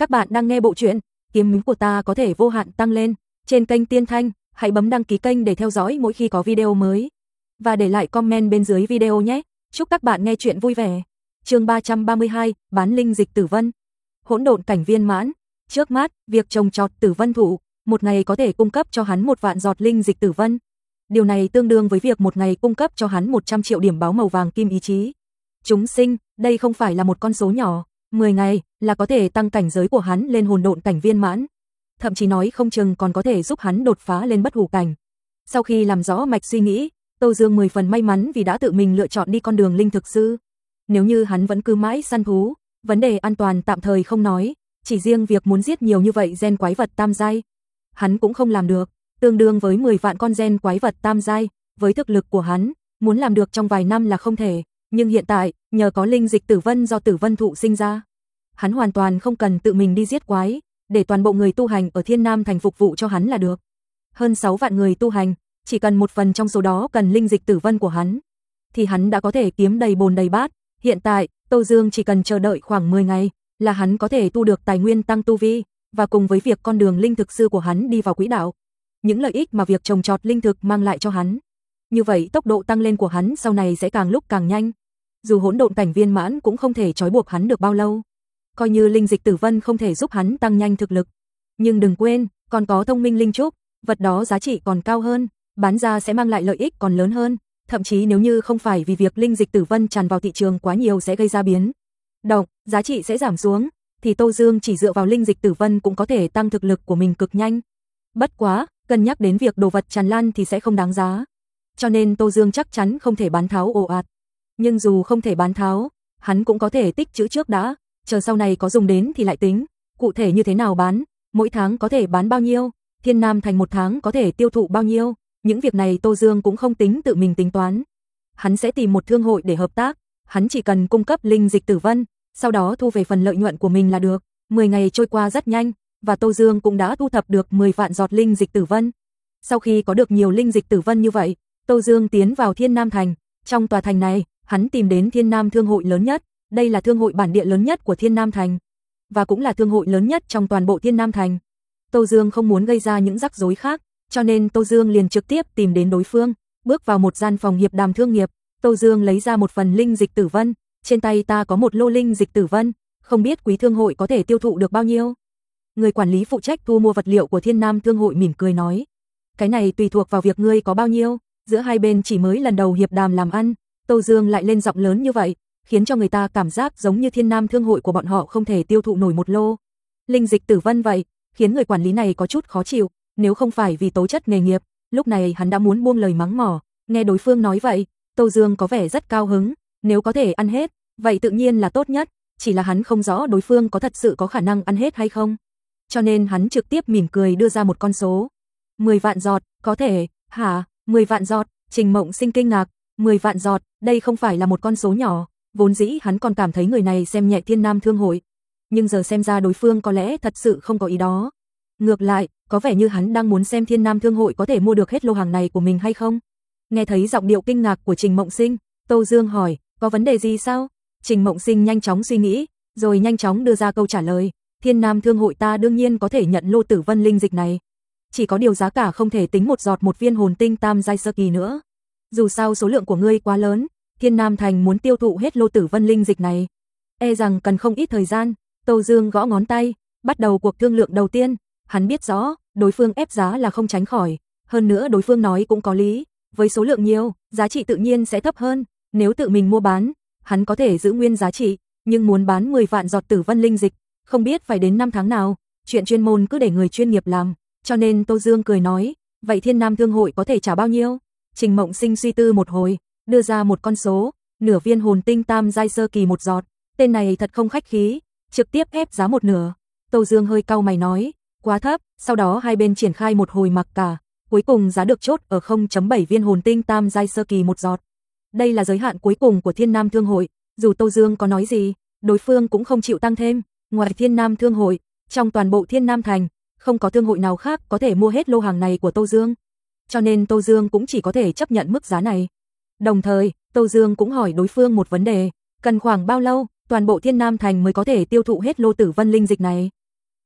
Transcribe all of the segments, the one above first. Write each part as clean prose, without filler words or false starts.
Các bạn đang nghe bộ truyện Kiếm Mính của ta có thể vô hạn tăng lên trên kênh Tiên Thanh, hãy bấm đăng ký kênh để theo dõi mỗi khi có video mới và để lại comment bên dưới video nhé. Chúc các bạn nghe truyện vui vẻ. Chương 332, bán linh dịch tử vân. Hỗn độn cảnh viên mãn. Trước mắt, việc trồng trọt tử vân thụ, một ngày có thể cung cấp cho hắn 1 vạn giọt linh dịch tử vân. Điều này tương đương với việc một ngày cung cấp cho hắn 100 triệu điểm báo màu vàng kim ý chí. Chúng sinh, đây không phải là một con số nhỏ, 10 ngày là có thể tăng cảnh giới của hắn lên hỗn độn cảnh viên mãn. Thậm chí nói không chừng còn có thể giúp hắn đột phá lên bất hủ cảnh. Sau khi làm rõ mạch suy nghĩ, Tô Dương 10 phần may mắn vì đã tự mình lựa chọn đi con đường linh thực sư. Nếu như hắn vẫn cứ mãi săn thú, vấn đề an toàn tạm thời không nói, chỉ riêng việc muốn giết nhiều như vậy gen quái vật tam giai, hắn cũng không làm được, tương đương với 10 vạn con gen quái vật tam giai, với thực lực của hắn, muốn làm được trong vài năm là không thể, nhưng hiện tại, nhờ có linh dịch tử vân do tử vân thụ sinh ra, hắn hoàn toàn không cần tự mình đi giết quái, để toàn bộ người tu hành ở Thiên Nam thành phục vụ cho hắn là được. Hơn 6 vạn người tu hành, chỉ cần 1 phần trong số đó cần linh dịch tử vân của hắn, thì hắn đã có thể kiếm đầy bồn đầy bát. Hiện tại, Tô Dương chỉ cần chờ đợi khoảng 10 ngày, là hắn có thể tu được tài nguyên tăng tu vi, và cùng với việc con đường linh thực sư của hắn đi vào quỹ đạo, những lợi ích mà việc trồng trọt linh thực mang lại cho hắn. Như vậy tốc độ tăng lên của hắn sau này sẽ càng lúc càng nhanh. Dù hỗn độn cảnh viên mãn cũng không thể trói buộc hắn được bao lâu. Coi như linh dịch tử vân không thể giúp hắn tăng nhanh thực lực, nhưng đừng quên, còn có thông minh linh trúc, vật đó giá trị còn cao hơn, bán ra sẽ mang lại lợi ích còn lớn hơn. Thậm chí nếu như không phải vì việc linh dịch tử vân tràn vào thị trường quá nhiều sẽ gây ra biến động, giá trị sẽ giảm xuống, thì Tô Dương chỉ dựa vào linh dịch tử vân cũng có thể tăng thực lực của mình cực nhanh. Bất quá, cân nhắc đến việc đồ vật tràn lan thì sẽ không đáng giá, cho nên Tô Dương chắc chắn không thể bán tháo ồ ạt. Nhưng dù không thể bán tháo, hắn cũng có thể tích trữ trước đã, chờ sau này có dùng đến thì lại tính. Cụ thể như thế nào bán, mỗi tháng có thể bán bao nhiêu, Thiên Nam thành 1 tháng có thể tiêu thụ bao nhiêu, những việc này Tô Dương cũng không tính tự mình tính toán. Hắn sẽ tìm một thương hội để hợp tác, hắn chỉ cần cung cấp linh dịch tử vân, sau đó thu về phần lợi nhuận của mình là được. 10 ngày trôi qua rất nhanh, và Tô Dương cũng đã thu thập được 10 vạn giọt linh dịch tử vân. Sau khi có được nhiều linh dịch tử vân như vậy, Tô Dương tiến vào Thiên Nam thành. Trong tòa thành này, hắn tìm đến Thiên Nam thương hội lớn nhất, đây là thương hội bản địa lớn nhất của Thiên Nam thành, và cũng là thương hội lớn nhất trong toàn bộ Thiên Nam thành. Tô Dương không muốn gây ra những rắc rối khác, cho nên Tô Dương liền trực tiếp tìm đến đối phương. Bước vào một gian phòng hiệp đàm thương nghiệp, Tô Dương lấy ra một phần linh dịch tử vân, trên tay ta có 1 lô linh dịch tử vân, không biết quý thương hội có thể tiêu thụ được bao nhiêu. Người quản lý phụ trách thu mua vật liệu của Thiên Nam thương hội mỉm cười nói, cái này tùy thuộc vào việc ngươi có bao nhiêu. Giữa hai bên chỉ mới lần đầu hiệp đàm làm ăn, Tô Dương lại lên giọng lớn như vậy, khiến cho người ta cảm giác giống như Thiên Nam thương hội của bọn họ không thể tiêu thụ nổi 1 lô linh dịch tử vân vậy, khiến người quản lý này có chút khó chịu. Nếu không phải vì tố chất nghề nghiệp, lúc này hắn đã muốn buông lời mắng mỏ. Nghe đối phương nói vậy, Tô Dương có vẻ rất cao hứng, nếu có thể ăn hết, vậy tự nhiên là tốt nhất, chỉ là hắn không rõ đối phương có thật sự có khả năng ăn hết hay không. Cho nên hắn trực tiếp mỉm cười đưa ra một con số. 10 vạn giọt, có thể, hả? 10 vạn giọt, Trình Mộng Sinh kinh ngạc, 10 vạn giọt, đây không phải là một con số nhỏ, vốn dĩ hắn còn cảm thấy người này xem nhẹ Thiên Nam thương hội, nhưng giờ xem ra đối phương có lẽ thật sự không có ý đó. Ngược lại, có vẻ như hắn đang muốn xem Thiên Nam thương hội có thể mua được hết lô hàng này của mình hay không. Nghe thấy giọng điệu kinh ngạc của Trình Mộng Sinh, Tô Dương hỏi, có vấn đề gì sao? Trình Mộng Sinh nhanh chóng suy nghĩ, rồi nhanh chóng đưa ra câu trả lời, Thiên Nam thương hội ta đương nhiên có thể nhận lô tử vân linh dịch này. Chỉ có điều giá cả không thể tính 1 giọt 1 viên hồn tinh tam giai sơ kỳ nữa. Dù sao số lượng của ngươi quá lớn, Thiên Nam thành muốn tiêu thụ hết lô tử vân linh dịch này, e rằng cần không ít thời gian. Tô Dương gõ ngón tay, bắt đầu cuộc thương lượng đầu tiên. Hắn biết rõ, đối phương ép giá là không tránh khỏi, hơn nữa đối phương nói cũng có lý, với số lượng nhiều, giá trị tự nhiên sẽ thấp hơn. Nếu tự mình mua bán, hắn có thể giữ nguyên giá trị, nhưng muốn bán 10 vạn giọt tử vân linh dịch, không biết phải đến 5 tháng nào, chuyện chuyên môn cứ để người chuyên nghiệp làm. Cho nên Tô Dương cười nói, vậy Thiên Nam thương hội có thể trả bao nhiêu? Trình Mộng Sinh suy tư một hồi, đưa ra một con số, nửa viên hồn tinh tam giai sơ kỳ 1 giọt, tên này thật không khách khí, trực tiếp ép giá 1/2. Tô Dương hơi cau mày nói, quá thấp. Sau đó hai bên triển khai một hồi mặc cả, cuối cùng giá được chốt ở 0.7 viên hồn tinh tam giai sơ kỳ 1 giọt. Đây là giới hạn cuối cùng của Thiên Nam thương hội, dù Tô Dương có nói gì, đối phương cũng không chịu tăng thêm. Ngoài Thiên Nam thương hội, trong toàn bộ Thiên Nam thành, không có thương hội nào khác có thể mua hết lô hàng này của Tô Dương, cho nên Tô Dương cũng chỉ có thể chấp nhận mức giá này. Đồng thời, Tô Dương cũng hỏi đối phương một vấn đề, cần khoảng bao lâu toàn bộ Thiên Nam thành mới có thể tiêu thụ hết lô tử vân linh dịch này?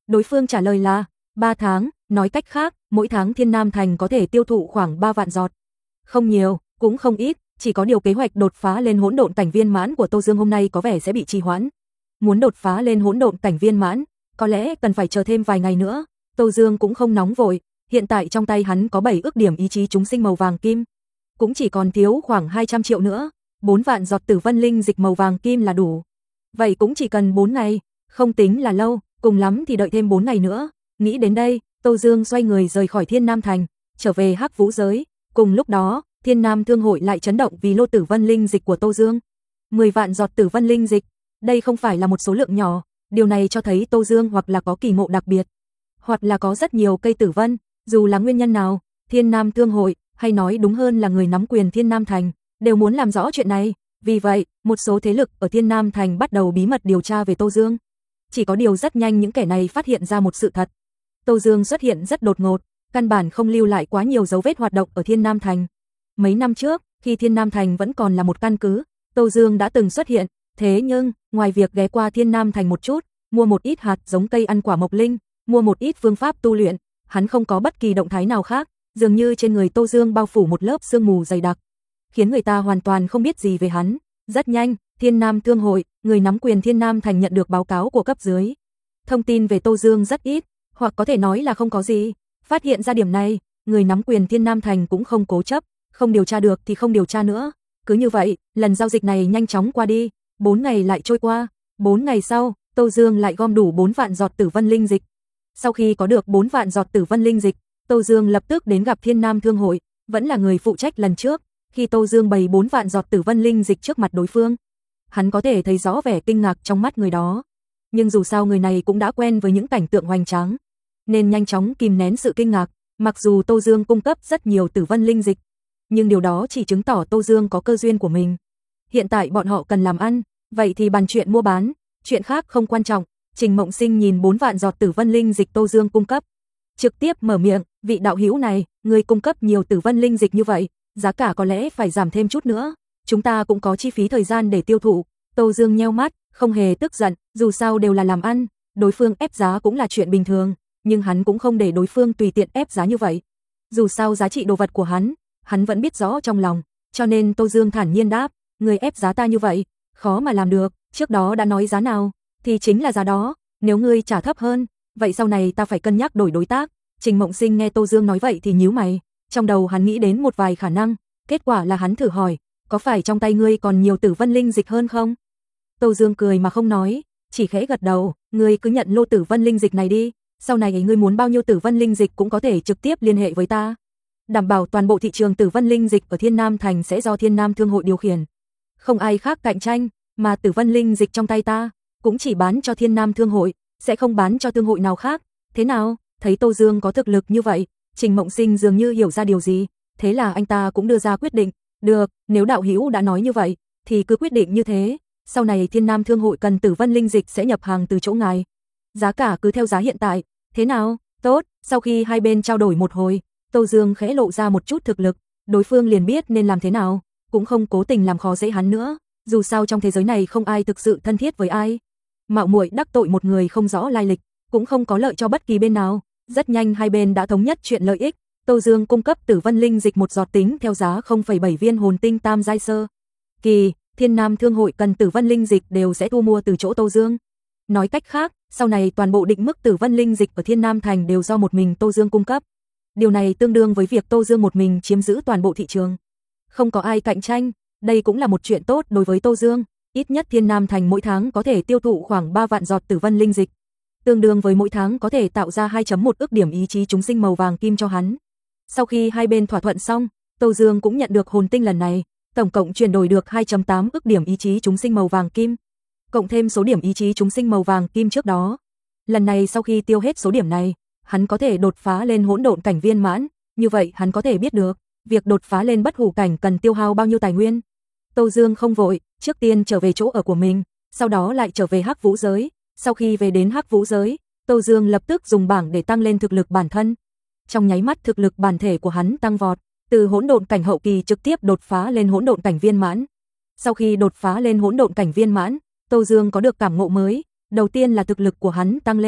Đối phương trả lời là 3 tháng, nói cách khác, mỗi tháng Thiên Nam Thành có thể tiêu thụ khoảng 3 vạn giọt. Không nhiều, cũng không ít, chỉ có điều kế hoạch đột phá lên hỗn độn cảnh viên mãn của Tô Dương hôm nay có vẻ sẽ bị trì hoãn. Muốn đột phá lên hỗn độn cảnh viên mãn, có lẽ cần phải chờ thêm vài ngày nữa. Tô Dương cũng không nóng vội, hiện tại trong tay hắn có 7 ức điểm ý chí chúng sinh màu vàng kim, cũng chỉ còn thiếu khoảng 200 triệu nữa, 4 vạn giọt Tử Vân Linh dịch màu vàng kim là đủ. Vậy cũng chỉ cần 4 ngày, không tính là lâu, cùng lắm thì đợi thêm 4 ngày nữa. Nghĩ đến đây, Tô Dương xoay người rời khỏi Thiên Nam Thành, trở về Hắc Vũ giới. Cùng lúc đó, Thiên Nam Thương hội lại chấn động vì lô Tử Vân Linh dịch của Tô Dương. 10 vạn giọt Tử Vân Linh dịch, đây không phải là một số lượng nhỏ, điều này cho thấy Tô Dương hoặc là có kỳ ngộ đặc biệt, hoặc là có rất nhiều cây tử vân, dù là nguyên nhân nào, Thiên Nam Thương hội, hay nói đúng hơn là người nắm quyền Thiên Nam Thành, đều muốn làm rõ chuyện này. Vì vậy, một số thế lực ở Thiên Nam Thành bắt đầu bí mật điều tra về Tô Dương. Chỉ có điều rất nhanh những kẻ này phát hiện ra một sự thật. Tô Dương xuất hiện rất đột ngột, căn bản không lưu lại quá nhiều dấu vết hoạt động ở Thiên Nam Thành. Mấy năm trước, khi Thiên Nam Thành vẫn còn là một căn cứ, Tô Dương đã từng xuất hiện, thế nhưng, ngoài việc ghé qua Thiên Nam Thành một chút, mua một ít hạt giống cây ăn quả mộc linh, mua một ít phương pháp tu luyện, hắn không có bất kỳ động thái nào khác, dường như trên người Tô Dương bao phủ một lớp sương mù dày đặc, khiến người ta hoàn toàn không biết gì về hắn. Rất nhanh, Thiên Nam Thương hội, người nắm quyền Thiên Nam Thành nhận được báo cáo của cấp dưới. Thông tin về Tô Dương rất ít, hoặc có thể nói là không có gì. Phát hiện ra điểm này, người nắm quyền Thiên Nam Thành cũng không cố chấp, không điều tra được thì không điều tra nữa. Cứ như vậy, lần giao dịch này nhanh chóng qua đi, 4 ngày lại trôi qua. 4 ngày sau, Tô Dương lại gom đủ 4 vạn giọt Tử Vân Linh dịch. Sau khi có được 4 vạn giọt Tử Vân Linh dịch, Tô Dương lập tức đến gặp Thiên Nam Thương hội, vẫn là người phụ trách lần trước. Khi Tô Dương bày 4 vạn giọt Tử Vân Linh dịch trước mặt đối phương, hắn có thể thấy rõ vẻ kinh ngạc trong mắt người đó. Nhưng dù sao người này cũng đã quen với những cảnh tượng hoành tráng, nên nhanh chóng kìm nén sự kinh ngạc. Mặc dù Tô Dương cung cấp rất nhiều Tử Vân Linh dịch, nhưng điều đó chỉ chứng tỏ Tô Dương có cơ duyên của mình. Hiện tại bọn họ cần làm ăn, vậy thì bàn chuyện mua bán, chuyện khác không quan trọng. Trình Mộng Sinh nhìn 4 vạn giọt Tử Vân Linh dịch Tô Dương cung cấp, trực tiếp mở miệng, vị đạo hữu này, người cung cấp nhiều Tử Vân Linh dịch như vậy, giá cả có lẽ phải giảm thêm chút nữa, chúng ta cũng có chi phí thời gian để tiêu thụ. Tô Dương nheo mắt, không hề tức giận, dù sao đều là làm ăn, đối phương ép giá cũng là chuyện bình thường, nhưng hắn cũng không để đối phương tùy tiện ép giá như vậy. Dù sao giá trị đồ vật của hắn vẫn biết rõ trong lòng, cho nên Tô Dương thản nhiên đáp, người ép giá ta như vậy, khó mà làm được, trước đó đã nói giá nào, thì chính là giá đó, nếu ngươi trả thấp hơn, vậy sau này ta phải cân nhắc đổi đối tác. Trình Mộng Sinh nghe Tô Dương nói vậy thì nhíu mày, trong đầu hắn nghĩ đến một vài khả năng, kết quả là hắn thử hỏi, có phải trong tay ngươi còn nhiều Tử Vân Linh dịch hơn không? Tô Dương cười mà không nói, chỉ khẽ gật đầu, ngươi cứ nhận lô Tử Vân Linh dịch này đi, sau này ngươi muốn bao nhiêu Tử Vân Linh dịch cũng có thể trực tiếp liên hệ với ta. Đảm bảo toàn bộ thị trường Tử Vân Linh dịch ở Thiên Nam Thành sẽ do Thiên Nam Thương hội điều khiển, không ai khác cạnh tranh, mà Tử Vân Linh dịch trong tay ta cũng chỉ bán cho Thiên Nam Thương hội, sẽ không bán cho thương hội nào khác. Thế nào? Thấy Tô Dương có thực lực như vậy, Trình Mộng Sinh dường như hiểu ra điều gì, thế là anh ta cũng đưa ra quyết định, được, nếu đạo hữu đã nói như vậy, thì cứ quyết định như thế, sau này Thiên Nam Thương hội cần Tử Vân Linh dịch sẽ nhập hàng từ chỗ ngài. Giá cả cứ theo giá hiện tại, thế nào? Tốt. Sau khi hai bên trao đổi một hồi, Tô Dương khẽ lộ ra một chút thực lực, đối phương liền biết nên làm thế nào, cũng không cố tình làm khó dễ hắn nữa, dù sao trong thế giới này không ai thực sự thân thiết với ai. Mạo muội đắc tội một người không rõ lai lịch, cũng không có lợi cho bất kỳ bên nào. Rất nhanh hai bên đã thống nhất chuyện lợi ích, Tô Dương cung cấp Tử Vân Linh dịch một giọt tính theo giá 0,7 viên hồn tinh tam giai sơ kỳ, Thiên Nam Thương hội cần Tử Vân Linh dịch đều sẽ thu mua từ chỗ Tô Dương. Nói cách khác, sau này toàn bộ định mức Tử Vân Linh dịch ở Thiên Nam Thành đều do một mình Tô Dương cung cấp. Điều này tương đương với việc Tô Dương một mình chiếm giữ toàn bộ thị trường, không có ai cạnh tranh, đây cũng là một chuyện tốt đối với Tô Dương. Ít nhất Thiên Nam Thành mỗi tháng có thể tiêu thụ khoảng 3 vạn giọt Tử Vân Linh dịch, tương đương với mỗi tháng có thể tạo ra 2.1 ức điểm ý chí chúng sinh màu vàng kim cho hắn. Sau khi hai bên thỏa thuận xong, Tô Dương cũng nhận được hồn tinh lần này, tổng cộng chuyển đổi được 2.8 ức điểm ý chí chúng sinh màu vàng kim, cộng thêm số điểm ý chí chúng sinh màu vàng kim trước đó. Lần này sau khi tiêu hết số điểm này, hắn có thể đột phá lên hỗn độn cảnh viên mãn, như vậy hắn có thể biết được việc đột phá lên bất hủ cảnh cần tiêu hao bao nhiêu tài nguyên. Tô Dương không vội, trước tiên trở về chỗ ở của mình, sau đó lại trở về Hắc Vũ giới. Sau khi về đến Hắc Vũ giới, Tô Dương lập tức dùng bảng để tăng lên thực lực bản thân. Trong nháy mắt thực lực bản thể của hắn tăng vọt, từ hỗn độn cảnh hậu kỳ trực tiếp đột phá lên hỗn độn cảnh viên mãn. Sau khi đột phá lên hỗn độn cảnh viên mãn, Tô Dương có được cảm ngộ mới, đầu tiên là thực lực của hắn tăng lên,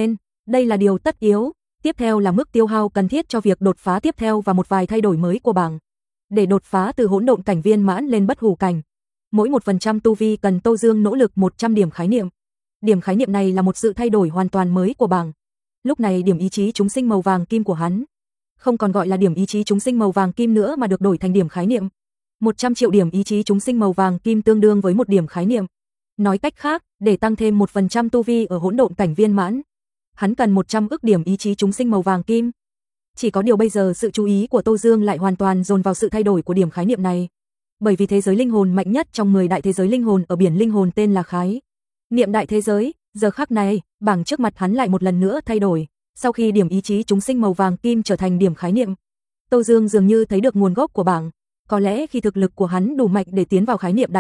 Đây là điều tất yếu. Tiếp theo là mức tiêu hao cần thiết cho việc đột phá tiếp theo và một vài thay đổi mới của bảng. Để đột phá từ hỗn độn cảnh viên mãn lên bất hủ cảnh, mỗi 1% tu vi cần Tô Dương nỗ lực 100 điểm khái niệm. Điểm khái niệm này là một sự thay đổi hoàn toàn mới của bảng. Lúc này điểm ý chí chúng sinh màu vàng kim của hắn không còn gọi là điểm ý chí chúng sinh màu vàng kim nữa mà được đổi thành điểm khái niệm. 100 triệu điểm ý chí chúng sinh màu vàng kim tương đương với một điểm khái niệm. Nói cách khác, để tăng thêm 1% tu vi ở hỗn độn cảnh viên mãn, hắn cần 100 ức điểm ý chí chúng sinh màu vàng kim. Chỉ có điều bây giờ sự chú ý của Tô Dương lại hoàn toàn dồn vào sự thay đổi của điểm khái niệm này. Bởi vì thế giới linh hồn mạnh nhất trong 10 đại thế giới linh hồn ở biển linh hồn tên là khái niệm đại thế giới, giờ khắc này, bảng trước mặt hắn lại một lần nữa thay đổi. Sau khi điểm ý chí chúng sinh màu vàng kim trở thành điểm khái niệm, Tô Dương dường như thấy được nguồn gốc của bảng. Có lẽ khi thực lực của hắn đủ mạnh để tiến vào khái niệm đại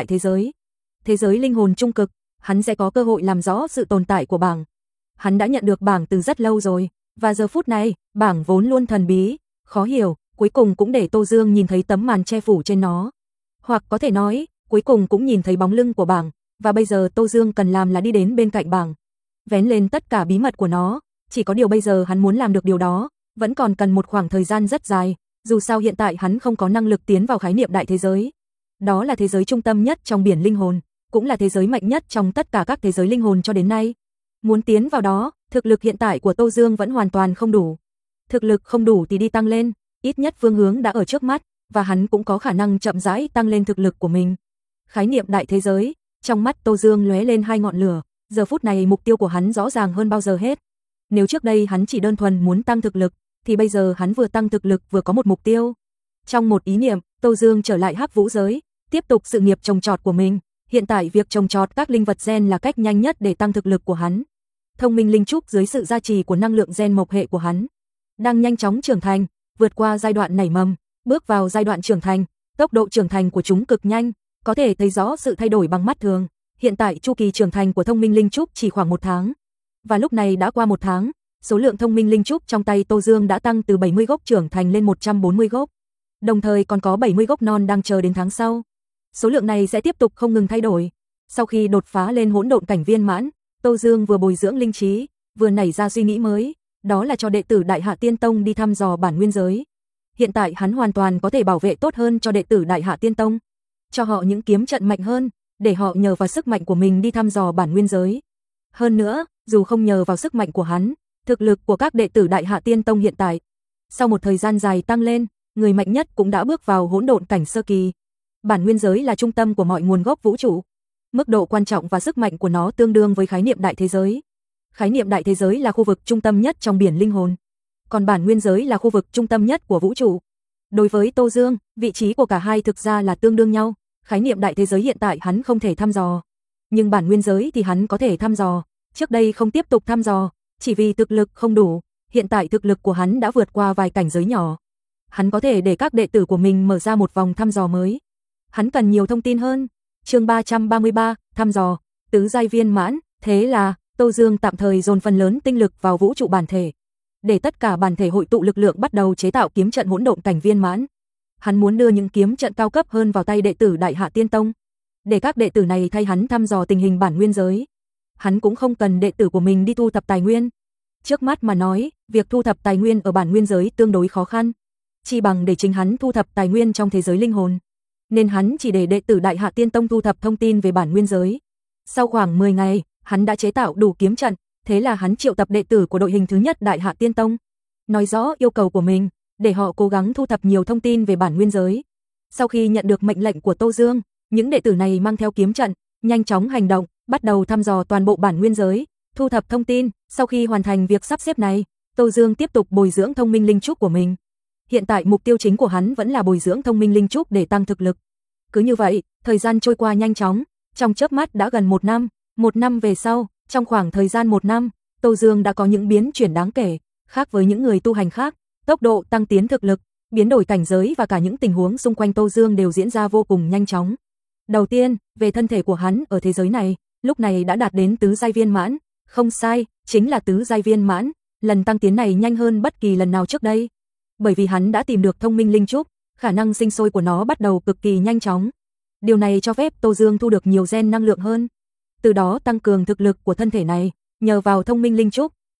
thế giới linh hồn trung cực, hắn sẽ có cơ hội làm rõ sự tồn tại của bảng. Hắn đã nhận được bảng từ rất lâu rồi, và giờ phút này, bảng vốn luôn thần bí, khó hiểu, cuối cùng cũng để Tô Dương nhìn thấy tấm màn che phủ trên nó. Hoặc có thể nói, cuối cùng cũng nhìn thấy bóng lưng của bảng, và bây giờ Tô Dương cần làm là đi đến bên cạnh bảng, vén lên tất cả bí mật của nó. Chỉ có điều bây giờ hắn muốn làm được điều đó, vẫn còn cần một khoảng thời gian rất dài, dù sao hiện tại hắn không có năng lực tiến vào khái niệm đại thế giới. Đó là thế giới trung tâm nhất trong biển linh hồn, cũng là thế giới mạnh nhất trong tất cả các thế giới linh hồn cho đến nay. Muốn tiến vào đó, thực lực hiện tại của Tô Dương vẫn hoàn toàn không đủ. Thực lực không đủ thì đi tăng lên, ít nhất phương hướng đã ở trước mắt, và hắn cũng có khả năng chậm rãi tăng lên thực lực của mình. Khái niệm đại thế giới, trong mắt Tô Dương lóe lên hai ngọn lửa, giờ phút này mục tiêu của hắn rõ ràng hơn bao giờ hết. Nếu trước đây hắn chỉ đơn thuần muốn tăng thực lực, thì bây giờ hắn vừa tăng thực lực vừa có một mục tiêu. Trong một ý niệm, Tô Dương trở lại Hắc Vũ giới, tiếp tục sự nghiệp trồng trọt của mình. Hiện tại việc trồng trọt các linh vật gen là cách nhanh nhất để tăng thực lực của hắn. Thông minh linh trúc dưới sự gia trì của năng lượng gen mộc hệ của hắn đang nhanh chóng trưởng thành, vượt qua giai đoạn nảy mầm, bước vào giai đoạn trưởng thành. Tốc độ trưởng thành của chúng cực nhanh, có thể thấy rõ sự thay đổi bằng mắt thường. Hiện tại chu kỳ trưởng thành của thông minh linh trúc chỉ khoảng 1 tháng. Và lúc này đã qua 1 tháng, số lượng thông minh linh trúc trong tay Tô Dương đã tăng từ 70 gốc trưởng thành lên 140 gốc. Đồng thời còn có 70 gốc non đang chờ đến tháng sau. Số lượng này sẽ tiếp tục không ngừng thay đổi. Sau khi đột phá lên hỗn độn cảnh viên mãn, Tô Dương vừa bồi dưỡng linh trí, vừa nảy ra suy nghĩ mới, đó là cho đệ tử Đại Hạ Tiên Tông đi thăm dò bản nguyên giới. Hiện tại hắn hoàn toàn có thể bảo vệ tốt hơn cho đệ tử Đại Hạ Tiên Tông, cho họ những kiếm trận mạnh hơn, để họ nhờ vào sức mạnh của mình đi thăm dò bản nguyên giới. Hơn nữa, dù không nhờ vào sức mạnh của hắn, thực lực của các đệ tử Đại Hạ Tiên Tông hiện tại, sau một thời gian dài tăng lên, người mạnh nhất cũng đã bước vào hỗn độn cảnh sơ kỳ. Bản nguyên giới là trung tâm của mọi nguồn gốc vũ trụ. Mức độ quan trọng và sức mạnh của nó tương đương với khái niệm đại thế giới. Khái niệm đại thế giới là khu vực trung tâm nhất trong biển linh hồn, còn bản nguyên giới là khu vực trung tâm nhất của vũ trụ. Đối với Tô Dương, vị trí của cả hai thực ra là tương đương nhau. Khái niệm đại thế giới hiện tại hắn không thể thăm dò, nhưng bản nguyên giới thì hắn có thể thăm dò. Trước đây không tiếp tục thăm dò, chỉ vì thực lực không đủ. Hiện tại thực lực của hắn đã vượt qua vài cảnh giới nhỏ. Hắn có thể để các đệ tử của mình mở ra một vòng thăm dò mới. Hắn cần nhiều thông tin hơn. Chương 333, thăm dò, tứ giai viên mãn. Thế là Tô Dương tạm thời dồn phần lớn tinh lực vào vũ trụ bản thể, để tất cả bản thể hội tụ lực lượng bắt đầu chế tạo kiếm trận hỗn độn cảnh viên mãn. Hắn muốn đưa những kiếm trận cao cấp hơn vào tay đệ tử Đại Hạ Tiên Tông, để các đệ tử này thay hắn thăm dò tình hình bản nguyên giới. Hắn cũng không cần đệ tử của mình đi thu thập tài nguyên. Trước mắt mà nói, việc thu thập tài nguyên ở bản nguyên giới tương đối khó khăn, chỉ bằng để chính hắn thu thập tài nguyên trong thế giới linh hồn. Nên hắn chỉ để đệ tử Đại Hạ Tiên Tông thu thập thông tin về bản nguyên giới. Sau khoảng 10 ngày, hắn đã chế tạo đủ kiếm trận, thế là hắn triệu tập đệ tử của đội hình thứ nhất Đại Hạ Tiên Tông, nói rõ yêu cầu của mình, để họ cố gắng thu thập nhiều thông tin về bản nguyên giới. Sau khi nhận được mệnh lệnh của Tô Dương, những đệ tử này mang theo kiếm trận, nhanh chóng hành động, bắt đầu thăm dò toàn bộ bản nguyên giới, thu thập thông tin. Sau khi hoàn thành việc sắp xếp này, Tô Dương tiếp tục bồi dưỡng thông minh linh trúc của mình. Hiện tại mục tiêu chính của hắn vẫn là bồi dưỡng thông minh linh trúc để tăng thực lực. Cứ như vậy, thời gian trôi qua nhanh chóng, trong chớp mắt đã gần 1 năm. 1 năm về sau, trong khoảng thời gian 1 năm, Tô Dương đã có những biến chuyển đáng kể, khác với những người tu hành khác, tốc độ tăng tiến thực lực, biến đổi cảnh giới và cả những tình huống xung quanh Tô Dương đều diễn ra vô cùng nhanh chóng. Đầu tiên, về thân thể của hắn ở thế giới này, lúc này đã đạt đến tứ giai viên mãn, không sai, chính là tứ giai viên mãn, lần tăng tiến này nhanh hơn bất kỳ lần nào trước đây. Bởi vì hắn đã tìm được thông minh linh trúc, khả năng sinh sôi của nó bắt đầu cực kỳ nhanh chóng. Điều này cho phép Tô Dương thu được nhiều gen năng lượng hơn, từ đó tăng cường thực lực của thân thể này. Nhờ vào thông minh linh trúc,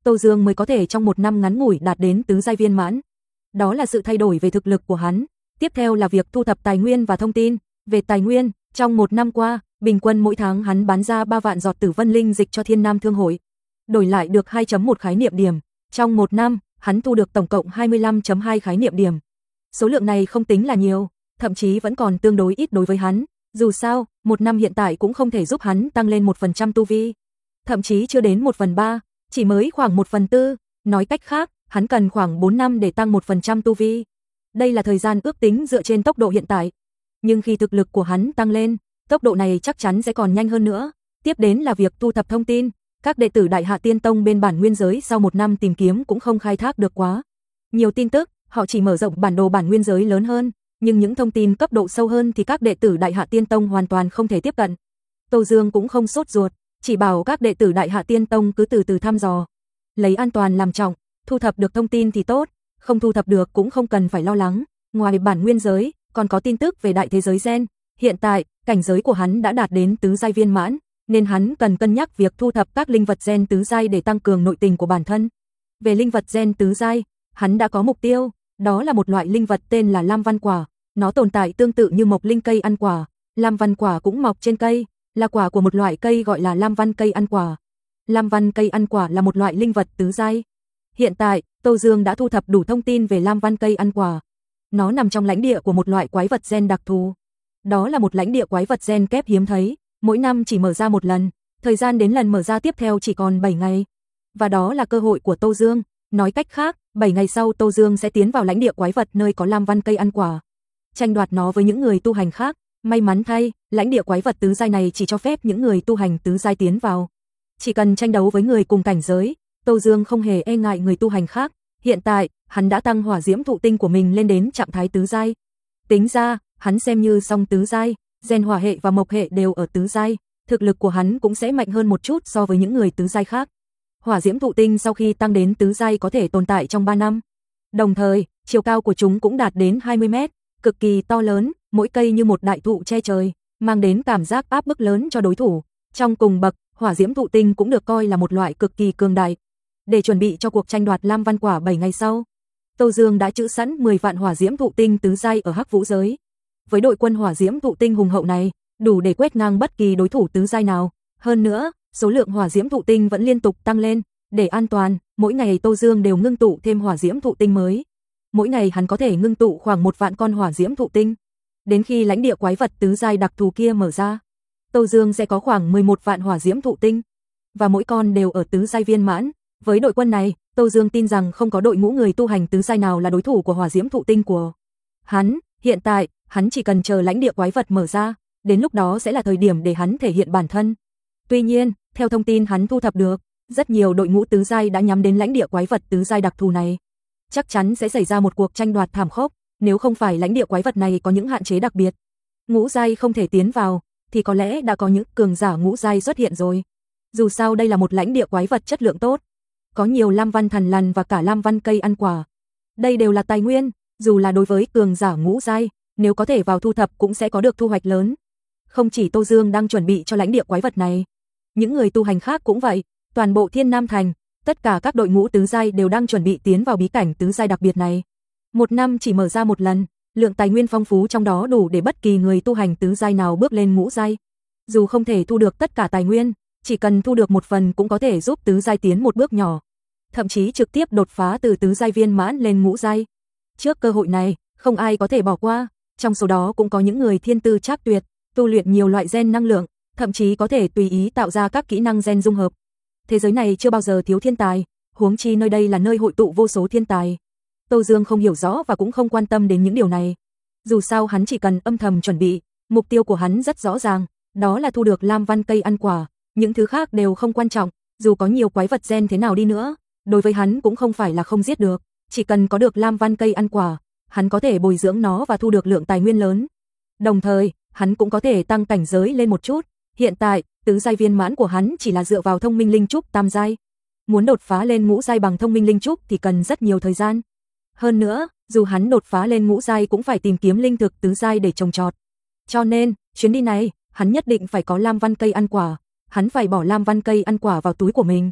Tô Dương mới có thể trong một năm ngắn ngủi đạt đến tứ giai viên mãn. Đó là sự thay đổi về thực lực của hắn. Tiếp theo là việc thu thập tài nguyên và thông tin. Về tài nguyên, trong một năm qua, bình quân mỗi tháng hắn bán ra 3 vạn giọt Tử Vân Linh dịch cho Thiên Nam Thương hội, đổi lại được 2.1 khái niệm điểm. Trong một năm, hắn thu được tổng cộng 25.2 khái niệm điểm. Số lượng này không tính là nhiều, thậm chí vẫn còn tương đối ít đối với hắn. Dù sao, một năm hiện tại cũng không thể giúp hắn tăng lên 1% tu vi. Thậm chí chưa đến 1/3, chỉ mới khoảng 1/4. Nói cách khác, hắn cần khoảng 4 năm để tăng 1% tu vi. Đây là thời gian ước tính dựa trên tốc độ hiện tại. Nhưng khi thực lực của hắn tăng lên, tốc độ này chắc chắn sẽ còn nhanh hơn nữa. Tiếp đến là việc thu thập thông tin. Các đệ tử Đại Hạ Tiên Tông bên bản nguyên giới sau một năm tìm kiếm cũng không khai thác được quá nhiều tin tức, họ chỉ mở rộng bản đồ bản nguyên giới lớn hơn, nhưng những thông tin cấp độ sâu hơn thì các đệ tử Đại Hạ Tiên Tông hoàn toàn không thể tiếp cận. Tô Dương cũng không sốt ruột, chỉ bảo các đệ tử Đại Hạ Tiên Tông cứ từ từ thăm dò, lấy an toàn làm trọng, thu thập được thông tin thì tốt, không thu thập được cũng không cần phải lo lắng. Ngoài bản nguyên giới, còn có tin tức về đại thế giới gen. Hiện tại, cảnh giới của hắn đã đạt đến tứ giai viên mãn, nên hắn cần cân nhắc việc thu thập các linh vật gen tứ giai để tăng cường nội tình của bản thân. Về linh vật gen tứ giai, hắn đã có mục tiêu, đó là một loại linh vật tên là Lam Văn Quả. Nó tồn tại tương tự như mộc linh cây ăn quả, Lam Văn Quả cũng mọc trên cây, là quả của một loại cây gọi là Lam Văn cây ăn quả. Lam Văn cây ăn quả là một loại linh vật tứ giai. Hiện tại, Tô Dương đã thu thập đủ thông tin về Lam Văn cây ăn quả. Nó nằm trong lãnh địa của một loại quái vật gen đặc thù. Đó là một lãnh địa quái vật gen kép hiếm thấy, mỗi năm chỉ mở ra một lần, thời gian đến lần mở ra tiếp theo chỉ còn 7 ngày. Và đó là cơ hội của Tô Dương, nói cách khác, 7 ngày sau Tô Dương sẽ tiến vào lãnh địa quái vật nơi có Lam Văn cây ăn quả, tranh đoạt nó với những người tu hành khác. May mắn thay, lãnh địa quái vật tứ giai này chỉ cho phép những người tu hành tứ giai tiến vào. Chỉ cần tranh đấu với người cùng cảnh giới, Tô Dương không hề e ngại người tu hành khác. Hiện tại, hắn đã tăng hỏa diễm thụ tinh của mình lên đến trạng thái tứ giai. Tính ra, hắn xem như song tứ giai, gen hỏa hệ và mộc hệ đều ở tứ giai, thực lực của hắn cũng sẽ mạnh hơn một chút so với những người tứ giai khác. Hỏa diễm thụ tinh sau khi tăng đến tứ giai có thể tồn tại trong 3 năm. Đồng thời, chiều cao của chúng cũng đạt đến 20 mét, cực kỳ to lớn, mỗi cây như một đại thụ che trời, mang đến cảm giác áp bức lớn cho đối thủ. Trong cùng bậc, hỏa diễm thụ tinh cũng được coi là một loại cực kỳ cường đại. Để chuẩn bị cho cuộc tranh đoạt Lam Văn Quả 7 ngày sau, Tô Dương đã trữ sẵn 10 vạn hỏa diễm thụ tinh tứ giai ở Hắc Vũ giới. Với đội quân hỏa diễm thụ tinh hùng hậu này, đủ để quét ngang bất kỳ đối thủ tứ giai nào. Hơn nữa, số lượng hỏa diễm thụ tinh vẫn liên tục tăng lên. Để an toàn, mỗi ngày Tô Dương đều ngưng tụ thêm hỏa diễm thụ tinh mới. Mỗi ngày hắn có thể ngưng tụ khoảng 1 vạn con hỏa diễm thụ tinh. Đến khi lãnh địa quái vật tứ giai đặc thù kia mở ra, Tô Dương sẽ có khoảng 11 vạn hỏa diễm thụ tinh, và mỗi con đều ở tứ giai viên mãn. Với đội quân này, Tô Dương tin rằng không có đội ngũ người tu hành tứ giai nào là đối thủ của hỏa diễm thụ tinh của hắn. Hiện tại, hắn chỉ cần chờ lãnh địa quái vật mở ra, đến lúc đó sẽ là thời điểm để hắn thể hiện bản thân. Tuy nhiên, theo thông tin hắn thu thập được, rất nhiều đội ngũ tứ giai đã nhắm đến lãnh địa quái vật tứ giai đặc thù này. Chắc chắn sẽ xảy ra một cuộc tranh đoạt thảm khốc, nếu không phải lãnh địa quái vật này có những hạn chế đặc biệt, ngũ giai không thể tiến vào, thì có lẽ đã có những cường giả ngũ giai xuất hiện rồi. Dù sao đây là một lãnh địa quái vật chất lượng tốt, có nhiều Lam Văn thần lằn và cả Lam Văn cây ăn quả. Đây đều là tài nguyên, dù là đối với cường giả ngũ giai, nếu có thể vào thu thập cũng sẽ có được thu hoạch lớn. Không chỉ Tô Dương đang chuẩn bị cho lãnh địa quái vật này, những người tu hành khác cũng vậy, toàn bộ Thiên Nam Thành, tất cả các đội ngũ tứ giai đều đang chuẩn bị tiến vào bí cảnh tứ giai đặc biệt này. Một năm chỉ mở ra một lần, lượng tài nguyên phong phú trong đó đủ để bất kỳ người tu hành tứ giai nào bước lên ngũ giai. Dù không thể thu được tất cả tài nguyên, chỉ cần thu được một phần cũng có thể giúp tứ giai tiến một bước nhỏ, thậm chí trực tiếp đột phá từ tứ giai viên mãn lên ngũ giai. Trước cơ hội này, không ai có thể bỏ qua, trong số đó cũng có những người thiên tư trác tuyệt, tu luyện nhiều loại gen năng lượng, thậm chí có thể tùy ý tạo ra các kỹ năng gen dung hợp. Thế giới này chưa bao giờ thiếu thiên tài, huống chi nơi đây là nơi hội tụ vô số thiên tài. Tô Dương không hiểu rõ và cũng không quan tâm đến những điều này. Dù sao hắn chỉ cần âm thầm chuẩn bị, mục tiêu của hắn rất rõ ràng, đó là thu được Lam Văn cây ăn quả, những thứ khác đều không quan trọng, dù có nhiều quái vật gen thế nào đi nữa, đối với hắn cũng không phải là không giết được, chỉ cần có được Lam Văn cây ăn quả, hắn có thể bồi dưỡng nó và thu được lượng tài nguyên lớn. Đồng thời, hắn cũng có thể tăng cảnh giới lên một chút. Hiện tại, tứ giai viên mãn của hắn chỉ là dựa vào thông minh linh trúc tam giai. Muốn đột phá lên ngũ giai bằng thông minh linh trúc thì cần rất nhiều thời gian. Hơn nữa, dù hắn đột phá lên ngũ giai cũng phải tìm kiếm linh thực tứ giai để trồng trọt. Cho nên, chuyến đi này, hắn nhất định phải có Lam Văn cây ăn quả, hắn phải bỏ Lam Văn cây ăn quả vào túi của mình.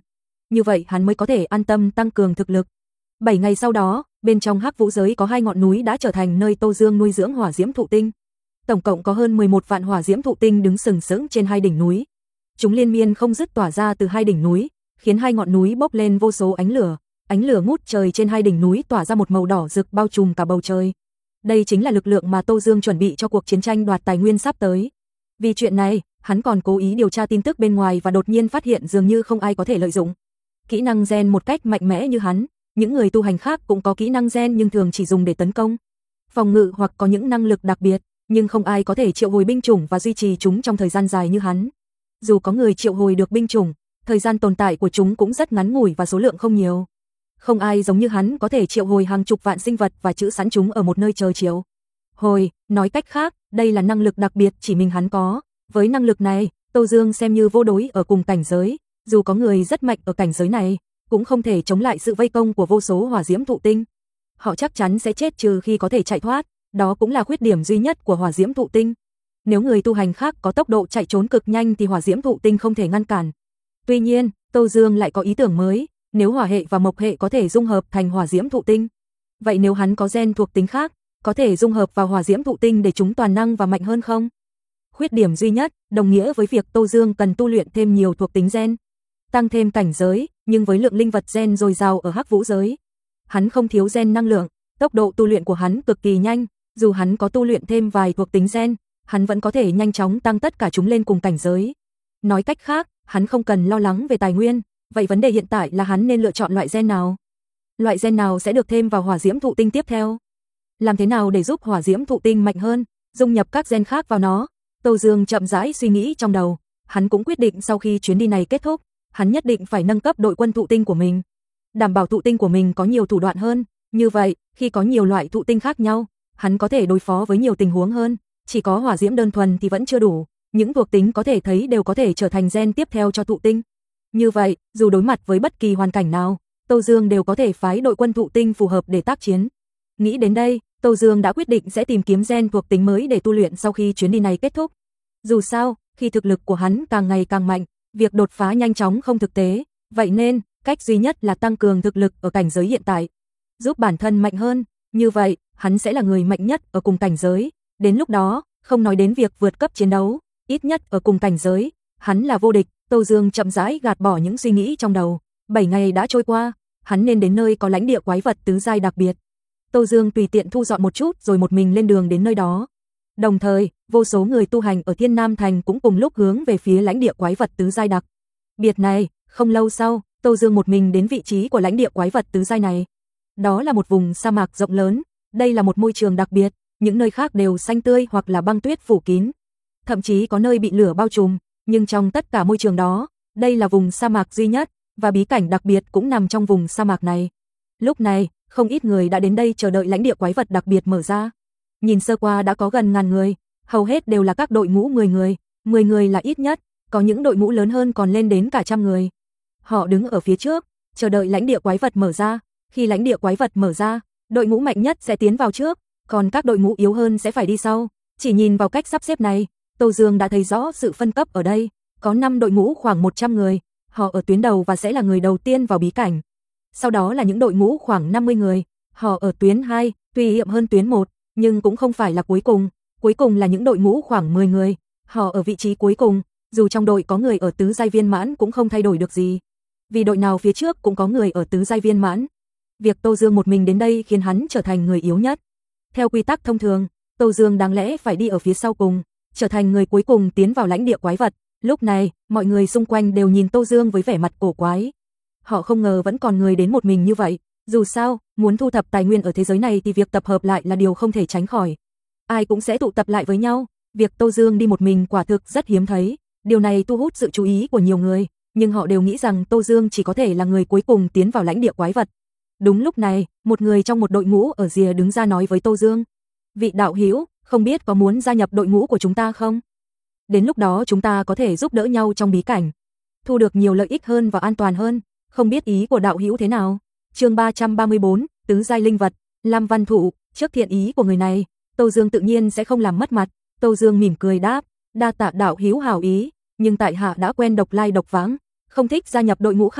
như vậy hắn mới có thể an tâm tăng cường thực lực. 7 ngày sau đó, bên trong Hắc Vũ giới có 2 ngọn núi đã trở thành nơi Tô Dương nuôi dưỡng hỏa diễm thụ tinh. Tổng cộng có hơn 11 vạn hỏa diễm thụ tinh đứng sừng sững trên 2 đỉnh núi. Chúng liên miên không dứt tỏa ra từ 2 đỉnh núi, khiến 2 ngọn núi bốc lên vô số ánh lửa ngút trời trên 2 đỉnh núi tỏa ra một màu đỏ rực bao trùm cả bầu trời. Đây chính là lực lượng mà Tô Dương chuẩn bị cho cuộc chiến tranh đoạt tài nguyên sắp tới. Vì chuyện này, hắn còn cố ý điều tra tin tức bên ngoài và đột nhiên phát hiện dường như không ai có thể lợi dụng kỹ năng gen một cách mạnh mẽ như hắn. Những người tu hành khác cũng có kỹ năng gen nhưng thường chỉ dùng để tấn công, phòng ngự hoặc có những năng lực đặc biệt, nhưng không ai có thể triệu hồi binh chủng và duy trì chúng trong thời gian dài như hắn. Dù có người triệu hồi được binh chủng, thời gian tồn tại của chúng cũng rất ngắn ngủi và số lượng không nhiều. Không ai giống như hắn có thể triệu hồi hàng chục vạn sinh vật và trữ sẵn chúng ở một nơi chờ triệu hồi. Nói cách khác, đây là năng lực đặc biệt chỉ mình hắn có. Với năng lực này, Tô Dương xem như vô đối ở cùng cảnh giới. Dù có người rất mạnh ở cảnh giới này, cũng không thể chống lại sự vây công của vô số hỏa diễm thụ tinh. Họ chắc chắn sẽ chết trừ khi có thể chạy thoát. Đó cũng là khuyết điểm duy nhất của hỏa diễm thụ tinh. Nếu người tu hành khác có tốc độ chạy trốn cực nhanh thì hỏa diễm thụ tinh không thể ngăn cản. Tuy nhiên, Tô Dương lại có ý tưởng mới. Nếu hỏa hệ và mộc hệ có thể dung hợp thành hỏa diễm thụ tinh, vậy nếu hắn có gen thuộc tính khác, có thể dung hợp vào hỏa diễm thụ tinh để chúng toàn năng và mạnh hơn không? Khuyết điểm duy nhất, đồng nghĩa với việc Tô Dương cần tu luyện thêm nhiều thuộc tính gen, tăng thêm cảnh giới, nhưng với lượng linh vật gen dồi dào ở Hắc Vũ giới, hắn không thiếu gen năng lượng, tốc độ tu luyện của hắn cực kỳ nhanh, dù hắn có tu luyện thêm vài thuộc tính gen, hắn vẫn có thể nhanh chóng tăng tất cả chúng lên cùng cảnh giới. Nói cách khác, hắn không cần lo lắng về tài nguyên. Vậy vấn đề hiện tại là hắn nên lựa chọn loại gen nào? Loại gen nào sẽ được thêm vào hỏa diễm thụ tinh tiếp theo? Làm thế nào để giúp hỏa diễm thụ tinh mạnh hơn, dung nhập các gen khác vào nó? Tô Dương chậm rãi suy nghĩ trong đầu, hắn cũng quyết định sau khi chuyến đi này kết thúc, hắn nhất định phải nâng cấp đội quân thụ tinh của mình, đảm bảo thụ tinh của mình có nhiều thủ đoạn hơn, như vậy, khi có nhiều loại thụ tinh khác nhau, hắn có thể đối phó với nhiều tình huống hơn, chỉ có hỏa diễm đơn thuần thì vẫn chưa đủ, những thuộc tính có thể thấy đều có thể trở thành gen tiếp theo cho thụ tinh. Như vậy, dù đối mặt với bất kỳ hoàn cảnh nào, Tô Dương đều có thể phái đội quân thụ tinh phù hợp để tác chiến. Nghĩ đến đây, Tô Dương đã quyết định sẽ tìm kiếm gen thuộc tính mới để tu luyện sau khi chuyến đi này kết thúc. Dù sao, khi thực lực của hắn càng ngày càng mạnh, việc đột phá nhanh chóng không thực tế, vậy nên, cách duy nhất là tăng cường thực lực ở cảnh giới hiện tại, giúp bản thân mạnh hơn, như vậy, hắn sẽ là người mạnh nhất ở cùng cảnh giới. Đến lúc đó, không nói đến việc vượt cấp chiến đấu, ít nhất ở cùng cảnh giới, hắn là vô địch. Tô Dương chậm rãi gạt bỏ những suy nghĩ trong đầu. 7 ngày đã trôi qua, hắn nên đến nơi có lãnh địa quái vật tứ giai đặc biệt. Tô Dương tùy tiện thu dọn một chút rồi một mình lên đường đến nơi đó. Đồng thời, vô số người tu hành ở Thiên Nam Thành cũng cùng lúc hướng về phía lãnh địa quái vật tứ giai đặc biệt này. Không lâu sau, Tô Dương một mình đến vị trí của lãnh địa quái vật tứ giai này. Đó là một vùng sa mạc rộng lớn, đây là một môi trường đặc biệt, những nơi khác đều xanh tươi hoặc là băng tuyết phủ kín, thậm chí có nơi bị lửa bao trùm. Nhưng trong tất cả môi trường đó, đây là vùng sa mạc duy nhất, và bí cảnh đặc biệt cũng nằm trong vùng sa mạc này. Lúc này, không ít người đã đến đây chờ đợi lãnh địa quái vật đặc biệt mở ra. Nhìn sơ qua đã có gần ngàn người, hầu hết đều là các đội ngũ 10 người, 10 người là ít nhất, có những đội ngũ lớn hơn còn lên đến cả trăm người. Họ đứng ở phía trước, chờ đợi lãnh địa quái vật mở ra. Khi lãnh địa quái vật mở ra, đội ngũ mạnh nhất sẽ tiến vào trước, còn các đội ngũ yếu hơn sẽ phải đi sau. Chỉ nhìn vào cách sắp xếp này, Tô Dương đã thấy rõ sự phân cấp ở đây, có 5 đội ngũ khoảng 100 người, họ ở tuyến đầu và sẽ là người đầu tiên vào bí cảnh. Sau đó là những đội ngũ khoảng 50 người, họ ở tuyến 2, tuy hiểm hơn tuyến 1, nhưng cũng không phải là cuối cùng. Cuối cùng là những đội ngũ khoảng 10 người, họ ở vị trí cuối cùng, dù trong đội có người ở tứ giai viên mãn cũng không thay đổi được gì. Vì đội nào phía trước cũng có người ở tứ giai viên mãn. Việc Tô Dương một mình đến đây khiến hắn trở thành người yếu nhất. Theo quy tắc thông thường, Tô Dương đáng lẽ phải đi ở phía sau cùng, trở thành người cuối cùng tiến vào lãnh địa quái vật. Lúc này, mọi người xung quanh đều nhìn Tô Dương với vẻ mặt cổ quái. Họ không ngờ vẫn còn người đến một mình như vậy. Dù sao, muốn thu thập tài nguyên ở thế giới này thì việc tập hợp lại là điều không thể tránh khỏi. Ai cũng sẽ tụ tập lại với nhau. Việc Tô Dương đi một mình quả thực rất hiếm thấy. Điều này thu hút sự chú ý của nhiều người, nhưng họ đều nghĩ rằng Tô Dương chỉ có thể là người cuối cùng tiến vào lãnh địa quái vật. Đúng lúc này, một người trong một đội ngũ ở rìa đứng ra nói với Tô Dương: "Vị đạo hữu, không biết có muốn gia nhập đội ngũ của chúng ta không? Đến lúc đó chúng ta có thể giúp đỡ nhau trong bí cảnh, thu được nhiều lợi ích hơn và an toàn hơn, không biết ý của đạo hữu thế nào?" Chương 334, tứ giai linh vật, Lam Văn Thụ. Trước thiện ý của người này, Tô Dương tự nhiên sẽ không làm mất mặt. Tô Dương mỉm cười đáp: "Đa tạ đạo hữu hảo ý, nhưng tại hạ đã quen độc lai độc vãng, không thích gia nhập đội ngũ khác,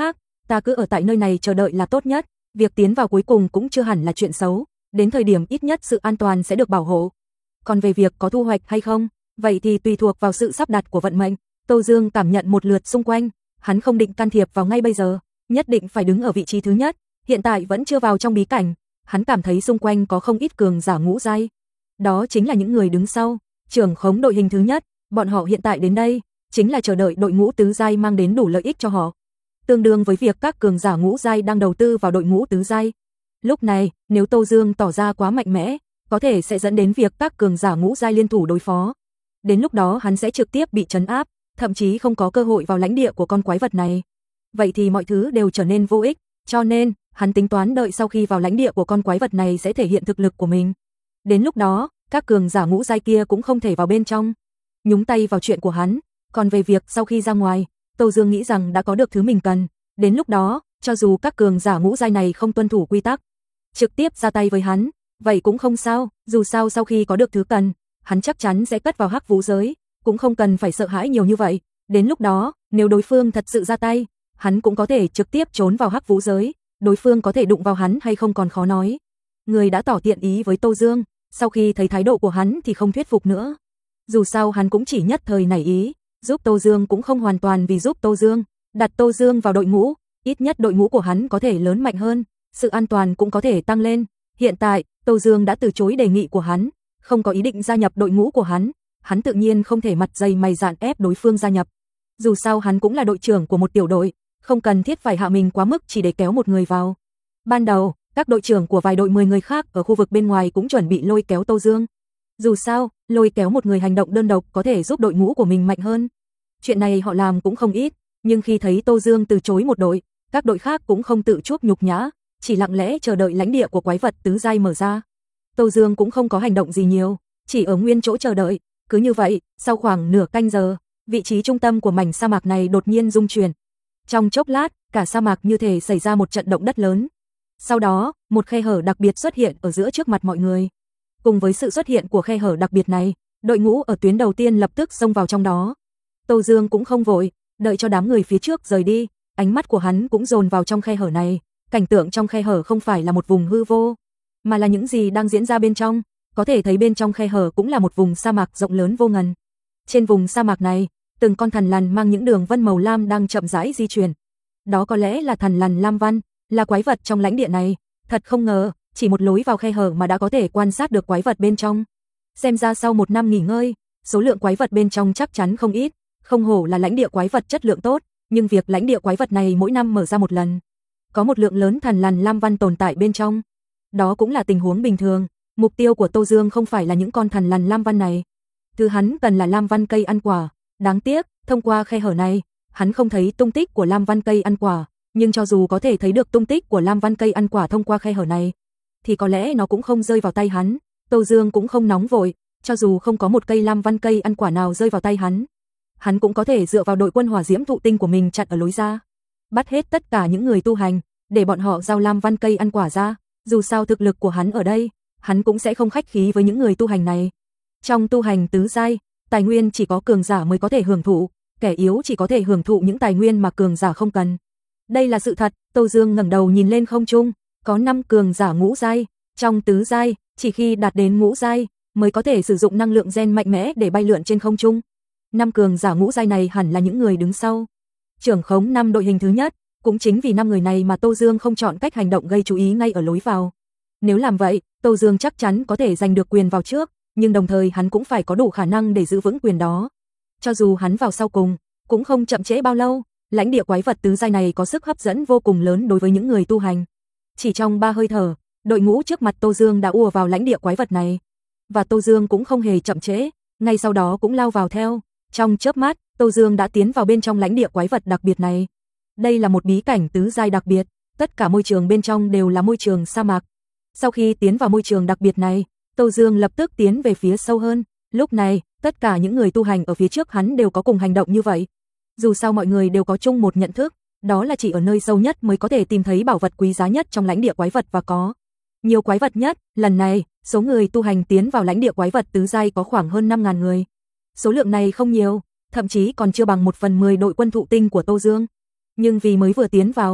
Ta cứ ở tại nơi này chờ đợi là tốt nhất, việc tiến vào cuối cùng cũng chưa hẳn là chuyện xấu, đến thời điểm ít nhất sự an toàn sẽ được bảo hộ. Còn về việc có thu hoạch hay không, vậy thì tùy thuộc vào sự sắp đặt của vận mệnh. Tô Dương cảm nhận một lượt xung quanh, hắn không định can thiệp vào ngay bây giờ, nhất định phải đứng ở vị trí thứ nhất, hiện tại vẫn chưa vào trong bí cảnh, hắn cảm thấy xung quanh có không ít cường giả ngũ giai. Đó chính là những người đứng sau, trưởng khống đội hình thứ nhất, bọn họ hiện tại đến đây, chính là chờ đợi đội ngũ tứ giai mang đến đủ lợi ích cho họ. Tương đương với việc các cường giả ngũ giai đang đầu tư vào đội ngũ tứ giai. Lúc này, nếu Tô Dương tỏ ra quá mạnh mẽ, có thể sẽ dẫn đến việc các cường giả ngũ giai liên thủ đối phó. Đến lúc đó hắn sẽ trực tiếp bị trấn áp, thậm chí không có cơ hội vào lãnh địa của con quái vật này. Vậy thì mọi thứ đều trở nên vô ích, cho nên, hắn tính toán đợi sau khi vào lãnh địa của con quái vật này sẽ thể hiện thực lực của mình. Đến lúc đó, các cường giả ngũ giai kia cũng không thể vào bên trong, nhúng tay vào chuyện của hắn. Còn về việc sau khi ra ngoài, Tô Dương nghĩ rằng đã có được thứ mình cần. Đến lúc đó, cho dù các cường giả ngũ giai này không tuân thủ quy tắc, trực tiếp ra tay với hắn, vậy cũng không sao, dù sao sau khi có được thứ cần, hắn chắc chắn sẽ cất vào hắc vũ giới, cũng không cần phải sợ hãi nhiều như vậy. Đến lúc đó, nếu đối phương thật sự ra tay, hắn cũng có thể trực tiếp trốn vào hắc vũ giới, đối phương có thể đụng vào hắn hay không còn khó nói. Người đã tỏ thiện ý với Tô Dương, sau khi thấy thái độ của hắn thì không thuyết phục nữa. Dù sao hắn cũng chỉ nhất thời nảy ý, giúp Tô Dương cũng không hoàn toàn vì giúp Tô Dương, đặt Tô Dương vào đội ngũ, ít nhất đội ngũ của hắn có thể lớn mạnh hơn, sự an toàn cũng có thể tăng lên. Hiện tại, Tô Dương đã từ chối đề nghị của hắn, không có ý định gia nhập đội ngũ của hắn tự nhiên không thể mặt dày mày dạn ép đối phương gia nhập. Dù sao hắn cũng là đội trưởng của một tiểu đội, không cần thiết phải hạ mình quá mức chỉ để kéo một người vào. Ban đầu, các đội trưởng của vài đội 10 người khác ở khu vực bên ngoài cũng chuẩn bị lôi kéo Tô Dương. Dù sao, lôi kéo một người hành động đơn độc có thể giúp đội ngũ của mình mạnh hơn. Chuyện này họ làm cũng không ít, nhưng khi thấy Tô Dương từ chối một đội, các đội khác cũng không tự chuốc nhục nhã, chỉ lặng lẽ chờ đợi lãnh địa của quái vật tứ giai mở ra. Tô Dương cũng không có hành động gì nhiều, chỉ ở nguyên chỗ chờ đợi. Cứ như vậy, sau khoảng nửa canh giờ, vị trí trung tâm của mảnh sa mạc này đột nhiên rung chuyển. Trong chốc lát, cả sa mạc như thể xảy ra một trận động đất lớn. Sau đó, một khe hở đặc biệt xuất hiện ở giữa trước mặt mọi người. Cùng với sự xuất hiện của khe hở đặc biệt này, đội ngũ ở tuyến đầu tiên lập tức xông vào trong đó. Tô Dương cũng không vội, đợi cho đám người phía trước rời đi, ánh mắt của hắn cũng dồn vào trong khe hở này. Cảnh tượng trong khe hở không phải là một vùng hư vô, mà là những gì đang diễn ra bên trong. Có thể thấy bên trong khe hở cũng là một vùng sa mạc rộng lớn vô ngần. Trên vùng sa mạc này, từng con thằn lằn mang những đường vân màu lam đang chậm rãi di chuyển. Đó có lẽ là thằn lằn lam văn, là quái vật trong lãnh địa này. Thật không ngờ, chỉ một lối vào khe hở mà đã có thể quan sát được quái vật bên trong. Xem ra sau một năm nghỉ ngơi, số lượng quái vật bên trong chắc chắn không ít. Không hổ là lãnh địa quái vật chất lượng tốt, nhưng việc lãnh địa quái vật này mỗi năm mở ra một lần. Có một lượng lớn thằn lằn lam văn tồn tại bên trong. Đó cũng là tình huống bình thường. Mục tiêu của Tô Dương không phải là những con thằn lằn lam văn này. Thứ hắn cần là lam văn cây ăn quả. Đáng tiếc, thông qua khe hở này, hắn không thấy tung tích của lam văn cây ăn quả. Nhưng cho dù có thể thấy được tung tích của lam văn cây ăn quả thông qua khe hở này, thì có lẽ nó cũng không rơi vào tay hắn. Tô Dương cũng không nóng vội, cho dù không có một cây lam văn cây ăn quả nào rơi vào tay hắn cũng có thể dựa vào đội quân hỏa diễm thụ tinh của mình chặn ở lối ra. Bắt hết tất cả những người tu hành, để bọn họ giao lam văn cây ăn quả ra. Dù sao thực lực của hắn ở đây, hắn cũng sẽ không khách khí với những người tu hành này. Trong tu hành tứ giai, tài nguyên chỉ có cường giả mới có thể hưởng thụ, kẻ yếu chỉ có thể hưởng thụ những tài nguyên mà cường giả không cần. Đây là sự thật. Tô Dương ngẩng đầu nhìn lên không trung, có 5 cường giả ngũ giai, trong tứ giai, chỉ khi đạt đến ngũ giai mới có thể sử dụng năng lượng gen mạnh mẽ để bay lượn trên không trung. 5 cường giả ngũ giai này hẳn là những người đứng sau, trưởng khống 5 đội hình thứ nhất, cũng chính vì 5 người này mà Tô Dương không chọn cách hành động gây chú ý ngay ở lối vào. Nếu làm vậy, Tô Dương chắc chắn có thể giành được quyền vào trước, nhưng đồng thời hắn cũng phải có đủ khả năng để giữ vững quyền đó. Cho dù hắn vào sau cùng, cũng không chậm trễ bao lâu, lãnh địa quái vật tứ giai này có sức hấp dẫn vô cùng lớn đối với những người tu hành. Chỉ trong 3 hơi thở, đội ngũ trước mặt Tô Dương đã ùa vào lãnh địa quái vật này, và Tô Dương cũng không hề chậm trễ, ngay sau đó cũng lao vào theo. Trong chớp mắt, Tô Dương đã tiến vào bên trong lãnh địa quái vật đặc biệt này. Đây là một bí cảnh tứ giai đặc biệt, tất cả môi trường bên trong đều là môi trường sa mạc. Sau khi tiến vào môi trường đặc biệt này, Tô Dương lập tức tiến về phía sâu hơn. Lúc này, tất cả những người tu hành ở phía trước hắn đều có cùng hành động như vậy. Dù sao mọi người đều có chung một nhận thức, đó là chỉ ở nơi sâu nhất mới có thể tìm thấy bảo vật quý giá nhất trong lãnh địa quái vật và có nhiều quái vật nhất. Lần này, số người tu hành tiến vào lãnh địa quái vật tứ giai có khoảng hơn 5.000 người. Số lượng này không nhiều, thậm chí còn chưa bằng 1/10 đội quân thụ tinh của Tô Dương. Nhưng vì mới vừa tiến vào,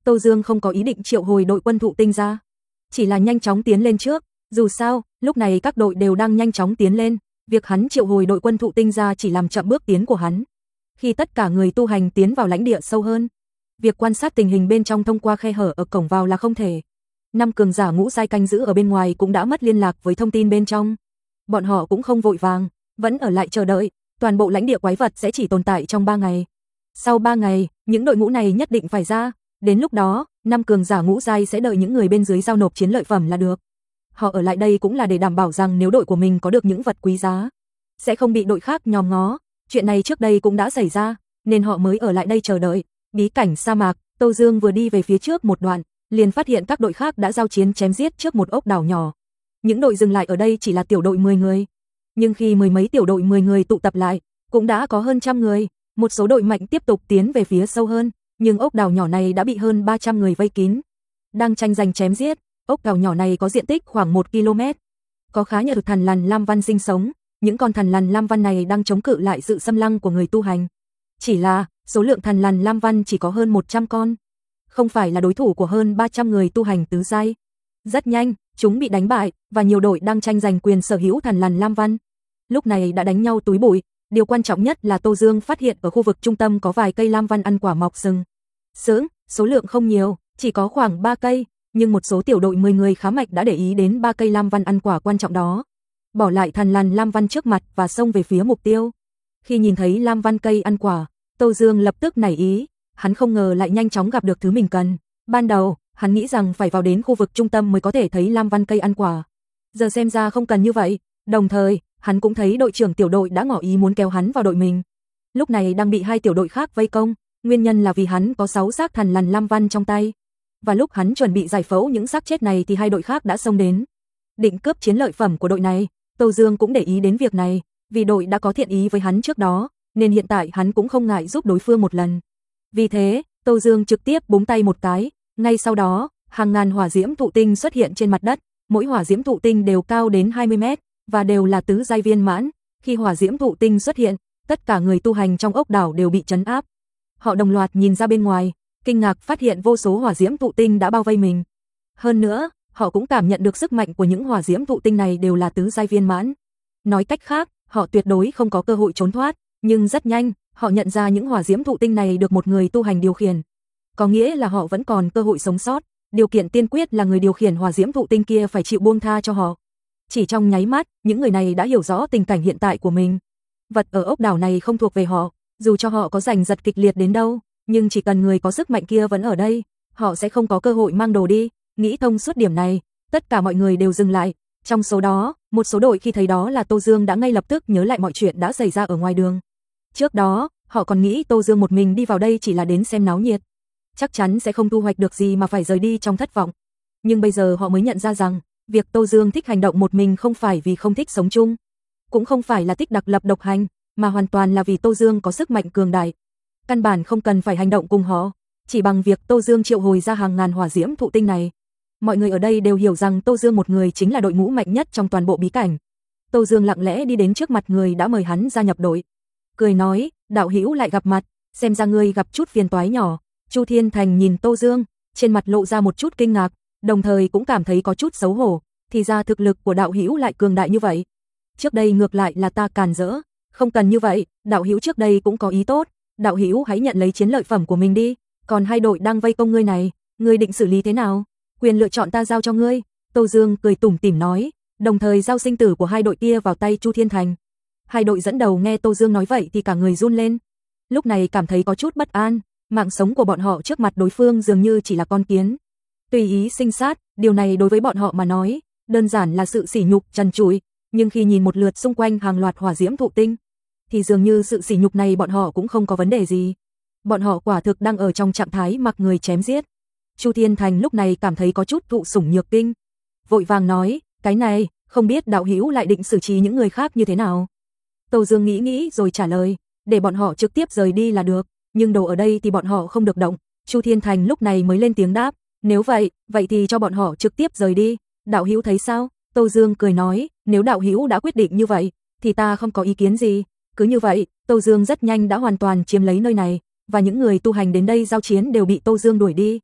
Tô Dương không có ý định triệu hồi đội quân thụ tinh ra, chỉ là nhanh chóng tiến lên trước, dù sao, lúc này các đội đều đang nhanh chóng tiến lên, việc hắn triệu hồi đội quân thụ tinh ra chỉ làm chậm bước tiến của hắn. Khi tất cả người tu hành tiến vào lãnh địa sâu hơn, việc quan sát tình hình bên trong thông qua khe hở ở cổng vào là không thể. 5 cường giả ngũ giai canh giữ ở bên ngoài cũng đã mất liên lạc với thông tin bên trong. Bọn họ cũng không vội vàng, vẫn ở lại chờ đợi, toàn bộ lãnh địa quái vật sẽ chỉ tồn tại trong 3 ngày. Sau 3 ngày, những đội ngũ này nhất định phải ra, đến lúc đó, 5 cường giả ngũ giai sẽ đợi những người bên dưới giao nộp chiến lợi phẩm là được. Họ ở lại đây cũng là để đảm bảo rằng nếu đội của mình có được những vật quý giá, sẽ không bị đội khác nhòm ngó. Chuyện này trước đây cũng đã xảy ra, nên họ mới ở lại đây chờ đợi. Bí cảnh sa mạc, Tô Dương vừa đi về phía trước một đoạn, liền phát hiện các đội khác đã giao chiến chém giết trước một ốc đảo nhỏ. Những đội dừng lại ở đây chỉ là tiểu đội 10 người, nhưng khi mười mấy tiểu đội 10 người tụ tập lại, cũng đã có hơn trăm người. Một số đội mạnh tiếp tục tiến về phía sâu hơn, nhưng ốc đảo nhỏ này đã bị hơn 300 người vây kín, đang tranh giành chém giết. Ốc đảo nhỏ này có diện tích khoảng 1 km, có khá nhiều thần lằn lam văn sinh sống. Những con thần lằn lam văn này đang chống cự lại sự xâm lăng của người tu hành. Chỉ là số lượng thần lằn lam văn chỉ có hơn 100 con, không phải là đối thủ của hơn 300 người tu hành tứ giai. Rất nhanh, chúng bị đánh bại và nhiều đội đang tranh giành quyền sở hữu thần lằn lam văn. Lúc này đã đánh nhau túi bụi. Điều quan trọng nhất là Tô Dương phát hiện ở khu vực trung tâm có vài cây lam văn ăn quả mọc sừng sững, số lượng không nhiều, chỉ có khoảng 3 cây, nhưng một số tiểu đội 10 người khá mạnh đã để ý đến 3 cây lam văn ăn quả quan trọng đó, bỏ lại thần lằn lam văn trước mặt và xông về phía mục tiêu. Khi nhìn thấy lam văn cây ăn quả, Tô Dương lập tức nảy ý, hắn không ngờ lại nhanh chóng gặp được thứ mình cần. Ban đầu, hắn nghĩ rằng phải vào đến khu vực trung tâm mới có thể thấy lam văn cây ăn quả. Giờ xem ra không cần như vậy, đồng thời, hắn cũng thấy đội trưởng tiểu đội đã ngỏ ý muốn kéo hắn vào đội mình. Lúc này đang bị 2 tiểu đội khác vây công, nguyên nhân là vì hắn có 6 xác thần lằn lam văn trong tay. Và lúc hắn chuẩn bị giải phẫu những xác chết này thì 2 đội khác đã xông đến, định cướp chiến lợi phẩm của đội này. Tô Dương cũng để ý đến việc này, vì đội đã có thiện ý với hắn trước đó, nên hiện tại hắn cũng không ngại giúp đối phương một lần. Vì thế, Tô Dương trực tiếp búng tay một cái, ngay sau đó, hàng ngàn hỏa diễm thụ tinh xuất hiện trên mặt đất, mỗi hỏa diễm thụ tinh đều cao đến 20 mét và đều là tứ giai viên mãn. Khi hỏa diễm thụ tinh xuất hiện, tất cả người tu hành trong ốc đảo đều bị trấn áp. Họ đồng loạt nhìn ra bên ngoài, kinh ngạc phát hiện vô số hỏa diễm thụ tinh đã bao vây mình. Hơn nữa, họ cũng cảm nhận được sức mạnh của những hỏa diễm thụ tinh này đều là tứ giai viên mãn. Nói cách khác, họ tuyệt đối không có cơ hội trốn thoát, nhưng rất nhanh, họ nhận ra những hỏa diễm thụ tinh này được một người tu hành điều khiển. Có nghĩa là họ vẫn còn cơ hội sống sót, điều kiện tiên quyết là người điều khiển hỏa diễm thụ tinh kia phải chịu buông tha cho họ. Chỉ trong nháy mắt, những người này đã hiểu rõ tình cảnh hiện tại của mình. Vật ở ốc đảo này không thuộc về họ, dù cho họ có giành giật kịch liệt đến đâu, nhưng chỉ cần người có sức mạnh kia vẫn ở đây, họ sẽ không có cơ hội mang đồ đi. Nghĩ thông suốt điểm này, tất cả mọi người đều dừng lại. Trong số đó, một số đội khi thấy đó là Tô Dương đã ngay lập tức nhớ lại mọi chuyện đã xảy ra ở ngoài đường. Trước đó, họ còn nghĩ Tô Dương một mình đi vào đây chỉ là đến xem náo nhiệt, chắc chắn sẽ không thu hoạch được gì mà phải rời đi trong thất vọng. Nhưng bây giờ họ mới nhận ra rằng, việc Tô Dương thích hành động một mình không phải vì không thích sống chung, cũng không phải là thích đặc lập độc hành, mà hoàn toàn là vì Tô Dương có sức mạnh cường đại. Căn bản không cần phải hành động cùng họ, chỉ bằng việc Tô Dương triệu hồi ra hàng ngàn hỏa diễm thụ tinh này. Mọi người ở đây đều hiểu rằng Tô Dương một người chính là đội ngũ mạnh nhất trong toàn bộ bí cảnh. Tô Dương lặng lẽ đi đến trước mặt người đã mời hắn gia nhập đội, cười nói, đạo hữu lại gặp mặt, xem ra ngươi gặp chút phiền toái nhỏ. Chu Thiên Thành nhìn Tô Dương, trên mặt lộ ra một chút kinh ngạc, đồng thời cũng cảm thấy có chút xấu hổ, thì ra thực lực của đạo hữu lại cường đại như vậy. Trước đây ngược lại là ta càn rỡ, không cần như vậy, đạo hữu trước đây cũng có ý tốt, đạo hữu hãy nhận lấy chiến lợi phẩm của mình đi, còn 2 đội đang vây công ngươi này, ngươi định xử lý thế nào? Quyền lựa chọn ta giao cho ngươi. Tô Dương cười tủm tỉm nói, đồng thời giao sinh tử của 2 đội kia vào tay Chu Thiên Thành. 2 đội dẫn đầu nghe Tô Dương nói vậy thì cả người run lên, lúc này cảm thấy có chút bất an, mạng sống của bọn họ trước mặt đối phương dường như chỉ là con kiến, tùy ý sinh sát. Điều này đối với bọn họ mà nói, đơn giản là sự sỉ nhục trần trụi, nhưng khi nhìn một lượt xung quanh hàng loạt hỏa diễm thụ tinh, thì dường như sự sỉ nhục này bọn họ cũng không có vấn đề gì. Bọn họ quả thực đang ở trong trạng thái mặc người chém giết. Chu Thiên Thành lúc này cảm thấy có chút thụ sủng nhược kinh, vội vàng nói, cái này, không biết đạo hữu lại định xử trí những người khác như thế nào? Tô Dương nghĩ rồi trả lời, để bọn họ trực tiếp rời đi là được, nhưng đồ ở đây thì bọn họ không được động. Chu Thiên Thành lúc này mới lên tiếng đáp, nếu vậy thì cho bọn họ trực tiếp rời đi, đạo hữu thấy sao? Tô Dương cười nói, nếu đạo hữu đã quyết định như vậy, thì ta không có ý kiến gì. Cứ như vậy, Tô Dương rất nhanh đã hoàn toàn chiếm lấy nơi này, và những người tu hành đến đây giao chiến đều bị Tô Dương đuổi đi.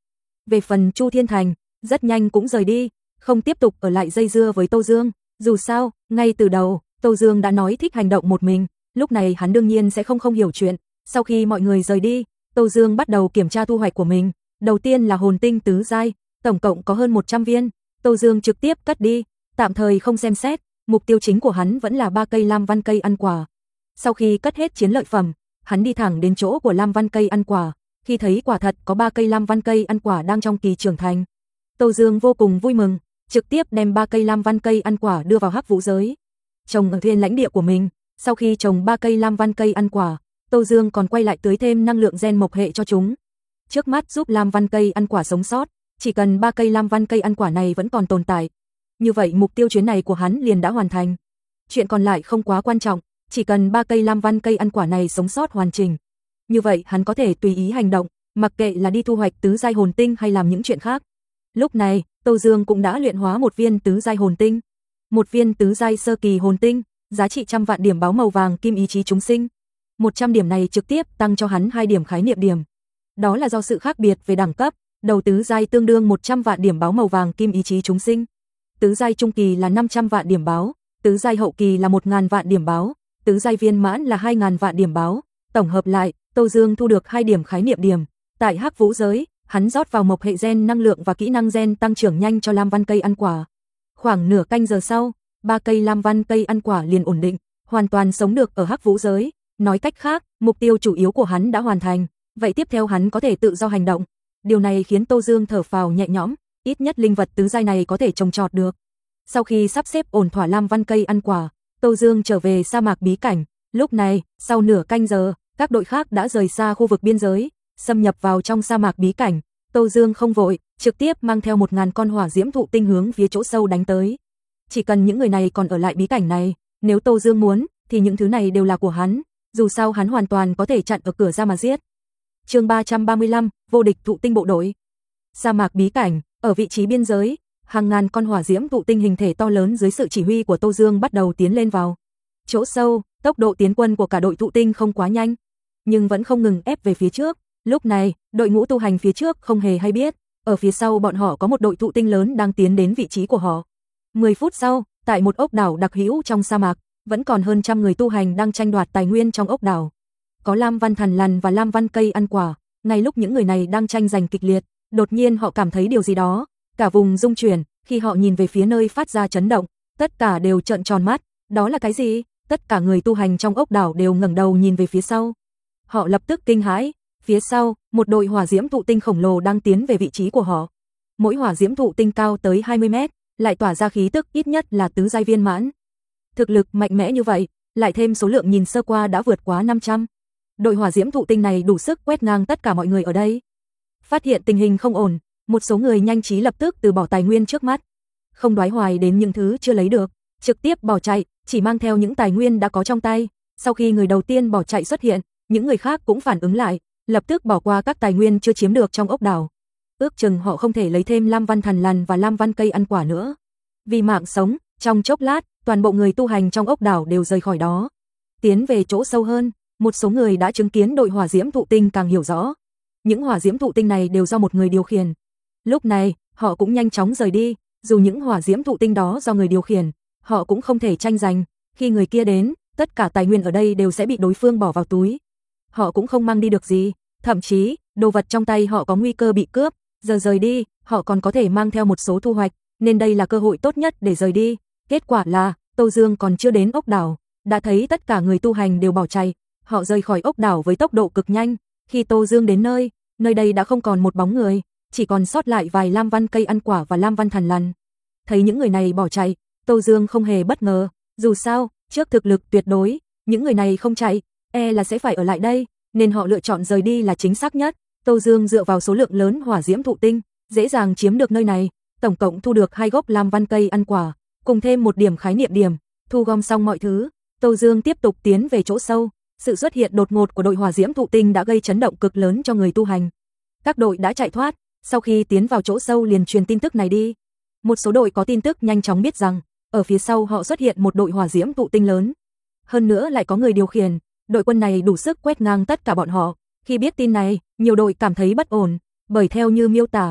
Về phần Chu Thiên Thành, rất nhanh cũng rời đi, không tiếp tục ở lại dây dưa với Tô Dương. Dù sao, ngay từ đầu, Tô Dương đã nói thích hành động một mình, lúc này hắn đương nhiên sẽ không hiểu chuyện. Sau khi mọi người rời đi, Tô Dương bắt đầu kiểm tra thu hoạch của mình. Đầu tiên là hồn tinh tứ giai, tổng cộng có hơn 100 viên. Tô Dương trực tiếp cất đi, tạm thời không xem xét, mục tiêu chính của hắn vẫn là 3 cây lam văn cây ăn quả. Sau khi cất hết chiến lợi phẩm, hắn đi thẳng đến chỗ của lam văn cây ăn quả, khi thấy quả thật có 3 cây lam văn cây ăn quả đang trong kỳ trưởng thành. Tô Dương vô cùng vui mừng, trực tiếp đem 3 cây lam văn cây ăn quả đưa vào Hắc Vũ giới, trồng ở thiên lãnh địa của mình. Sau khi trồng 3 cây lam văn cây ăn quả, Tô Dương còn quay lại tưới thêm năng lượng gen mộc hệ cho chúng. Trước mắt giúp lam văn cây ăn quả sống sót, chỉ cần 3 cây lam văn cây ăn quả này vẫn còn tồn tại. Như vậy mục tiêu chuyến này của hắn liền đã hoàn thành. Chuyện còn lại không quá quan trọng, chỉ cần 3 cây lam văn cây ăn quả này sống sót hoàn chỉnh. Như vậy hắn có thể tùy ý hành động, mặc kệ là đi thu hoạch tứ giai hồn tinh hay làm những chuyện khác. Lúc này, Tô Dương cũng đã luyện hóa một viên tứ giai hồn tinh. Một viên tứ giai sơ kỳ hồn tinh, giá trị 100 vạn điểm báo màu vàng kim ý chí chúng sinh. 100 điểm này trực tiếp tăng cho hắn 2 điểm khái niệm điểm. Đó là do sự khác biệt về đẳng cấp, đầu tứ giai tương đương 100 vạn điểm báo màu vàng kim ý chí chúng sinh. Tứ giai trung kỳ là 500 vạn điểm báo, tứ giai hậu kỳ là 1000 vạn điểm báo, tứ giai viên mãn là 2000 vạn điểm báo. Tổng hợp lại, Tô Dương thu được 2 điểm khái niệm điểm. Tại Hắc Vũ giới, hắn rót vào mộc hệ gen năng lượng và kỹ năng gen tăng trưởng nhanh cho lam văn cây ăn quả. Khoảng nửa canh giờ sau, 3 cây lam văn cây ăn quả liền ổn định, hoàn toàn sống được ở Hắc Vũ giới. Nói cách khác, mục tiêu chủ yếu của hắn đã hoàn thành, vậy tiếp theo hắn có thể tự do hành động. Điều này khiến Tô Dương thở phào nhẹ nhõm, ít nhất linh vật tứ giai này có thể trồng trọt được. Sau khi sắp xếp ổn thỏa lam văn cây ăn quả, Tô Dương trở về sa mạc bí cảnh. Lúc này, sau nửa canh giờ, các đội khác đã rời xa khu vực biên giới, xâm nhập vào trong sa mạc bí cảnh. Tô Dương không vội, trực tiếp mang theo 1000 con hỏa diễm thụ tinh hướng phía chỗ sâu đánh tới. Chỉ cần những người này còn ở lại bí cảnh này, nếu Tô Dương muốn, thì những thứ này đều là của hắn. Dù sao hắn hoàn toàn có thể chặn ở cửa ra mà giết. Chương 335, vô địch thụ tinh bộ đội. Sa mạc bí cảnh, ở vị trí biên giới, hàng ngàn con hỏa diễm thụ tinh hình thể to lớn dưới sự chỉ huy của Tô Dương bắt đầu tiến lên vào chỗ sâu. Tốc độ tiến quân của cả đội thụ tinh không quá nhanh, nhưng vẫn không ngừng ép về phía trước. Lúc này, đội ngũ tu hành phía trước không hề hay biết, ở phía sau bọn họ có một đội thụ tinh lớn đang tiến đến vị trí của họ. 10 phút sau, tại một ốc đảo đặc hữu trong sa mạc, vẫn còn hơn trăm người tu hành đang tranh đoạt tài nguyên trong ốc đảo. Có lam văn thần lằn và lam văn cây ăn quả. Ngay lúc những người này đang tranh giành kịch liệt, đột nhiên họ cảm thấy điều gì đó, cả vùng rung chuyển. Khi họ nhìn về phía nơi phát ra chấn động, tất cả đều trợn tròn mắt. Đó là cái gì? Tất cả người tu hành trong ốc đảo đều ngẩng đầu nhìn về phía sau. Họ lập tức kinh hãi. Phía sau, một đội hỏa diễm thụ tinh khổng lồ đang tiến về vị trí của họ. Mỗi hỏa diễm thụ tinh cao tới 20 mét, lại tỏa ra khí tức ít nhất là tứ giai viên mãn. Thực lực mạnh mẽ như vậy, lại thêm số lượng nhìn sơ qua đã vượt quá 500. Đội hỏa diễm thụ tinh này đủ sức quét ngang tất cả mọi người ở đây. Phát hiện tình hình không ổn, một số người nhanh trí lập tức từ bỏ tài nguyên trước mắt, không đoái hoài đến những thứ chưa lấy được, trực tiếp bỏ chạy, chỉ mang theo những tài nguyên đã có trong tay. Sau khi người đầu tiên bỏ chạy xuất hiện, những người khác cũng phản ứng lại, lập tức bỏ qua các tài nguyên chưa chiếm được trong ốc đảo. Ước chừng họ không thể lấy thêm lam văn thần lằn và lam văn cây ăn quả nữa. Vì mạng sống, trong chốc lát, toàn bộ người tu hành trong ốc đảo đều rời khỏi đó. Tiến về chỗ sâu hơn, một số người đã chứng kiến đội hỏa diễm thụ tinh càng hiểu rõ. Những hỏa diễm thụ tinh này đều do một người điều khiển. Lúc này, họ cũng nhanh chóng rời đi, dù những hỏa diễm thụ tinh đó do người điều khiển, họ cũng không thể tranh giành. Khi người kia đến, tất cả tài nguyên ở đây đều sẽ bị đối phương bỏ vào túi. Họ cũng không mang đi được gì, thậm chí, đồ vật trong tay họ có nguy cơ bị cướp. Giờ rời đi, họ còn có thể mang theo một số thu hoạch, nên đây là cơ hội tốt nhất để rời đi. Kết quả là, Tô Dương còn chưa đến ốc đảo, đã thấy tất cả người tu hành đều bỏ chạy. Họ rời khỏi ốc đảo với tốc độ cực nhanh. Khi Tô Dương đến nơi đây đã không còn một bóng người, chỉ còn sót lại vài lam văn cây ăn quả và lam văn thần lằn. Thấy những người này bỏ chạy, Tô Dương không hề bất ngờ, dù sao, trước thực lực tuyệt đối, những người này không chạy, là sẽ phải ở lại đây, nên họ lựa chọn rời đi là chính xác nhất. Tô Dương dựa vào số lượng lớn hỏa diễm thụ tinh, dễ dàng chiếm được nơi này, tổng cộng thu được 2 gốc lam văn cây ăn quả, cùng thêm 1 điểm khái niệm điểm. Thu gom xong mọi thứ, Tô Dương tiếp tục tiến về chỗ sâu. Sự xuất hiện đột ngột của đội hỏa diễm thụ tinh đã gây chấn động cực lớn cho người tu hành. Các đội đã chạy thoát, sau khi tiến vào chỗ sâu liền truyền tin tức này đi. Một số đội có tin tức nhanh chóng biết rằng, ở phía sau họ xuất hiện một đội hỏa diễm thụ tinh lớn. Hơn nữa lại có người điều khiển, đội quân này đủ sức quét ngang tất cả bọn họ. Khi biết tin này, nhiều đội cảm thấy bất ổn, bởi theo như miêu tả,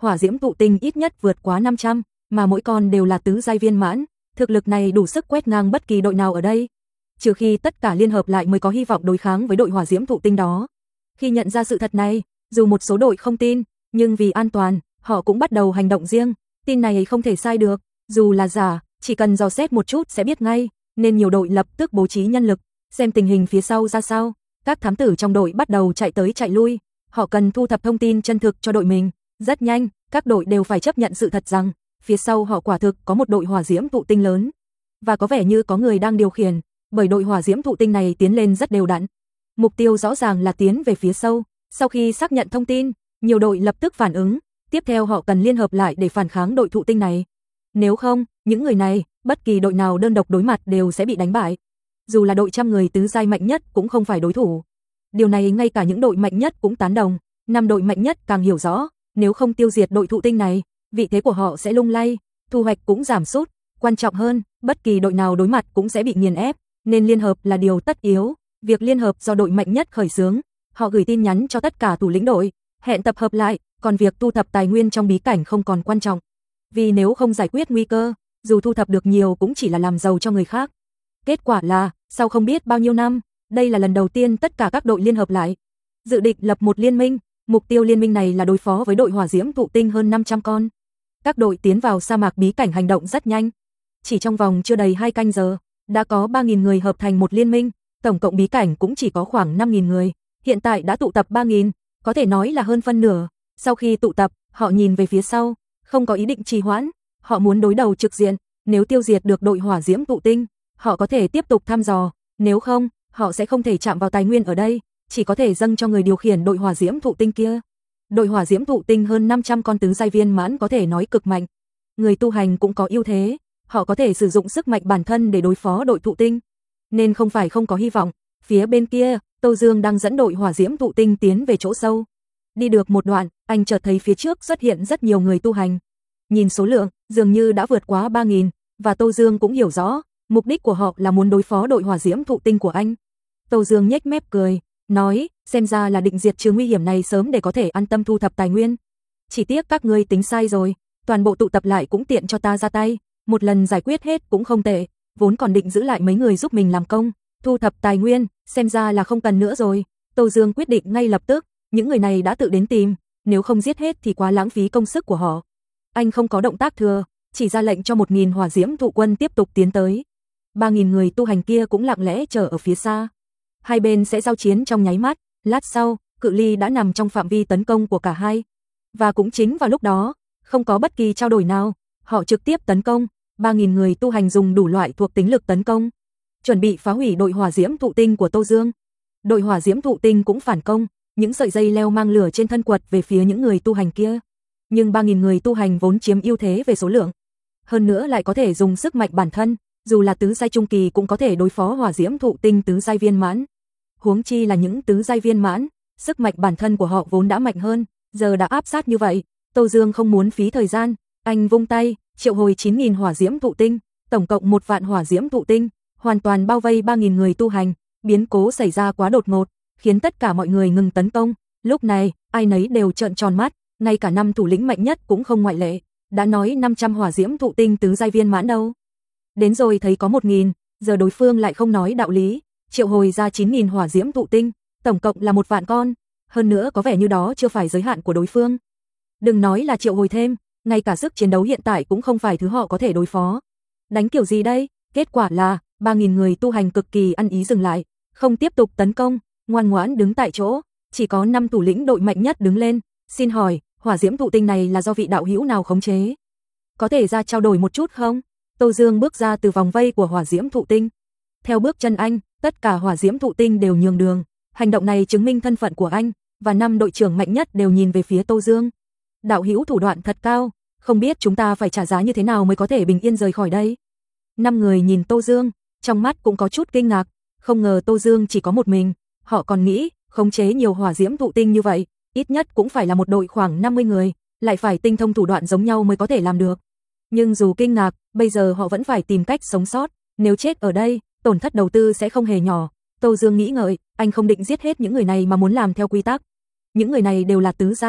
hỏa diễm thụ tinh ít nhất vượt quá 500, mà mỗi con đều là tứ giai viên mãn, thực lực này đủ sức quét ngang bất kỳ đội nào ở đây. Trừ khi tất cả liên hợp lại mới có hy vọng đối kháng với đội hỏa diễm thụ tinh đó. Khi nhận ra sự thật này, dù một số đội không tin, nhưng vì an toàn, họ cũng bắt đầu hành động riêng. Tin này không thể sai được, dù là giả, chỉ cần dò xét một chút sẽ biết ngay, nên nhiều đội lập tức bố trí nhân lực, xem tình hình phía sau ra sao. Các thám tử trong đội bắt đầu chạy tới chạy lui, họ cần thu thập thông tin chân thực cho đội mình. Rất nhanh, các đội đều phải chấp nhận sự thật rằng, phía sau họ quả thực có một đội hỏa diễm thụ tinh lớn. Và có vẻ như có người đang điều khiển, bởi đội hỏa diễm thụ tinh này tiến lên rất đều đặn. Mục tiêu rõ ràng là tiến về phía sâu. Sau khi xác nhận thông tin, nhiều đội lập tức phản ứng, tiếp theo họ cần liên hợp lại để phản kháng đội thụ tinh này. Nếu không, những người này, bất kỳ đội nào đơn độc đối mặt đều sẽ bị đánh bại. Dù là đội trăm người tứ giai mạnh nhất cũng không phải đối thủ. Điều này ngay cả những đội mạnh nhất cũng tán đồng, 5 đội mạnh nhất càng hiểu rõ, nếu không tiêu diệt đội thụ tinh này, vị thế của họ sẽ lung lay, thu hoạch cũng giảm sút, quan trọng hơn, bất kỳ đội nào đối mặt cũng sẽ bị nghiền ép, nên liên hợp là điều tất yếu. Việc liên hợp do đội mạnh nhất khởi xướng, họ gửi tin nhắn cho tất cả thủ lĩnh đội, hẹn tập hợp lại, còn việc thu thập tài nguyên trong bí cảnh không còn quan trọng. Vì nếu không giải quyết nguy cơ, dù thu thập được nhiều cũng chỉ là làm giàu cho người khác. Kết quả là, sau không biết bao nhiêu năm, đây là lần đầu tiên tất cả các đội liên hợp lại, dự định lập một liên minh. Mục tiêu liên minh này là đối phó với đội hỏa diễm thụ tinh hơn 500 con. Các đội tiến vào sa mạc bí cảnh hành động rất nhanh. Chỉ trong vòng chưa đầy 2 canh giờ, đã có 3.000 người hợp thành một liên minh, tổng cộng bí cảnh cũng chỉ có khoảng 5.000 người. Hiện tại đã tụ tập 3.000, có thể nói là hơn phân nửa. Sau khi tụ tập, họ nhìn về phía sau, không có ý định trì hoãn, họ muốn đối đầu trực diện. Nếu tiêu diệt được đội hỏa diễm thụ tinh, họ có thể tiếp tục thăm dò, nếu không, họ sẽ không thể chạm vào tài nguyên ở đây, chỉ có thể dâng cho người điều khiển đội hỏa diễm thụ tinh kia. Đội hỏa diễm thụ tinh hơn 500 con tứ giai viên mãn có thể nói cực mạnh. Người tu hành cũng có ưu thế, họ có thể sử dụng sức mạnh bản thân để đối phó đội thụ tinh, nên không phải không có hy vọng. Phía bên kia, Tô Dương đang dẫn đội hỏa diễm thụ tinh tiến về chỗ sâu. Đi được một đoạn, anh chợt thấy phía trước xuất hiện rất nhiều người tu hành. Nhìn số lượng, dường như đã vượt quá 3.000, và Tô Dương cũng hiểu rõ, mục đích của họ là muốn đối phó đội hỏa diễm thụ tinh của anh. Tô Dương nhếch mép cười, nói, xem ra là định diệt trừ nguy hiểm này sớm để có thể an tâm thu thập tài nguyên. Chỉ tiếc các ngươi tính sai rồi, toàn bộ tụ tập lại cũng tiện cho ta ra tay, một lần giải quyết hết cũng không tệ, vốn còn định giữ lại mấy người giúp mình làm công, thu thập tài nguyên, xem ra là không cần nữa rồi. Tô Dương quyết định ngay lập tức, những người này đã tự đến tìm, nếu không giết hết thì quá lãng phí công sức của họ. Anh không có động tác thừa, chỉ ra lệnh cho 1.000 hỏa diễm thụ quân tiếp tục tiến tới. 3.000 người tu hành kia cũng lặng lẽ chờ ở phía xa. Hai bên sẽ giao chiến trong nháy mắt, lát sau, cự ly đã nằm trong phạm vi tấn công của cả hai. Và cũng chính vào lúc đó, không có bất kỳ trao đổi nào, họ trực tiếp tấn công. 3.000 người tu hành dùng đủ loại thuộc tính lực tấn công, chuẩn bị phá hủy đội hỏa diễm thụ tinh của Tô Dương. Đội hỏa diễm thụ tinh cũng phản công, những sợi dây leo mang lửa trên thân quật về phía những người tu hành kia. Nhưng 3.000 người tu hành vốn chiếm ưu thế về số lượng, hơn nữa lại có thể dùng sức mạnh bản thân, dù là tứ giai trung kỳ cũng có thể đối phó hỏa diễm thụ tinh tứ giai viên mãn. Huống chi là những tứ giai viên mãn, sức mạnh bản thân của họ vốn đã mạnh hơn, giờ đã áp sát như vậy, Tô Dương không muốn phí thời gian, anh vung tay, triệu hồi 9.000 hỏa diễm thụ tinh, tổng cộng 1 vạn hỏa diễm thụ tinh, hoàn toàn bao vây 3.000 người tu hành. Biến cố xảy ra quá đột ngột, khiến tất cả mọi người ngừng tấn công. Lúc này, ai nấy đều trợn tròn mắt, ngay cả 5 thủ lĩnh mạnh nhất cũng không ngoại lệ. Đã nói 500 hỏa diễm thụ tinh tứ giai viên mãn đâu. Đến rồi thấy có 1.000, giờ đối phương lại không nói đạo lý, triệu hồi ra 9.000 hỏa diễm thụ tinh, tổng cộng là 1 vạn con, hơn nữa có vẻ như đó chưa phải giới hạn của đối phương. Đừng nói là triệu hồi thêm, ngay cả sức chiến đấu hiện tại cũng không phải thứ họ có thể đối phó. Đánh kiểu gì đây? Kết quả là 3.000 người tu hành cực kỳ ăn ý dừng lại, không tiếp tục tấn công, ngoan ngoãn đứng tại chỗ. Chỉ có 5 thủ lĩnh đội mạnh nhất đứng lên, xin hỏi, hỏa diễm thụ tinh này là do vị đạo hữu nào khống chế? Có thể ra trao đổi một chút không? Tô Dương bước ra từ vòng vây của hỏa diễm thụ tinh. Theo bước chân anh, tất cả hỏa diễm thụ tinh đều nhường đường. Hành động này chứng minh thân phận của anh, và 5 đội trưởng mạnh nhất đều nhìn về phía Tô Dương. Đạo hữu thủ đoạn thật cao, không biết chúng ta phải trả giá như thế nào mới có thể bình yên rời khỏi đây. 5 người nhìn Tô Dương, trong mắt cũng có chút kinh ngạc, không ngờ Tô Dương chỉ có một mình, họ còn nghĩ khống chế nhiều hỏa diễm thụ tinh như vậy, ít nhất cũng phải là một đội khoảng 50 người, lại phải tinh thông thủ đoạn giống nhau mới có thể làm được. Nhưng dù kinh ngạc, bây giờ họ vẫn phải tìm cách sống sót, nếu chết ở đây, tổn thất đầu tư sẽ không hề nhỏ. Tô Dương nghĩ ngợi, anh không định giết hết những người này mà muốn làm theo quy tắc. Những người này đều là tứ giai,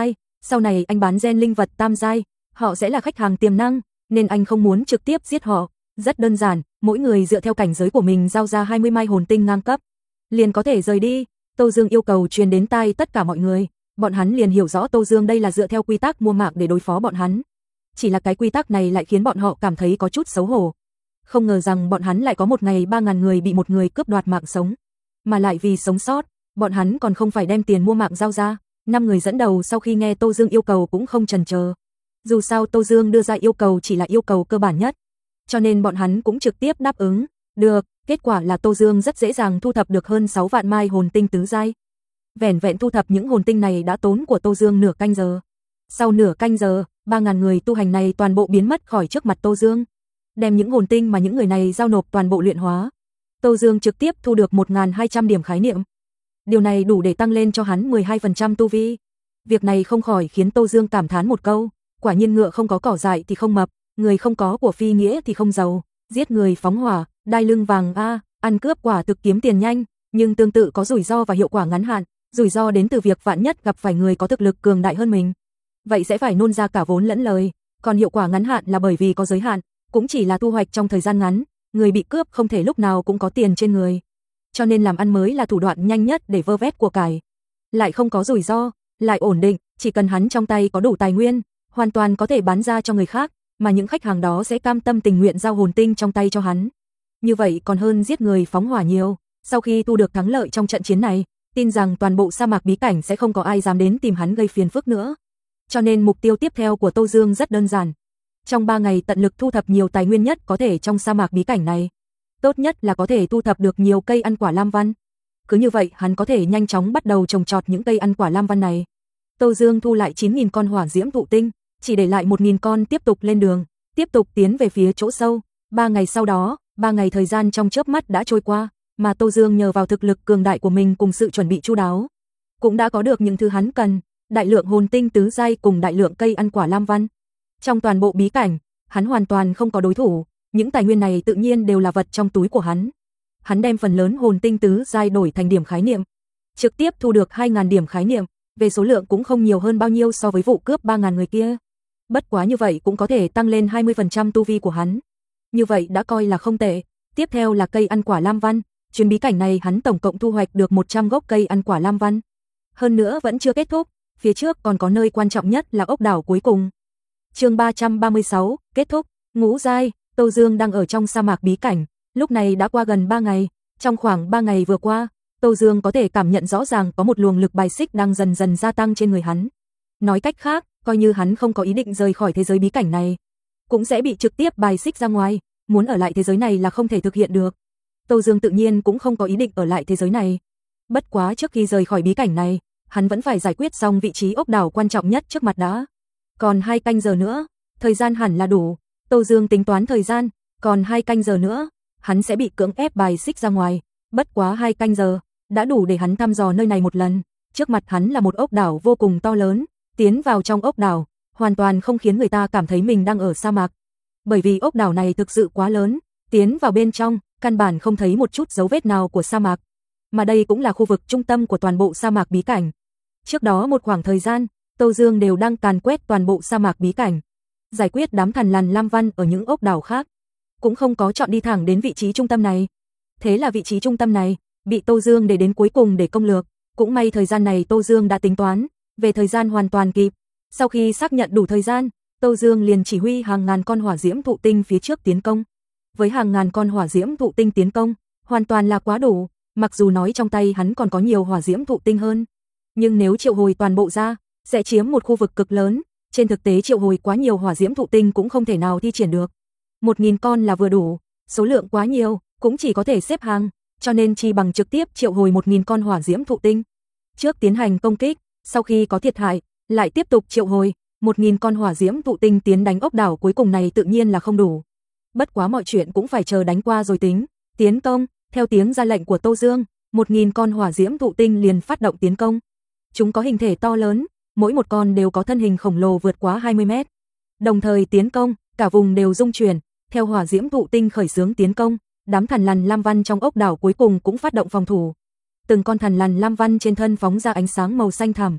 Sau này anh bán gen linh vật tam giai, họ sẽ là khách hàng tiềm năng, nên anh không muốn trực tiếp giết họ. Rất đơn giản, mỗi người dựa theo cảnh giới của mình giao ra 20 mai hồn tinh ngang cấp, liền có thể rời đi. Tô Dương yêu cầu truyền đến tai tất cả mọi người, bọn hắn liền hiểu rõ Tô Dương đây là dựa theo quy tắc mua mạng để đối phó bọn hắn. Chỉ là cái quy tắc này lại khiến bọn họ cảm thấy có chút xấu hổ. Không ngờ rằng bọn hắn lại có một ngày 3.000 người bị một người cướp đoạt mạng sống, mà lại vì sống sót, bọn hắn còn không phải đem tiền mua mạng giao ra. 5 người dẫn đầu sau khi nghe Tô Dương yêu cầu cũng không chần chờ. Dù sao Tô Dương đưa ra yêu cầu chỉ là yêu cầu cơ bản nhất, cho nên bọn hắn cũng trực tiếp đáp ứng. Được, kết quả là Tô Dương rất dễ dàng thu thập được hơn 6 vạn mai hồn tinh tứ giai. Vẻn vẹn thu thập những hồn tinh này đã tốn của Tô Dương nửa canh giờ. Sau nửa canh giờ, 3.000 người tu hành này toàn bộ biến mất khỏi trước mặt Tô Dương. Đem những hồn tinh mà những người này giao nộp toàn bộ luyện hóa. Tô Dương trực tiếp thu được 1.200 điểm khái niệm. Điều này đủ để tăng lên cho hắn 12% tu vi. Việc này không khỏi khiến Tô Dương cảm thán một câu, quả nhiên ngựa không có cỏ dại thì không mập, người không có của phi nghĩa thì không giàu. Giết người phóng hỏa, đai lưng vàng a, ăn cướp quả thực kiếm tiền nhanh, nhưng tương tự có rủi ro và hiệu quả ngắn hạn. Rủi ro đến từ việc vạn nhất gặp phải người có thực lực cường đại hơn mình, vậy sẽ phải nôn ra cả vốn lẫn lời. Còn hiệu quả ngắn hạn là bởi vì có giới hạn, cũng chỉ là thu hoạch trong thời gian ngắn. Người bị cướp không thể lúc nào cũng có tiền trên người, cho nên làm ăn mới là thủ đoạn nhanh nhất để vơ vét của cải. Lại không có rủi ro, lại ổn định, chỉ cần hắn trong tay có đủ tài nguyên, hoàn toàn có thể bán ra cho người khác, mà những khách hàng đó sẽ cam tâm tình nguyện giao hồn tinh trong tay cho hắn. Như vậy còn hơn giết người phóng hỏa nhiều. Sau khi thu được thắng lợi trong trận chiến này, tin rằng toàn bộ sa mạc bí cảnh sẽ không có ai dám đến tìm hắn gây phiền phức nữa. Cho nên mục tiêu tiếp theo của Tô Dương rất đơn giản. Trong 3 ngày tận lực thu thập nhiều tài nguyên nhất có thể trong sa mạc bí cảnh này. Tốt nhất là có thể thu thập được nhiều cây ăn quả lam văn. Cứ như vậy hắn có thể nhanh chóng bắt đầu trồng trọt những cây ăn quả lam văn này. Tô Dương thu lại 9.000 con hỏa diễm thụ tinh, chỉ để lại 1.000 con tiếp tục lên đường, tiếp tục tiến về phía chỗ sâu. 3 ngày sau đó, 3 ngày thời gian trong chớp mắt đã trôi qua, mà Tô Dương nhờ vào thực lực cường đại của mình cùng sự chuẩn bị chu đáo, cũng đã có được những thứ hắn cần, đại lượng hồn tinh tứ giai cùng đại lượng cây ăn quả lam văn. Trong toàn bộ bí cảnh, hắn hoàn toàn không có đối thủ, những tài nguyên này tự nhiên đều là vật trong túi của hắn. Hắn đem phần lớn hồn tinh tứ giai đổi thành điểm khái niệm, trực tiếp thu được 2.000 điểm khái niệm, về số lượng cũng không nhiều hơn bao nhiêu so với vụ cướp 3.000 người kia. Bất quá như vậy cũng có thể tăng lên 20% tu vi của hắn. Như vậy đã coi là không tệ. Tiếp theo là cây ăn quả lam văn, chuyến bí cảnh này hắn tổng cộng thu hoạch được 100 gốc cây ăn quả lam văn. Hơn nữa vẫn chưa kết thúc, phía trước còn có nơi quan trọng nhất là ốc đảo cuối cùng. Chương 336, kết thúc. Ngũ giai, Tô Dương đang ở trong sa mạc bí cảnh, lúc này đã qua gần 3 ngày, trong khoảng 3 ngày vừa qua, Tô Dương có thể cảm nhận rõ ràng có một luồng lực bài xích đang dần dần gia tăng trên người hắn. Nói cách khác, coi như hắn không có ý định rời khỏi thế giới bí cảnh này, cũng sẽ bị trực tiếp bài xích ra ngoài, muốn ở lại thế giới này là không thể thực hiện được. Tô Dương tự nhiên cũng không có ý định ở lại thế giới này. Bất quá trước khi rời khỏi bí cảnh này, hắn vẫn phải giải quyết xong vị trí ốc đảo quan trọng nhất trước mặt đã. Còn 2 canh giờ nữa, thời gian hẳn là đủ. Tô Dương tính toán thời gian, còn 2 canh giờ nữa, hắn sẽ bị cưỡng ép bài xích ra ngoài. Bất quá 2 canh giờ, đã đủ để hắn thăm dò nơi này một lần. Trước mặt hắn là một ốc đảo vô cùng to lớn, tiến vào trong ốc đảo, hoàn toàn không khiến người ta cảm thấy mình đang ở sa mạc. Bởi vì ốc đảo này thực sự quá lớn, tiến vào bên trong, căn bản không thấy một chút dấu vết nào của sa mạc. Mà đây cũng là khu vực trung tâm của toàn bộ sa mạc bí cảnh. Trước đó một khoảng thời gian, Tô Dương đều đang càn quét toàn bộ sa mạc bí cảnh, giải quyết đám thằn lằn lam văn ở những ốc đảo khác, cũng không có chọn đi thẳng đến vị trí trung tâm này. Thế là vị trí trung tâm này bị Tô Dương để đến cuối cùng để công lược. Cũng may thời gian này Tô Dương đã tính toán, về thời gian hoàn toàn kịp. Sau khi xác nhận đủ thời gian, Tô Dương liền chỉ huy hàng ngàn con hỏa diễm thụ tinh phía trước tiến công. Với hàng ngàn con hỏa diễm thụ tinh tiến công, hoàn toàn là quá đủ, mặc dù nói trong tay hắn còn có nhiều hỏa diễm thụ tinh hơn, nhưng nếu triệu hồi toàn bộ ra, sẽ chiếm một khu vực cực lớn, trên thực tế triệu hồi quá nhiều hỏa diễm thụ tinh cũng không thể nào thi triển được. 1.000 con là vừa đủ, số lượng quá nhiều, cũng chỉ có thể xếp hàng, cho nên chi bằng trực tiếp triệu hồi 1.000 con hỏa diễm thụ tinh. Trước tiến hành công kích, sau khi có thiệt hại, lại tiếp tục triệu hồi 1.000 con hỏa diễm thụ tinh tiến đánh ốc đảo cuối cùng này tự nhiên là không đủ. Bất quá mọi chuyện cũng phải chờ đánh qua rồi tính. Tiến công, theo tiếng ra lệnh của Tô Dương, 1.000 con hỏa diễm thụ tinh liền phát động tiến công. Chúng có hình thể to lớn, mỗi một con đều có thân hình khổng lồ vượt quá 20 mét. Đồng thời tiến công, cả vùng đều rung chuyển, theo hỏa diễm thụ tinh khởi xướng tiến công, đám thằn lằn lam văn trong ốc đảo cuối cùng cũng phát động phòng thủ. Từng con thằn lằn lam văn trên thân phóng ra ánh sáng màu xanh thẳm,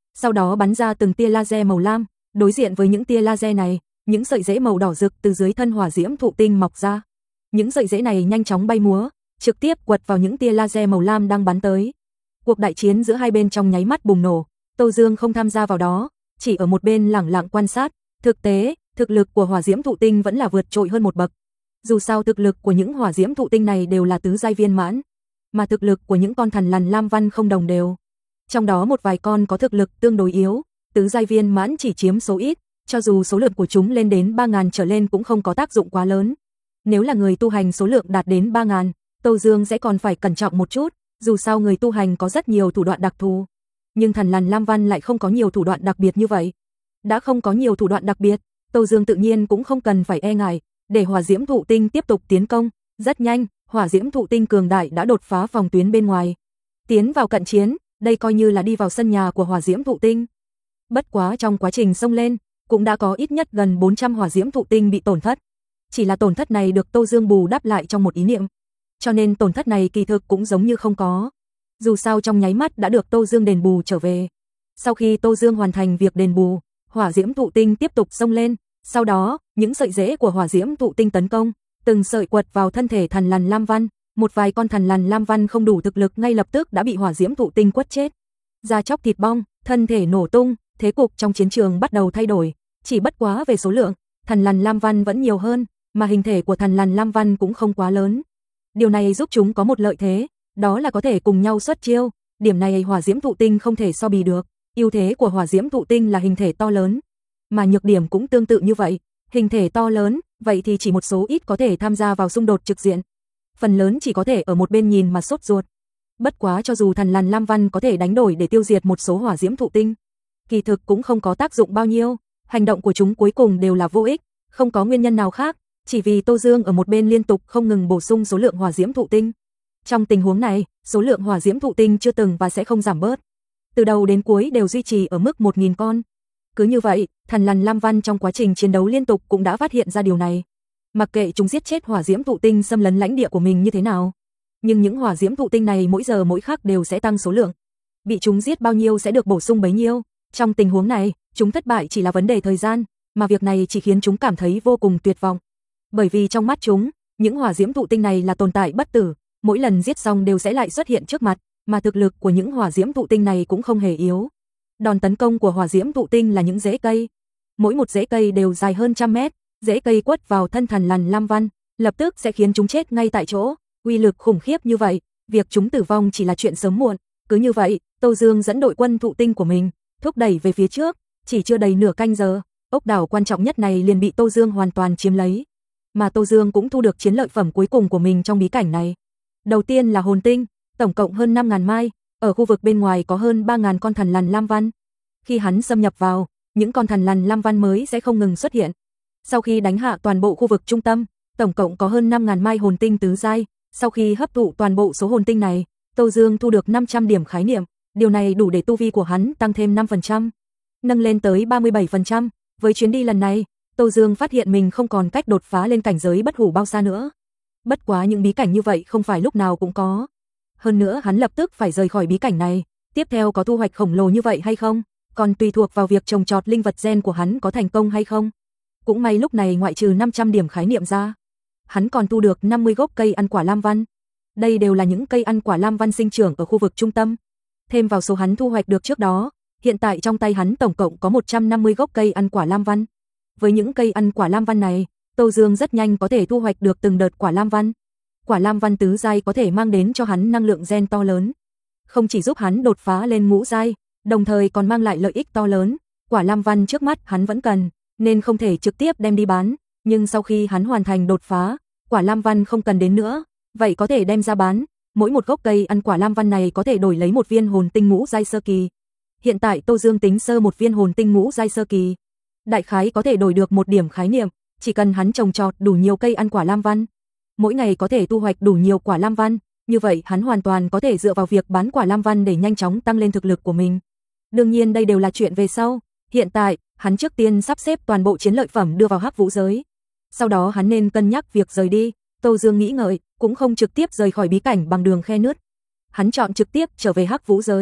sau đó bắn ra từng tia laser màu lam, đối diện với những tia laser này, những sợi rễ màu đỏ rực từ dưới thân hỏa diễm thụ tinh mọc ra. Những sợi rễ này nhanh chóng bay múa, trực tiếp quật vào những tia laser màu lam đang bắn tới. Cuộc đại chiến giữa hai bên trong nháy mắt bùng nổ, Tô Dương không tham gia vào đó, chỉ ở một bên lẳng lặng quan sát. Thực tế, thực lực của hỏa diễm thụ tinh vẫn là vượt trội hơn một bậc. Dù sao thực lực của những hỏa diễm thụ tinh này đều là tứ giai viên mãn, mà thực lực của những con thần lằn lam văn không đồng đều. Trong đó một vài con có thực lực tương đối yếu, tứ giai viên mãn chỉ chiếm số ít, cho dù số lượng của chúng lên đến 3.000 trở lên cũng không có tác dụng quá lớn. Nếu là người tu hành số lượng đạt đến 3.000, Tô Dương sẽ còn phải cẩn trọng một chút, dù sao người tu hành có rất nhiều thủ đoạn đặc thù. Nhưng thần lằn lam văn lại không có nhiều thủ đoạn đặc biệt như vậy. Đã không có nhiều thủ đoạn đặc biệt, Tô Dương tự nhiên cũng không cần phải e ngại, để hỏa diễm thụ tinh tiếp tục tiến công. Rất nhanh, hỏa diễm thụ tinh cường đại đã đột phá phòng tuyến bên ngoài, tiến vào cận chiến, đây coi như là đi vào sân nhà của hỏa diễm thụ tinh. Bất quá trong quá trình xông lên, cũng đã có ít nhất gần 400 hỏa diễm thụ tinh bị tổn thất. Chỉ là tổn thất này được Tô Dương bù đắp lại trong một ý niệm, cho nên tổn thất này kỳ thực cũng giống như không có. Dù sao trong nháy mắt đã được Tô Dương đền bù trở về. Sau khi Tô Dương hoàn thành việc đền bù, hỏa diễm thụ tinh tiếp tục xông lên, sau đó, những sợi rễ của hỏa diễm thụ tinh tấn công, từng sợi quật vào thân thể thần lằn lam văn, một vài con thần lằn lam văn không đủ thực lực ngay lập tức đã bị hỏa diễm thụ tinh quất chết. Da chóc thịt bong, thân thể nổ tung, thế cục trong chiến trường bắt đầu thay đổi, chỉ bất quá về số lượng, thần lằn lam văn vẫn nhiều hơn, mà hình thể của thần lằn lam văn cũng không quá lớn. Điều này giúp chúng có một lợi thế, đó là có thể cùng nhau xuất chiêu, điểm này hỏa diễm thụ tinh không thể so bì được. Ưu thế của hỏa diễm thụ tinh là hình thể to lớn, mà nhược điểm cũng tương tự như vậy, hình thể to lớn, vậy thì chỉ một số ít có thể tham gia vào xung đột trực diện. Phần lớn chỉ có thể ở một bên nhìn mà sốt ruột. Bất quá cho dù thần lằn lam văn có thể đánh đổi để tiêu diệt một số hỏa diễm thụ tinh, kỳ thực cũng không có tác dụng bao nhiêu, hành động của chúng cuối cùng đều là vô ích, không có nguyên nhân nào khác, chỉ vì Tô Dương ở một bên liên tục không ngừng bổ sung số lượng hỏa diễm thụ tinh. Trong tình huống này, số lượng hỏa diễm thụ tinh chưa từng và sẽ không giảm bớt. Từ đầu đến cuối đều duy trì ở mức 1.000 con. Cứ như vậy, thần lằn lam văn trong quá trình chiến đấu liên tục cũng đã phát hiện ra điều này. Mặc kệ chúng giết chết hỏa diễm thụ tinh xâm lấn lãnh địa của mình như thế nào, nhưng những hỏa diễm thụ tinh này mỗi giờ mỗi khắc đều sẽ tăng số lượng. Bị chúng giết bao nhiêu sẽ được bổ sung bấy nhiêu. Trong tình huống này, chúng thất bại chỉ là vấn đề thời gian, mà việc này chỉ khiến chúng cảm thấy vô cùng tuyệt vọng. Bởi vì trong mắt chúng, những hỏa diễm thụ tinh này là tồn tại bất tử, mỗi lần giết xong đều sẽ lại xuất hiện trước mặt, mà thực lực của những hỏa diễm thụ tinh này cũng không hề yếu. Đòn tấn công của hỏa diễm thụ tinh là những rễ cây, mỗi một rễ cây đều dài hơn 100 mét, rễ cây quất vào thân thần lằn lam văn, lập tức sẽ khiến chúng chết ngay tại chỗ, uy lực khủng khiếp như vậy, việc chúng tử vong chỉ là chuyện sớm muộn. Cứ như vậy, Tô Dương dẫn đội quân thụ tinh của mình thúc đẩy về phía trước, chỉ chưa đầy nửa canh giờ, ốc đảo quan trọng nhất này liền bị Tô Dương hoàn toàn chiếm lấy, mà Tô Dương cũng thu được chiến lợi phẩm cuối cùng của mình trong bí cảnh này. Đầu tiên là hồn tinh, tổng cộng hơn 5.000 mai, ở khu vực bên ngoài có hơn 3.000 con thần lằn lam văn. Khi hắn xâm nhập vào, những con thần lằn lam văn mới sẽ không ngừng xuất hiện. Sau khi đánh hạ toàn bộ khu vực trung tâm, tổng cộng có hơn 5.000 mai hồn tinh tứ giai. Sau khi hấp thụ toàn bộ số hồn tinh này, Tô Dương thu được 500 điểm khái niệm, điều này đủ để tu vi của hắn tăng thêm 5%, nâng lên tới 37%. Với chuyến đi lần này, Tô Dương phát hiện mình không còn cách đột phá lên cảnh giới bất hủ bao xa nữa. Bất quá những bí cảnh như vậy không phải lúc nào cũng có. Hơn nữa hắn lập tức phải rời khỏi bí cảnh này, tiếp theo có thu hoạch khổng lồ như vậy hay không, còn tùy thuộc vào việc trồng trọt linh vật gen của hắn có thành công hay không. Cũng may lúc này ngoại trừ 500 điểm khái niệm ra, hắn còn thu được 50 gốc cây ăn quả lam văn. Đây đều là những cây ăn quả lam văn sinh trưởng ở khu vực trung tâm. Thêm vào số hắn thu hoạch được trước đó, hiện tại trong tay hắn tổng cộng có 150 gốc cây ăn quả lam văn. Với những cây ăn quả lam văn này, Tô Dương rất nhanh có thể thu hoạch được từng đợt quả lam văn. Quả lam văn tứ giai có thể mang đến cho hắn năng lượng gen to lớn, không chỉ giúp hắn đột phá lên ngũ giai, đồng thời còn mang lại lợi ích to lớn. Quả lam văn trước mắt hắn vẫn cần, nên không thể trực tiếp đem đi bán, nhưng sau khi hắn hoàn thành đột phá, quả lam văn không cần đến nữa, vậy có thể đem ra bán. Mỗi một gốc cây ăn quả lam văn này có thể đổi lấy một viên hồn tinh ngũ giai sơ kỳ. Hiện tại Tô Dương tính sơ một viên hồn tinh ngũ giai sơ kỳ, đại khái có thể đổi được 1 điểm khái niệm, chỉ cần hắn trồng trọt đủ nhiều cây ăn quả lam văn, mỗi ngày có thể thu hoạch đủ nhiều quả lam văn, như vậy hắn hoàn toàn có thể dựa vào việc bán quả lam văn để nhanh chóng tăng lên thực lực của mình. Đương nhiên đây đều là chuyện về sau, hiện tại, hắn trước tiên sắp xếp toàn bộ chiến lợi phẩm đưa vào Hắc Vũ giới. Sau đó hắn nên cân nhắc việc rời đi. Tô Dương nghĩ ngợi, cũng không trực tiếp rời khỏi bí cảnh bằng đường khe nứt. Hắn chọn trực tiếp trở về Hắc Vũ giới,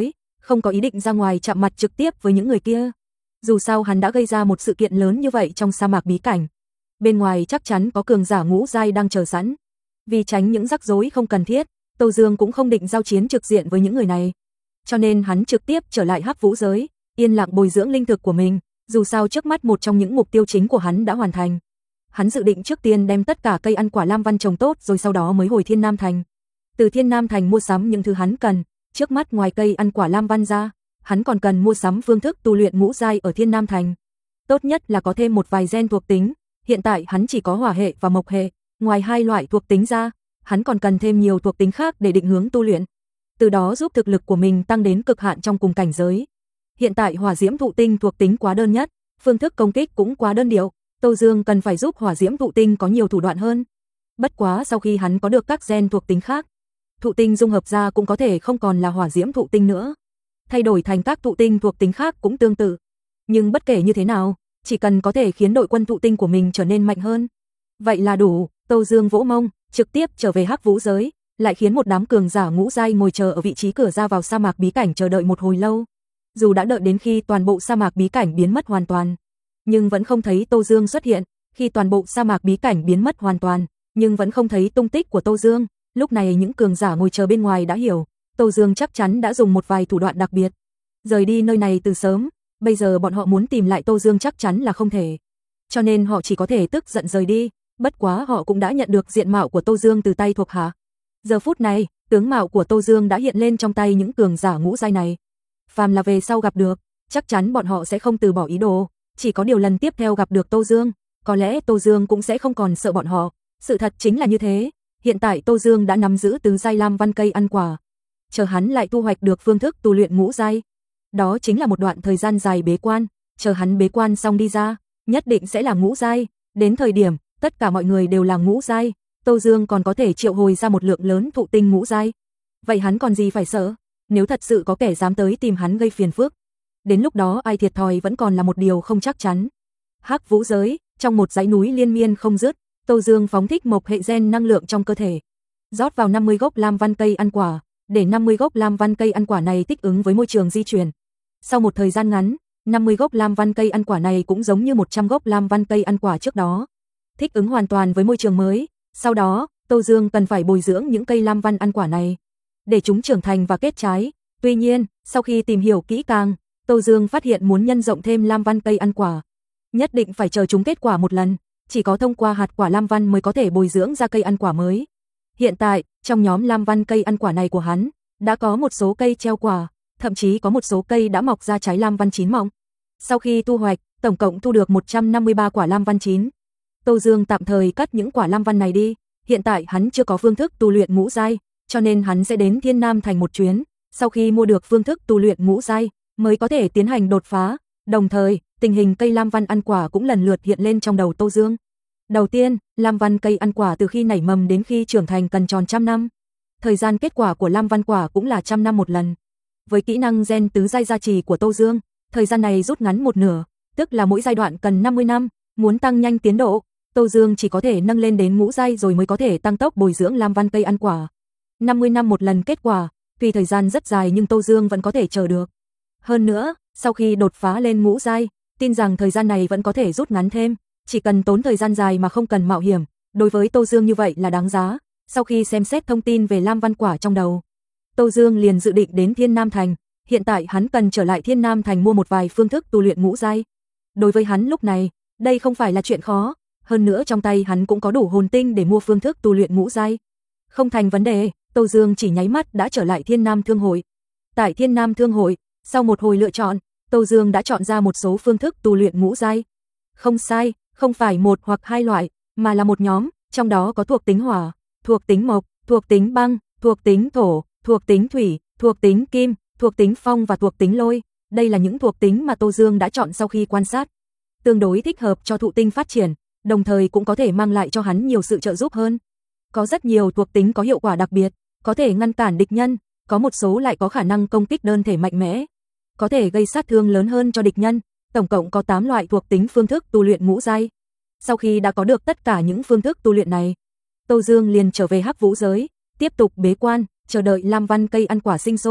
không có ý định ra ngoài chạm mặt trực tiếp với những người kia. Dù sao hắn đã gây ra một sự kiện lớn như vậy trong sa mạc bí cảnh. Bên ngoài chắc chắn có cường giả ngũ giai đang chờ sẵn. Vì tránh những rắc rối không cần thiết, Tô Dương cũng không định giao chiến trực diện với những người này. Cho nên hắn trực tiếp trở lại Hắc Vũ giới, yên lặng bồi dưỡng linh thực của mình, dù sao trước mắt một trong những mục tiêu chính của hắn đã hoàn thành. Hắn dự định trước tiên đem tất cả cây ăn quả Lam Văn trồng tốt rồi sau đó mới hồi Thiên Nam Thành. Từ Thiên Nam Thành mua sắm những thứ hắn cần, trước mắt ngoài cây ăn quả Lam Văn ra, hắn còn cần mua sắm phương thức tu luyện ngũ giai ở Thiên Nam Thành. Tốt nhất là có thêm một vài gen thuộc tính, hiện tại hắn chỉ có hỏa hệ và mộc hệ, ngoài hai loại thuộc tính ra, hắn còn cần thêm nhiều thuộc tính khác để định hướng tu luyện. Từ đó giúp thực lực của mình tăng đến cực hạn trong cùng cảnh giới. Hiện tại hỏa diễm thụ tinh thuộc tính quá đơn nhất, phương thức công kích cũng quá đơn điệu, Tô Dương cần phải giúp hỏa diễm thụ tinh có nhiều thủ đoạn hơn. Bất quá sau khi hắn có được các gen thuộc tính khác, thụ tinh dung hợp ra cũng có thể không còn là hỏa diễm thụ tinh nữa. Thay đổi thành các thụ tinh thuộc tính khác cũng tương tự. Nhưng bất kể như thế nào, chỉ cần có thể khiến đội quân thụ tinh của mình trở nên mạnh hơn, vậy là đủ. Tô Dương vỗ mông, trực tiếp trở về Hắc Vũ giới, lại khiến một đám cường giả ngũ giai ngồi chờ ở vị trí cửa ra vào sa mạc bí cảnh chờ đợi một hồi lâu. Dù đã đợi đến khi toàn bộ sa mạc bí cảnh biến mất hoàn toàn, nhưng vẫn không thấy Tô Dương xuất hiện. Khi toàn bộ sa mạc bí cảnh biến mất hoàn toàn, nhưng vẫn không thấy tung tích của Tô Dương, lúc này những cường giả ngồi chờ bên ngoài đã hiểu, Tô Dương chắc chắn đã dùng một vài thủ đoạn đặc biệt, rời đi nơi này từ sớm, bây giờ bọn họ muốn tìm lại Tô Dương chắc chắn là không thể. Cho nên họ chỉ có thể tức giận rời đi, bất quá họ cũng đã nhận được diện mạo của Tô Dương từ tay thuộc hạ. Giờ phút này, tướng mạo của Tô Dương đã hiện lên trong tay những cường giả ngũ giai này. Phàm là về sau gặp được, chắc chắn bọn họ sẽ không từ bỏ ý đồ, chỉ có điều lần tiếp theo gặp được Tô Dương, có lẽ Tô Dương cũng sẽ không còn sợ bọn họ. Sự thật chính là như thế, hiện tại Tô Dương đã nắm giữ tứ giai Lam Văn cây ăn quả, chờ hắn lại thu hoạch được phương thức tu luyện ngũ giai. Đó chính là một đoạn thời gian dài bế quan, chờ hắn bế quan xong đi ra, nhất định sẽ là ngũ giai, đến thời điểm tất cả mọi người đều là ngũ giai, Tô Dương còn có thể triệu hồi ra một lượng lớn thụ tinh ngũ giai. Vậy hắn còn gì phải sợ? Nếu thật sự có kẻ dám tới tìm hắn gây phiền phức, đến lúc đó ai thiệt thòi vẫn còn là một điều không chắc chắn. Hắc Vũ giới, trong một dãy núi liên miên không dứt, Tô Dương phóng thích mộc hệ gen năng lượng trong cơ thể, rót vào 50 gốc Lam Văn cây ăn quả, để 50 gốc Lam Văn cây ăn quả này thích ứng với môi trường di chuyển. Sau một thời gian ngắn, 50 gốc Lam Văn cây ăn quả này cũng giống như 100 gốc Lam Văn cây ăn quả trước đó, thích ứng hoàn toàn với môi trường mới. Sau đó, Tô Dương cần phải bồi dưỡng những cây Lam Văn ăn quả này, để chúng trưởng thành và kết trái. Tuy nhiên, sau khi tìm hiểu kỹ càng, Tô Dương phát hiện muốn nhân rộng thêm Lam Văn cây ăn quả, nhất định phải chờ chúng kết quả một lần, chỉ có thông qua hạt quả Lam Văn mới có thể bồi dưỡng ra cây ăn quả mới. Hiện tại, trong nhóm Lam Văn cây ăn quả này của hắn, đã có một số cây treo quả, thậm chí có một số cây đã mọc ra trái Lam Văn chín mọng. Sau khi thu hoạch, tổng cộng thu được 153 quả Lam Văn chín. Tô Dương tạm thời cắt những quả Lam Văn này đi, hiện tại hắn chưa có phương thức tu luyện ngũ giai, cho nên hắn sẽ đến Thiên Nam Thành một chuyến, sau khi mua được phương thức tu luyện ngũ giai, mới có thể tiến hành đột phá. Đồng thời, tình hình cây Lam Văn ăn quả cũng lần lượt hiện lên trong đầu Tô Dương. Đầu tiên, Lam Văn cây ăn quả từ khi nảy mầm đến khi trưởng thành cần tròn 100 năm. Thời gian kết quả của Lam Văn quả cũng là 100 năm một lần. Với kỹ năng gen tứ giai gia trì của Tô Dương, thời gian này rút ngắn một nửa, tức là mỗi giai đoạn cần 50 năm, muốn tăng nhanh tiến độ, Tô Dương chỉ có thể nâng lên đến ngũ giai rồi mới có thể tăng tốc bồi dưỡng Lam Văn cây ăn quả. 50 năm một lần kết quả, tuy thời gian rất dài nhưng Tô Dương vẫn có thể chờ được. Hơn nữa, sau khi đột phá lên ngũ giai, tin rằng thời gian này vẫn có thể rút ngắn thêm, chỉ cần tốn thời gian dài mà không cần mạo hiểm, đối với Tô Dương như vậy là đáng giá. Sau khi xem xét thông tin về Lam Văn quả trong đầu, Tô Dương liền dự định đến Thiên Nam Thành, hiện tại hắn cần trở lại Thiên Nam Thành mua một vài phương thức tu luyện ngũ giai. Đối với hắn lúc này, đây không phải là chuyện khó, hơn nữa trong tay hắn cũng có đủ hồn tinh để mua phương thức tu luyện ngũ giai. Không thành vấn đề, Tô Dương chỉ nháy mắt đã trở lại Thiên Nam Thương hội. Tại Thiên Nam Thương hội, sau một hồi lựa chọn, Tô Dương đã chọn ra một số phương thức tu luyện ngũ giai. Không sai, không phải một hoặc hai loại, mà là một nhóm, trong đó có thuộc tính hỏa, thuộc tính mộc, thuộc tính băng, thuộc tính thổ, thuộc tính thủy, thuộc tính kim, thuộc tính phong và thuộc tính lôi. Đây là những thuộc tính mà Tô Dương đã chọn sau khi quan sát, tương đối thích hợp cho thụ tinh phát triển, đồng thời cũng có thể mang lại cho hắn nhiều sự trợ giúp hơn. Có rất nhiều thuộc tính có hiệu quả đặc biệt, có thể ngăn cản địch nhân, có một số lại có khả năng công kích đơn thể mạnh mẽ, có thể gây sát thương lớn hơn cho địch nhân. Tổng cộng có 8 loại thuộc tính phương thức tu luyện ngũ giai. Sau khi đã có được tất cả những phương thức tu luyện này, Tô Dương liền trở về Hắc Vũ giới, tiếp tục bế quan, chờ đợi Lam Văn cây ăn quả sinh sôi.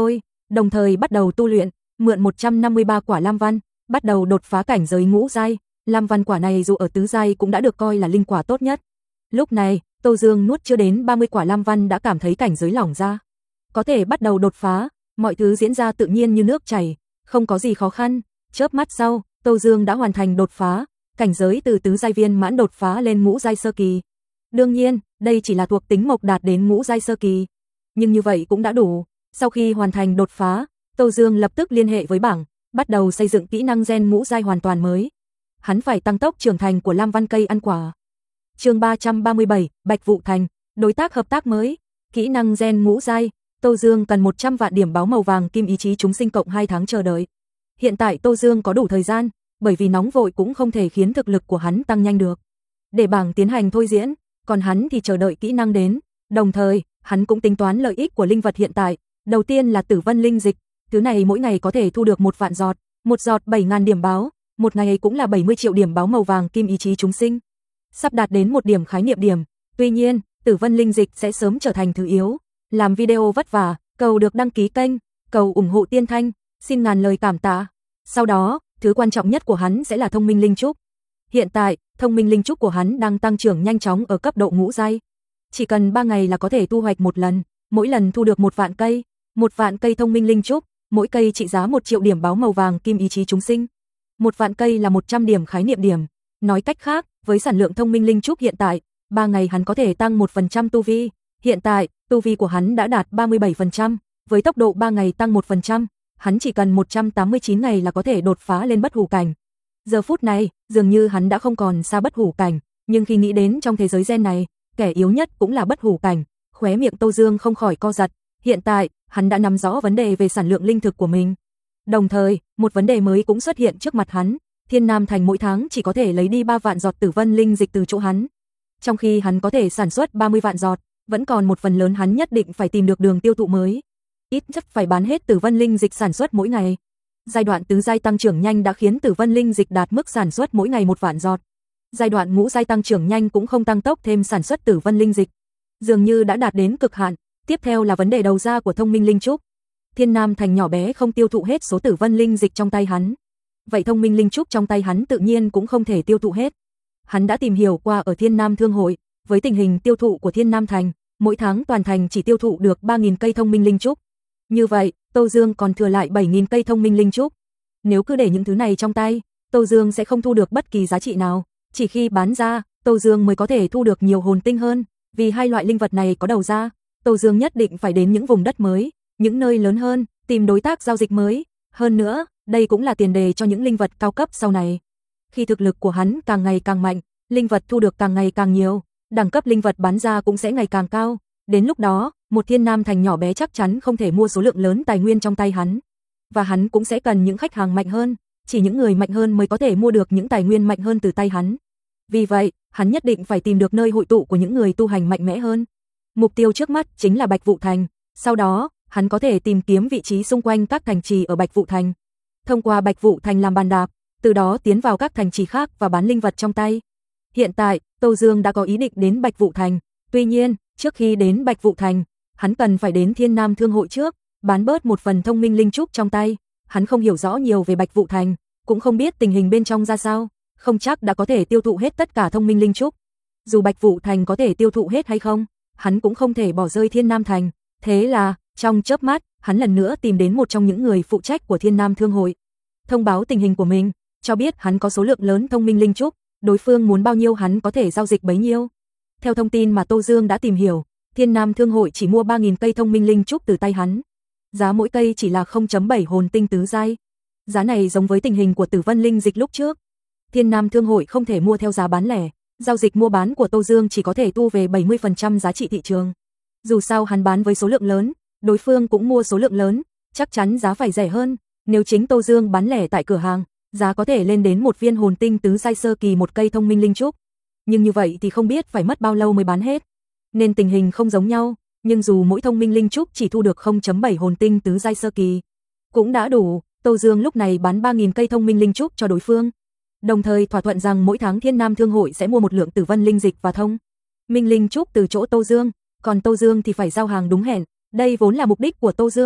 đồng thời bắt đầu tu luyện, mượn 153 quả lam văn, bắt đầu đột phá cảnh giới ngũ giai. Lam văn quả này dù ở tứ giai cũng đã được coi là linh quả tốt nhất. Lúc này, Tô Dương nuốt chưa đến 30 quả lam văn đã cảm thấy cảnh giới lỏng ra. Có thể bắt đầu đột phá, mọi thứ diễn ra tự nhiên như nước chảy, không có gì khó khăn. Chớp mắt sau, Tô Dương đã hoàn thành đột phá, cảnh giới từ tứ giai viên mãn đột phá lên ngũ giai sơ kỳ. Đương nhiên, đây chỉ là thuộc tính mộc đạt đến ngũ giai sơ kỳ, nhưng như vậy cũng đã đủ. Sau khi hoàn thành đột phá, Tô Dương lập tức liên hệ với bảng, bắt đầu xây dựng kỹ năng gen ngũ giai hoàn toàn mới. Hắn phải tăng tốc trưởng thành của lam văn cây ăn quả. Chương 337, Bạch Vụ Thành, đối tác hợp tác mới, kỹ năng gen ngũ giai. Tô Dương cần 100 vạn điểm báo màu vàng kim ý chí chúng sinh cộng 2 tháng chờ đợi. Hiện tại Tô Dương có đủ thời gian, bởi vì nóng vội cũng không thể khiến thực lực của hắn tăng nhanh được. Để bảng tiến hành thôi diễn, còn hắn thì chờ đợi kỹ năng đến. Đồng thời, hắn cũng tính toán lợi ích của linh vật hiện tại. Đầu tiên là Tử Vân Linh Dịch, thứ này mỗi ngày có thể thu được 1 vạn giọt, một giọt 7.000 điểm báo, một ngày cũng là 70 triệu điểm báo màu vàng kim ý chí chúng sinh. Sắp đạt đến 1 điểm khái niệm điểm. Tuy nhiên, Tử Vân Linh Dịch sẽ sớm trở thành thứ yếu. Làm video vất vả, cầu được đăng ký kênh, cầu ủng hộ Tiên Thanh, xin ngàn lời cảm tạ. Sau đó, thứ quan trọng nhất của hắn sẽ là thông minh linh trúc. Hiện tại, thông minh linh trúc của hắn đang tăng trưởng nhanh chóng ở cấp độ ngũ giai. Chỉ cần 3 ngày là có thể thu hoạch một lần, mỗi lần thu được 1 vạn cây, 1 vạn cây thông minh linh trúc, mỗi cây trị giá 1 triệu điểm báo màu vàng kim ý chí chúng sinh. 1 vạn cây là 100 điểm khái niệm điểm. Nói cách khác, với sản lượng thông minh linh trúc hiện tại, 3 ngày hắn có thể tăng 1% tu vi. Hiện tại, tu vi của hắn đã đạt 37%, với tốc độ 3 ngày tăng 1%, hắn chỉ cần 189 ngày là có thể đột phá lên bất hủ cảnh. Giờ phút này, dường như hắn đã không còn xa bất hủ cảnh, nhưng khi nghĩ đến trong thế giới gen này, kẻ yếu nhất cũng là bất hủ cảnh, khóe miệng Tô Dương không khỏi co giật. Hiện tại, hắn đã nắm rõ vấn đề về sản lượng linh thực của mình. Đồng thời, một vấn đề mới cũng xuất hiện trước mặt hắn, Thiên Nam Thành mỗi tháng chỉ có thể lấy đi 3 vạn giọt Tử Vân Linh Dịch từ chỗ hắn. Trong khi hắn có thể sản xuất 30 vạn giọt, vẫn còn một phần lớn hắn nhất định phải tìm được đường tiêu thụ mới. Ít nhất phải bán hết Tử Vân Linh Dịch sản xuất mỗi ngày. Giai đoạn tứ giai tăng trưởng nhanh đã khiến Tử Vân Linh Dịch đạt mức sản xuất mỗi ngày 1 vạn giọt. Giai đoạn ngũ giai tăng trưởng nhanh cũng không tăng tốc thêm sản xuất Tử Vân Linh Dịch, dường như đã đạt đến cực hạn. Tiếp theo là vấn đề đầu ra của thông minh linh trúc. Thiên Nam Thành nhỏ bé không tiêu thụ hết số Tử Vân Linh Dịch trong tay hắn. Vậy thông minh linh trúc trong tay hắn tự nhiên cũng không thể tiêu thụ hết. Hắn đã tìm hiểu qua ở Thiên Nam Thương hội, với tình hình tiêu thụ của Thiên Nam Thành, mỗi tháng toàn thành chỉ tiêu thụ được 3.000 cây thông minh linh trúc. Như vậy, Tô Dương còn thừa lại 7.000 cây thông minh linh trúc. Nếu cứ để những thứ này trong tay, Tô Dương sẽ không thu được bất kỳ giá trị nào. Chỉ khi bán ra, Tô Dương mới có thể thu được nhiều hồn tinh hơn. Vì hai loại linh vật này có đầu ra, Tô Dương nhất định phải đến những vùng đất mới, những nơi lớn hơn, tìm đối tác giao dịch mới. Hơn nữa, đây cũng là tiền đề cho những linh vật cao cấp sau này. Khi thực lực của hắn càng ngày càng mạnh, linh vật thu được càng ngày càng nhiều, đẳng cấp linh vật bán ra cũng sẽ ngày càng cao. Đến lúc đó, một Thiên Nam Thành nhỏ bé chắc chắn không thể mua số lượng lớn tài nguyên trong tay hắn. Và hắn cũng sẽ cần những khách hàng mạnh hơn, chỉ những người mạnh hơn mới có thể mua được những tài nguyên mạnh hơn từ tay hắn. Vì vậy, hắn nhất định phải tìm được nơi hội tụ của những người tu hành mạnh mẽ hơn. Mục tiêu trước mắt chính là Bạch Vụ Thành, sau đó, hắn có thể tìm kiếm vị trí xung quanh các thành trì ở Bạch Vụ Thành. Thông qua Bạch Vụ Thành làm bàn đạp, từ đó tiến vào các thành trì khác và bán linh vật trong tay. Hiện tại, Tô Dương đã có ý định đến Bạch Vụ Thành, tuy nhiên, trước khi đến Bạch Vụ Thành, hắn cần phải đến Thiên Nam Thương hội trước, bán bớt một phần thông minh linh trúc trong tay. Hắn không hiểu rõ nhiều về Bạch Vụ Thành, cũng không biết tình hình bên trong ra sao, không chắc đã có thể tiêu thụ hết tất cả thông minh linh trúc. Dù Bạch Vụ Thành có thể tiêu thụ hết hay không, hắn cũng không thể bỏ rơi Thiên Nam Thành. Thế là, trong chớp mắt, hắn lần nữa tìm đến một trong những người phụ trách của Thiên Nam Thương hội, thông báo tình hình của mình, cho biết hắn có số lượng lớn thông minh linh trúc, đối phương muốn bao nhiêu hắn có thể giao dịch bấy nhiêu. Theo thông tin mà Tô Dương đã tìm hiểu, Thiên Nam Thương hội chỉ mua 3.000 cây thông minh linh trúc từ tay hắn. Giá mỗi cây chỉ là 0.7 hồn tinh tứ giai. Giá này giống với tình hình của Tử Vân Linh Dịch lúc trước. Thiên Nam Thương hội không thể mua theo giá bán lẻ, giao dịch mua bán của Tô Dương chỉ có thể thu về 70% giá trị thị trường. Dù sao hắn bán với số lượng lớn, đối phương cũng mua số lượng lớn, chắc chắn giá phải rẻ hơn. Nếu chính Tô Dương bán lẻ tại cửa hàng, giá có thể lên đến một viên hồn tinh tứ giai sơ kỳ một cây thông minh linh trúc. Nhưng như vậy thì không biết phải mất bao lâu mới bán hết. Nên tình hình không giống nhau, nhưng dù mỗi thông minh linh trúc chỉ thu được 0.7 hồn tinh tứ giai sơ kỳ, cũng đã đủ. Tô Dương lúc này bán 3.000 cây thông minh linh trúc cho đối phương. Đồng thời thỏa thuận rằng mỗi tháng Thiên Nam Thương hội sẽ mua một lượng Tử Vân Linh Dịch và thông minh linh trúc từ chỗ Tô Dương, còn Tô Dương thì phải giao hàng đúng hẹn. Đây vốn là mục đích của Tô Dương,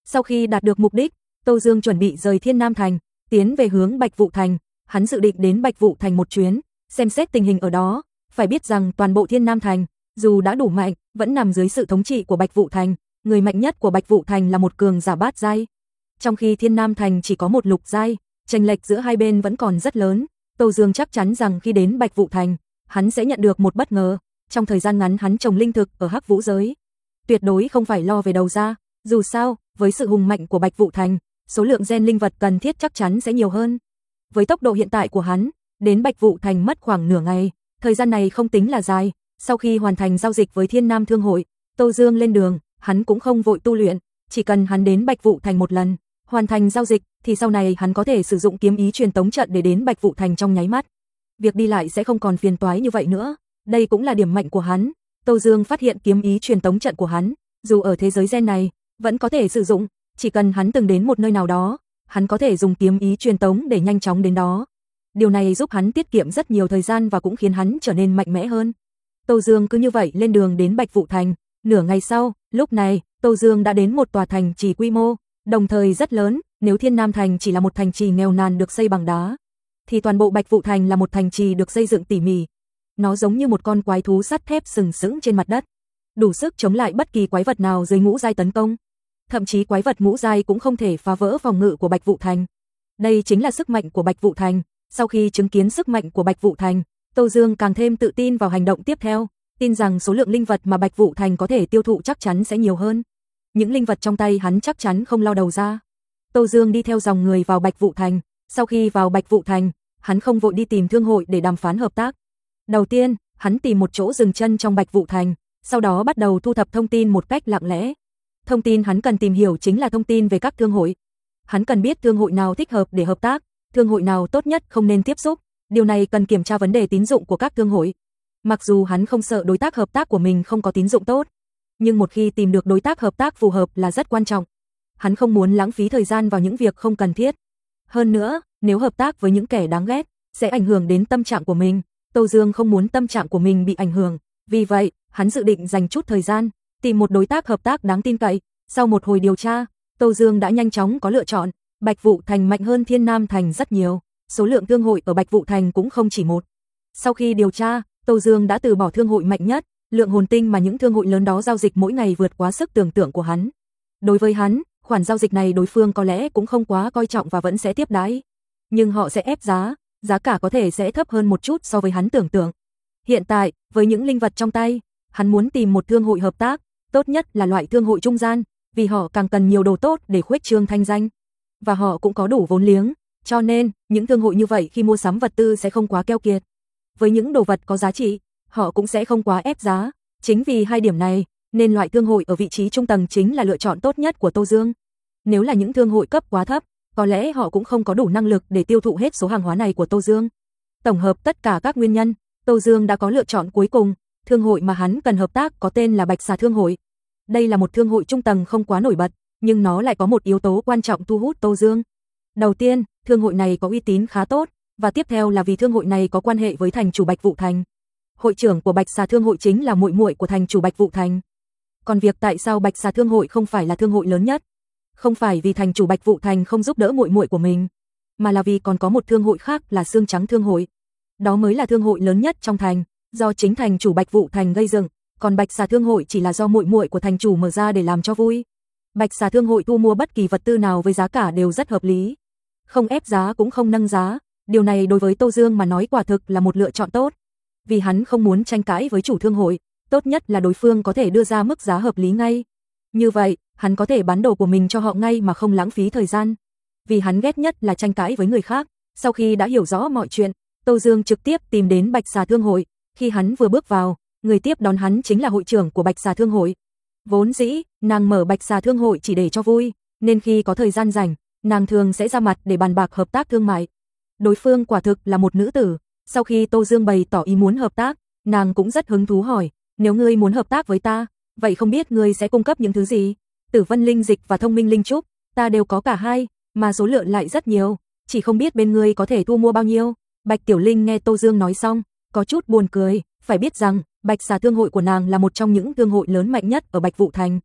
Sau khi đạt được mục đích, Tô Dương chuẩn bị rời Thiên Nam Thành, tiến về hướng Bạch Vụ Thành. Hắn dự định đến Bạch Vụ Thành một chuyến, xem xét tình hình ở đó. Phải biết rằng toàn bộ Thiên Nam Thành, dù đã đủ mạnh, vẫn nằm dưới sự thống trị của Bạch Vụ Thành. Người mạnh nhất của Bạch Vụ Thành là một cường giả bát giai, trong khi Thiên Nam Thành chỉ có một lục giai, chênh lệch giữa hai bên vẫn còn rất lớn. Tô Dương chắc chắn rằng khi đến Bạch Vụ Thành, hắn sẽ nhận được một bất ngờ. Trong thời gian ngắn hắn trồng linh thực ở Hắc Vũ giới, tuyệt đối không phải lo về đầu ra. Dù sao, với sự hùng mạnh của Bạch Vụ Thành, số lượng gen linh vật cần thiết chắc chắn sẽ nhiều hơn. Với tốc độ hiện tại của hắn, đến Bạch Vụ Thành mất khoảng nửa ngày, thời gian này không tính là dài. Sau khi hoàn thành giao dịch với Thiên Nam Thương hội, Tô Dương lên đường, hắn cũng không vội tu luyện, chỉ cần hắn đến Bạch Vụ Thành một lần, hoàn thành giao dịch thì sau này hắn có thể sử dụng kiếm ý truyền tống trận để đến Bạch Vụ Thành trong nháy mắt. Việc đi lại sẽ không còn phiền toái như vậy nữa, đây cũng là điểm mạnh của hắn. Tô Dương phát hiện kiếm ý truyền tống trận của hắn, dù ở thế giới gen này, vẫn có thể sử dụng, chỉ cần hắn từng đến một nơi nào đó, hắn có thể dùng kiếm ý truyền tống để nhanh chóng đến đó. Điều này giúp hắn tiết kiệm rất nhiều thời gian và cũng khiến hắn trở nên mạnh mẽ hơn. Tô Dương cứ như vậy lên đường đến Bạch Vụ Thành. Nửa ngày sau, lúc này, Tô Dương đã đến một tòa thành trì quy mô, đồng thời rất lớn. Nếu Thiên Nam Thành chỉ là một thành trì nghèo nàn được xây bằng đá, thì toàn bộ Bạch Vụ Thành là một thành trì được xây dựng tỉ mỉ. Nó giống như một con quái thú sắt thép sừng sững trên mặt đất, đủ sức chống lại bất kỳ quái vật nào dưới ngũ giai tấn công. Thậm chí quái vật ngũ giai cũng không thể phá vỡ phòng ngự của Bạch Vụ Thành. Đây chính là sức mạnh của Bạch Vụ Thành. Sau khi chứng kiến sức mạnh của Bạch Vụ Thành, Tô Dương càng thêm tự tin vào hành động tiếp theo, tin rằng số lượng linh vật mà Bạch Vụ Thành có thể tiêu thụ chắc chắn sẽ nhiều hơn. Những linh vật trong tay hắn chắc chắn không lo đầu ra. Tô Dương đi theo dòng người vào Bạch Vụ Thành. Sau khi vào Bạch Vụ Thành, hắn không vội đi tìm thương hội để đàm phán hợp tác. Đầu tiên, hắn tìm một chỗ dừng chân trong Bạch Vụ Thành, sau đó bắt đầu thu thập thông tin một cách lặng lẽ. Thông tin hắn cần tìm hiểu chính là thông tin về các thương hội. Hắn cần biết thương hội nào thích hợp để hợp tác, thương hội nào tốt nhất không nên tiếp xúc. Điều này cần kiểm tra vấn đề tín dụng của các thương hội. Mặc dù hắn không sợ đối tác hợp tác của mình không có tín dụng tốt, nhưng một khi tìm được đối tác hợp tác phù hợp là rất quan trọng. Hắn không muốn lãng phí thời gian vào những việc không cần thiết. Hơn nữa, nếu hợp tác với những kẻ đáng ghét, sẽ ảnh hưởng đến tâm trạng của mình. Tô Dương không muốn tâm trạng của mình bị ảnh hưởng. Vì vậy, hắn dự định dành chút thời gian, tìm một đối tác hợp tác đáng tin cậy. Sau một hồi điều tra, Tô Dương đã nhanh chóng có lựa chọn. Bạch Vụ Thành mạnh hơn Thiên Nam Thành rất nhiều. Số lượng thương hội ở Bạch Vụ Thành cũng không chỉ một. Sau khi điều tra, Tô Dương đã từ bỏ thương hội mạnh nhất. Lượng hồn tinh mà những thương hội lớn đó giao dịch mỗi ngày vượt quá sức tưởng tượng của hắn. Đối với hắn, khoản giao dịch này đối phương có lẽ cũng không quá coi trọng và vẫn sẽ tiếp đãi. Nhưng họ sẽ ép giá, giá cả có thể sẽ thấp hơn một chút so với hắn tưởng tượng. Hiện tại, với những linh vật trong tay, hắn muốn tìm một thương hội hợp tác, tốt nhất là loại thương hội trung gian, vì họ càng cần nhiều đồ tốt để khuếch trương thanh danh. Và họ cũng có đủ vốn liếng, cho nên, những thương hội như vậy khi mua sắm vật tư sẽ không quá keo kiệt. Với những đồ vật có giá trị, họ cũng sẽ không quá ép giá. Chính vì hai điểm này, nên loại thương hội ở vị trí trung tầng chính là lựa chọn tốt nhất của Tô Dương. Nếu là những thương hội cấp quá thấp, có lẽ họ cũng không có đủ năng lực để tiêu thụ hết số hàng hóa này của Tô Dương. Tổng hợp tất cả các nguyên nhân, Tô Dương đã có lựa chọn cuối cùng. Thương hội mà hắn cần hợp tác có tên là Bạch Xà Thương hội. Đây là một thương hội trung tầng không quá nổi bật, nhưng nó lại có một yếu tố quan trọng thu hút Tô Dương. Đầu tiên, thương hội này có uy tín khá tốt, và tiếp theo là vì thương hội này có quan hệ với thành chủ Bạch Vụ Thành. Hội trưởng của Bạch Xà Thương hội chính là muội muội của thành chủ Bạch Vụ Thành. Còn việc tại sao Bạch Xà Thương hội không phải là thương hội lớn nhất, không phải vì thành chủ Bạch Vụ Thành không giúp đỡ muội muội của mình, mà là vì còn có một thương hội khác là Xương Trắng Thương hội. Đó mới là thương hội lớn nhất trong thành, do chính thành chủ Bạch Vụ Thành gây dựng, còn Bạch Xà Thương hội chỉ là do muội muội của thành chủ mở ra để làm cho vui. Bạch Xà Thương hội thu mua bất kỳ vật tư nào với giá cả đều rất hợp lý, không ép giá cũng không nâng giá. Điều này đối với Tô Dương mà nói quả thực là một lựa chọn tốt, vì hắn không muốn tranh cãi với chủ thương hội, tốt nhất là đối phương có thể đưa ra mức giá hợp lý ngay. Như vậy, hắn có thể bán đồ của mình cho họ ngay mà không lãng phí thời gian. Vì hắn ghét nhất là tranh cãi với người khác. Sau khi đã hiểu rõ mọi chuyện, Tô Dương trực tiếp tìm đến Bạch Xà Thương hội. Khi hắn vừa bước vào, người tiếp đón hắn chính là hội trưởng của Bạch Xà Thương hội. Vốn dĩ, nàng mở Bạch Xà Thương hội chỉ để cho vui, nên khi có thời gian rảnh, nàng thường sẽ ra mặt để bàn bạc hợp tác thương mại. Đối phương quả thực là một nữ tử. Sau khi Tô Dương bày tỏ ý muốn hợp tác, nàng cũng rất hứng thú hỏi, nếu ngươi muốn hợp tác với ta, vậy không biết ngươi sẽ cung cấp những thứ gì? Tử Vân Linh Dịch và Thông Minh Linh Trúc, ta đều có cả hai, mà số lượng lại rất nhiều, chỉ không biết bên ngươi có thể thu mua bao nhiêu. Bạch Tiểu Linh nghe Tô Dương nói xong, có chút buồn cười, phải biết rằng, Bạch Xà Thương hội của nàng là một trong những thương hội lớn mạnh nhất ở Bạch Vụ Thành.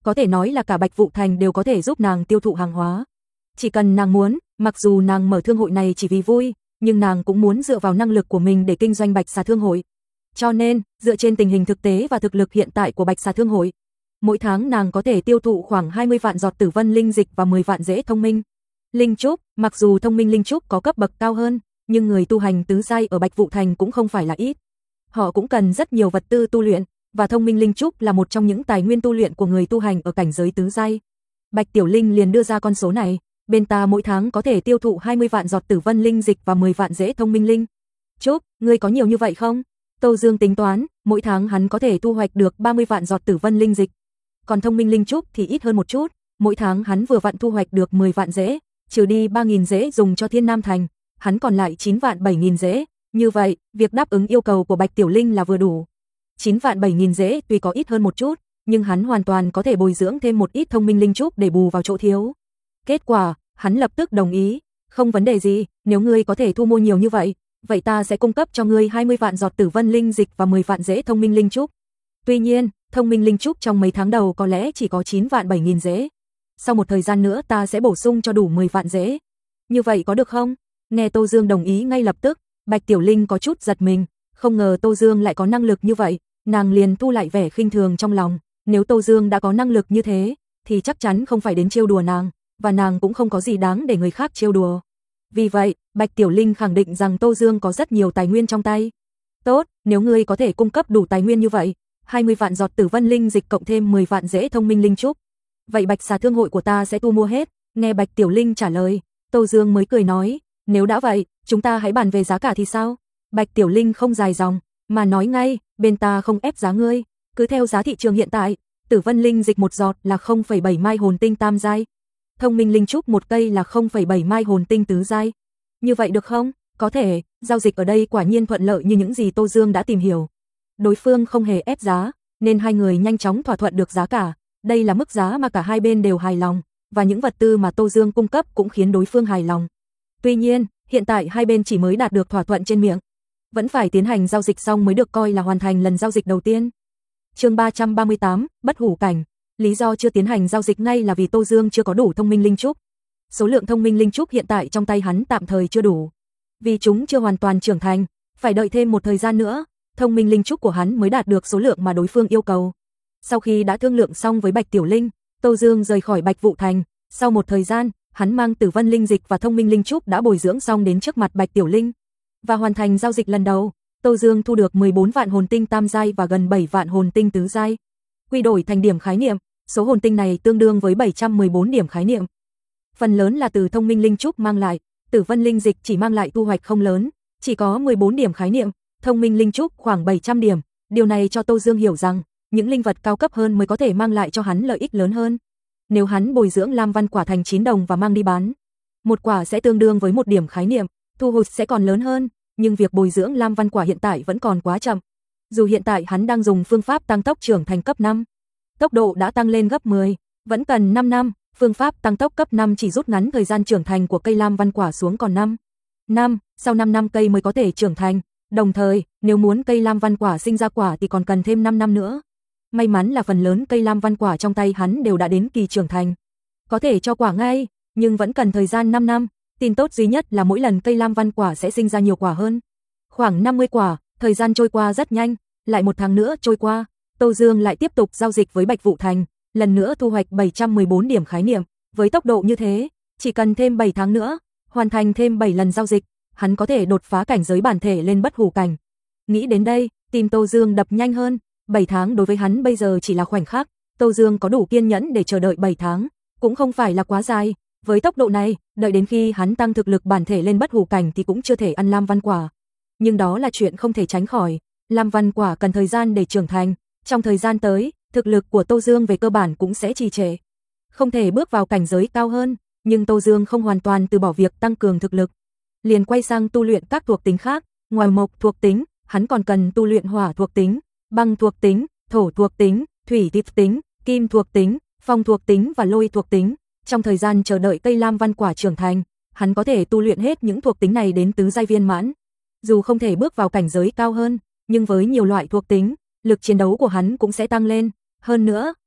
có thể nói là cả Bạch Vũ Thành đều có thể giúp nàng tiêu thụ hàng hóa. Chỉ cần nàng muốn, mặc dù nàng mở thương hội này chỉ vì vui, nhưng nàng cũng muốn dựa vào năng lực của mình để kinh doanh Bạch Xà Thương hội. Cho nên, dựa trên tình hình thực tế và thực lực hiện tại của Bạch Xà Thương hội, mỗi tháng nàng có thể tiêu thụ khoảng 20 vạn giọt Tử Vân linh dịch và 10 vạn rễ thông minh linh trúc. Mặc dù thông minh linh trúc có cấp bậc cao hơn, nhưng người tu hành tứ giai ở Bạch Vũ Thành cũng không phải là ít. Họ cũng cần rất nhiều vật tư tu luyện, và thông minh linh trúc là một trong những tài nguyên tu luyện của người tu hành ở cảnh giới tứ giai. Bạch Tiểu Linh liền đưa ra con số này, bên ta mỗi tháng có thể tiêu thụ 20 vạn giọt Tử Vân linh dịch và 10 vạn rễ thông minh linh trúc, ngươi có nhiều như vậy không? Tô Dương tính toán, mỗi tháng hắn có thể thu hoạch được 30 vạn giọt Tử Vân linh dịch. Còn thông minh linh trúc thì ít hơn một chút, mỗi tháng hắn vừa vặn thu hoạch được 10 vạn rễ, trừ đi 3.000 rễ dùng cho Thiên Nam Thành, hắn còn lại 9 vạn 7.000 rễ. Như vậy, việc đáp ứng yêu cầu của Bạch Tiểu Linh là vừa đủ. 9 vạn 7.000 rễ tuy có ít hơn một chút, nhưng hắn hoàn toàn có thể bồi dưỡng thêm một ít thông minh linh trúc để bù vào chỗ thiếu. Kết quả, hắn lập tức đồng ý, không vấn đề gì, nếu ngươi có thể thu mua nhiều như vậy, vậy ta sẽ cung cấp cho ngươi 20 vạn giọt Tử Vân linh dịch và 10 vạn rễ thông minh linh trúc. Tuy nhiên, thông minh linh trúc trong mấy tháng đầu có lẽ chỉ có 9 vạn 7.000 rễ. Sau một thời gian nữa ta sẽ bổ sung cho đủ 10 vạn rễ. Như vậy có được không? Nghe Tô Dương đồng ý ngay lập tức, Bạch Tiểu Linh có chút giật mình, không ngờ Tô Dương lại có năng lực như vậy, nàng liền thu lại vẻ khinh thường trong lòng, nếu Tô Dương đã có năng lực như thế, thì chắc chắn không phải đến trêu đùa nàng, và nàng cũng không có gì đáng để người khác trêu đùa. Vì vậy, Bạch Tiểu Linh khẳng định rằng Tô Dương có rất nhiều tài nguyên trong tay. Tốt, nếu ngươi có thể cung cấp đủ tài nguyên như vậy, 20 vạn giọt Tử Vân linh dịch cộng thêm 10 vạn rễ thông minh linh trúc, vậy Bạch Xà Thương hội của ta sẽ thu mua hết. Nghe Bạch Tiểu Linh trả lời, Tô Dương mới cười nói, nếu đã vậy, chúng ta hãy bàn về giá cả thì sao? Bạch Tiểu Linh không dài dòng, mà nói ngay, bên ta không ép giá ngươi, cứ theo giá thị trường hiện tại, Tử Vân linh dịch một giọt là 0,7 mai hồn tinh tam giai, thông minh linh trúc một cây là 0,7 mai hồn tinh tứ giai. Như vậy được không? Có thể, giao dịch ở đây quả nhiên thuận lợi như những gì Tô Dương đã tìm hiểu. Đối phương không hề ép giá, nên hai người nhanh chóng thỏa thuận được giá cả. Đây là mức giá mà cả hai bên đều hài lòng, và những vật tư mà Tô Dương cung cấp cũng khiến đối phương hài lòng. Tuy nhiên, hiện tại hai bên chỉ mới đạt được thỏa thuận trên miệng, vẫn phải tiến hành giao dịch xong mới được coi là hoàn thành lần giao dịch đầu tiên. Chương 338, Bất Hủ Cảnh. Lý do chưa tiến hành giao dịch ngay là vì Tô Dương chưa có đủ thông minh linh trúc. Số lượng thông minh linh trúc hiện tại trong tay hắn tạm thời chưa đủ, vì chúng chưa hoàn toàn trưởng thành, phải đợi thêm một thời gian nữa, thông minh linh trúc của hắn mới đạt được số lượng mà đối phương yêu cầu. Sau khi đã thương lượng xong với Bạch Tiểu Linh, Tô Dương rời khỏi Bạch Vũ Thành. Sau một thời gian, hắn mang Tử Vân linh dịch và thông minh linh trúc đã bồi dưỡng xong đến trước mặt Bạch Tiểu Linh và hoàn thành giao dịch lần đầu. Tô Dương thu được 14 vạn hồn tinh tam giai và gần 7 vạn hồn tinh tứ giai. Quy đổi thành điểm khái niệm, số hồn tinh này tương đương với 714 điểm khái niệm. Phần lớn là từ thông minh linh trúc mang lại, Tử Vân linh dịch chỉ mang lại thu hoạch không lớn, chỉ có 14 điểm khái niệm, thông minh linh trúc khoảng 700 điểm. Điều này cho Tô Dương hiểu rằng, những linh vật cao cấp hơn mới có thể mang lại cho hắn lợi ích lớn hơn. Nếu hắn bồi dưỡng Lam Văn quả thành 9 đồng và mang đi bán, một quả sẽ tương đương với 1 điểm khái niệm, thu hồi sẽ còn lớn hơn, nhưng việc bồi dưỡng Lam Văn quả hiện tại vẫn còn quá chậm. Dù hiện tại hắn đang dùng phương pháp tăng tốc trưởng thành cấp 5, tốc độ đã tăng lên gấp 10, vẫn cần 5 năm, phương pháp tăng tốc cấp 5 chỉ rút ngắn thời gian trưởng thành của cây Lam Văn quả xuống còn 5 năm, sau 5 năm cây mới có thể trưởng thành, đồng thời, nếu muốn cây Lam Văn quả sinh ra quả thì còn cần thêm 5 năm nữa. May mắn là phần lớn cây Lam Văn quả trong tay hắn đều đã đến kỳ trưởng thành, có thể cho quả ngay, nhưng vẫn cần thời gian 5 năm. Tin tốt duy nhất là mỗi lần cây Lam Văn quả sẽ sinh ra nhiều quả hơn, khoảng 50 quả. Thời gian trôi qua rất nhanh, lại một tháng nữa trôi qua, Tô Dương lại tiếp tục giao dịch với Bạch Vũ Thành, lần nữa thu hoạch 714 điểm khái niệm. Với tốc độ như thế, chỉ cần thêm 7 tháng nữa, hoàn thành thêm 7 lần giao dịch, hắn có thể đột phá cảnh giới bản thể lên bất hủ cảnh. Nghĩ đến đây, tim Tô Dương đập nhanh hơn, 7 tháng đối với hắn bây giờ chỉ là khoảnh khắc, Tô Dương có đủ kiên nhẫn để chờ đợi 7 tháng, cũng không phải là quá dài. Với tốc độ này, đợi đến khi hắn tăng thực lực bản thể lên bất hủ cảnh thì cũng chưa thể ăn Lam Văn quả. Nhưng đó là chuyện không thể tránh khỏi, Lam Văn quả cần thời gian để trưởng thành, trong thời gian tới, thực lực của Tô Dương về cơ bản cũng sẽ trì trệ, không thể bước vào cảnh giới cao hơn, nhưng Tô Dương không hoàn toàn từ bỏ việc tăng cường thực lực, liền quay sang tu luyện các thuộc tính khác. Ngoài mộc thuộc tính, hắn còn cần tu luyện hỏa thuộc tính, băng thuộc tính, thổ thuộc tính, thủy thuộc tính, kim thuộc tính, phong thuộc tính và lôi thuộc tính. Trong thời gian chờ đợi cây Lam Văn quả trưởng thành, hắn có thể tu luyện hết những thuộc tính này đến tứ giai viên mãn. Dù không thể bước vào cảnh giới cao hơn, nhưng với nhiều loại thuộc tính, lực chiến đấu của hắn cũng sẽ tăng lên. Hơn nữa,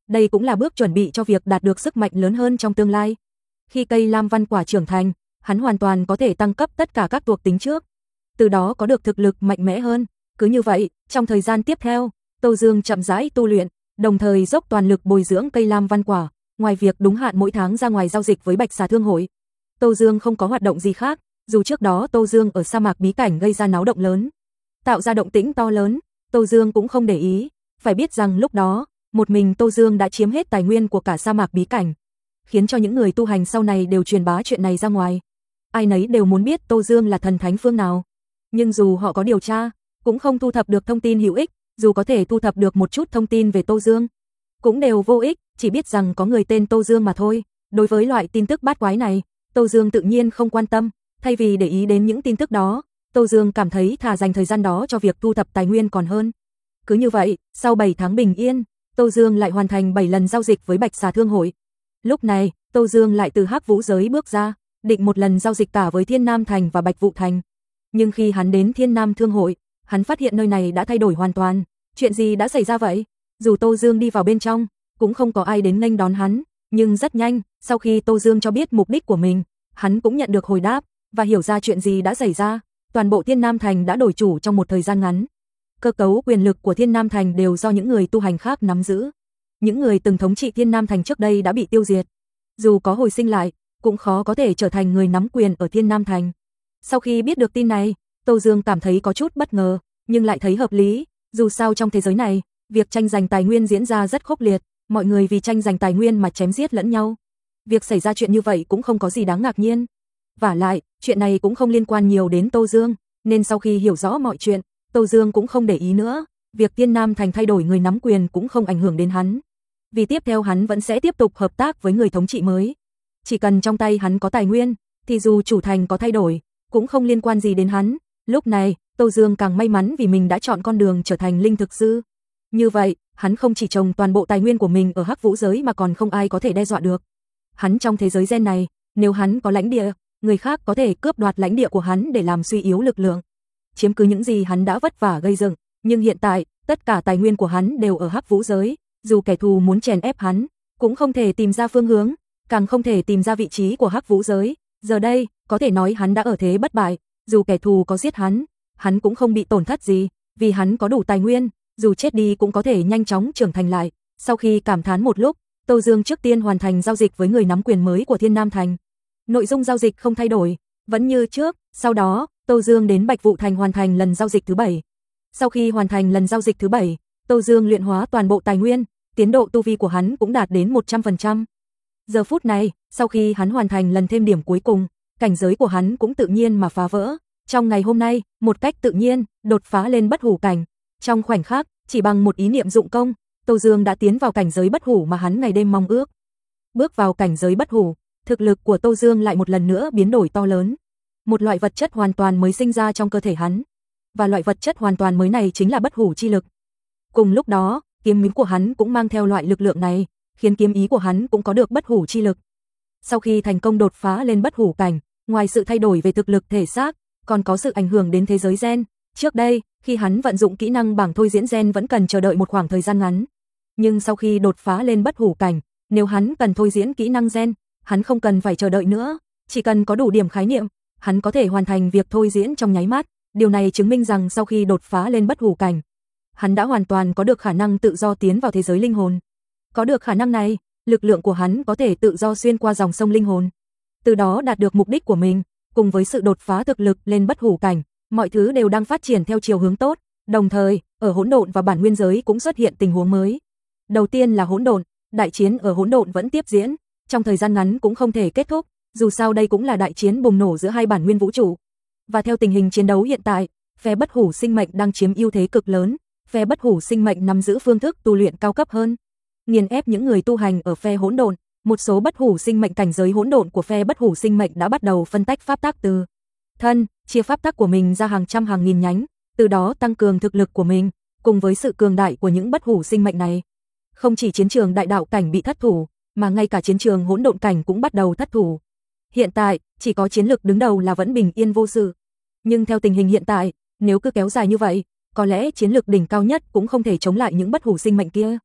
đây cũng là bước chuẩn bị cho việc đạt được sức mạnh lớn hơn trong tương lai. Khi cây lam văn quả trưởng thành, hắn hoàn toàn có thể tăng cấp tất cả các thuộc tính trước, từ đó có được thực lực mạnh mẽ hơn. Cứ như vậy, trong thời gian tiếp theo, Tô Dương chậm rãi tu luyện, đồng thời dốc toàn lực bồi dưỡng cây lam văn quả, ngoài việc đúng hạn mỗi tháng ra ngoài giao dịch với Bạch Xà Thương hội. Tô Dương không có hoạt động gì khác, dù trước đó Tô Dương ở sa mạc bí cảnh gây ra náo động lớn, tạo ra động tĩnh to lớn, Tô Dương cũng không để ý, phải biết rằng lúc đó, một mình Tô Dương đã chiếm hết tài nguyên của cả sa mạc bí cảnh, khiến cho những người tu hành sau này đều truyền bá chuyện này ra ngoài. Ai nấy đều muốn biết Tô Dương là thần thánh phương nào, nhưng dù họ có điều tra, cũng không thu thập được thông tin hữu ích, dù có thể thu thập được một chút thông tin về Tô Dương, cũng đều vô ích, chỉ biết rằng có người tên Tô Dương mà thôi. Đối với loại tin tức bát quái này, Tô Dương tự nhiên không quan tâm, thay vì để ý đến những tin tức đó, Tô Dương cảm thấy thà dành thời gian đó cho việc thu thập tài nguyên còn hơn. Cứ như vậy, sau 7 tháng bình yên, Tô Dương lại hoàn thành 7 lần giao dịch với Bạch Xà Thương hội. Lúc này, Tô Dương lại từ Hắc Vũ giới bước ra, định một lần giao dịch cả với Thiên Nam Thành và Bạch Vũ Thành. Nhưng khi hắn đến Thiên Nam Thương hội, hắn phát hiện nơi này đã thay đổi hoàn toàn. Chuyện gì đã xảy ra vậy? Dù Tô Dương đi vào bên trong, cũng không có ai đến nghênh đón hắn, nhưng rất nhanh, sau khi Tô Dương cho biết mục đích của mình, hắn cũng nhận được hồi đáp và hiểu ra chuyện gì đã xảy ra. Toàn bộ Thiên Nam Thành đã đổi chủ trong một thời gian ngắn. Cơ cấu quyền lực của Thiên Nam Thành đều do những người tu hành khác nắm giữ. Những người từng thống trị Thiên Nam Thành trước đây đã bị tiêu diệt. Dù có hồi sinh lại, cũng khó có thể trở thành người nắm quyền ở Thiên Nam Thành. Sau khi biết được tin này, Tô Dương cảm thấy có chút bất ngờ, nhưng lại thấy hợp lý. Dù sao trong thế giới này, việc tranh giành tài nguyên diễn ra rất khốc liệt, mọi người vì tranh giành tài nguyên mà chém giết lẫn nhau. Việc xảy ra chuyện như vậy cũng không có gì đáng ngạc nhiên. Vả lại, chuyện này cũng không liên quan nhiều đến Tô Dương, nên sau khi hiểu rõ mọi chuyện, Tô Dương cũng không để ý nữa. Việc Thiên Nam Thành thay đổi người nắm quyền cũng không ảnh hưởng đến hắn, vì tiếp theo hắn vẫn sẽ tiếp tục hợp tác với người thống trị mới. Chỉ cần trong tay hắn có tài nguyên, thì dù chủ thành có thay đổi, cũng không liên quan gì đến hắn. Lúc này, Tô Dương càng may mắn vì mình đã chọn con đường trở thành linh thực sư. Như vậy, hắn không chỉ trồng toàn bộ tài nguyên của mình ở Hắc Vũ giới mà còn không ai có thể đe dọa được. Hắn trong thế giới gen này, nếu hắn có lãnh địa, người khác có thể cướp đoạt lãnh địa của hắn để làm suy yếu lực lượng, chiếm cứ những gì hắn đã vất vả gây dựng. Nhưng hiện tại, tất cả tài nguyên của hắn đều ở Hắc Vũ giới, dù kẻ thù muốn chèn ép hắn, cũng không thể tìm ra phương hướng, càng không thể tìm ra vị trí của Hắc Vũ giới. Giờ đây, có thể nói hắn đã ở thế bất bại, dù kẻ thù có giết hắn cũng không bị tổn thất gì, vì hắn có đủ tài nguyên, dù chết đi cũng có thể nhanh chóng trưởng thành lại. Sau khi cảm thán một lúc, Tô Dương trước tiên hoàn thành giao dịch với người nắm quyền mới của Thiên Nam Thành. Nội dung giao dịch không thay đổi, vẫn như trước. Sau đó, Tô Dương đến Bạch Vũ Thành hoàn thành lần giao dịch thứ 7. Sau khi hoàn thành lần giao dịch thứ 7, Tô Dương luyện hóa toàn bộ tài nguyên, tiến độ tu vi của hắn cũng đạt đến 100%. Giờ phút này, sau khi hắn hoàn thành lần thêm điểm cuối cùng, cảnh giới của hắn cũng tự nhiên mà phá vỡ. Trong ngày hôm nay, một cách tự nhiên, đột phá lên bất hủ cảnh. Trong khoảnh khắc, chỉ bằng một ý niệm dụng công, Tô Dương đã tiến vào cảnh giới bất hủ mà hắn ngày đêm mong ước. Bước vào cảnh giới bất hủ, thực lực của Tô Dương lại một lần nữa biến đổi to lớn. Một loại vật chất hoàn toàn mới sinh ra trong cơ thể hắn, và loại vật chất hoàn toàn mới này chính là bất hủ chi lực. Cùng lúc đó, kiếm ý của hắn cũng mang theo loại lực lượng này, khiến kiếm ý của hắn cũng có được bất hủ chi lực. Sau khi thành công đột phá lên bất hủ cảnh, ngoài sự thay đổi về thực lực thể xác, còn có sự ảnh hưởng đến thế giới gen. Trước đây, khi hắn vận dụng kỹ năng bảng thôi diễn gen vẫn cần chờ đợi một khoảng thời gian ngắn. Nhưng sau khi đột phá lên bất hủ cảnh, nếu hắn cần thôi diễn kỹ năng gen, hắn không cần phải chờ đợi nữa, chỉ cần có đủ điểm khái niệm, hắn có thể hoàn thành việc thôi diễn trong nháy mắt. Điều này chứng minh rằng sau khi đột phá lên bất hủ cảnh, hắn đã hoàn toàn có được khả năng tự do tiến vào thế giới linh hồn. Có được khả năng này, lực lượng của hắn có thể tự do xuyên qua dòng sông linh hồn, từ đó đạt được mục đích của mình. Cùng với sự đột phá thực lực lên bất hủ cảnh, mọi thứ đều đang phát triển theo chiều hướng tốt. Đồng thời, ở hỗn độn và bản nguyên giới cũng xuất hiện tình huống mới. Đầu tiên là hỗn độn, đại chiến ở hỗn độn vẫn tiếp diễn, trong thời gian ngắn cũng không thể kết thúc, dù sao đây cũng là đại chiến bùng nổ giữa hai bản nguyên vũ trụ. Và theo tình hình chiến đấu hiện tại, phe bất hủ sinh mệnh đang chiếm ưu thế cực lớn, phe bất hủ sinh mệnh nắm giữ phương thức tu luyện cao cấp hơn, nghiền ép những người tu hành ở phe hỗn độn. Một số bất hủ sinh mệnh cảnh giới hỗn độn của phe bất hủ sinh mệnh đã bắt đầu phân tách pháp tắc từ thân, chia pháp tắc của mình ra hàng trăm hàng nghìn nhánh, từ đó tăng cường thực lực của mình. Cùng với sự cường đại của những bất hủ sinh mệnh này, không chỉ chiến trường đại đạo cảnh bị thất thủ, mà ngay cả chiến trường hỗn độn cảnh cũng bắt đầu thất thủ. Hiện tại, chỉ có chiến lực đứng đầu là vẫn bình yên vô sự. Nhưng theo tình hình hiện tại, nếu cứ kéo dài như vậy, có lẽ chiến lực đỉnh cao nhất cũng không thể chống lại những bất hủ sinh mệnh kia.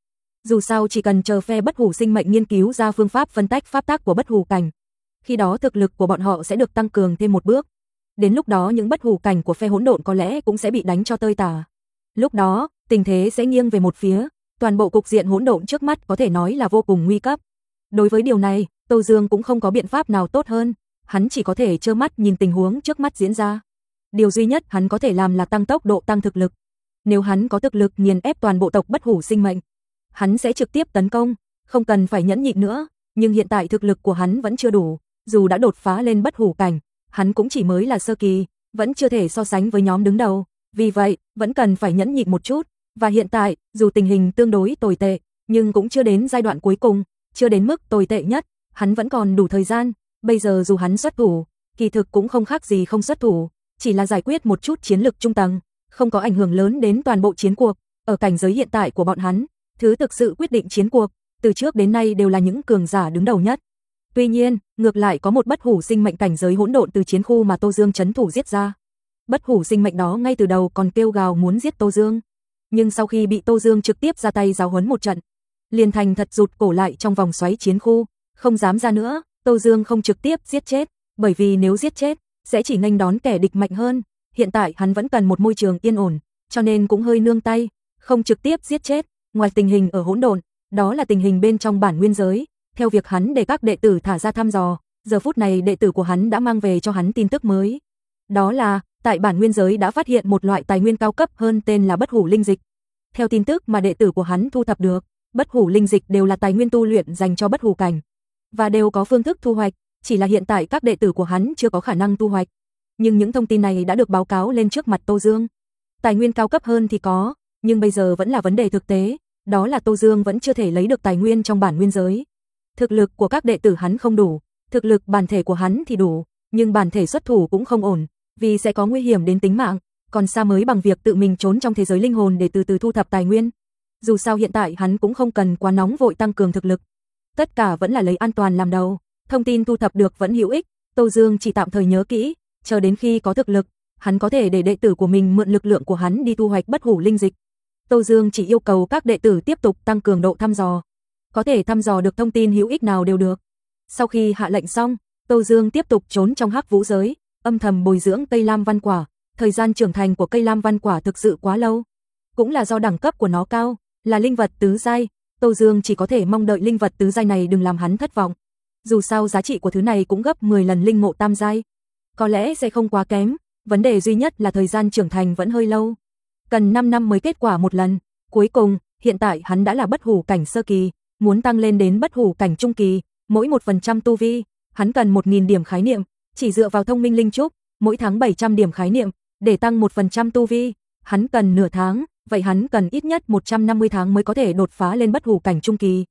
Dù sao chỉ cần chờ phe bất hủ sinh mệnh nghiên cứu ra phương pháp phân tách pháp tắc của bất hủ cảnh, khi đó thực lực của bọn họ sẽ được tăng cường thêm một bước. Đến lúc đó những bất hủ cảnh của phe hỗn độn có lẽ cũng sẽ bị đánh cho tơi tả. Lúc đó, tình thế sẽ nghiêng về một phía, toàn bộ cục diện hỗn độn trước mắt có thể nói là vô cùng nguy cấp. Đối với điều này, Tô Dương cũng không có biện pháp nào tốt hơn, hắn chỉ có thể trơ mắt nhìn tình huống trước mắt diễn ra. Điều duy nhất hắn có thể làm là tăng tốc độ tăng thực lực. Nếu hắn có thực lực nghiền ép toàn bộ tộc bất hủ sinh mệnh, hắn sẽ trực tiếp tấn công, không cần phải nhẫn nhịn nữa, nhưng hiện tại thực lực của hắn vẫn chưa đủ, dù đã đột phá lên bất hủ cảnh, hắn cũng chỉ mới là sơ kỳ, vẫn chưa thể so sánh với nhóm đứng đầu, vì vậy, vẫn cần phải nhẫn nhịn một chút, và hiện tại, dù tình hình tương đối tồi tệ, nhưng cũng chưa đến giai đoạn cuối cùng, chưa đến mức tồi tệ nhất, hắn vẫn còn đủ thời gian, bây giờ dù hắn xuất thủ, kỳ thực cũng không khác gì không xuất thủ, chỉ là giải quyết một chút chiến lực trung tầng, không có ảnh hưởng lớn đến toàn bộ chiến cuộc, ở cảnh giới hiện tại của bọn hắn, thứ thực sự quyết định chiến cuộc, từ trước đến nay đều là những cường giả đứng đầu nhất. Tuy nhiên, ngược lại có một bất hủ sinh mệnh cảnh giới hỗn độn từ chiến khu mà Tô Dương trấn thủ giết ra. Bất hủ sinh mệnh đó ngay từ đầu còn kêu gào muốn giết Tô Dương, nhưng sau khi bị Tô Dương trực tiếp ra tay giáo huấn một trận, liền thành thật rụt cổ lại trong vòng xoáy chiến khu, không dám ra nữa. Tô Dương không trực tiếp giết chết, bởi vì nếu giết chết, sẽ chỉ nghênh đón kẻ địch mạnh hơn. Hiện tại hắn vẫn cần một môi trường yên ổn, cho nên cũng hơi nương tay, không trực tiếp giết chết. Ngoài tình hình ở hỗn độn, đó là tình hình bên trong bản nguyên giới. Theo việc hắn để các đệ tử thả ra thăm dò, giờ phút này đệ tử của hắn đã mang về cho hắn tin tức mới. Đó là, tại bản nguyên giới đã phát hiện một loại tài nguyên cao cấp hơn tên là bất hủ linh dịch. Theo tin tức mà đệ tử của hắn thu thập được, bất hủ linh dịch đều là tài nguyên tu luyện dành cho bất hủ cảnh, và đều có phương thức thu hoạch, chỉ là hiện tại các đệ tử của hắn chưa có khả năng thu hoạch. Nhưng những thông tin này đã được báo cáo lên trước mặt Tô Dương. Tài nguyên cao cấp hơn thì có, nhưng bây giờ vẫn là vấn đề thực tế, đó là Tô Dương vẫn chưa thể lấy được tài nguyên trong bản nguyên giới. Thực lực của các đệ tử hắn không đủ, thực lực bản thể của hắn thì đủ, nhưng bản thể xuất thủ cũng không ổn, vì sẽ có nguy hiểm đến tính mạng, còn xa mới bằng việc tự mình trốn trong thế giới linh hồn để từ từ thu thập tài nguyên. Dù sao hiện tại hắn cũng không cần quá nóng vội tăng cường thực lực. Tất cả vẫn là lấy an toàn làm đầu, thông tin thu thập được vẫn hữu ích, Tô Dương chỉ tạm thời nhớ kỹ, chờ đến khi có thực lực, hắn có thể để đệ tử của mình mượn lực lượng của hắn đi thu hoạch bất hủ linh dịch. Tô Dương chỉ yêu cầu các đệ tử tiếp tục tăng cường độ thăm dò, có thể thăm dò được thông tin hữu ích nào đều được. Sau khi hạ lệnh xong, Tô Dương tiếp tục trốn trong hắc vũ giới, âm thầm bồi dưỡng cây lam văn quả. Thời gian trưởng thành của cây lam văn quả thực sự quá lâu, cũng là do đẳng cấp của nó cao, là linh vật tứ giai. Tô Dương chỉ có thể mong đợi linh vật tứ giai này đừng làm hắn thất vọng. Dù sao giá trị của thứ này cũng gấp 10 lần linh ngộ tam giai, có lẽ sẽ không quá kém, vấn đề duy nhất là thời gian trưởng thành vẫn hơi lâu, cần 5 năm mới kết quả một lần. Cuối cùng, hiện tại hắn đã là bất hủ cảnh sơ kỳ, muốn tăng lên đến bất hủ cảnh trung kỳ, mỗi 1% tu vi, hắn cần 1000 điểm khái niệm, chỉ dựa vào thông minh linh trúc, mỗi tháng 700 điểm khái niệm, để tăng 1% tu vi, hắn cần nửa tháng, vậy hắn cần ít nhất 150 tháng mới có thể đột phá lên bất hủ cảnh trung kỳ.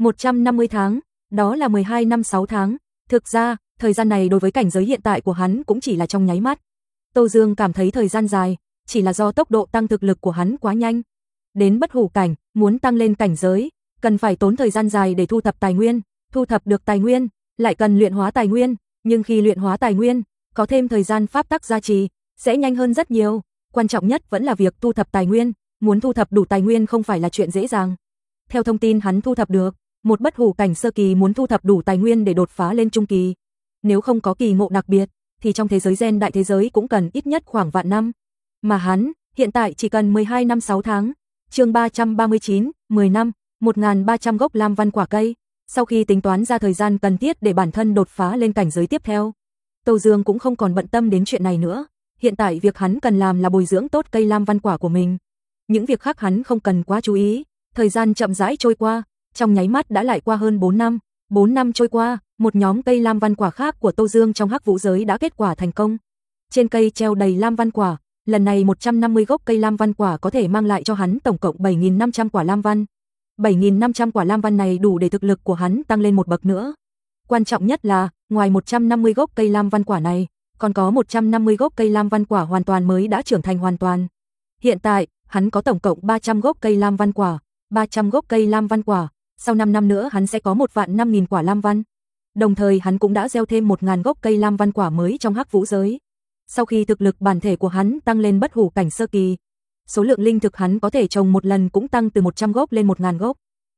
150 tháng, đó là 12 năm 6 tháng, thực ra, thời gian này đối với cảnh giới hiện tại của hắn cũng chỉ là trong nháy mắt. Tô Dương cảm thấy thời gian dài, chỉ là do tốc độ tăng thực lực của hắn quá nhanh. Đến bất hủ cảnh, muốn tăng lên cảnh giới, cần phải tốn thời gian dài để thu thập tài nguyên, thu thập được tài nguyên, lại cần luyện hóa tài nguyên, nhưng khi luyện hóa tài nguyên, có thêm thời gian pháp tắc gia trì, sẽ nhanh hơn rất nhiều. Quan trọng nhất vẫn là việc thu thập tài nguyên, muốn thu thập đủ tài nguyên không phải là chuyện dễ dàng. Theo thông tin hắn thu thập được, một bất hủ cảnh sơ kỳ muốn thu thập đủ tài nguyên để đột phá lên trung kỳ, nếu không có kỳ ngộ đặc biệt, thì trong thế giới gen đại thế giới cũng cần ít nhất khoảng vạn năm. Mà hắn, hiện tại chỉ cần 12 năm 6 tháng. Chương 339, 10 năm, 1300 gốc lam văn quả cây. Sau khi tính toán ra thời gian cần thiết để bản thân đột phá lên cảnh giới tiếp theo, Tô Dương cũng không còn bận tâm đến chuyện này nữa. Hiện tại việc hắn cần làm là bồi dưỡng tốt cây lam văn quả của mình. Những việc khác hắn không cần quá chú ý. Thời gian chậm rãi trôi qua, trong nháy mắt đã lại qua hơn 4 năm. 4 năm trôi qua, một nhóm cây lam văn quả khác của Tô Dương trong hắc vũ giới đã kết quả thành công. Trên cây treo đầy lam văn quả, lần này 150 gốc cây lam văn quả có thể mang lại cho hắn tổng cộng 7.500 quả lam văn. 7.500 quả lam văn này đủ để thực lực của hắn tăng lên một bậc nữa. Quan trọng nhất là, ngoài 150 gốc cây lam văn quả này, còn có 150 gốc cây lam văn quả hoàn toàn mới đã trưởng thành hoàn toàn. Hiện tại, hắn có tổng cộng 300 gốc cây lam văn quả, 300 gốc cây lam văn quả, sau 5 năm nữa hắn sẽ có 1.500.000 quả lam văn. Đồng thời hắn cũng đã gieo thêm 1.000 gốc cây lam văn quả mới trong hắc vũ giới. Sau khi thực lực bản thể của hắn tăng lên bất hủ cảnh sơ kỳ, số lượng linh thực hắn có thể trồng một lần cũng tăng từ 100 gốc lên 1.000 gốc.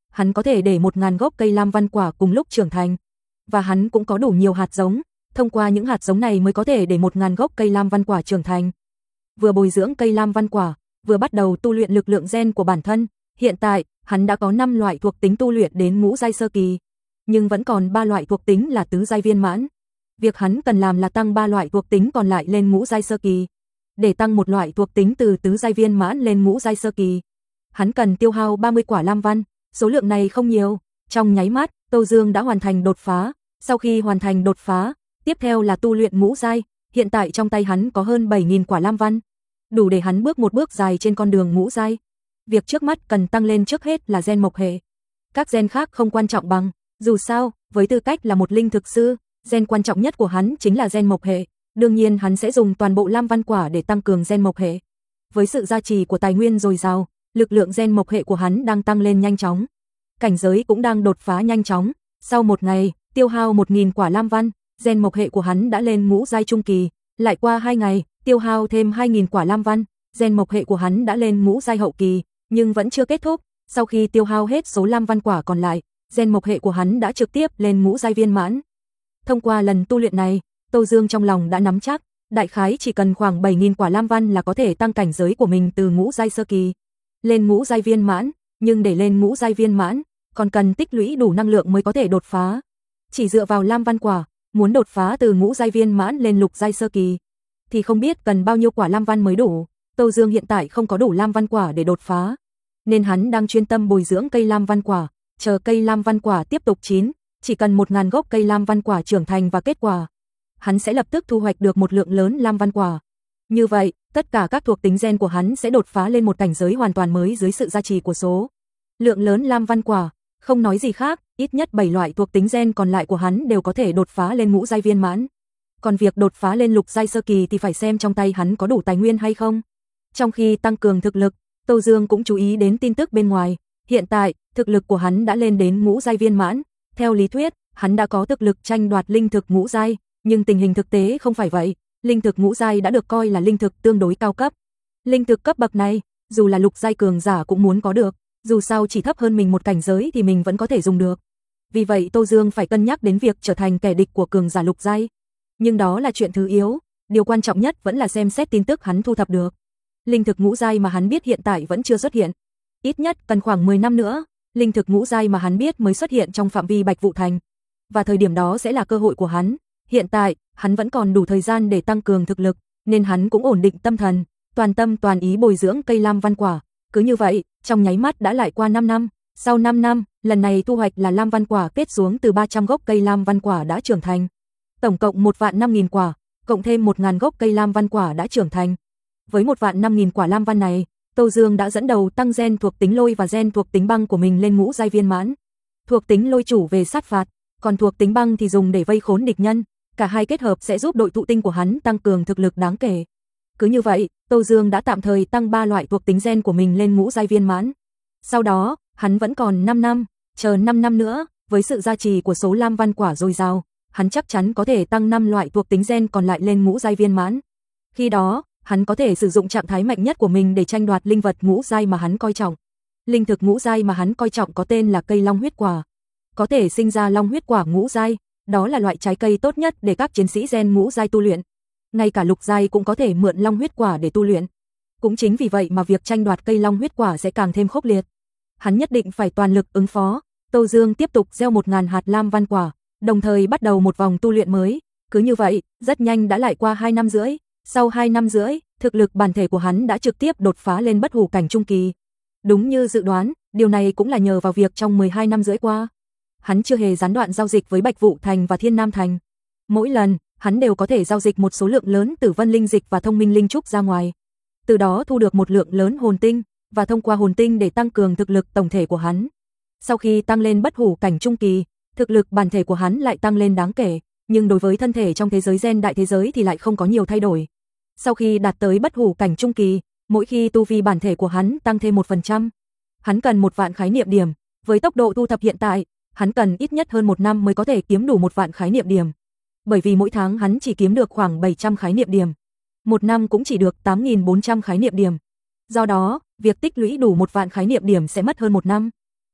hắn có thể để 1000 gốc cây lam văn quả cùng lúc trưởng thành. Và hắn cũng có đủ nhiều hạt giống, thông qua những hạt giống này mới có thể để 1000 gốc cây lam văn quả trưởng thành. Vừa bồi dưỡng cây lam văn quả, vừa bắt đầu tu luyện lực lượng gen của bản thân, hiện tại, hắn đã có 5 loại thuộc tính tu luyện đến ngũ giai sơ kỳ, nhưng vẫn còn 3 loại thuộc tính là tứ giai viên mãn. Việc hắn cần làm là tăng 3 loại thuộc tính còn lại lên ngũ giai sơ kỳ. Để tăng một loại thuộc tính từ tứ giai viên mãn lên ngũ giai sơ kỳ, hắn cần tiêu hao 30 quả lam văn, số lượng này không nhiều. Trong nháy mắt, Tô Dương đã hoàn thành đột phá. Sau khi hoàn thành đột phá, tiếp theo là tu luyện ngũ giai, hiện tại trong tay hắn có hơn 7000 quả lam văn, đủ để hắn bước một bước dài trên con đường ngũ giai. Việc trước mắt cần tăng lên trước hết là gen mộc hệ. Các gen khác không quan trọng bằng, dù sao, với tư cách là một linh thực sư, gen quan trọng nhất của hắn chính là gen mộc hệ. Đương nhiên hắn sẽ dùng toàn bộ lam văn quả để tăng cường gen mộc hệ. Với sự gia trì của tài nguyên dồi dào, lực lượng gen mộc hệ của hắn đang tăng lên nhanh chóng. Cảnh giới cũng đang đột phá nhanh chóng. Sau một ngày, tiêu hao 1000 quả lam văn, gen mộc hệ của hắn đã lên ngũ giai trung kỳ. Lại qua 2 ngày, tiêu hao thêm 2000 quả lam văn, gen mộc hệ của hắn đã lên ngũ giai hậu kỳ, nhưng vẫn chưa kết thúc. Sau khi tiêu hao hết số lam văn quả còn lại, gen mộc hệ của hắn đã trực tiếp lên ngũ giai viên mãn. Thông qua lần tu luyện này, Tô Dương trong lòng đã nắm chắc, đại khái chỉ cần khoảng 7000 quả lam văn là có thể tăng cảnh giới của mình từ ngũ giai sơ kỳ lên ngũ giai viên mãn, nhưng để lên ngũ giai viên mãn, còn cần tích lũy đủ năng lượng mới có thể đột phá. Chỉ dựa vào lam văn quả, muốn đột phá từ ngũ giai viên mãn lên lục giai sơ kỳ thì không biết cần bao nhiêu quả lam văn mới đủ. Tô Dương hiện tại không có đủ lam văn quả để đột phá, nên hắn đang chuyên tâm bồi dưỡng cây lam văn quả, chờ cây lam văn quả tiếp tục chín, chỉ cần 1000 gốc cây lam văn quả trưởng thành và kết quả, hắn sẽ lập tức thu hoạch được một lượng lớn lam văn quả. Như vậy, tất cả các thuộc tính gen của hắn sẽ đột phá lên một cảnh giới hoàn toàn mới dưới sự gia trì của số lượng lớn lam văn quả. Không nói gì khác, ít nhất 7 loại thuộc tính gen còn lại của hắn đều có thể đột phá lên ngũ giai viên mãn. Còn việc đột phá lên lục giai sơ kỳ thì phải xem trong tay hắn có đủ tài nguyên hay không. Trong khi tăng cường thực lực, Tô Dương cũng chú ý đến tin tức bên ngoài. Hiện tại, thực lực của hắn đã lên đến ngũ giai viên mãn. Theo lý thuyết, hắn đã có thực lực tranh đoạt linh thực ngũ giai, nhưng tình hình thực tế không phải vậy. Linh thực ngũ giai đã được coi là linh thực tương đối cao cấp. Linh thực cấp bậc này, dù là lục giai cường giả cũng muốn có được, dù sao chỉ thấp hơn mình một cảnh giới thì mình vẫn có thể dùng được. Vì vậy Tô Dương phải cân nhắc đến việc trở thành kẻ địch của cường giả lục giai. Nhưng đó là chuyện thứ yếu, điều quan trọng nhất vẫn là xem xét tin tức hắn thu thập được. Linh thực ngũ giai mà hắn biết hiện tại vẫn chưa xuất hiện. Ít nhất cần khoảng 10 năm nữa, linh thực ngũ giai mà hắn biết mới xuất hiện trong phạm vi Bạch Vũ Thành. Và thời điểm đó sẽ là cơ hội của hắn. Hiện tại, hắn vẫn còn đủ thời gian để tăng cường thực lực, nên hắn cũng ổn định tâm thần, toàn tâm toàn ý bồi dưỡng cây lam văn quả. Cứ như vậy, trong nháy mắt đã lại qua 5 năm. Sau 5 năm, lần này thu hoạch là lam văn quả kết xuống từ 300 gốc cây lam văn quả đã trưởng thành. Tổng cộng 1.050.000 quả, cộng thêm 1000 gốc cây lam văn quả đã trưởng thành. Với 1.005.000 quả lam văn này, Tô Dương đã dẫn đầu tăng gen thuộc tính lôi và gen thuộc tính băng của mình lên ngũ giai viên mãn. Thuộc tính lôi chủ về sát phạt, còn thuộc tính băng thì dùng để vây khốn địch nhân. Cả hai kết hợp sẽ giúp đội thụ tinh của hắn tăng cường thực lực đáng kể. Cứ như vậy, Tô Dương đã tạm thời tăng 3 loại thuộc tính gen của mình lên ngũ giai viên mãn. Sau đó, hắn vẫn còn 5 năm, chờ 5 năm nữa, với sự gia trì của số lam văn quả dồi dào, hắn chắc chắn có thể tăng 5 loại thuộc tính gen còn lại lên ngũ giai viên mãn. Khi đó, hắn có thể sử dụng trạng thái mạnh nhất của mình để tranh đoạt linh vật ngũ giai mà hắn coi trọng. Linh thực ngũ giai mà hắn coi trọng có tên là cây long huyết quả. Có thể sinh ra long huyết quả ngũ giai, đó là loại trái cây tốt nhất để các chiến sĩ gen ngũ giai tu luyện. Ngay cả lục giai cũng có thể mượn long huyết quả để tu luyện. Cũng chính vì vậy mà việc tranh đoạt cây long huyết quả sẽ càng thêm khốc liệt. Hắn nhất định phải toàn lực ứng phó. Tô Dương tiếp tục gieo 1000 hạt lam văn quả, đồng thời bắt đầu một vòng tu luyện mới. Cứ như vậy, rất nhanh đã lại qua 2 năm rưỡi. Sau 2 năm rưỡi, thực lực bản thể của hắn đã trực tiếp đột phá lên bất hủ cảnh trung kỳ. Đúng như dự đoán, điều này cũng là nhờ vào việc trong 12 năm rưỡi qua, hắn chưa hề gián đoạn giao dịch với Bạch Vũ Thành và Thiên Nam Thành. Mỗi lần, hắn đều có thể giao dịch một số lượng lớn tử vân linh dịch và thông minh linh trúc ra ngoài. Từ đó thu được một lượng lớn hồn tinh, và thông qua hồn tinh để tăng cường thực lực tổng thể của hắn. Sau khi tăng lên bất hủ cảnh trung kỳ, thực lực bản thể của hắn lại tăng lên đáng kể, nhưng đối với thân thể trong thế giới gen đại thế giới thì lại không có nhiều thay đổi. Sau khi đạt tới bất hủ cảnh trung kỳ, mỗi khi tu vi bản thể của hắn tăng thêm 1%, hắn cần 1 vạn khái niệm điểm. Với tốc độ thu thập hiện tại, hắn cần ít nhất hơn 1 năm mới có thể kiếm đủ 1 vạn khái niệm điểm. Bởi vì mỗi tháng hắn chỉ kiếm được khoảng 700 khái niệm điểm. 1 năm cũng chỉ được 8.400 khái niệm điểm. Do đó, việc tích lũy đủ 1 vạn khái niệm điểm sẽ mất hơn 1 năm.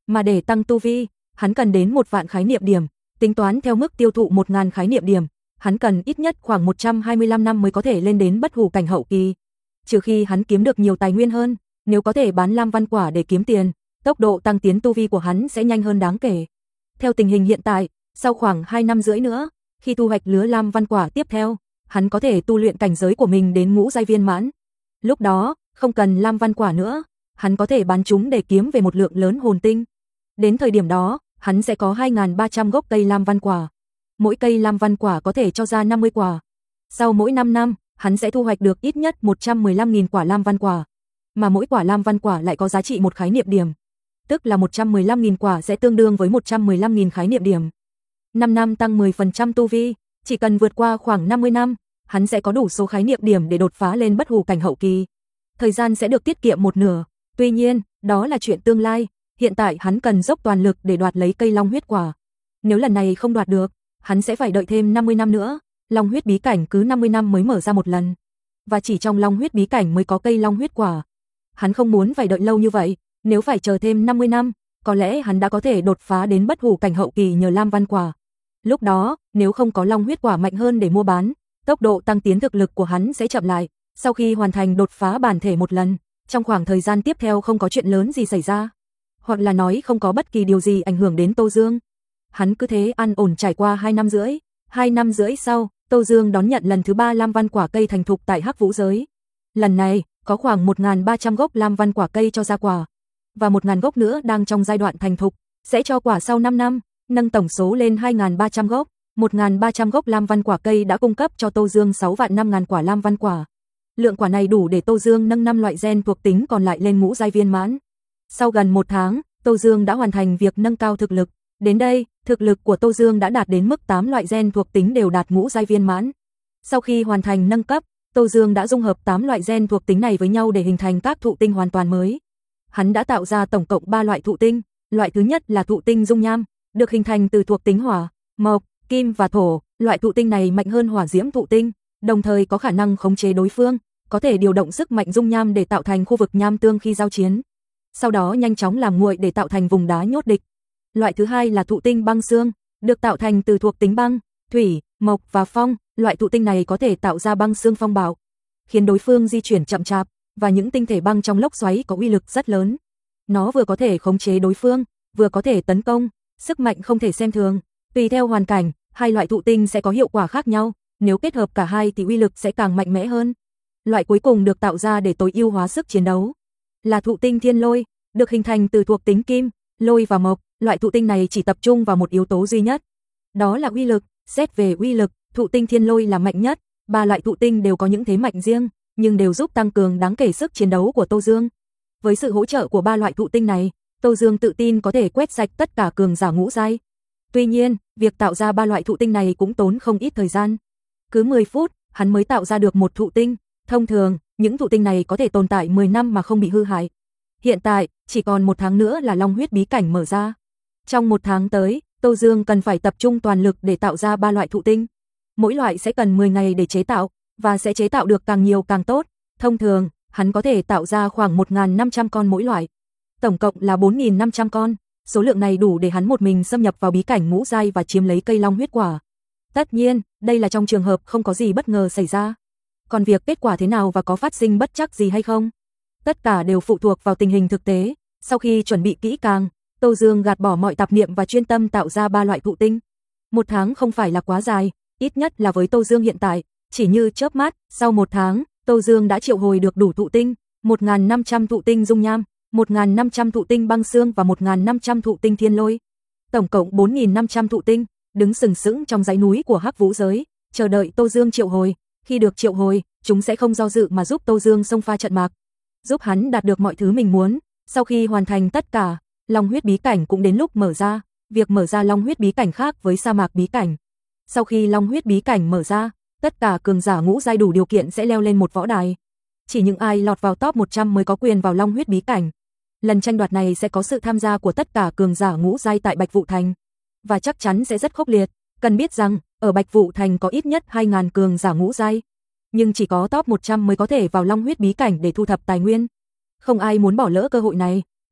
Mà để tăng tu vi, hắn cần đến 1.000 khái niệm điểm, tính toán theo mức tiêu thụ 1.000 khái niệm điểm, hắn cần ít nhất khoảng 125 năm mới có thể lên đến bất hủ cảnh hậu kỳ. Trừ khi hắn kiếm được nhiều tài nguyên hơn, nếu có thể bán lam văn quả để kiếm tiền, tốc độ tăng tiến tu vi của hắn sẽ nhanh hơn đáng kể. Theo tình hình hiện tại, sau khoảng 2 năm rưỡi nữa, khi thu hoạch lứa lam văn quả tiếp theo, hắn có thể tu luyện cảnh giới của mình đến ngũ giai viên mãn. Lúc đó, không cần lam văn quả nữa, hắn có thể bán chúng để kiếm về một lượng lớn hồn tinh. Đến thời điểm đó, hắn sẽ có 2.300 gốc cây lam văn quả. Mỗi cây lam văn quả có thể cho ra 50 quả. Sau mỗi 5 năm, hắn sẽ thu hoạch được ít nhất 115.000 quả lam văn quả. Mà mỗi quả lam văn quả lại có giá trị một khái niệm điểm. Tức là 115.000 quả sẽ tương đương với 115.000 khái niệm điểm. 5 năm tăng 10% tu vi, chỉ cần vượt qua khoảng 50 năm, hắn sẽ có đủ số khái niệm điểm để đột phá lên bất hủ cảnh hậu kỳ. Thời gian sẽ được tiết kiệm một nửa. Tuy nhiên, đó là chuyện tương lai, hiện tại hắn cần dốc toàn lực để đoạt lấy cây long huyết quả. Nếu lần này không đoạt được, hắn sẽ phải đợi thêm 50 năm nữa. Long huyết bí cảnh cứ 50 năm mới mở ra một lần. Và chỉ trong long huyết bí cảnh mới có cây long huyết quả. Hắn không muốn phải đợi lâu như vậy, nếu phải chờ thêm 50 năm, có lẽ hắn đã có thể đột phá đến bất hủ cảnh hậu kỳ nhờ lam văn quả. Lúc đó, nếu không có long huyết quả mạnh hơn để mua bán, tốc độ tăng tiến thực lực của hắn sẽ chậm lại. Sau khi hoàn thành đột phá bản thể một lần, trong khoảng thời gian tiếp theo không có chuyện lớn gì xảy ra, hoặc là nói không có bất kỳ điều gì ảnh hưởng đến Tô Dương. Hắn cứ thế an ổn trải qua 2 năm rưỡi. 2 năm rưỡi sau, Tô Dương đón nhận lần thứ 3 lam văn quả cây thành thục tại Hắc Vũ giới. Lần này, có khoảng 1.300 gốc lam văn quả cây cho ra quả, và 1.000 gốc nữa đang trong giai đoạn thành thục, sẽ cho quả sau 5 năm, nâng tổng số lên 2.300 gốc. 1.300 gốc lam văn quả cây đã cung cấp cho Tô Dương 6.500.000 quả lam văn quả. Lượng quả này đủ để Tô Dương nâng 5 loại gen thuộc tính còn lại lên ngũ giai viên mãn. Sau gần 1 tháng, Tô Dương đã hoàn thành việc nâng cao thực lực. Đến đây, thực lực của Tô Dương đã đạt đến mức 8 loại gen thuộc tính đều đạt ngũ giai viên mãn. Sau khi hoàn thành nâng cấp, Tô Dương đã dung hợp 8 loại gen thuộc tính này với nhau để hình thành các thụ tinh hoàn toàn mới. Hắn đã tạo ra tổng cộng 3 loại thụ tinh. Loại thứ nhất là thụ tinh dung nham, được hình thành từ thuộc tính hỏa, mộc, kim và thổ. Loại thụ tinh này mạnh hơn hỏa diễm thụ tinh, đồng thời có khả năng khống chế đối phương, có thể điều động sức mạnh dung nham để tạo thành khu vực nham tương khi giao chiến. Sau đó nhanh chóng làm nguội để tạo thành vùng đá nhốt địch. Loại thứ hai là thụ tinh băng xương, được tạo thành từ thuộc tính băng, thủy, mộc và phong. Loại thụ tinh này có thể tạo ra băng xương phong bạo, khiến đối phương di chuyển chậm chạp, và những tinh thể băng trong lốc xoáy có uy lực rất lớn. Nó vừa có thể khống chế đối phương, vừa có thể tấn công, sức mạnh không thể xem thường. Tùy theo hoàn cảnh, hai loại thụ tinh sẽ có hiệu quả khác nhau, nếu kết hợp cả hai thì uy lực sẽ càng mạnh mẽ hơn. Loại cuối cùng được tạo ra để tối ưu hóa sức chiến đấu là thụ tinh thiên lôi, được hình thành từ thuộc tính kim, lôi và mộc. Loại thụ tinh này chỉ tập trung vào một yếu tố duy nhất, đó là uy lực. Xét về uy lực, thụ tinh thiên lôi là mạnh nhất. 3 loại thụ tinh đều có những thế mạnh riêng, nhưng đều giúp tăng cường đáng kể sức chiến đấu của Tô Dương. Với sự hỗ trợ của 3 loại thụ tinh này, Tô Dương tự tin có thể quét sạch tất cả cường giả ngũ giai. Tuy nhiên, việc tạo ra 3 loại thụ tinh này cũng tốn không ít thời gian. Cứ 10 phút, hắn mới tạo ra được một thụ tinh. Thông thường, những thụ tinh này có thể tồn tại 10 năm mà không bị hư hại. Hiện tại, chỉ còn 1 tháng nữa là Long huyết bí cảnh mở ra. Trong 1 tháng tới, Tô Dương cần phải tập trung toàn lực để tạo ra 3 loại thụ tinh. Mỗi loại sẽ cần 10 ngày để chế tạo, và sẽ chế tạo được càng nhiều càng tốt. Thông thường, hắn có thể tạo ra khoảng 1.500 con mỗi loại. Tổng cộng là 4.500 con. Số lượng này đủ để hắn một mình xâm nhập vào bí cảnh ngũ giai và chiếm lấy cây long huyết quả. Tất nhiên, đây là trong trường hợp không có gì bất ngờ xảy ra. Còn việc kết quả thế nào và có phát sinh bất trắc gì hay không, tất cả đều phụ thuộc vào tình hình thực tế. Sau khi chuẩn bị kỹ càng, Tô Dương gạt bỏ mọi tạp niệm và chuyên tâm tạo ra 3 loại thụ tinh. 1 tháng không phải là quá dài, ít nhất là với Tô Dương hiện tại, chỉ như chớp mắt. Sau 1 tháng, Tô Dương đã triệu hồi được đủ thụ tinh, 1.500 thụ tinh dung nham, 1.500 thụ tinh băng xương và 1.500 thụ tinh thiên lôi. Tổng cộng 4.500 thụ tinh, đứng sừng sững trong dãy núi của Hắc Vũ giới, chờ đợi Tô Dương triệu hồi. Khi được triệu hồi, chúng sẽ không do dự mà giúp Tô Dương xông pha trận mạc, giúp hắn đạt được mọi thứ mình muốn. Sau khi hoàn thành tất cả, Long huyết bí cảnh cũng đến lúc mở ra. Việc mở ra Long huyết bí cảnh khác với sa mạc bí cảnh. Sau khi Long huyết bí cảnh mở ra, tất cả cường giả ngũ giai đủ điều kiện sẽ leo lên một võ đài. Chỉ những ai lọt vào top 100 mới có quyền vào Long huyết bí cảnh. Lần tranh đoạt này sẽ có sự tham gia của tất cả cường giả ngũ giai tại Bạch Vũ Thành, và chắc chắn sẽ rất khốc liệt. Cần biết rằng, ở Bạch Vũ Thành có ít nhất 2.000 cường giả ngũ giai, nhưng chỉ có top 100 mới có thể vào Long huyết bí cảnh để thu thập tài nguyên. Không ai muốn bỏ lỡ cơ hội này.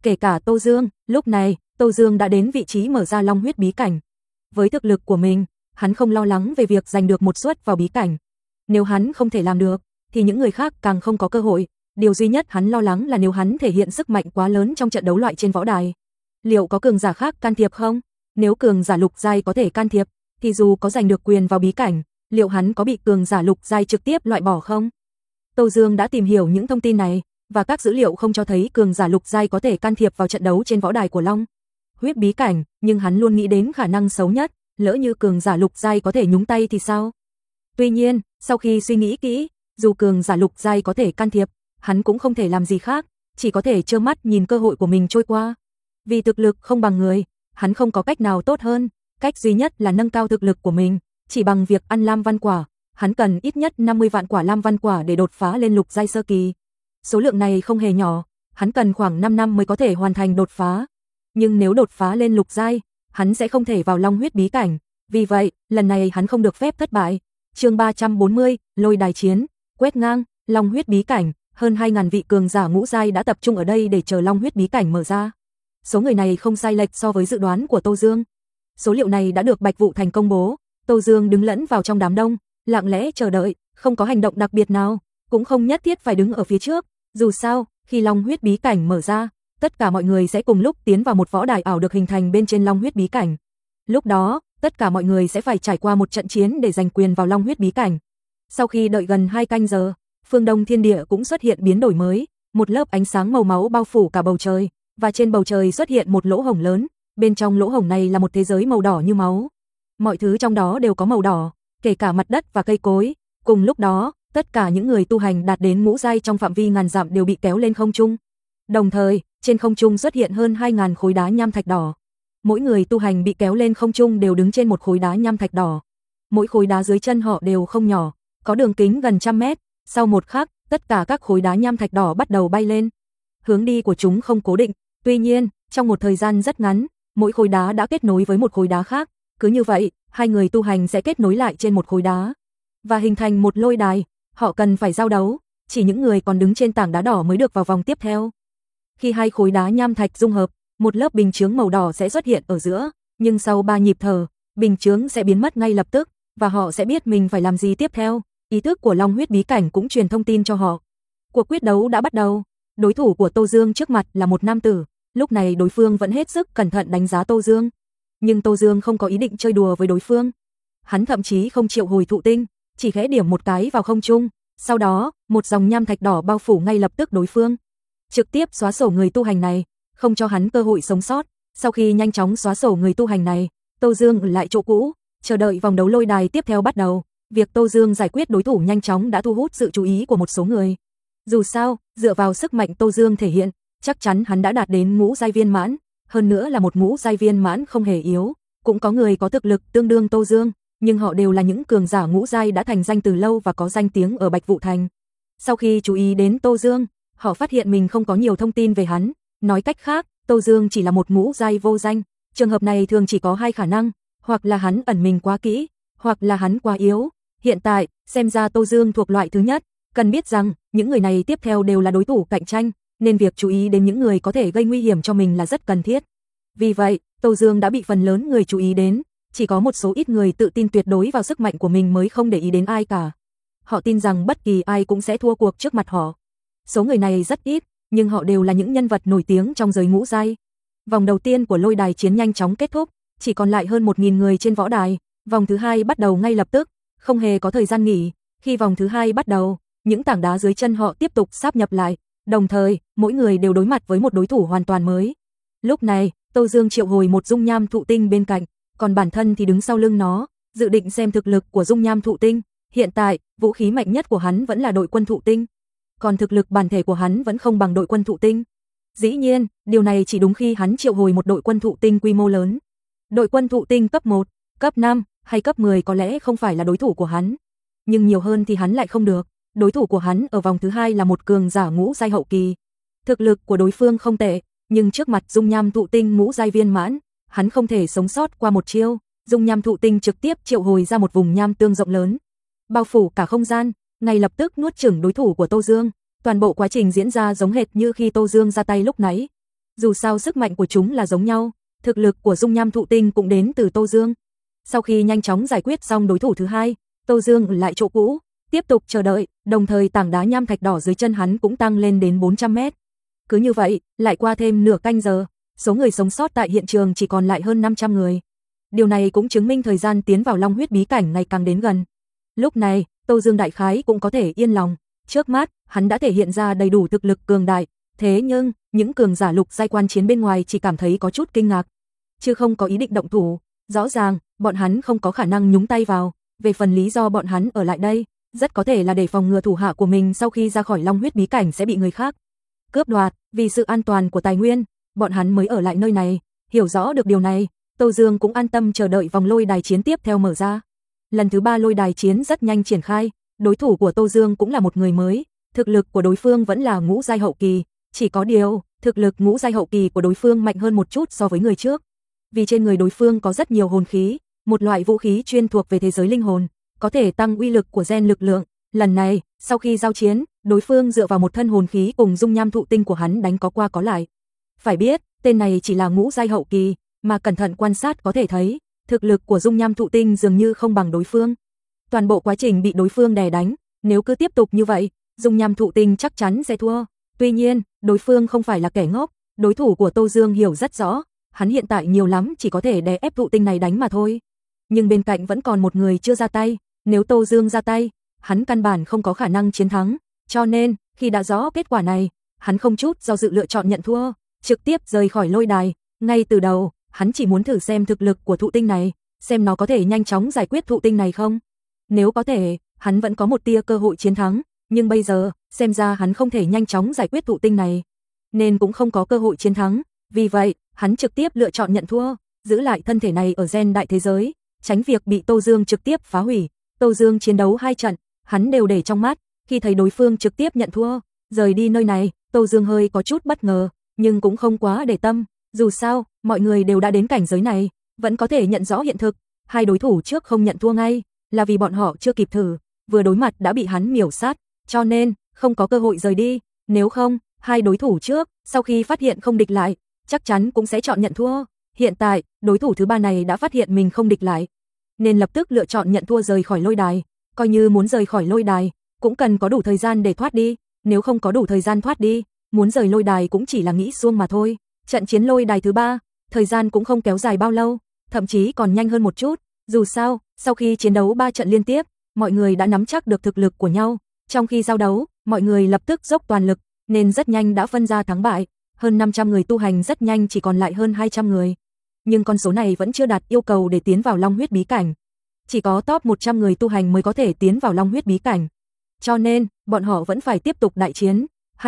kể cả Tô Dương. Lúc này, Tô Dương đã đến vị trí mở ra long huyết bí cảnh. Với thực lực của mình, hắn không lo lắng về việc giành được một suất vào bí cảnh. Nếu hắn không thể làm được, thì những người khác càng không có cơ hội. Điều duy nhất hắn lo lắng là nếu hắn thể hiện sức mạnh quá lớn trong trận đấu loại trên võ đài. Liệu có cường giả khác can thiệp không? Nếu cường giả lục giai có thể can thiệp, thì dù có giành được quyền vào bí cảnh, liệu hắn có bị cường giả lục giai trực tiếp loại bỏ không? Tô Dương đã tìm hiểu những thông tin này, và các dữ liệu không cho thấy cường giả lục giai có thể can thiệp vào trận đấu trên võ đài của Long huyết bí cảnh, nhưng hắn luôn nghĩ đến khả năng xấu nhất, lỡ như cường giả lục giai có thể nhúng tay thì sao? Tuy nhiên, sau khi suy nghĩ kỹ, dù cường giả lục giai có thể can thiệp, hắn cũng không thể làm gì khác, chỉ có thể trơ mắt nhìn cơ hội của mình trôi qua. Vì thực lực không bằng người, hắn không có cách nào tốt hơn, cách duy nhất là nâng cao thực lực của mình, chỉ bằng việc ăn lam văn quả, hắn cần ít nhất 50 vạn quả lam văn quả để đột phá lên lục giai sơ kỳ. Số lượng này không hề nhỏ, hắn cần khoảng 5 năm mới có thể hoàn thành đột phá. Nhưng nếu đột phá lên lục giai, hắn sẽ không thể vào long huyết bí cảnh, vì vậy, lần này hắn không được phép thất bại. Chương 340, lôi đài chiến, quét ngang, long huyết bí cảnh, hơn 2000 vị cường giả ngũ giai đã tập trung ở đây để chờ long huyết bí cảnh mở ra. Số người này không sai lệch so với dự đoán của Tô Dương. Số liệu này đã được Bạch Vũ Thành công bố, Tô Dương đứng lẫn vào trong đám đông, lặng lẽ chờ đợi, không có hành động đặc biệt nào, cũng không nhất thiết phải đứng ở phía trước, dù sao, khi long huyết bí cảnh mở ra, tất cả mọi người sẽ cùng lúc tiến vào một võ đài ảo được hình thành bên trên long huyết bí cảnh. Lúc đó, tất cả mọi người sẽ phải trải qua một trận chiến để giành quyền vào long huyết bí cảnh. Sau khi đợi gần 2 canh giờ, phương Đông thiên địa cũng xuất hiện biến đổi mới, một lớp ánh sáng màu máu bao phủ cả bầu trời, và trên bầu trời xuất hiện một lỗ hổng lớn, bên trong lỗ hổng này là một thế giới màu đỏ như máu. Mọi thứ trong đó đều có màu đỏ, kể cả mặt đất và cây cối. Cùng lúc đó, tất cả những người tu hành đạt đến ngũ giai trong phạm vi ngàn dặm đều bị kéo lên không trung. Đồng thời, trên không trung xuất hiện hơn 2000 khối đá nham thạch đỏ. Mỗi người tu hành bị kéo lên không trung đều đứng trên một khối đá nham thạch đỏ. Mỗi khối đá dưới chân họ đều không nhỏ, có đường kính gần 100 mét. Sau một khắc, tất cả các khối đá nham thạch đỏ bắt đầu bay lên. Hướng đi của chúng không cố định, tuy nhiên, trong một thời gian rất ngắn, mỗi khối đá đã kết nối với một khối đá khác. Cứ như vậy, hai người tu hành sẽ kết nối lại trên một khối đá và hình thành một lôi đài. Họ cần phải giao đấu, chỉ những người còn đứng trên tảng đá đỏ mới được vào vòng tiếp theo. Khi hai khối đá nham thạch dung hợp, một lớp bình chướng màu đỏ sẽ xuất hiện ở giữa, nhưng sau 3 nhịp thở, bình chướng sẽ biến mất ngay lập tức, và họ sẽ biết mình phải làm gì tiếp theo. Ý thức của long huyết bí cảnh cũng truyền thông tin cho họ. Cuộc quyết đấu đã bắt đầu. Đối thủ của Tô Dương trước mặt là một nam tử, lúc này đối phương vẫn hết sức cẩn thận đánh giá Tô Dương. Nhưng Tô Dương không có ý định chơi đùa với đối phương. Hắn thậm chí không triệu hồi thụ tinh, chỉ khẽ điểm một cái vào không trung, sau đó, một dòng nham thạch đỏ bao phủ ngay lập tức đối phương, trực tiếp xóa sổ người tu hành này, không cho hắn cơ hội sống sót. Sau khi nhanh chóng xóa sổ người tu hành này, Tô Dương ở lại chỗ cũ, chờ đợi vòng đấu lôi đài tiếp theo bắt đầu. Việc Tô Dương giải quyết đối thủ nhanh chóng đã thu hút sự chú ý của một số người. Dù sao, dựa vào sức mạnh Tô Dương thể hiện, chắc chắn hắn đã đạt đến ngũ giai viên mãn, hơn nữa là một ngũ giai viên mãn không hề yếu. Cũng có người có thực lực tương đương Tô Dương, nhưng họ đều là những cường giả ngũ giai đã thành danh từ lâu và có danh tiếng ở Bạch Vũ Thành. Sau khi chú ý đến Tô Dương, họ phát hiện mình không có nhiều thông tin về hắn. Nói cách khác, Tô Dương chỉ là một ngũ giai vô danh. Trường hợp này thường chỉ có hai khả năng, hoặc là hắn ẩn mình quá kỹ, hoặc là hắn quá yếu. Hiện tại, xem ra Tô Dương thuộc loại thứ nhất. Cần biết rằng, những người này tiếp theo đều là đối thủ cạnh tranh, nên việc chú ý đến những người có thể gây nguy hiểm cho mình là rất cần thiết. Vì vậy, Tô Dương đã bị phần lớn người chú ý đến, chỉ có một số ít người tự tin tuyệt đối vào sức mạnh của mình mới không để ý đến ai cả. Họ tin rằng bất kỳ ai cũng sẽ thua cuộc trước mặt họ. Số người này rất ít, nhưng họ đều là những nhân vật nổi tiếng trong giới ngũ giai. Vòng đầu tiên của lôi đài chiến nhanh chóng kết thúc, chỉ còn lại hơn 1000 người trên võ đài. Vòng thứ hai bắt đầu ngay lập tức, không hề có thời gian nghỉ. Khi vòng thứ hai bắt đầu, những tảng đá dưới chân họ tiếp tục sáp nhập lại, đồng thời, mỗi người đều đối mặt với một đối thủ hoàn toàn mới. Lúc này, Tô Dương triệu hồi một dung nham thụ tinh bên cạnh, còn bản thân thì đứng sau lưng nó, dự định xem thực lực của dung nham thụ tinh. Hiện tại, vũ khí mạnh nhất của hắn vẫn là đội quân thụ tinh, còn thực lực bản thể của hắn vẫn không bằng đội quân thụ tinh. Dĩ nhiên, điều này chỉ đúng khi hắn triệu hồi một đội quân thụ tinh quy mô lớn. Đội quân thụ tinh cấp 1, cấp 5 hay cấp 10 có lẽ không phải là đối thủ của hắn, nhưng nhiều hơn thì hắn lại không được. Đối thủ của hắn ở vòng thứ hai là một cường giả ngũ giai hậu kỳ. Thực lực của đối phương không tệ, nhưng trước mặt dung nham thụ tinh ngũ giai viên mãn, hắn không thể sống sót qua một chiêu. Dung nham thụ tinh trực tiếp triệu hồi ra một vùng nham tương rộng lớn, bao phủ cả không gian, ngay lập tức nuốt chửng đối thủ của Tô Dương. Toàn bộ quá trình diễn ra giống hệt như khi Tô Dương ra tay lúc nãy. dù sao sức mạnh của chúng là giống nhau, thực lực của dung nham thụ tinh cũng đến từ Tô Dương. Sau khi nhanh chóng giải quyết xong đối thủ thứ hai, Tô Dương ở lại chỗ cũ, tiếp tục chờ đợi, đồng thời tảng đá nham thạch đỏ dưới chân hắn cũng tăng lên đến 400 mét. Cứ như vậy, lại qua thêm nửa canh giờ, số người sống sót tại hiện trường chỉ còn lại hơn 500 người. Điều này cũng chứng minh thời gian tiến vào Long huyết bí cảnh ngày càng đến gần. Lúc này, Tô Dương đại khái cũng có thể yên lòng, trước mắt, hắn đã thể hiện ra đầy đủ thực lực cường đại, thế nhưng, những cường giả lục giai quan chiến bên ngoài chỉ cảm thấy có chút kinh ngạc, chứ không có ý định động thủ, rõ ràng, bọn hắn không có khả năng nhúng tay vào, về phần lý do bọn hắn ở lại đây, rất có thể là để phòng ngừa thủ hạ của mình sau khi ra khỏi Long huyết bí cảnh sẽ bị người khác cướp đoạt, vì sự an toàn của tài nguyên, bọn hắn mới ở lại nơi này, hiểu rõ được điều này, Tô Dương cũng an tâm chờ đợi vòng lôi đài chiến tiếp theo mở ra. Lần thứ 3 lôi đài chiến rất nhanh triển khai, đối thủ của Tô Dương cũng là một người mới, thực lực của đối phương vẫn là ngũ giai hậu kỳ, chỉ có điều, thực lực ngũ giai hậu kỳ của đối phương mạnh hơn một chút so với người trước. Vì trên người đối phương có rất nhiều hồn khí, một loại vũ khí chuyên thuộc về thế giới linh hồn, có thể tăng uy lực của gen lực lượng. Lần này, sau khi giao chiến, đối phương dựa vào một thân hồn khí cùng dung nham thụ tinh của hắn đánh có qua có lại. Phải biết, tên này chỉ là ngũ giai hậu kỳ, mà cẩn thận quan sát có thể thấy, thực lực của dung nham thụ tinh dường như không bằng đối phương. Toàn bộ quá trình bị đối phương đè đánh, nếu cứ tiếp tục như vậy, dung nham thụ tinh chắc chắn sẽ thua. Tuy nhiên, đối phương không phải là kẻ ngốc, đối thủ của Tô Dương hiểu rất rõ, hắn hiện tại nhiều lắm chỉ có thể đè ép thụ tinh này đánh mà thôi. Nhưng bên cạnh vẫn còn một người chưa ra tay, nếu Tô Dương ra tay, hắn căn bản không có khả năng chiến thắng, cho nên, khi đã rõ kết quả này, hắn không chút do dự lựa chọn nhận thua, trực tiếp rời khỏi lôi đài. Ngay từ đầu, hắn chỉ muốn thử xem thực lực của thụ tinh này, xem nó có thể nhanh chóng giải quyết thụ tinh này không. Nếu có thể, hắn vẫn có một tia cơ hội chiến thắng, nhưng bây giờ, xem ra hắn không thể nhanh chóng giải quyết thụ tinh này, nên cũng không có cơ hội chiến thắng, vì vậy, hắn trực tiếp lựa chọn nhận thua, giữ lại thân thể này ở gen đại thế giới, tránh việc bị Tô Dương trực tiếp phá hủy. Tô Dương chiến đấu 2 trận, hắn đều để trong mắt, khi thấy đối phương trực tiếp nhận thua, rời đi nơi này, Tô Dương hơi có chút bất ngờ, nhưng cũng không quá để tâm, dù sao, mọi người đều đã đến cảnh giới này, vẫn có thể nhận rõ hiện thực, hai đối thủ trước không nhận thua ngay, là vì bọn họ chưa kịp thử, vừa đối mặt đã bị hắn miểu sát, cho nên, không có cơ hội rời đi, nếu không, hai đối thủ trước, sau khi phát hiện không địch lại, chắc chắn cũng sẽ chọn nhận thua. Hiện tại, đối thủ thứ ba này đã phát hiện mình không địch lại, nên lập tức lựa chọn nhận thua rời khỏi lôi đài, coi như muốn rời khỏi lôi đài, cũng cần có đủ thời gian để thoát đi, nếu không có đủ thời gian thoát đi, muốn rời lôi đài cũng chỉ là nghĩ suông mà thôi. Trận chiến lôi đài thứ 3, thời gian cũng không kéo dài bao lâu, thậm chí còn nhanh hơn một chút, dù sao, sau khi chiến đấu 3 trận liên tiếp, mọi người đã nắm chắc được thực lực của nhau, trong khi giao đấu, mọi người lập tức dốc toàn lực, nên rất nhanh đã phân ra thắng bại, hơn 500 người tu hành rất nhanh chỉ còn lại hơn 200 người. Nhưng con số này vẫn chưa đạt yêu cầu để tiến vào Long huyết bí cảnh. Chỉ có top 100 người tu hành mới có thể tiến vào Long huyết bí cảnh. Cho nên, bọn họ vẫn phải tiếp tục đại chiến,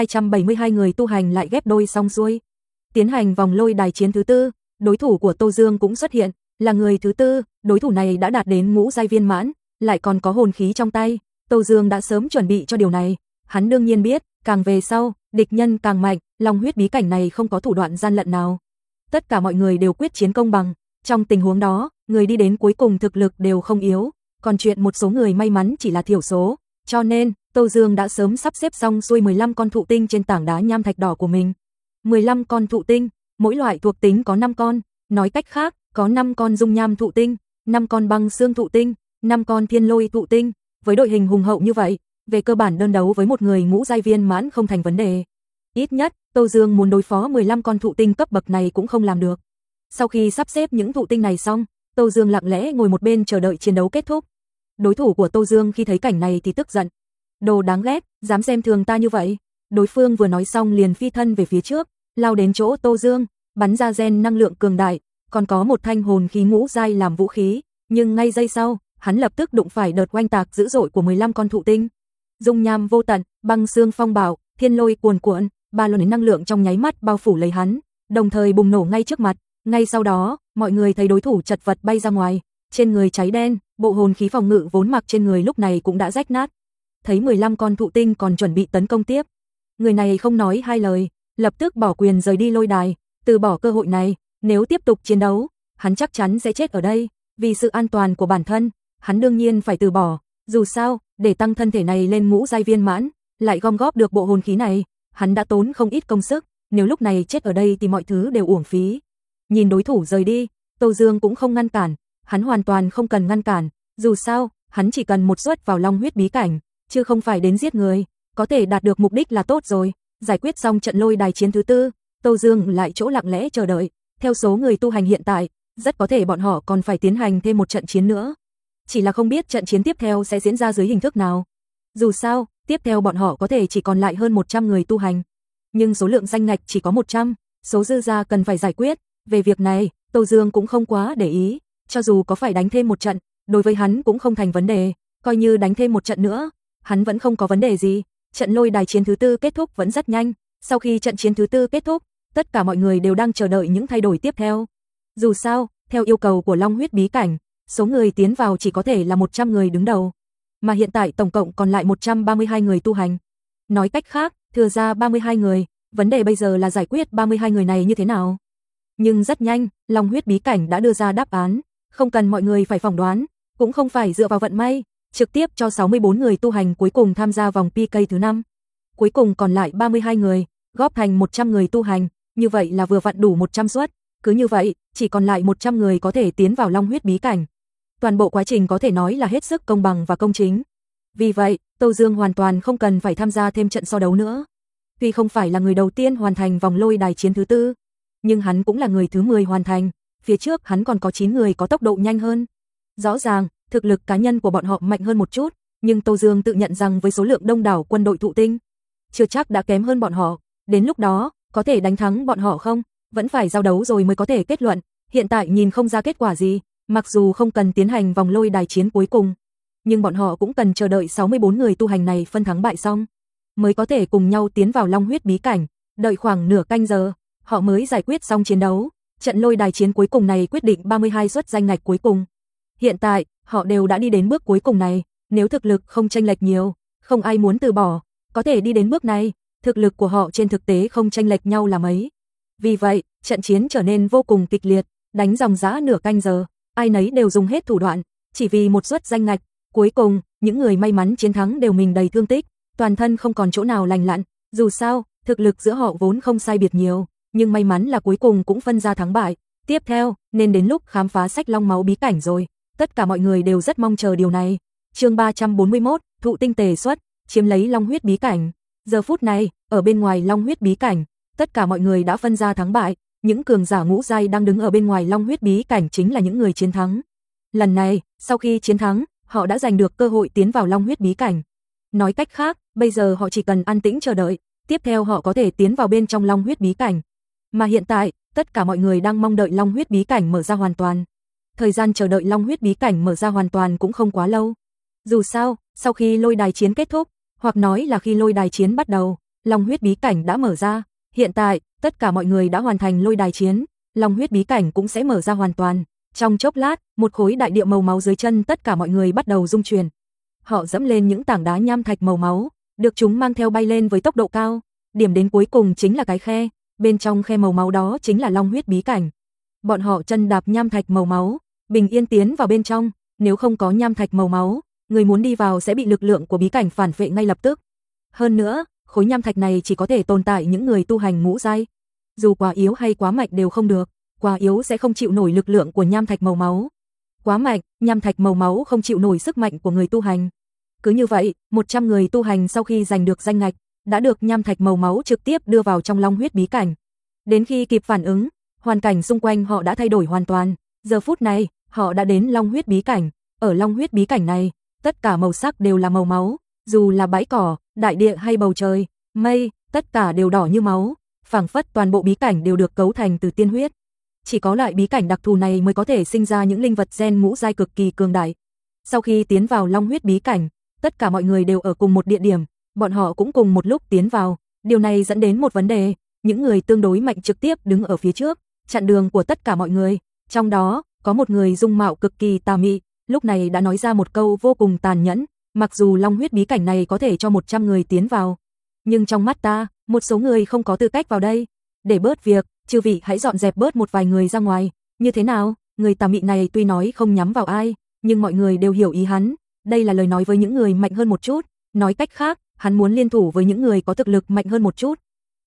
272 người tu hành lại ghép đôi xong xuôi. Tiến hành vòng lôi đài chiến thứ 4, đối thủ của Tô Dương cũng xuất hiện, là người thứ 4, đối thủ này đã đạt đến ngũ giai viên mãn, lại còn có hồn khí trong tay. Tô Dương đã sớm chuẩn bị cho điều này, hắn đương nhiên biết, càng về sau, địch nhân càng mạnh, Long huyết bí cảnh này không có thủ đoạn gian lận nào. Tất cả mọi người đều quyết chiến công bằng, trong tình huống đó, người đi đến cuối cùng thực lực đều không yếu, còn chuyện một số người may mắn chỉ là thiểu số, cho nên, Tô Dương đã sớm sắp xếp xong xuôi 15 con thụ tinh trên tảng đá nham thạch đỏ của mình. 15 con thụ tinh, mỗi loại thuộc tính có 5 con, nói cách khác, có 5 con dung nham thụ tinh, 5 con băng xương thụ tinh, 5 con thiên lôi thụ tinh, với đội hình hùng hậu như vậy, về cơ bản đơn đấu với một người ngũ giai viên mãn không thành vấn đề. Ít nhất, Tô Dương muốn đối phó 15 con thụ tinh cấp bậc này cũng không làm được. Sau khi sắp xếp những thụ tinh này xong, Tô Dương lặng lẽ ngồi một bên chờ đợi chiến đấu kết thúc. Đối thủ của Tô Dương khi thấy cảnh này thì tức giận. Đồ đáng ghét, dám xem thường ta như vậy. Đối phương vừa nói xong liền phi thân về phía trước, lao đến chỗ Tô Dương, bắn ra gen năng lượng cường đại, còn có một thanh hồn khí ngũ giai làm vũ khí, nhưng ngay giây sau, hắn lập tức đụng phải đợt oanh tạc dữ dội của 15 con thụ tinh. Dung nham vô tận, băng xương phong bạo, thiên lôi cuồn cuộn, ba luồng năng lượng trong nháy mắt bao phủ lấy hắn, đồng thời bùng nổ ngay trước mặt. Ngay sau đó, mọi người thấy đối thủ chật vật bay ra ngoài, trên người cháy đen, bộ hồn khí phòng ngự vốn mặc trên người lúc này cũng đã rách nát. Thấy 15 con thụ tinh còn chuẩn bị tấn công tiếp, người này không nói hai lời, lập tức bỏ quyền rời đi lôi đài, từ bỏ cơ hội này, nếu tiếp tục chiến đấu, hắn chắc chắn sẽ chết ở đây, vì sự an toàn của bản thân, hắn đương nhiên phải từ bỏ, dù sao, để tăng thân thể này lên ngũ giai viên mãn, lại gom góp được bộ hồn khí này, hắn đã tốn không ít công sức, nếu lúc này chết ở đây thì mọi thứ đều uổng phí. Nhìn đối thủ rời đi, Tô Dương cũng không ngăn cản, hắn hoàn toàn không cần ngăn cản, dù sao, hắn chỉ cần một suất vào Long huyết bí cảnh, chứ không phải đến giết người, có thể đạt được mục đích là tốt rồi. Giải quyết xong trận lôi đài chiến thứ tư, Tô Dương lại chỗ lặng lẽ chờ đợi, theo số người tu hành hiện tại, rất có thể bọn họ còn phải tiến hành thêm một trận chiến nữa. Chỉ là không biết trận chiến tiếp theo sẽ diễn ra dưới hình thức nào. Dù sao, tiếp theo bọn họ có thể chỉ còn lại hơn 100 người tu hành, nhưng số lượng danh ngạch chỉ có 100, số dư ra cần phải giải quyết. Về việc này, Tô Dương cũng không quá để ý, cho dù có phải đánh thêm một trận, đối với hắn cũng không thành vấn đề, coi như đánh thêm một trận nữa, hắn vẫn không có vấn đề gì. Trận lôi đài chiến thứ tư kết thúc vẫn rất nhanh, sau khi trận chiến thứ tư kết thúc, tất cả mọi người đều đang chờ đợi những thay đổi tiếp theo. Dù sao, theo yêu cầu của Long huyết bí cảnh, số người tiến vào chỉ có thể là 100 người đứng đầu, mà hiện tại tổng cộng còn lại 132 người tu hành. Nói cách khác, thừa ra 32 người, vấn đề bây giờ là giải quyết 32 người này như thế nào. Nhưng rất nhanh, Long huyết bí cảnh đã đưa ra đáp án, không cần mọi người phải phỏng đoán, cũng không phải dựa vào vận may, trực tiếp cho 64 người tu hành cuối cùng tham gia vòng PK thứ 5. Cuối cùng còn lại 32 người, góp thành 100 người tu hành, như vậy là vừa vặn đủ 100 suất, cứ như vậy, chỉ còn lại 100 người có thể tiến vào Long huyết bí cảnh. Toàn bộ quá trình có thể nói là hết sức công bằng và công chính. Vì vậy, Tô Dương hoàn toàn không cần phải tham gia thêm trận so đấu nữa. Tuy không phải là người đầu tiên hoàn thành vòng lôi đài chiến thứ tư, nhưng hắn cũng là người thứ 10 hoàn thành, phía trước hắn còn có 9 người có tốc độ nhanh hơn. Rõ ràng, thực lực cá nhân của bọn họ mạnh hơn một chút, nhưng Tô Dương tự nhận rằng với số lượng đông đảo quân đội thụ tinh, chưa chắc đã kém hơn bọn họ, đến lúc đó, có thể đánh thắng bọn họ không, vẫn phải giao đấu rồi mới có thể kết luận, hiện tại nhìn không ra kết quả gì, mặc dù không cần tiến hành vòng lôi đài chiến cuối cùng, nhưng bọn họ cũng cần chờ đợi 64 người tu hành này phân thắng bại xong, mới có thể cùng nhau tiến vào Long huyết bí cảnh, đợi khoảng nửa canh giờ, họ mới giải quyết xong chiến đấu, trận lôi đài chiến cuối cùng này quyết định 32 suất danh ngạch cuối cùng. Hiện tại, họ đều đã đi đến bước cuối cùng này, nếu thực lực không chênh lệch nhiều, không ai muốn từ bỏ, có thể đi đến bước này, thực lực của họ trên thực tế không chênh lệch nhau là mấy. Vì vậy, trận chiến trở nên vô cùng kịch liệt, đánh dòng dã nửa canh giờ, ai nấy đều dùng hết thủ đoạn, chỉ vì một suất danh ngạch, cuối cùng, những người may mắn chiến thắng đều mình đầy thương tích, toàn thân không còn chỗ nào lành lặn, dù sao, thực lực giữa họ vốn không sai biệt nhiều, nhưng may mắn là cuối cùng cũng phân ra thắng bại. Tiếp theo, nên đến lúc khám phá sách Long máu bí cảnh rồi, tất cả mọi người đều rất mong chờ điều này. Chương 341, thụ tinh tề xuất, chiếm lấy Long huyết bí cảnh. Giờ phút này, ở bên ngoài Long huyết bí cảnh, tất cả mọi người đã phân ra thắng bại, những cường giả ngũ giai đang đứng ở bên ngoài Long huyết bí cảnh chính là những người chiến thắng. Lần này, sau khi chiến thắng, họ đã giành được cơ hội tiến vào Long huyết bí cảnh. Nói cách khác, bây giờ họ chỉ cần an tĩnh chờ đợi, tiếp theo họ có thể tiến vào bên trong Long huyết bí cảnh. Mà hiện tại, tất cả mọi người đang mong đợi Long huyết bí cảnh mở ra hoàn toàn. Thời gian chờ đợi Long huyết bí cảnh mở ra hoàn toàn cũng không quá lâu. Dù sao, sau khi lôi đài chiến kết thúc, hoặc nói là khi lôi đài chiến bắt đầu, Long huyết bí cảnh đã mở ra. Hiện tại, tất cả mọi người đã hoàn thành lôi đài chiến, Long huyết bí cảnh cũng sẽ mở ra hoàn toàn. Trong chốc lát, một khối đại địa màu máu dưới chân tất cả mọi người bắt đầu rung chuyển. Họ dẫm lên những tảng đá nham thạch màu máu, được chúng mang theo bay lên với tốc độ cao. Điểm đến cuối cùng chính là cái khe, bên trong khe màu máu đó chính là Long huyết bí cảnh. Bọn họ chân đạp nham thạch màu máu, bình yên tiến vào bên trong, nếu không có nham thạch màu máu, người muốn đi vào sẽ bị lực lượng của bí cảnh phản vệ ngay lập tức. Hơn nữa, khối nham thạch này chỉ có thể tồn tại những người tu hành ngũ giai. Dù quá yếu hay quá mạnh đều không được, quá yếu sẽ không chịu nổi lực lượng của nham thạch màu máu. Quá mạnh, nham thạch màu máu không chịu nổi sức mạnh của người tu hành. Cứ như vậy, 100 người tu hành sau khi giành được danh ngạch, đã được nham thạch màu máu trực tiếp đưa vào trong Long huyết bí cảnh. Đến khi kịp phản ứng, hoàn cảnh xung quanh họ đã thay đổi hoàn toàn. Giờ phút này, họ đã đến Long huyết bí cảnh. Ở Long huyết bí cảnh này, tất cả màu sắc đều là màu máu, dù là bãi cỏ, đại địa hay bầu trời, mây, tất cả đều đỏ như máu, phảng phất toàn bộ bí cảnh đều được cấu thành từ tiên huyết. Chỉ có loại bí cảnh đặc thù này mới có thể sinh ra những linh vật gen ngũ giai cực kỳ cường đại. Sau khi tiến vào Long huyết bí cảnh, tất cả mọi người đều ở cùng một địa điểm, bọn họ cũng cùng một lúc tiến vào, điều này dẫn đến một vấn đề, những người tương đối mạnh trực tiếp đứng ở phía trước, chặn đường của tất cả mọi người, trong đó, có một người dung mạo cực kỳ tà mị, lúc này đã nói ra một câu vô cùng tàn nhẫn, mặc dù Long huyết bí cảnh này có thể cho 100 người tiến vào, nhưng trong mắt ta, một số người không có tư cách vào đây, để bớt việc, chư vị hãy dọn dẹp bớt một vài người ra ngoài, như thế nào, người tà mị này tuy nói không nhắm vào ai, nhưng mọi người đều hiểu ý hắn, đây là lời nói với những người mạnh hơn một chút, nói cách khác, hắn muốn liên thủ với những người có thực lực mạnh hơn một chút.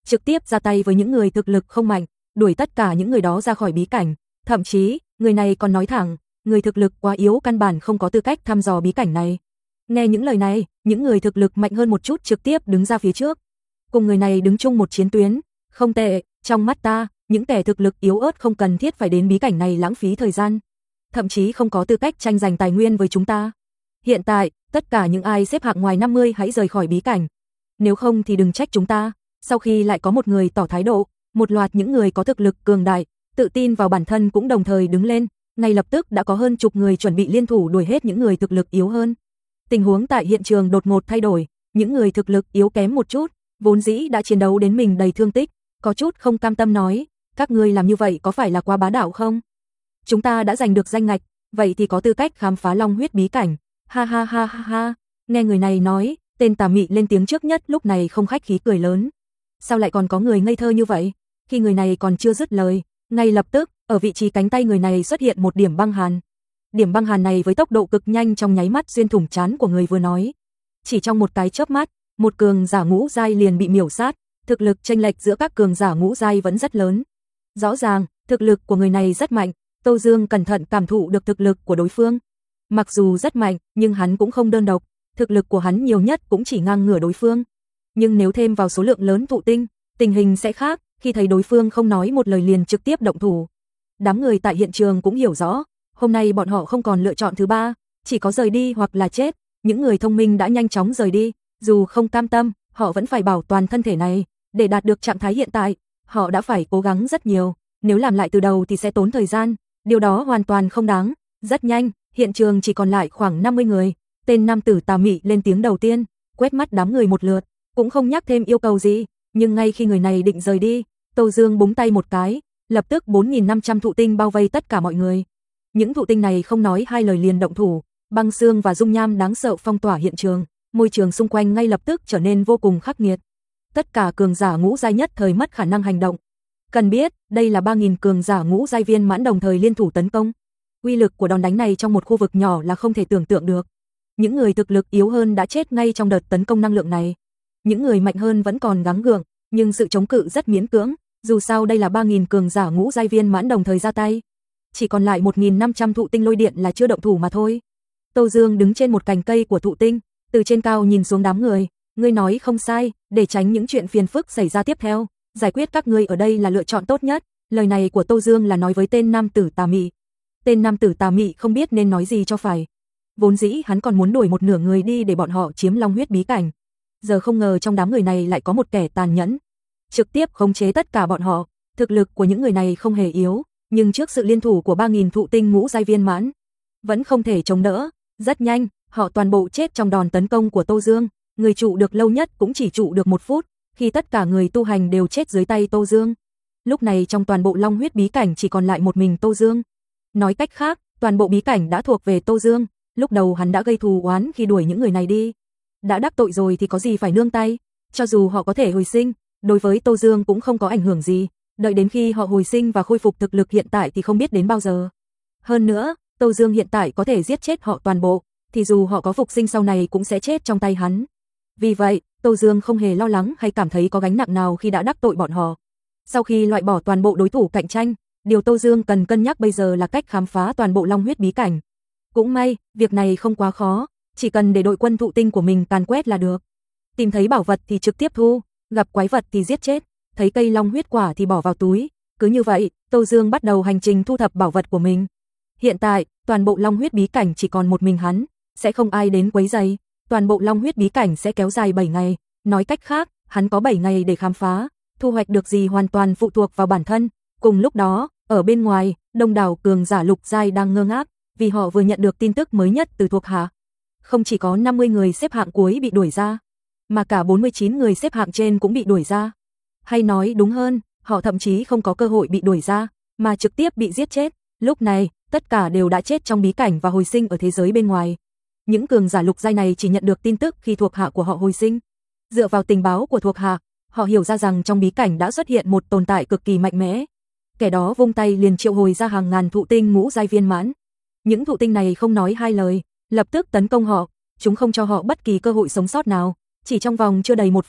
trực tiếp ra tay với những người thực lực không mạnh, đuổi tất cả những người đó ra khỏi bí cảnh, thậm chí, người này còn nói thẳng, người thực lực quá yếu căn bản không có tư cách thăm dò bí cảnh này. Nghe những lời này, những người thực lực mạnh hơn một chút trực tiếp đứng ra phía trước. Cùng người này đứng chung một chiến tuyến, không tệ, trong mắt ta, những kẻ thực lực yếu ớt không cần thiết phải đến bí cảnh này lãng phí thời gian, thậm chí không có tư cách tranh giành tài nguyên với chúng ta. Hiện tại, tất cả những ai xếp hạng ngoài 50 hãy rời khỏi bí cảnh. Nếu không thì đừng trách chúng ta. Sau khi lại có một người tỏ thái độ, một loạt những người có thực lực cường đại, tự tin vào bản thân cũng đồng thời đứng lên, ngay lập tức đã có hơn chục người chuẩn bị liên thủ đuổi hết những người thực lực yếu hơn. Tình huống tại hiện trường đột ngột thay đổi, những người thực lực yếu kém một chút, vốn dĩ đã chiến đấu đến mình đầy thương tích, có chút không cam tâm nói, các ngươi làm như vậy có phải là quá bá đạo không? Chúng ta đã giành được danh ngạch, vậy thì có tư cách khám phá Long huyết bí cảnh. Ha ha ha ha ha. Nghe người này nói, tên tà mị lên tiếng trước nhất lúc này không khách khí cười lớn. Sao lại còn có người ngây thơ như vậy? Khi người này còn chưa dứt lời, ngay lập tức, ở vị trí cánh tay người này xuất hiện một điểm băng hàn. Điểm băng hàn này với tốc độ cực nhanh trong nháy mắt xuyên thủng trán của người vừa nói. Chỉ trong một cái chớp mắt, một cường giả ngũ giai liền bị miểu sát, thực lực chênh lệch giữa các cường giả ngũ giai vẫn rất lớn. Rõ ràng, thực lực của người này rất mạnh, Tô Dương cẩn thận cảm thụ được thực lực của đối phương. Mặc dù rất mạnh, nhưng hắn cũng không đơn độc, thực lực của hắn nhiều nhất cũng chỉ ngang ngửa đối phương. Nhưng nếu thêm vào số lượng lớn thụ tinh, tình hình sẽ khác, khi thấy đối phương không nói một lời liền trực tiếp động thủ. Đám người tại hiện trường cũng hiểu rõ, hôm nay bọn họ không còn lựa chọn thứ ba, chỉ có rời đi hoặc là chết. Những người thông minh đã nhanh chóng rời đi, dù không cam tâm, họ vẫn phải bảo toàn thân thể này, để đạt được trạng thái hiện tại, họ đã phải cố gắng rất nhiều, nếu làm lại từ đầu thì sẽ tốn thời gian, điều đó hoàn toàn không đáng. Rất nhanh, hiện trường chỉ còn lại khoảng 50 người, tên nam tử tà mị lên tiếng đầu tiên, quét mắt đám người một lượt, cũng không nhắc thêm yêu cầu gì, nhưng ngay khi người này định rời đi, Tô Dương búng tay một cái, lập tức 4.500 thụ tinh bao vây tất cả mọi người. Những thụ tinh này không nói hai lời liền động thủ, băng xương và dung nham đáng sợ phong tỏa hiện trường, môi trường xung quanh ngay lập tức trở nên vô cùng khắc nghiệt. Tất cả cường giả ngũ giai nhất thời mất khả năng hành động. Cần biết, đây là 3.000 cường giả ngũ giai viên mãn đồng thời liên thủ tấn công. Uy lực của đòn đánh này trong một khu vực nhỏ là không thể tưởng tượng được. Những người thực lực yếu hơn đã chết ngay trong đợt tấn công năng lượng này. Những người mạnh hơn vẫn còn gắng gượng, nhưng sự chống cự rất miễn cưỡng, dù sao đây là 3.000 cường giả ngũ giai viên mãn đồng thời ra tay. Chỉ còn lại 1.500 thụ tinh lôi điện là chưa động thủ mà thôi. Tô Dương đứng trên một cành cây của thụ tinh, từ trên cao nhìn xuống đám người, ngươi nói không sai, để tránh những chuyện phiền phức xảy ra tiếp theo, giải quyết các ngươi ở đây là lựa chọn tốt nhất. Lời này của Tô Dương là nói với tên nam tử tà mị. Tên nam tử tà mị không biết nên nói gì cho phải. Vốn dĩ hắn còn muốn đuổi một nửa người đi để bọn họ chiếm Long huyết bí cảnh. Giờ không ngờ trong đám người này lại có một kẻ tàn nhẫn, trực tiếp khống chế tất cả bọn họ. Thực lực của những người này không hề yếu, nhưng trước sự liên thủ của 3.000 thụ tinh ngũ giai viên mãn, vẫn không thể chống đỡ. Rất nhanh, họ toàn bộ chết trong đòn tấn công của Tô Dương. Người trụ được lâu nhất cũng chỉ trụ được 1 phút, khi tất cả người tu hành đều chết dưới tay Tô Dương. Lúc này trong toàn bộ Long huyết bí cảnh chỉ còn lại một mình Tô Dương. Nói cách khác, toàn bộ bí cảnh đã thuộc về Tô Dương. Lúc đầu hắn đã gây thù oán khi đuổi những người này đi. Đã đắc tội rồi thì có gì phải nương tay, cho dù họ có thể hồi sinh, đối với Tô Dương cũng không có ảnh hưởng gì. Đợi đến khi họ hồi sinh và khôi phục thực lực hiện tại thì không biết đến bao giờ. Hơn nữa, Tô Dương hiện tại có thể giết chết họ toàn bộ, thì dù họ có phục sinh sau này cũng sẽ chết trong tay hắn. Vì vậy, Tô Dương không hề lo lắng hay cảm thấy có gánh nặng nào khi đã đắc tội bọn họ. Sau khi loại bỏ toàn bộ đối thủ cạnh tranh, điều Tô Dương cần cân nhắc bây giờ là cách khám phá toàn bộ Long huyết bí cảnh. Cũng may, việc này không quá khó, chỉ cần để đội quân thụ tinh của mình càn quét là được. Tìm thấy bảo vật thì trực tiếp thu, gặp quái vật thì giết chết, thấy cây long huyết quả thì bỏ vào túi. Cứ như vậy, Tô Dương bắt đầu hành trình thu thập bảo vật của mình. Hiện tại, toàn bộ Long huyết bí cảnh chỉ còn một mình hắn, sẽ không ai đến quấy rầy. Toàn bộ Long huyết bí cảnh sẽ kéo dài 7 ngày, nói cách khác, hắn có 7 ngày để khám phá, thu hoạch được gì hoàn toàn phụ thuộc vào bản thân. Cùng lúc đó, ở bên ngoài, đông đảo cường giả lục giai đang ngơ ngác, vì họ vừa nhận được tin tức mới nhất từ thuộc hạ. Không chỉ có 50 người xếp hạng cuối bị đuổi ra, mà cả 49 người xếp hạng trên cũng bị đuổi ra. Hay nói đúng hơn, họ thậm chí không có cơ hội bị đuổi ra, mà trực tiếp bị giết chết. Lúc này, tất cả đều đã chết trong bí cảnh và hồi sinh ở thế giới bên ngoài. Những cường giả lục giai này chỉ nhận được tin tức khi thuộc hạ của họ hồi sinh. Dựa vào tình báo của thuộc hạ, họ hiểu ra rằng trong bí cảnh đã xuất hiện một tồn tại cực kỳ mạnh mẽ. Kẻ đó vung tay liền triệu hồi ra hàng ngàn thụ tinh ngũ giai viên mãn. Những thụ tinh này không nói hai lời, lập tức tấn công họ, chúng không cho họ bất kỳ cơ hội sống sót nào. Chỉ trong vòng chưa đầy 1 phút,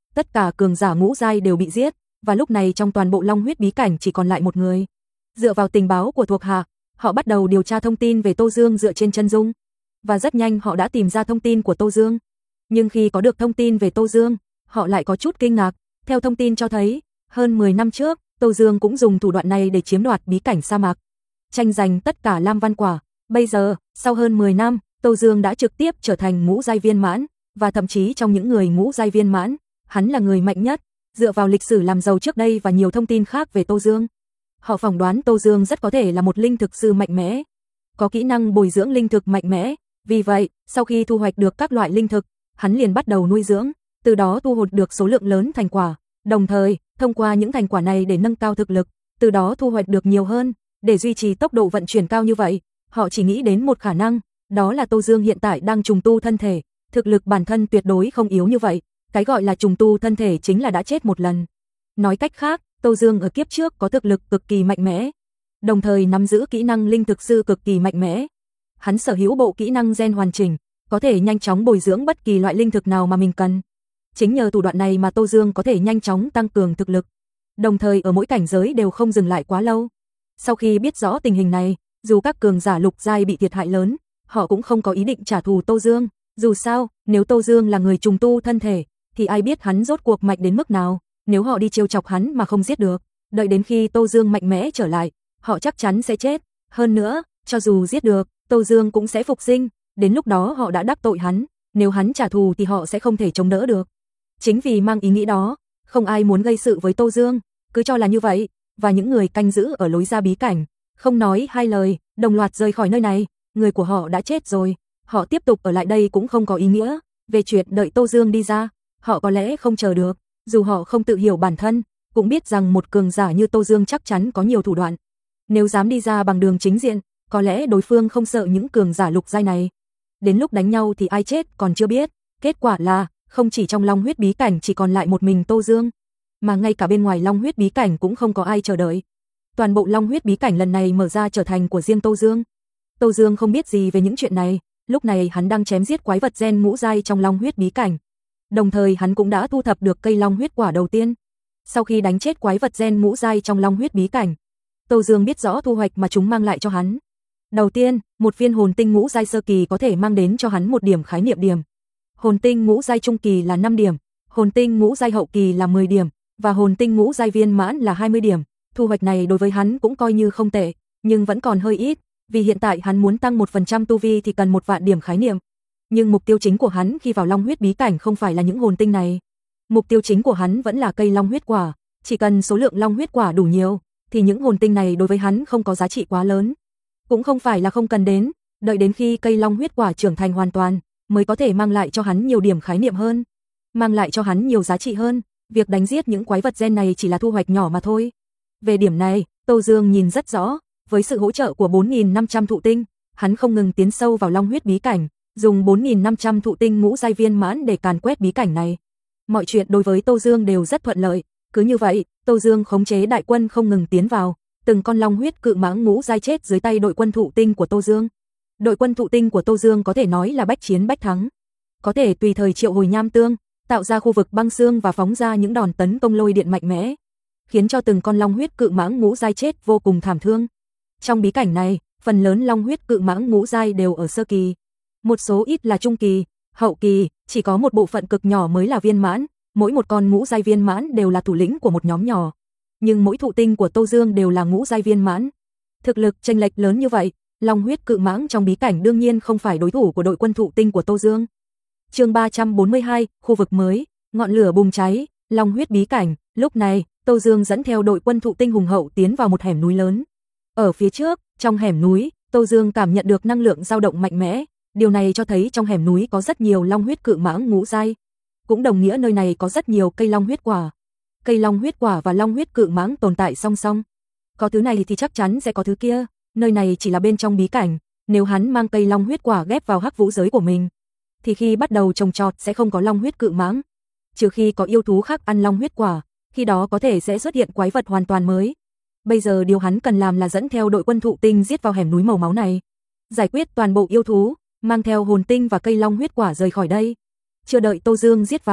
tất cả cường giả ngũ giai đều bị giết, và lúc này trong toàn bộ Long huyết bí cảnh chỉ còn lại một người. Dựa vào tình báo của thuộc hạ, họ bắt đầu điều tra thông tin về Tô Dương dựa trên chân dung, và rất nhanh họ đã tìm ra thông tin của Tô Dương. Nhưng khi có được thông tin về Tô Dương, họ lại có chút kinh ngạc. Theo thông tin cho thấy, hơn 10 năm trước, Tô Dương cũng dùng thủ đoạn này để chiếm đoạt bí cảnh sa mạc, tranh giành tất cả Lam Văn Quả. Bây giờ, sau hơn 10 năm, Tô Dương đã trực tiếp trở thành ngũ giai viên mãn, và thậm chí trong những người ngũ giai viên mãn, hắn là người mạnh nhất. Dựa vào lịch sử làm giàu trước đây và nhiều thông tin khác về Tô Dương, họ phỏng đoán Tô Dương rất có thể là một linh thực sư mạnh mẽ, có kỹ năng bồi dưỡng linh thực mạnh mẽ. Vì vậy, sau khi thu hoạch được các loại linh thực, hắn liền bắt đầu nuôi dưỡng, từ đó thu hoạch được số lượng lớn thành quả, đồng thời, thông qua những thành quả này để nâng cao thực lực, từ đó thu hoạch được nhiều hơn. Để duy trì tốc độ vận chuyển cao như vậy, họ chỉ nghĩ đến một khả năng, đó là Tô Dương hiện tại đang trùng tu thân thể, thực lực bản thân tuyệt đối không yếu như vậy. Cái gọi là trùng tu thân thể chính là đã chết một lần. Nói cách khác, Tô Dương ở kiếp trước có thực lực cực kỳ mạnh mẽ, đồng thời nắm giữ kỹ năng linh thực sư cực kỳ mạnh mẽ. Hắn sở hữu bộ kỹ năng gen hoàn chỉnh, có thể nhanh chóng bồi dưỡng bất kỳ loại linh thực nào mà mình cần. Chính nhờ thủ đoạn này mà Tô Dương có thể nhanh chóng tăng cường thực lực, đồng thời ở mỗi cảnh giới đều không dừng lại quá lâu. Sau khi biết rõ tình hình này, dù các cường giả lục giai bị thiệt hại lớn, họ cũng không có ý định trả thù Tô Dương. Dù sao, nếu Tô Dương là người trùng tu thân thể, thì ai biết hắn rốt cuộc mạnh đến mức nào. Nếu họ đi trêu chọc hắn mà không giết được, đợi đến khi Tô Dương mạnh mẽ trở lại, họ chắc chắn sẽ chết. Hơn nữa, cho dù giết được, Tô Dương cũng sẽ phục sinh, đến lúc đó họ đã đắc tội hắn, nếu hắn trả thù thì họ sẽ không thể chống đỡ được. Chính vì mang ý nghĩ đó, không ai muốn gây sự với Tô Dương, cứ cho là như vậy, và những người canh giữ ở lối ra bí cảnh, không nói hai lời, đồng loạt rời khỏi nơi này. Người của họ đã chết rồi, họ tiếp tục ở lại đây cũng không có ý nghĩa. Về chuyện đợi Tô Dương đi ra, họ có lẽ không chờ được, dù họ không tự hiểu bản thân, cũng biết rằng một cường giả như Tô Dương chắc chắn có nhiều thủ đoạn. Nếu dám đi ra bằng đường chính diện, có lẽ đối phương không sợ những cường giả lục giai này. Đến lúc đánh nhau thì ai chết còn chưa biết. Kết quả là, không chỉ trong Long huyết bí cảnh chỉ còn lại một mình Tô Dương, mà ngay cả bên ngoài Long huyết bí cảnh cũng không có ai chờ đợi. Toàn bộ Long huyết bí cảnh lần này mở ra trở thành của riêng Tô Dương. Tô Dương không biết gì về những chuyện này, lúc này hắn đang chém giết quái vật gen ngũ giai trong Long huyết bí cảnh. Đồng thời hắn cũng đã thu thập được cây Long huyết quả đầu tiên. Sau khi đánh chết quái vật gen ngũ giai trong Long huyết bí cảnh, Tô Dương biết rõ thu hoạch mà chúng mang lại cho hắn. Đầu tiên, một viên hồn tinh ngũ giai sơ kỳ có thể mang đến cho hắn một điểm khái niệm điểm. Hồn tinh ngũ giai trung kỳ là 5 điểm, hồn tinh ngũ giai hậu kỳ là 10 điểm, và hồn tinh ngũ giai viên mãn là 20 điểm. Thu hoạch này đối với hắn cũng coi như không tệ, nhưng vẫn còn hơi ít, vì hiện tại hắn muốn tăng 1% tu vi thì cần 1 vạn điểm khái niệm. Nhưng mục tiêu chính của hắn khi vào Long huyết bí cảnh không phải là những hồn tinh này. Mục tiêu chính của hắn vẫn là cây Long huyết quả, chỉ cần số lượng Long huyết quả đủ nhiều, thì những hồn tinh này đối với hắn không có giá trị quá lớn. Cũng không phải là không cần đến, đợi đến khi cây Long huyết quả trưởng thành hoàn toàn, mới có thể mang lại cho hắn nhiều điểm khái niệm hơn, mang lại cho hắn nhiều giá trị hơn. Việc đánh giết những quái vật gen này chỉ là thu hoạch nhỏ mà thôi. Về điểm này, Tô Dương nhìn rất rõ, với sự hỗ trợ của 4.500 thụ tinh, hắn không ngừng tiến sâu vào Long huyết bí cảnh, dùng 4.500 thụ tinh ngũ giai viên mãn để càn quét bí cảnh này. Mọi chuyện đối với Tô Dương đều rất thuận lợi, cứ như vậy, Tô Dương khống chế đại quân không ngừng tiến vào, từng con Long huyết cự mãng ngũ giai chết dưới tay đội quân thụ tinh của Tô Dương. Đội quân thụ tinh của Tô Dương có thể nói là bách chiến bách thắng, có thể tùy thời triệu hồi nham tương, tạo ra khu vực băng xương và phóng ra những đòn tấn công lôi điện mạnh mẽ, khiến cho từng con Long huyết cự mãng ngũ giai chết vô cùng thảm thương. Trong bí cảnh này, phần lớn Long huyết cự mãng ngũ giai đều ở sơ kỳ, một số ít là trung kỳ, hậu kỳ, chỉ có một bộ phận cực nhỏ mới là viên mãn, mỗi một con ngũ giai viên mãn đều là thủ lĩnh của một nhóm nhỏ, nhưng mỗi thụ tinh của Tô Dương đều là ngũ giai viên mãn. Thực lực chênh lệch lớn như vậy, Long huyết cự mãng trong bí cảnh đương nhiên không phải đối thủ của đội quân thụ tinh của Tô Dương. Chương 342, khu vực mới, ngọn lửa bùng cháy, Long huyết bí cảnh. Lúc này, Tô Dương dẫn theo đội quân thụ tinh hùng hậu tiến vào một hẻm núi lớn. Ở phía trước, trong hẻm núi, Tô Dương cảm nhận được năng lượng dao động mạnh mẽ, điều này cho thấy trong hẻm núi có rất nhiều Long huyết cự mãng ngũ giai, cũng đồng nghĩa nơi này có rất nhiều cây Long huyết quả. Cây Long huyết quả và Long huyết cự mãng tồn tại song song. Có thứ này thì chắc chắn sẽ có thứ kia, nơi này chỉ là bên trong bí cảnh, nếu hắn mang cây Long huyết quả ghép vào hắc vũ giới của mình, thì khi bắt đầu trồng trọt sẽ không có Long huyết cự mãng, trừ khi có yêu thú khác ăn Long huyết quả, khi đó có thể sẽ xuất hiện quái vật hoàn toàn mới. Bây giờ điều hắn cần làm là dẫn theo đội quân thụ tinh giết vào hẻm núi màu máu này, giải quyết toàn bộ yêu thú, mang theo hồn tinh và cây Long huyết quả rời khỏi đây. Chưa đợi Tô Dương giết vào,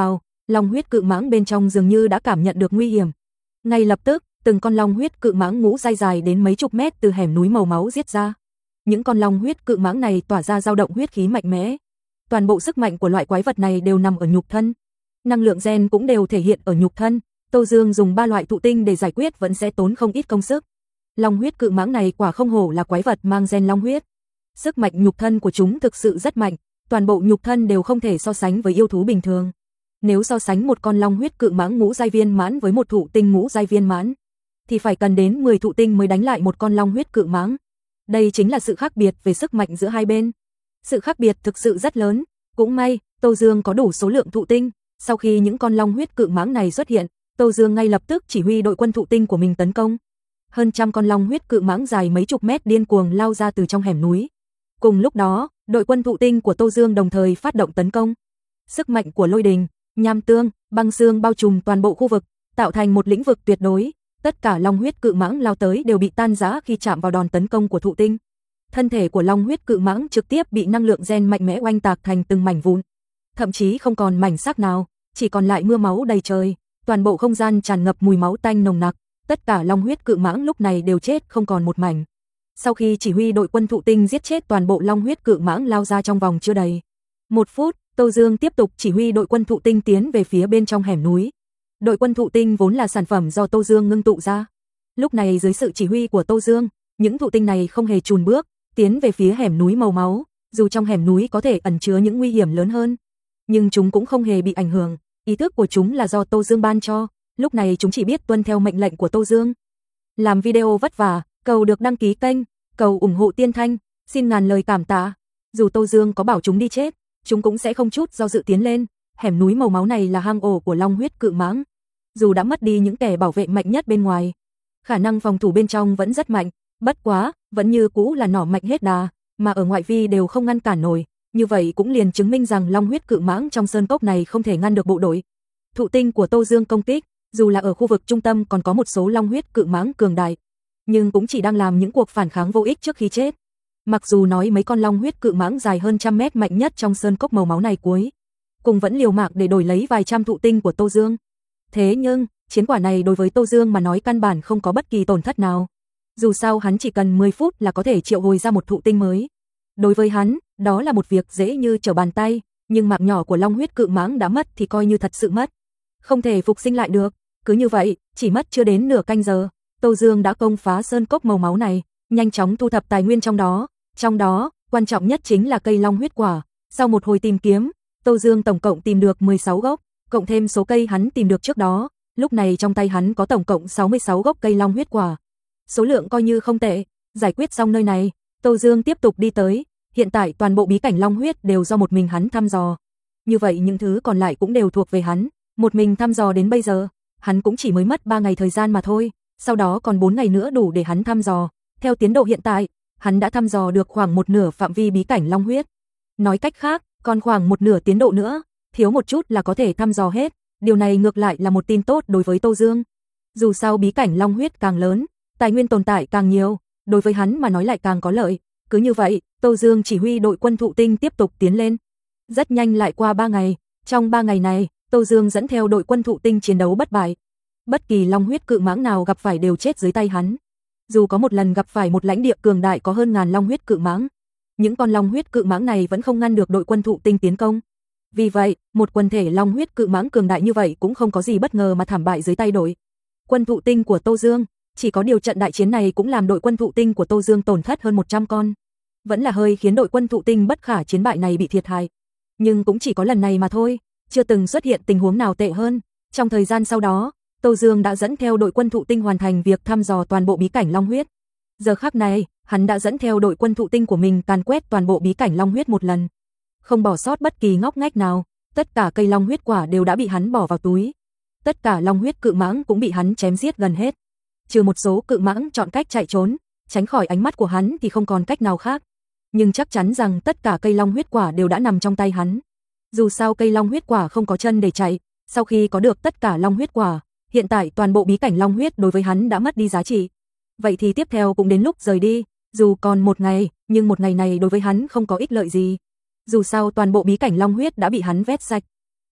Long huyết cự mãng bên trong dường như đã cảm nhận được nguy hiểm. Ngay lập tức, từng con long huyết cự mãng ngũ giai dài đến mấy chục mét từ hẻm núi màu máu giết ra. Những con long huyết cự mãng này tỏa ra dao động huyết khí mạnh mẽ. Toàn bộ sức mạnh của loại quái vật này đều nằm ở nhục thân. Năng lượng gen cũng đều thể hiện ở nhục thân. Tô Dương dùng 3 loại thụ tinh để giải quyết vẫn sẽ tốn không ít công sức. Long huyết cự mãng này quả không hổ là quái vật mang gen long huyết. Sức mạnh nhục thân của chúng thực sự rất mạnh, toàn bộ nhục thân đều không thể so sánh với yêu thú bình thường. Nếu so sánh một con long huyết cự mãng ngũ giai viên mãn với một thụ tinh ngũ giai viên mãn, thì phải cần đến 10 thụ tinh mới đánh lại một con long huyết cự mãng. Đây chính là sự khác biệt về sức mạnh giữa hai bên. Sự khác biệt thực sự rất lớn, cũng may, Tô Dương có đủ số lượng thụ tinh. Sau khi những con long huyết cự mãng này xuất hiện, Tô Dương ngay lập tức chỉ huy đội quân thụ tinh của mình tấn công. Hơn trăm con long huyết cự mãng dài mấy chục mét điên cuồng lao ra từ trong hẻm núi. Cùng lúc đó, đội quân thụ tinh của Tô Dương đồng thời phát động tấn công. Sức mạnh của lôi đình, nham tương, băng xương bao trùm toàn bộ khu vực, tạo thành một lĩnh vực tuyệt đối. Tất cả long huyết cự mãng lao tới đều bị tan rã khi chạm vào đòn tấn công của thụ tinh. Thân thể của long huyết cự mãng trực tiếp bị năng lượng gen mạnh mẽ oanh tạc thành từng mảnh vụn. Thậm chí không còn mảnh xác nào, chỉ còn lại mưa máu đầy trời. Toàn bộ không gian tràn ngập mùi máu tanh nồng nặc. Tất cả long huyết cự mãng lúc này đều chết không còn một mảnh. Sau khi chỉ huy đội quân thụ tinh giết chết toàn bộ long huyết cự mãng lao ra trong vòng chưa đầy 1 phút, Tô Dương tiếp tục chỉ huy đội quân thụ tinh tiến về phía bên trong hẻm núi. Đội quân thụ tinh vốn là sản phẩm do Tô Dương ngưng tụ ra. Lúc này dưới sự chỉ huy của Tô Dương, những thụ tinh này không hề chùn bước, tiến về phía hẻm núi màu máu. Dù trong hẻm núi có thể ẩn chứa những nguy hiểm lớn hơn, nhưng chúng cũng không hề bị ảnh hưởng. Ý thức của chúng là do Tô Dương ban cho. Lúc này chúng chỉ biết tuân theo mệnh lệnh của Tô Dương. Làm video vất vả, cầu được đăng ký kênh, cầu ủng hộ Tiên Thanh, xin ngàn lời cảm tạ. Dù Tô Dương có bảo chúng đi chết, chúng cũng sẽ không chút do dự tiến lên. Hẻm núi màu máu này là hang ổ của long huyết cự mãng. Dù đã mất đi những kẻ bảo vệ mạnh nhất bên ngoài, khả năng phòng thủ bên trong vẫn rất mạnh, bất quá, vẫn như cũ là nỏ mạnh hết đà, mà ở ngoại vi đều không ngăn cản nổi. Như vậy cũng liền chứng minh rằng long huyết cự mãng trong sơn cốc này không thể ngăn được bộ đội thụ tinh của Tô Dương công kích. Dù là ở khu vực trung tâm còn có một số long huyết cự mãng cường đại, nhưng cũng chỉ đang làm những cuộc phản kháng vô ích trước khi chết. Mặc dù nói mấy con long huyết cự mãng dài hơn trăm mét mạnh nhất trong sơn cốc màu máu này cuối cùng vẫn liều mạng để đổi lấy vài trăm thụ tinh của Tô Dương. Thế nhưng, chiến quả này đối với Tô Dương mà nói căn bản không có bất kỳ tổn thất nào. Dù sao hắn chỉ cần 10 phút là có thể triệu hồi ra một thụ tinh mới. Đối với hắn, đó là một việc dễ như trở bàn tay, nhưng mạng nhỏ của long huyết cự mãng đã mất thì coi như thật sự mất. Không thể phục sinh lại được. Cứ như vậy, chỉ mất chưa đến nửa canh giờ, Tô Dương đã công phá sơn cốc màu máu này, nhanh chóng thu thập tài nguyên trong đó. Trong đó, quan trọng nhất chính là cây long huyết quả. Sau một hồi tìm kiếm, Tô Dương tổng cộng tìm được 16 gốc, cộng thêm số cây hắn tìm được trước đó. Lúc này trong tay hắn có tổng cộng 66 gốc cây long huyết quả. Số lượng coi như không tệ. Giải quyết xong nơi này, Tô Dương tiếp tục đi tới. Hiện tại toàn bộ bí cảnh long huyết đều do một mình hắn thăm dò. Như vậy những thứ còn lại cũng đều thuộc về hắn. Một mình thăm dò đến bây giờ, hắn cũng chỉ mới mất 3 ngày thời gian mà thôi. Sau đó còn 4 ngày nữa đủ để hắn thăm dò. Theo tiến độ hiện tại, hắn đã thăm dò được khoảng một nửa phạm vi bí cảnh long huyết. Nói cách khác, còn khoảng một nửa tiến độ nữa, thiếu một chút là có thể thăm dò hết. Điều này ngược lại là một tin tốt đối với Tô Dương. Dù sao bí cảnh long huyết càng lớn, tài nguyên tồn tại càng nhiều, đối với hắn mà nói lại càng có lợi. Cứ như vậy, Tô Dương chỉ huy đội quân thụ tinh tiếp tục tiến lên. Rất nhanh lại qua 3 ngày, trong 3 ngày này, Tô Dương dẫn theo đội quân thụ tinh chiến đấu bất bại. Bất kỳ long huyết cự mãng nào gặp phải đều chết dưới tay hắn. Dù có một lần gặp phải một lãnh địa cường đại có hơn ngàn long huyết cự mãng, những con long huyết cự mãng này vẫn không ngăn được đội quân thụ tinh tiến công. Vì vậy, một quần thể long huyết cự mãng cường đại như vậy cũng không có gì bất ngờ mà thảm bại dưới tay đội quân thụ tinh của Tô Dương. Chỉ có điều trận đại chiến này cũng làm đội quân thụ tinh của Tô Dương tổn thất hơn 100 con. Vẫn là hơi khiến đội quân thụ tinh bất khả chiến bại này bị thiệt hại. Nhưng cũng chỉ có lần này mà thôi, chưa từng xuất hiện tình huống nào tệ hơn. Trong thời gian sau đó, Tô Dương đã dẫn theo đội quân thụ tinh hoàn thành việc thăm dò toàn bộ bí cảnh long huyết. Giờ khắc này, hắn đã dẫn theo đội quân thụ tinh của mình càn quét toàn bộ bí cảnh long huyết một lần. Không bỏ sót bất kỳ ngóc ngách nào, tất cả cây long huyết quả đều đã bị hắn bỏ vào túi. Tất cả long huyết cự mãng cũng bị hắn chém giết gần hết. Trừ một số cự mãng chọn cách chạy trốn, tránh khỏi ánh mắt của hắn thì không còn cách nào khác. Nhưng chắc chắn rằng tất cả cây long huyết quả đều đã nằm trong tay hắn. Dù sao cây long huyết quả không có chân để chạy, sau khi có được tất cả long huyết quả, hiện tại toàn bộ bí cảnh long huyết đối với hắn đã mất đi giá trị. Vậy thì tiếp theo cũng đến lúc rời đi, dù còn một ngày, nhưng một ngày này đối với hắn không có ích lợi gì. Dù sao toàn bộ bí cảnh long huyết đã bị hắn vét sạch.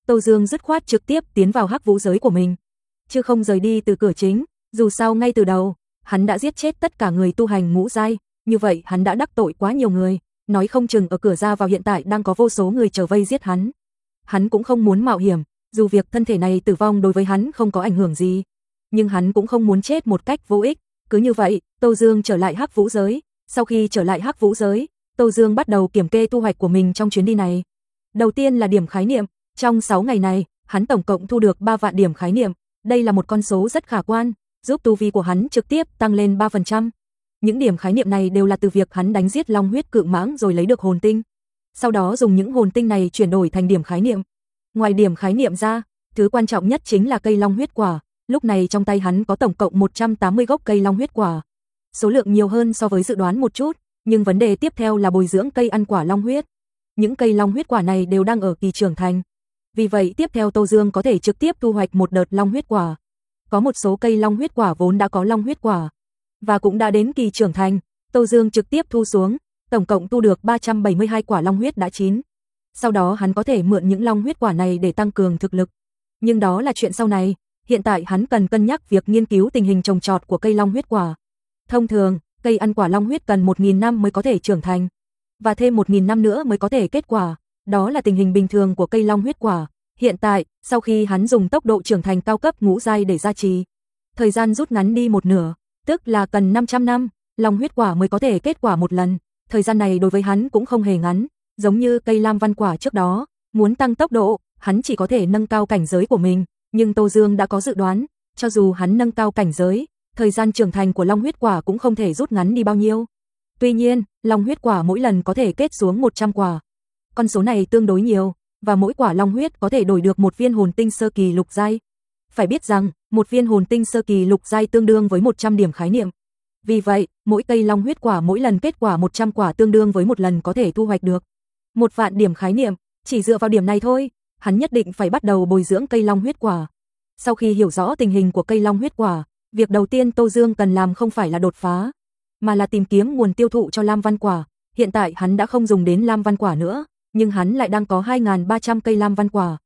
Tô Dương dứt khoát trực tiếp tiến vào hắc vũ giới của mình, chứ không rời đi từ cửa chính, dù sao ngay từ đầu, hắn đã giết chết tất cả người tu hành ngũ giai, như vậy hắn đã đắc tội quá nhiều người, nói không chừng ở cửa ra vào hiện tại đang có vô số người chờ vây giết hắn. Hắn cũng không muốn mạo hiểm, dù việc thân thể này tử vong đối với hắn không có ảnh hưởng gì, nhưng hắn cũng không muốn chết một cách vô ích. Cứ như vậy, Tô Dương trở lại hắc vũ giới. Sau khi trở lại hắc vũ giới, Tô Dương bắt đầu kiểm kê thu hoạch của mình trong chuyến đi này. Đầu tiên là điểm khái niệm, trong 6 ngày này, hắn tổng cộng thu được 3 vạn điểm khái niệm, đây là một con số rất khả quan, giúp tu vi của hắn trực tiếp tăng lên 3%. Những điểm khái niệm này đều là từ việc hắn đánh giết long huyết cự mãng rồi lấy được hồn tinh. Sau đó dùng những hồn tinh này chuyển đổi thành điểm khái niệm. Ngoài điểm khái niệm ra, thứ quan trọng nhất chính là cây long huyết quả. Lúc này trong tay hắn có tổng cộng 180 gốc cây long huyết quả. Số lượng nhiều hơn so với dự đoán một chút, nhưng vấn đề tiếp theo là bồi dưỡng cây ăn quả long huyết. Những cây long huyết quả này đều đang ở kỳ trưởng thành. Vì vậy tiếp theo Tô Dương có thể trực tiếp thu hoạch một đợt long huyết quả. Có một số cây long huyết quả vốn đã có long huyết quả và cũng đã đến kỳ trưởng thành, Tô Dương trực tiếp thu xuống, tổng cộng thu được 372 quả long huyết đã chín. Sau đó hắn có thể mượn những long huyết quả này để tăng cường thực lực. Nhưng đó là chuyện sau này, hiện tại hắn cần cân nhắc việc nghiên cứu tình hình trồng trọt của cây long huyết quả. Thông thường, cây ăn quả long huyết cần 1000 năm mới có thể trưởng thành, và thêm 1000 năm nữa mới có thể kết quả. Đó là tình hình bình thường của cây long huyết quả. Hiện tại, sau khi hắn dùng tốc độ trưởng thành cao cấp ngũ giai để gia trì, thời gian rút ngắn đi một nửa, tức là cần 500 năm, long huyết quả mới có thể kết quả một lần. Thời gian này đối với hắn cũng không hề ngắn, giống như cây lam văn quả trước đó, muốn tăng tốc độ, hắn chỉ có thể nâng cao cảnh giới của mình, nhưng Tô Dương đã có dự đoán, cho dù hắn nâng cao cảnh giới, thời gian trưởng thành của long huyết quả cũng không thể rút ngắn đi bao nhiêu. Tuy nhiên, long huyết quả mỗi lần có thể kết xuống 100 quả. Con số này tương đối nhiều, và mỗi quả long huyết có thể đổi được một viên hồn tinh sơ kỳ lục giai. Phải biết rằng, một viên hồn tinh sơ kỳ lục giai tương đương với 100 điểm khái niệm. Vì vậy, mỗi cây long huyết quả mỗi lần kết quả 100 quả tương đương với một lần có thể thu hoạch được 1 vạn điểm khái niệm. Chỉ dựa vào điểm này thôi, hắn nhất định phải bắt đầu bồi dưỡng cây long huyết quả. Sau khi hiểu rõ tình hình của cây long huyết quả, việc đầu tiên Tô Dương cần làm không phải là đột phá, mà là tìm kiếm nguồn tiêu thụ cho lam văn quả. Hiện tại hắn đã không dùng đến lam văn quả nữa, nhưng hắn lại đang có 2300 cây lam văn quả.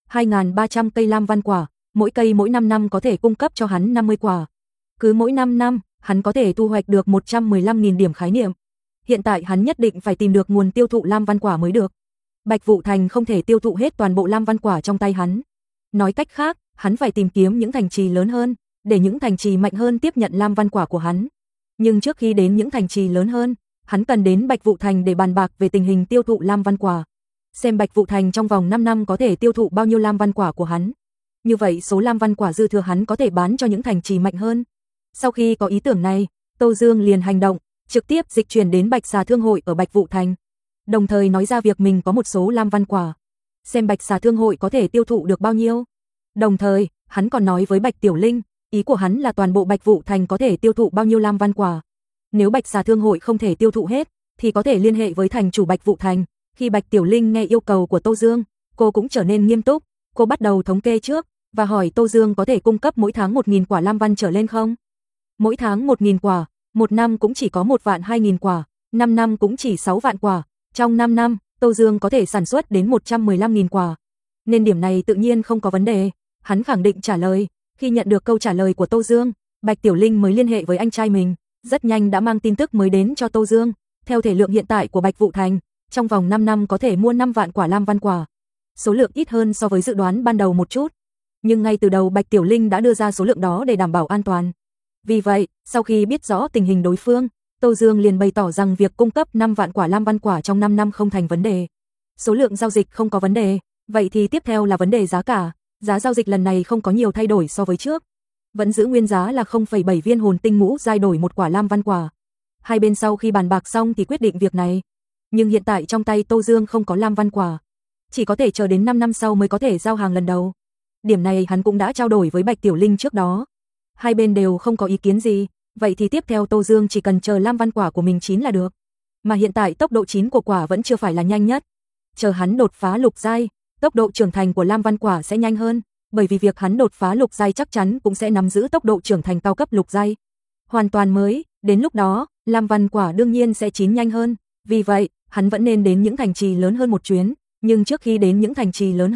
2300 cây lam văn quả, mỗi cây mỗi 5 năm có thể cung cấp cho hắn 50 quả. Cứ mỗi 5 năm, hắn có thể thu hoạch được 115.000 điểm khái niệm. Hiện tại hắn nhất định phải tìm được nguồn tiêu thụ lam văn quả mới được. Bạch Vũ Thành không thể tiêu thụ hết toàn bộ lam văn quả trong tay hắn. Nói cách khác, hắn phải tìm kiếm những thành trì lớn hơn, để những thành trì mạnh hơn tiếp nhận lam văn quả của hắn. Nhưng trước khi đến những thành trì lớn hơn, hắn cần đến Bạch Vũ Thành để bàn bạc về tình hình tiêu thụ lam văn quả. Xem Bạch Vũ Thành trong vòng 5 năm có thể tiêu thụ bao nhiêu lam văn quả của hắn. Như vậy số lam văn quả dư thừa hắn có thể bán cho những thành trì mạnh hơn. Sau khi có ý tưởng này, Tô Dương liền hành động, trực tiếp dịch chuyển đến Bạch Xà Thương hội ở Bạch Vũ Thành. Đồng thời nói ra việc mình có một số lam văn quả, xem Bạch Xà Thương hội có thể tiêu thụ được bao nhiêu. Đồng thời, hắn còn nói với Bạch Tiểu Linh, ý của hắn là toàn bộ Bạch Vũ Thành có thể tiêu thụ bao nhiêu lam văn quả. Nếu Bạch Xà Thương hội không thể tiêu thụ hết, thì có thể liên hệ với thành chủ Bạch Vũ Thành. Khi Bạch Tiểu Linh nghe yêu cầu của Tô Dương, cô cũng trở nên nghiêm túc, cô bắt đầu thống kê trước và hỏi Tô Dương có thể cung cấp mỗi tháng 1000 quả lam văn trở lên không? Mỗi tháng 1000 quả, một năm cũng chỉ có 1.200.000 quả, 5 năm cũng chỉ 6 vạn quả. Trong 5 năm, Tô Dương có thể sản xuất đến 115.000 quả. Nên điểm này tự nhiên không có vấn đề, hắn khẳng định trả lời. Khi nhận được câu trả lời của Tô Dương, Bạch Tiểu Linh mới liên hệ với anh trai mình, rất nhanh đã mang tin tức mới đến cho Tô Dương. Theo thể lượng hiện tại của Bạch Vũ Thành, trong vòng 5 năm có thể mua 5 vạn quả lam văn quả. Số lượng ít hơn so với dự đoán ban đầu một chút, nhưng ngay từ đầu Bạch Tiểu Linh đã đưa ra số lượng đó để đảm bảo an toàn. Vì vậy, sau khi biết rõ tình hình đối phương, Tô Dương liền bày tỏ rằng việc cung cấp 5 vạn quả lam văn quả trong 5 năm không thành vấn đề. Số lượng giao dịch không có vấn đề, vậy thì tiếp theo là vấn đề giá cả. Giá giao dịch lần này không có nhiều thay đổi so với trước, vẫn giữ nguyên giá là 0,7 viên hồn tinh ngũ giai đổi một quả lam văn quả. Hai bên sau khi bàn bạc xong thì quyết định việc này. Nhưng hiện tại trong tay Tô Dương không có lam văn quả, chỉ có thể chờ đến 5 năm sau mới có thể giao hàng lần đầu. Điểm này hắn cũng đã trao đổi với Bạch Tiểu Linh trước đó. Hai bên đều không có ý kiến gì, vậy thì tiếp theo Tô Dương chỉ cần chờ lam văn quả của mình chín là được. Mà hiện tại tốc độ chín của quả vẫn chưa phải là nhanh nhất. Chờ hắn đột phá lục giai, tốc độ trưởng thành của lam văn quả sẽ nhanh hơn, bởi vì việc hắn đột phá lục giai chắc chắn cũng sẽ nắm giữ tốc độ trưởng thành cao cấp lục giai hoàn toàn mới, đến lúc đó, lam văn quả đương nhiên sẽ chín nhanh hơn. Vì vậy, hắn vẫn nên đến những thành trì lớn hơn một chuyến, nhưng trước khi đến những thành trì lớn hơn,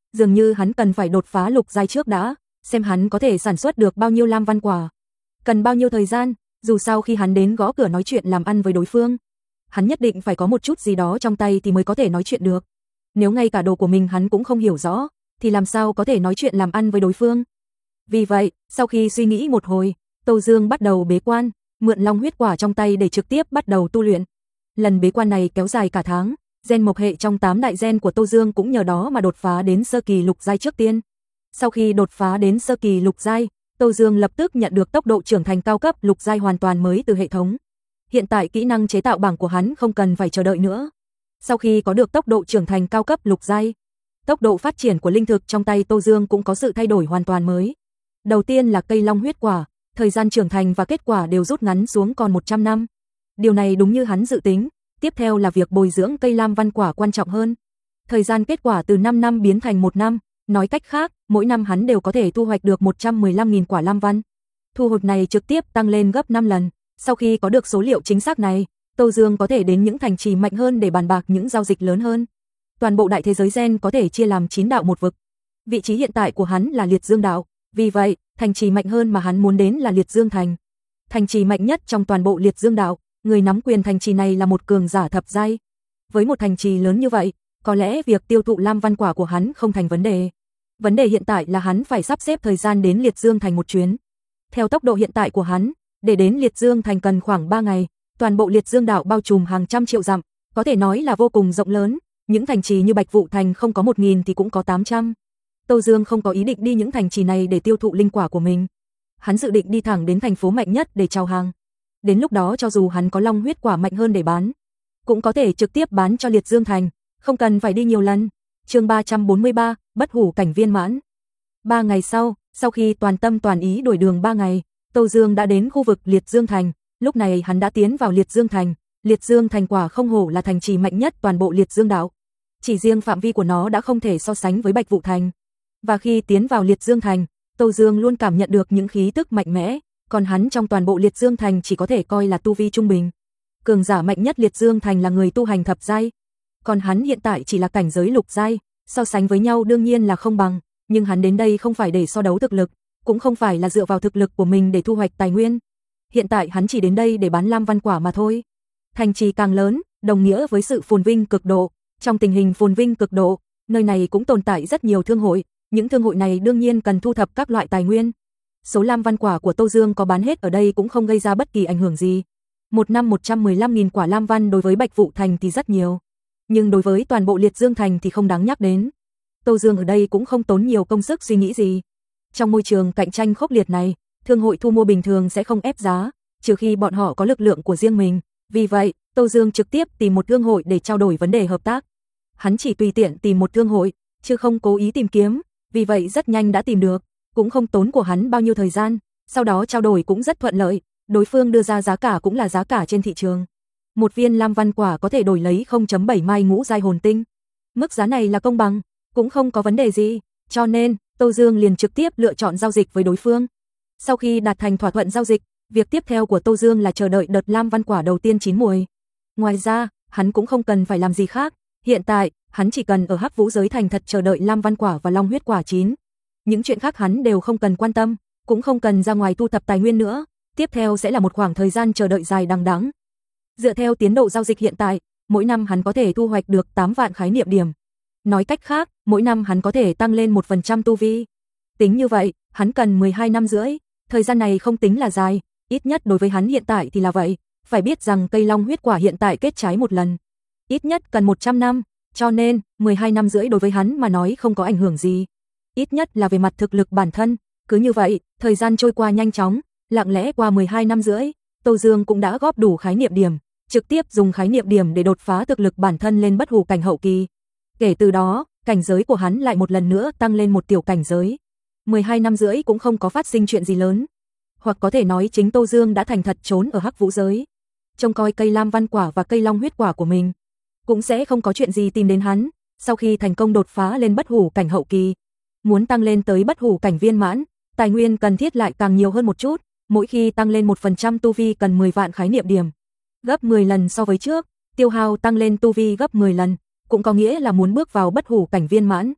Dường như hắn cần phải đột phá lục giai trước đã, xem hắn có thể sản xuất được bao nhiêu lam văn quả. Cần bao nhiêu thời gian, dù sao khi hắn đến gõ cửa nói chuyện làm ăn với đối phương, hắn nhất định phải có một chút gì đó trong tay thì mới có thể nói chuyện được. Nếu ngay cả đồ của mình hắn cũng không hiểu rõ, thì làm sao có thể nói chuyện làm ăn với đối phương. Vì vậy, sau khi suy nghĩ một hồi, Tô Dương bắt đầu bế quan, mượn long huyết quả trong tay để trực tiếp bắt đầu tu luyện. Lần bế quan này kéo dài cả tháng, gen mộc hệ trong 8 đại gen của Tô Dương cũng nhờ đó mà đột phá đến sơ kỳ lục giai trước tiên. Sau khi đột phá đến sơ kỳ lục giai, Tô Dương lập tức nhận được tốc độ trưởng thành cao cấp lục giai hoàn toàn mới từ hệ thống. Hiện tại kỹ năng chế tạo bảng của hắn không cần phải chờ đợi nữa. Sau khi có được tốc độ trưởng thành cao cấp lục giai, tốc độ phát triển của linh thực trong tay Tô Dương cũng có sự thay đổi hoàn toàn mới. Đầu tiên là cây long huyết quả, thời gian trưởng thành và kết quả đều rút ngắn xuống còn 100 năm. Điều này đúng như hắn dự tính. Tiếp theo là việc bồi dưỡng cây lam văn quả quan trọng hơn. Thời gian kết quả từ 5 năm biến thành 1 năm, nói cách khác, mỗi năm hắn đều có thể thu hoạch được 115.000 quả lam văn. Thu hoạch này trực tiếp tăng lên gấp 5 lần. Sau khi có được số liệu chính xác này, Tô Dương có thể đến những thành trì mạnh hơn để bàn bạc những giao dịch lớn hơn. Toàn bộ đại thế giới gen có thể chia làm 9 đạo một vực. Vị trí hiện tại của hắn là Liệt Dương đạo, vì vậy, thành trì mạnh hơn mà hắn muốn đến là Liệt Dương thành. Thành trì mạnh nhất trong toàn bộ Liệt Dương đạo, người nắm quyền thành trì này là một cường giả thập giai. Với một thành trì lớn như vậy, có lẽ việc tiêu thụ lam văn quả của hắn không thành vấn đề. Vấn đề hiện tại là hắn phải sắp xếp thời gian đến Liệt Dương thành một chuyến. Theo tốc độ hiện tại của hắn, để đến Liệt Dương thành cần khoảng 3 ngày, toàn bộ Liệt Dương đạo bao trùm hàng trăm triệu dặm, có thể nói là vô cùng rộng lớn, những thành trì như Bạch Vụ thành không có 1000 thì cũng có 800. Tô Dương không có ý định đi những thành trì này để tiêu thụ linh quả của mình. Hắn dự định đi thẳng đến thành phố mạnh nhất để chào hàng. Đến lúc đó cho dù hắn có long huyết quả mạnh hơn để bán, cũng có thể trực tiếp bán cho Liệt Dương thành, không cần phải đi nhiều lần. Chương 343, bất hủ cảnh viên mãn. 3 ngày sau khi toàn tâm toàn ý đuổi đường 3 ngày, Tô Dương đã đến khu vực Liệt Dương thành, lúc này hắn đã tiến vào Liệt Dương thành. Liệt Dương thành quả không hổ là thành trì mạnh nhất toàn bộ Liệt Dương đạo. Chỉ riêng phạm vi của nó đã không thể so sánh với Bạch Vụ thành. Và khi tiến vào Liệt Dương thành, Tô Dương luôn cảm nhận được những khí tức mạnh mẽ, còn hắn trong toàn bộ Liệt Dương thành chỉ có thể coi là tu vi trung bình. Cường giả mạnh nhất Liệt Dương thành là người tu hành thập giai, còn hắn hiện tại chỉ là cảnh giới lục giai, so sánh với nhau đương nhiên là không bằng, nhưng hắn đến đây không phải để so đấu thực lực, cũng không phải là dựa vào thực lực của mình để thu hoạch tài nguyên. Hiện tại hắn chỉ đến đây để bán lam văn quả mà thôi. Thành trì càng lớn, đồng nghĩa với sự phồn vinh cực độ. Trong tình hình phồn vinh cực độ, nơi này cũng tồn tại rất nhiều thương hội, những thương hội này đương nhiên cần thu thập các loại tài nguyên. Số lam văn quả của Tô Dương có bán hết ở đây cũng không gây ra bất kỳ ảnh hưởng gì. Một năm 115.000 quả lam văn đối với Bạch Vụ thành thì rất nhiều, nhưng đối với toàn bộ Liệt Dương thành thì không đáng nhắc đến. Tô Dương ở đây cũng không tốn nhiều công sức suy nghĩ gì. Trong môi trường cạnh tranh khốc liệt này, thương hội thu mua bình thường sẽ không ép giá, trừ khi bọn họ có lực lượng của riêng mình. Vì vậy, Tô Dương trực tiếp tìm một thương hội để trao đổi vấn đề hợp tác. Hắn chỉ tùy tiện tìm một thương hội, chứ không cố ý tìm kiếm, vì vậy rất nhanh đã tìm được, cũng không tốn của hắn bao nhiêu thời gian, sau đó trao đổi cũng rất thuận lợi, đối phương đưa ra giá cả cũng là giá cả trên thị trường. Một viên lam văn quả có thể đổi lấy 0.7 mai ngũ giai hồn tinh. Mức giá này là công bằng, cũng không có vấn đề gì, cho nên Tô Dương liền trực tiếp lựa chọn giao dịch với đối phương. Sau khi đạt thành thỏa thuận giao dịch, việc tiếp theo của Tô Dương là chờ đợi đợt lam văn quả đầu tiên chín muồi. Ngoài ra, hắn cũng không cần phải làm gì khác, hiện tại, hắn chỉ cần ở Hắc Vũ giới thành thật chờ đợi lam văn quả và long huyết quả chín. Những chuyện khác hắn đều không cần quan tâm, cũng không cần ra ngoài thu thập tài nguyên nữa, tiếp theo sẽ là một khoảng thời gian chờ đợi dài đằng đẵng. Dựa theo tiến độ giao dịch hiện tại, mỗi năm hắn có thể thu hoạch được 8 vạn khái niệm điểm. Nói cách khác, mỗi năm hắn có thể tăng lên 1% tu vi. Tính như vậy, hắn cần 12 năm rưỡi, thời gian này không tính là dài, ít nhất đối với hắn hiện tại thì là vậy. Phải biết rằng cây long huyết quả hiện tại kết trái một lần, ít nhất cần 100 năm, cho nên 12 năm rưỡi đối với hắn mà nói không có ảnh hưởng gì. Ít nhất là về mặt thực lực bản thân, cứ như vậy, thời gian trôi qua nhanh chóng, lặng lẽ qua 12 năm rưỡi, Tô Dương cũng đã góp đủ khái niệm điểm, trực tiếp dùng khái niệm điểm để đột phá thực lực bản thân lên bất hủ cảnh hậu kỳ. Kể từ đó, cảnh giới của hắn lại một lần nữa tăng lên một tiểu cảnh giới. 12 năm rưỡi cũng không có phát sinh chuyện gì lớn. Hoặc có thể nói chính Tô Dương đã thành thật trốn ở Hắc Vũ giới, trông coi cây lam văn quả và cây long huyết quả của mình, cũng sẽ không có chuyện gì tìm đến hắn. Sau khi thành công đột phá lên bất hủ cảnh hậu kỳ, muốn tăng lên tới bất hủ cảnh viên mãn, tài nguyên cần thiết lại càng nhiều hơn một chút, mỗi khi tăng lên 1% tu vi cần 10 vạn khái niệm điểm, gấp 10 lần so với trước, tiêu hao tăng lên tu vi gấp 10 lần, cũng có nghĩa là muốn bước vào bất hủ cảnh viên mãn.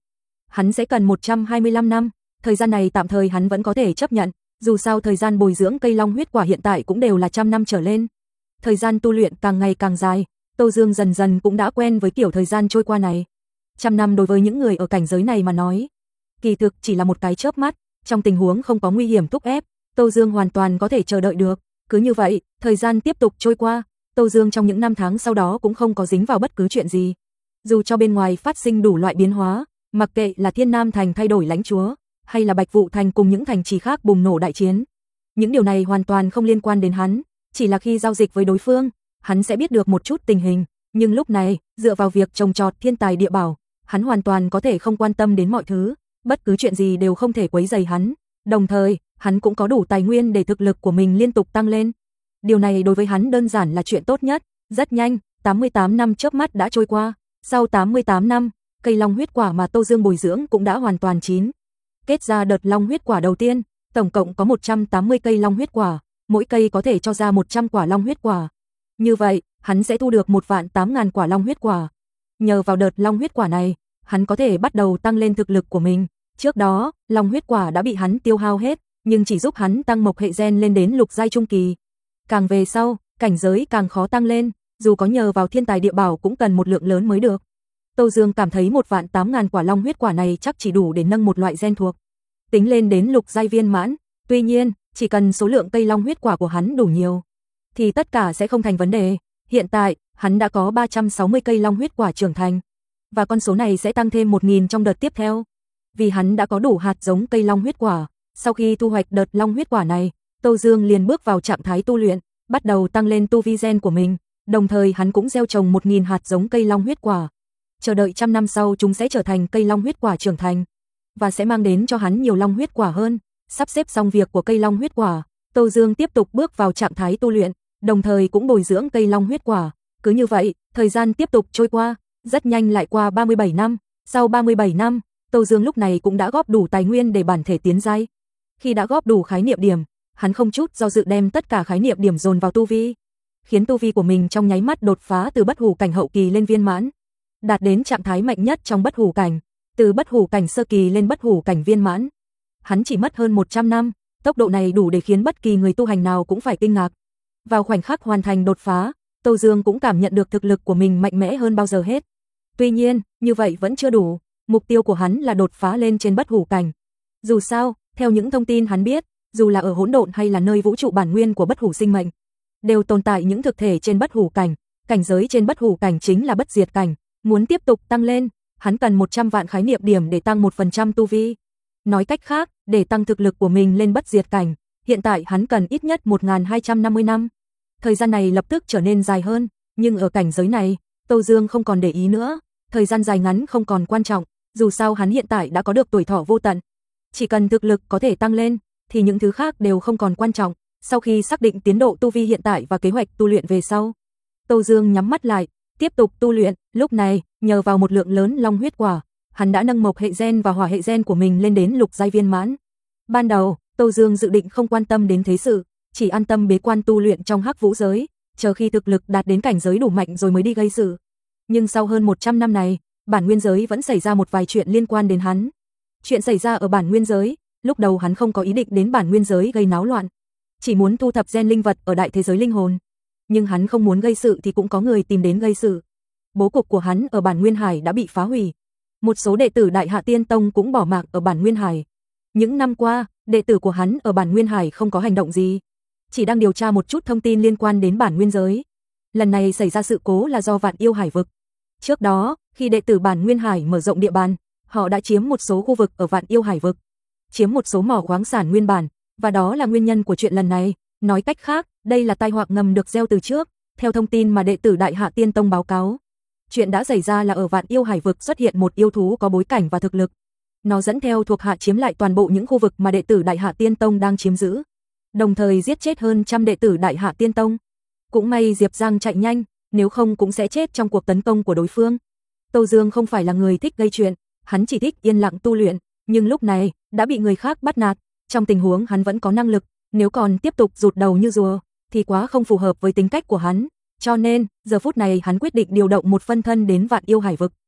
hắn sẽ cần 125 năm, thời gian này tạm thời hắn vẫn có thể chấp nhận, dù sao thời gian bồi dưỡng cây long huyết quả hiện tại cũng đều là trăm năm trở lên. Thời gian tu luyện càng ngày càng dài, Tô Dương dần dần cũng đã quen với kiểu thời gian trôi qua này. Trăm năm đối với những người ở cảnh giới này mà nói, kỳ thực chỉ là một cái chớp mắt, trong tình huống không có nguy hiểm thúc ép, Tô Dương hoàn toàn có thể chờ đợi được. Cứ như vậy, thời gian tiếp tục trôi qua, Tô Dương trong những năm tháng sau đó cũng không có dính vào bất cứ chuyện gì. Dù cho bên ngoài phát sinh đủ loại biến hóa, mặc kệ là Thiên Nam Thành thay đổi lãnh chúa, hay là Bạch Vụ Thành cùng những thành trì khác bùng nổ đại chiến. Những điều này hoàn toàn không liên quan đến hắn, chỉ là khi giao dịch với đối phương, hắn sẽ biết được một chút tình hình, nhưng lúc này, dựa vào việc trồng trọt thiên tài địa bảo, hắn hoàn toàn có thể không quan tâm đến mọi thứ, bất cứ chuyện gì đều không thể quấy rầy hắn. Đồng thời, hắn cũng có đủ tài nguyên để thực lực của mình liên tục tăng lên. Điều này đối với hắn đơn giản là chuyện tốt nhất. Rất nhanh, 88 năm chớp mắt đã trôi qua. Sau 88 năm, cây long huyết quả mà Tô Dương bồi dưỡng cũng đã hoàn toàn chín. Kết ra đợt long huyết quả đầu tiên, tổng cộng có 180 cây long huyết quả, mỗi cây có thể cho ra 100 quả long huyết quả. Như vậy, hắn sẽ thu được 1.800.000 quả long huyết quả. Nhờ vào đợt long huyết quả này, hắn có thể bắt đầu tăng lên thực lực của mình. Trước đó, long huyết quả đã bị hắn tiêu hao hết, nhưng chỉ giúp hắn tăng mộc hệ gen lên đến lục giai trung kỳ. Càng về sau, cảnh giới càng khó tăng lên, dù có nhờ vào thiên tài địa bảo cũng cần một lượng lớn mới được. Tô Dương cảm thấy 1.800.000 quả long huyết quả này chắc chỉ đủ để nâng một loại gen thuộc tính lên đến lục giai viên mãn. Tuy nhiên, chỉ cần số lượng cây long huyết quả của hắn đủ nhiều, thì tất cả sẽ không thành vấn đề. Hiện tại, hắn đã có 360 cây long huyết quả trưởng thành, và con số này sẽ tăng thêm 1.000 trong đợt tiếp theo. Vì hắn đã có đủ hạt giống cây long huyết quả, sau khi thu hoạch đợt long huyết quả này, Tô Dương liền bước vào trạng thái tu luyện, bắt đầu tăng lên tu vi gen của mình, đồng thời hắn cũng gieo trồng 1.000 hạt giống cây long huyết quả. Chờ đợi trăm năm sau chúng sẽ trở thành cây long huyết quả trưởng thành, và sẽ mang đến cho hắn nhiều long huyết quả hơn. Sắp xếp xong việc của cây long huyết quả, Tô Dương tiếp tục bước vào trạng thái tu luyện, đồng thời cũng bồi dưỡng cây long huyết quả. Cứ như vậy, thời gian tiếp tục trôi qua, rất nhanh lại qua 37 năm. Sau 37 năm, Tô Dương lúc này cũng đã góp đủ tài nguyên để bản thể tiến giai. Khi đã góp đủ khái niệm điểm, hắn không chút do dự đem tất cả khái niệm điểm dồn vào tu vi, khiến tu vi của mình trong nháy mắt đột phá từ bất hủ cảnh hậu kỳ lên viên mãn, đạt đến trạng thái mạnh nhất trong bất hủ cảnh, từ bất hủ cảnh sơ kỳ lên bất hủ cảnh viên mãn. Hắn chỉ mất hơn 100 năm, tốc độ này đủ để khiến bất kỳ người tu hành nào cũng phải kinh ngạc. Vào khoảnh khắc hoàn thành đột phá, Tô Dương cũng cảm nhận được thực lực của mình mạnh mẽ hơn bao giờ hết. Tuy nhiên, như vậy vẫn chưa đủ, mục tiêu của hắn là đột phá lên trên bất hủ cảnh. Dù sao, theo những thông tin hắn biết, dù là ở hỗn độn hay là nơi vũ trụ bản nguyên của bất hủ sinh mệnh, đều tồn tại những thực thể trên bất hủ cảnh, cảnh giới trên bất hủ cảnh chính là bất diệt cảnh. Muốn tiếp tục tăng lên, hắn cần 100 vạn khái niệm điểm để tăng 1% tu vi. Nói cách khác, để tăng thực lực của mình lên bất diệt cảnh, hiện tại hắn cần ít nhất 1.250 năm. Thời gian này lập tức trở nên dài hơn, nhưng ở cảnh giới này, Tô Dương không còn để ý nữa, thời gian dài ngắn không còn quan trọng, dù sao hắn hiện tại đã có được tuổi thọ vô tận. Chỉ cần thực lực có thể tăng lên, thì những thứ khác đều không còn quan trọng. Sau khi xác định tiến độ tu vi hiện tại và kế hoạch tu luyện về sau, Tô Dương nhắm mắt lại, tiếp tục tu luyện. Lúc này, nhờ vào một lượng lớn long huyết quả, hắn đã nâng mộc hệ gen và hỏa hệ gen của mình lên đến lục giai viên mãn. Ban đầu, Tô Dương dự định không quan tâm đến thế sự, chỉ an tâm bế quan tu luyện trong hắc vũ giới, chờ khi thực lực đạt đến cảnh giới đủ mạnh rồi mới đi gây sự. Nhưng sau hơn 100 năm này, bản nguyên giới vẫn xảy ra một vài chuyện liên quan đến hắn. Chuyện xảy ra ở bản nguyên giới, lúc đầu hắn không có ý định đến bản nguyên giới gây náo loạn, chỉ muốn thu thập gen linh vật ở đại thế giới linh hồn. Nhưng hắn không muốn gây sự thì cũng có người tìm đến gây sự. Bố cục của hắn ở bản Nguyên Hải đã bị phá hủy. Một số đệ tử Đại Hạ Tiên Tông cũng bỏ mạng ở bản Nguyên Hải. Những năm qua, đệ tử của hắn ở bản Nguyên Hải không có hành động gì, chỉ đang điều tra một chút thông tin liên quan đến bản nguyên giới. Lần này xảy ra sự cố là do Vạn Yêu Hải vực. Trước đó, khi đệ tử bản Nguyên Hải mở rộng địa bàn, họ đã chiếm một số khu vực ở Vạn Yêu Hải vực, chiếm một số mỏ khoáng sản nguyên bản, và đó là nguyên nhân của chuyện lần này. Nói cách khác, đây là tai họa ngầm được gieo từ trước. Theo thông tin mà đệ tử Đại Hạ Tiên Tông báo cáo, chuyện đã xảy ra là ở Vạn Yêu Hải vực xuất hiện một yêu thú có bối cảnh và thực lực. Nó dẫn theo thuộc hạ chiếm lại toàn bộ những khu vực mà đệ tử Đại Hạ Tiên Tông đang chiếm giữ, đồng thời giết chết hơn 100 đệ tử Đại Hạ Tiên Tông. Cũng may Diệp Giang chạy nhanh, nếu không cũng sẽ chết trong cuộc tấn công của đối phương. Tô Dương không phải là người thích gây chuyện, hắn chỉ thích yên lặng tu luyện, nhưng lúc này đã bị người khác bắt nạt. Trong tình huống hắn vẫn có năng lực, nếu còn tiếp tục rụt đầu như rùa thì quá không phù hợp với tính cách của hắn. Cho nên, giờ phút này hắn quyết định điều động một phân thân đến Vạn Yêu Hải vực.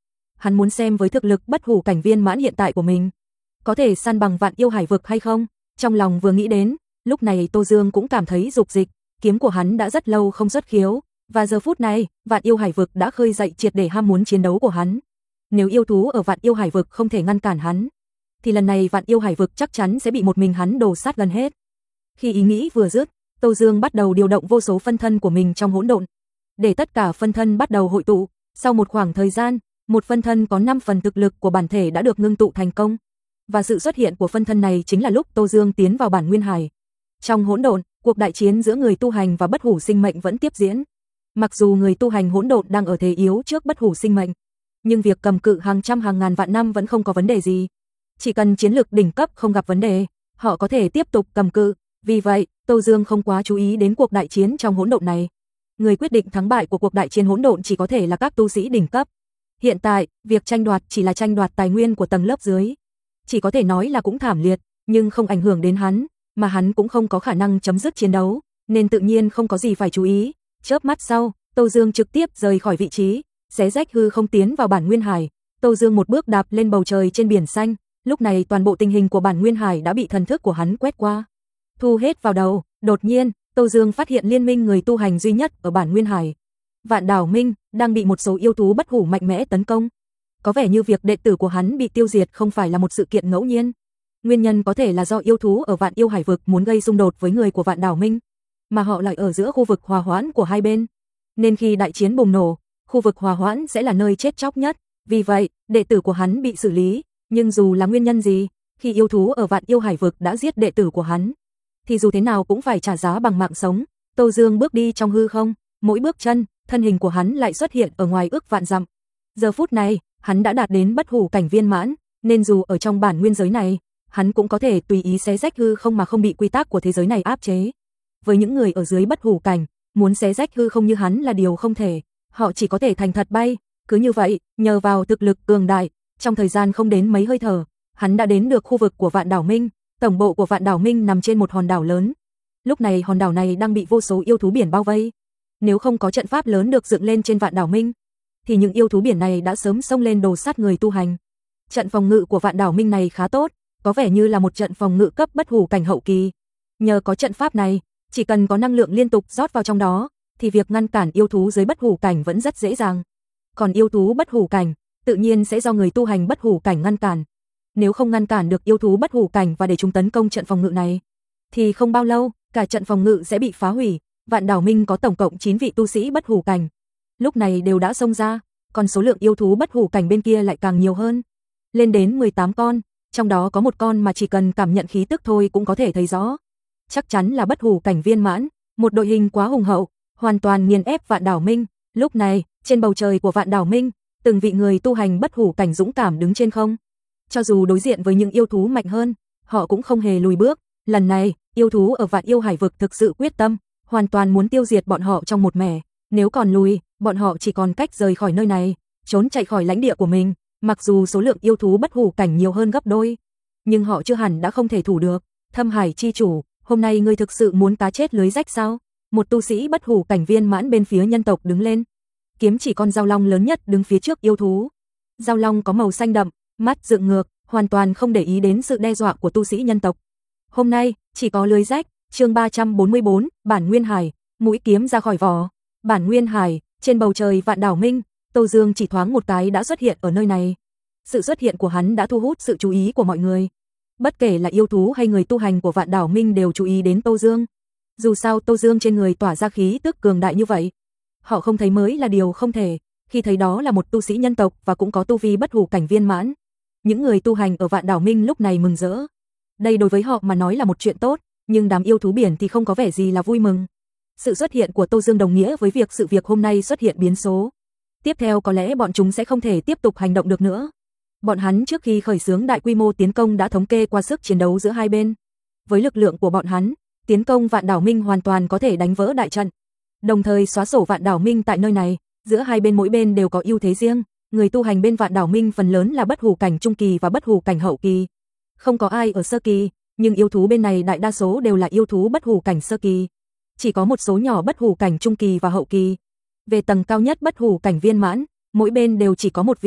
hắn muốn xem với thực lực bất hủ cảnh viên mãn hiện tại của mình, có thể san bằng Vạn Yêu Hải vực hay không. Trong lòng vừa nghĩ đến, lúc này Tô Dương cũng cảm thấy dục dịch, kiếm của hắn đã rất lâu không xuất khiếu, và giờ phút này, Vạn Yêu Hải vực đã khơi dậy triệt để ham muốn chiến đấu của hắn. Nếu yêu thú ở Vạn Yêu Hải vực không thể ngăn cản hắn, thì lần này Vạn Yêu Hải vực chắc chắn sẽ bị một mình hắn đổ sát gần hết. Khi ý nghĩ vừa dứt, Tô Dương bắt đầu điều động vô số phân thân của mình trong hỗn độn, để tất cả phân thân bắt đầu hội tụ. Sau một khoảng thời gian, một phân thân có 5 phần thực lực của bản thể đã được ngưng tụ thành công, và sự xuất hiện của phân thân này chính là lúc Tô Dương tiến vào bản nguyên hải. Trong hỗn độn, cuộc đại chiến giữa người tu hành và bất hủ sinh mệnh vẫn tiếp diễn. Mặc dù người tu hành hỗn độn đang ở thế yếu trước bất hủ sinh mệnh, nhưng việc cầm cự hàng trăm hàng ngàn vạn năm vẫn không có vấn đề gì. Chỉ cần chiến lực đỉnh cấp không gặp vấn đề, họ có thể tiếp tục cầm cự. Vì vậy, Tô Dương không quá chú ý đến cuộc đại chiến trong hỗn độn này. Người quyết định thắng bại của cuộc đại chiến hỗn độn chỉ có thể là các tu sĩ đỉnh cấp. Hiện tại, việc tranh đoạt chỉ là tranh đoạt tài nguyên của tầng lớp dưới. Chỉ có thể nói là cũng thảm liệt, nhưng không ảnh hưởng đến hắn, mà hắn cũng không có khả năng chấm dứt chiến đấu, nên tự nhiên không có gì phải chú ý. Chớp mắt sau, Tô Dương trực tiếp rời khỏi vị trí, xé rách hư không tiến vào bản nguyên hải. Tô Dương một bước đạp lên bầu trời trên biển xanh, lúc này toàn bộ tình hình của bản nguyên hải đã bị thần thức của hắn quét qua, thu hết vào đầu. Đột nhiên, Tô Dương phát hiện liên minh người tu hành duy nhất ở bản nguyên hải, Vạn Đảo Minh, đang bị một số yêu thú bất hủ mạnh mẽ tấn công. Có vẻ như việc đệ tử của hắn bị tiêu diệt không phải là một sự kiện ngẫu nhiên. Nguyên nhân có thể là do yêu thú ở Vạn Yêu Hải vực muốn gây xung đột với người của Vạn Đảo Minh, mà họ lại ở giữa khu vực hòa hoãn của hai bên. Nên khi đại chiến bùng nổ, khu vực hòa hoãn sẽ là nơi chết chóc nhất. Vì vậy, đệ tử của hắn bị xử lý. Nhưng dù là nguyên nhân gì, khi yêu thú ở Vạn Yêu Hải vực đã giết đệ tử của hắn, thì dù thế nào cũng phải trả giá bằng mạng sống. Tô Dương bước đi trong hư không, mỗi bước chân, thân hình của hắn lại xuất hiện ở ngoài ước vạn dặm. Giờ phút này, hắn đã đạt đến bất hủ cảnh viên mãn, nên dù ở trong bản nguyên giới này, hắn cũng có thể tùy ý xé rách hư không mà không bị quy tắc của thế giới này áp chế. Với những người ở dưới bất hủ cảnh, muốn xé rách hư không như hắn là điều không thể, họ chỉ có thể thành thật bay. Cứ như vậy, nhờ vào thực lực cường đại, trong thời gian không đến mấy hơi thở, hắn đã đến được khu vực của Vạn Đảo Minh. Tổng bộ của Vạn Đảo Minh nằm trên một hòn đảo lớn. Lúc này hòn đảo này đang bị vô số yêu thú biển bao vây. Nếu không có trận pháp lớn được dựng lên trên Vạn Đảo Minh, thì những yêu thú biển này đã sớm xông lên đồ sát người tu hành. Trận phòng ngự của Vạn Đảo Minh này khá tốt, có vẻ như là một trận phòng ngự cấp bất hủ cảnh hậu kỳ. Nhờ có trận pháp này, chỉ cần có năng lượng liên tục rót vào trong đó, thì việc ngăn cản yêu thú dưới bất hủ cảnh vẫn rất dễ dàng. Còn yêu thú bất hủ cảnh, tự nhiên sẽ do người tu hành bất hủ cảnh ngăn cản. Nếu không ngăn cản được yêu thú bất hủ cảnh và để chúng tấn công trận phòng ngự này, thì không bao lâu, cả trận phòng ngự sẽ bị phá hủy. Vạn Đảo Minh có tổng cộng 9 vị tu sĩ bất hủ cảnh, lúc này đều đã xông ra, còn số lượng yêu thú bất hủ cảnh bên kia lại càng nhiều hơn, lên đến 18 con, trong đó có một con mà chỉ cần cảm nhận khí tức thôi cũng có thể thấy rõ. Chắc chắn là bất hủ cảnh viên mãn, một đội hình quá hùng hậu, hoàn toàn nghiền ép Vạn Đảo Minh. Lúc này, trên bầu trời của Vạn Đảo Minh, từng vị người tu hành bất hủ cảnh dũng cảm đứng trên không. Cho dù đối diện với những yêu thú mạnh hơn, họ cũng không hề lùi bước. Lần này, yêu thú ở Vạn Yêu Hải vực thực sự quyết tâm, hoàn toàn muốn tiêu diệt bọn họ trong một mẻ. Nếu còn lùi, bọn họ chỉ còn cách rời khỏi nơi này, trốn chạy khỏi lãnh địa của mình. Mặc dù số lượng yêu thú bất hủ cảnh nhiều hơn gấp đôi, nhưng họ chưa hẳn đã không thể thủ được. Thâm Hải chi chủ, hôm nay ngươi thực sự muốn cá chết lưới rách sao? Một tu sĩ bất hủ cảnh viên mãn bên phía nhân tộc đứng lên. Kiếm chỉ con dao long lớn nhất đứng phía trước yêu thú. Dao long có màu xanh đậm, mắt dựng ngược, hoàn toàn không để ý đến sự đe dọa của tu sĩ nhân tộc. Hôm nay, chỉ có lưới rách. Chương 344, Bản Nguyên Hải, mũi kiếm ra khỏi vỏ. Bản Nguyên Hải, trên bầu trời Vạn Đảo Minh, Tô Dương chỉ thoáng một cái đã xuất hiện ở nơi này. Sự xuất hiện của hắn đã thu hút sự chú ý của mọi người. Bất kể là yêu thú hay người tu hành của Vạn Đảo Minh đều chú ý đến Tô Dương. Dù sao Tô Dương trên người tỏa ra khí tức cường đại như vậy, họ không thấy mới là điều không thể, khi thấy đó là một tu sĩ nhân tộc và cũng có tu vi bất hủ cảnh viên mãn. Những người tu hành ở Vạn Đảo Minh lúc này mừng rỡ. Đây đối với họ mà nói là một chuyện tốt, nhưng đám yêu thú biển thì không có vẻ gì là vui mừng. Sự xuất hiện của Tô Dương đồng nghĩa với việc sự việc hôm nay xuất hiện biến số. Tiếp theo có lẽ bọn chúng sẽ không thể tiếp tục hành động được nữa. Bọn hắn trước khi khởi xướng đại quy mô tiến công đã thống kê qua sức chiến đấu giữa hai bên. Với lực lượng của bọn hắn, tiến công Vạn Đảo Minh hoàn toàn có thể đánh vỡ đại trận, đồng thời xóa sổ Vạn Đảo Minh tại nơi này. Giữa hai bên mỗi bên đều có ưu thế riêng. Người tu hành bên Vạn Đảo Minh phần lớn là bất hủ cảnh trung kỳ và bất hủ cảnh hậu kỳ, không có ai ở sơ kỳ, nhưng yêu thú bên này đại đa số đều là yêu thú bất hủ cảnh sơ kỳ, chỉ có một số nhỏ bất hủ cảnh trung kỳ và hậu kỳ. Về tầng cao nhất bất hủ cảnh viên mãn, mỗi bên đều chỉ có một vị,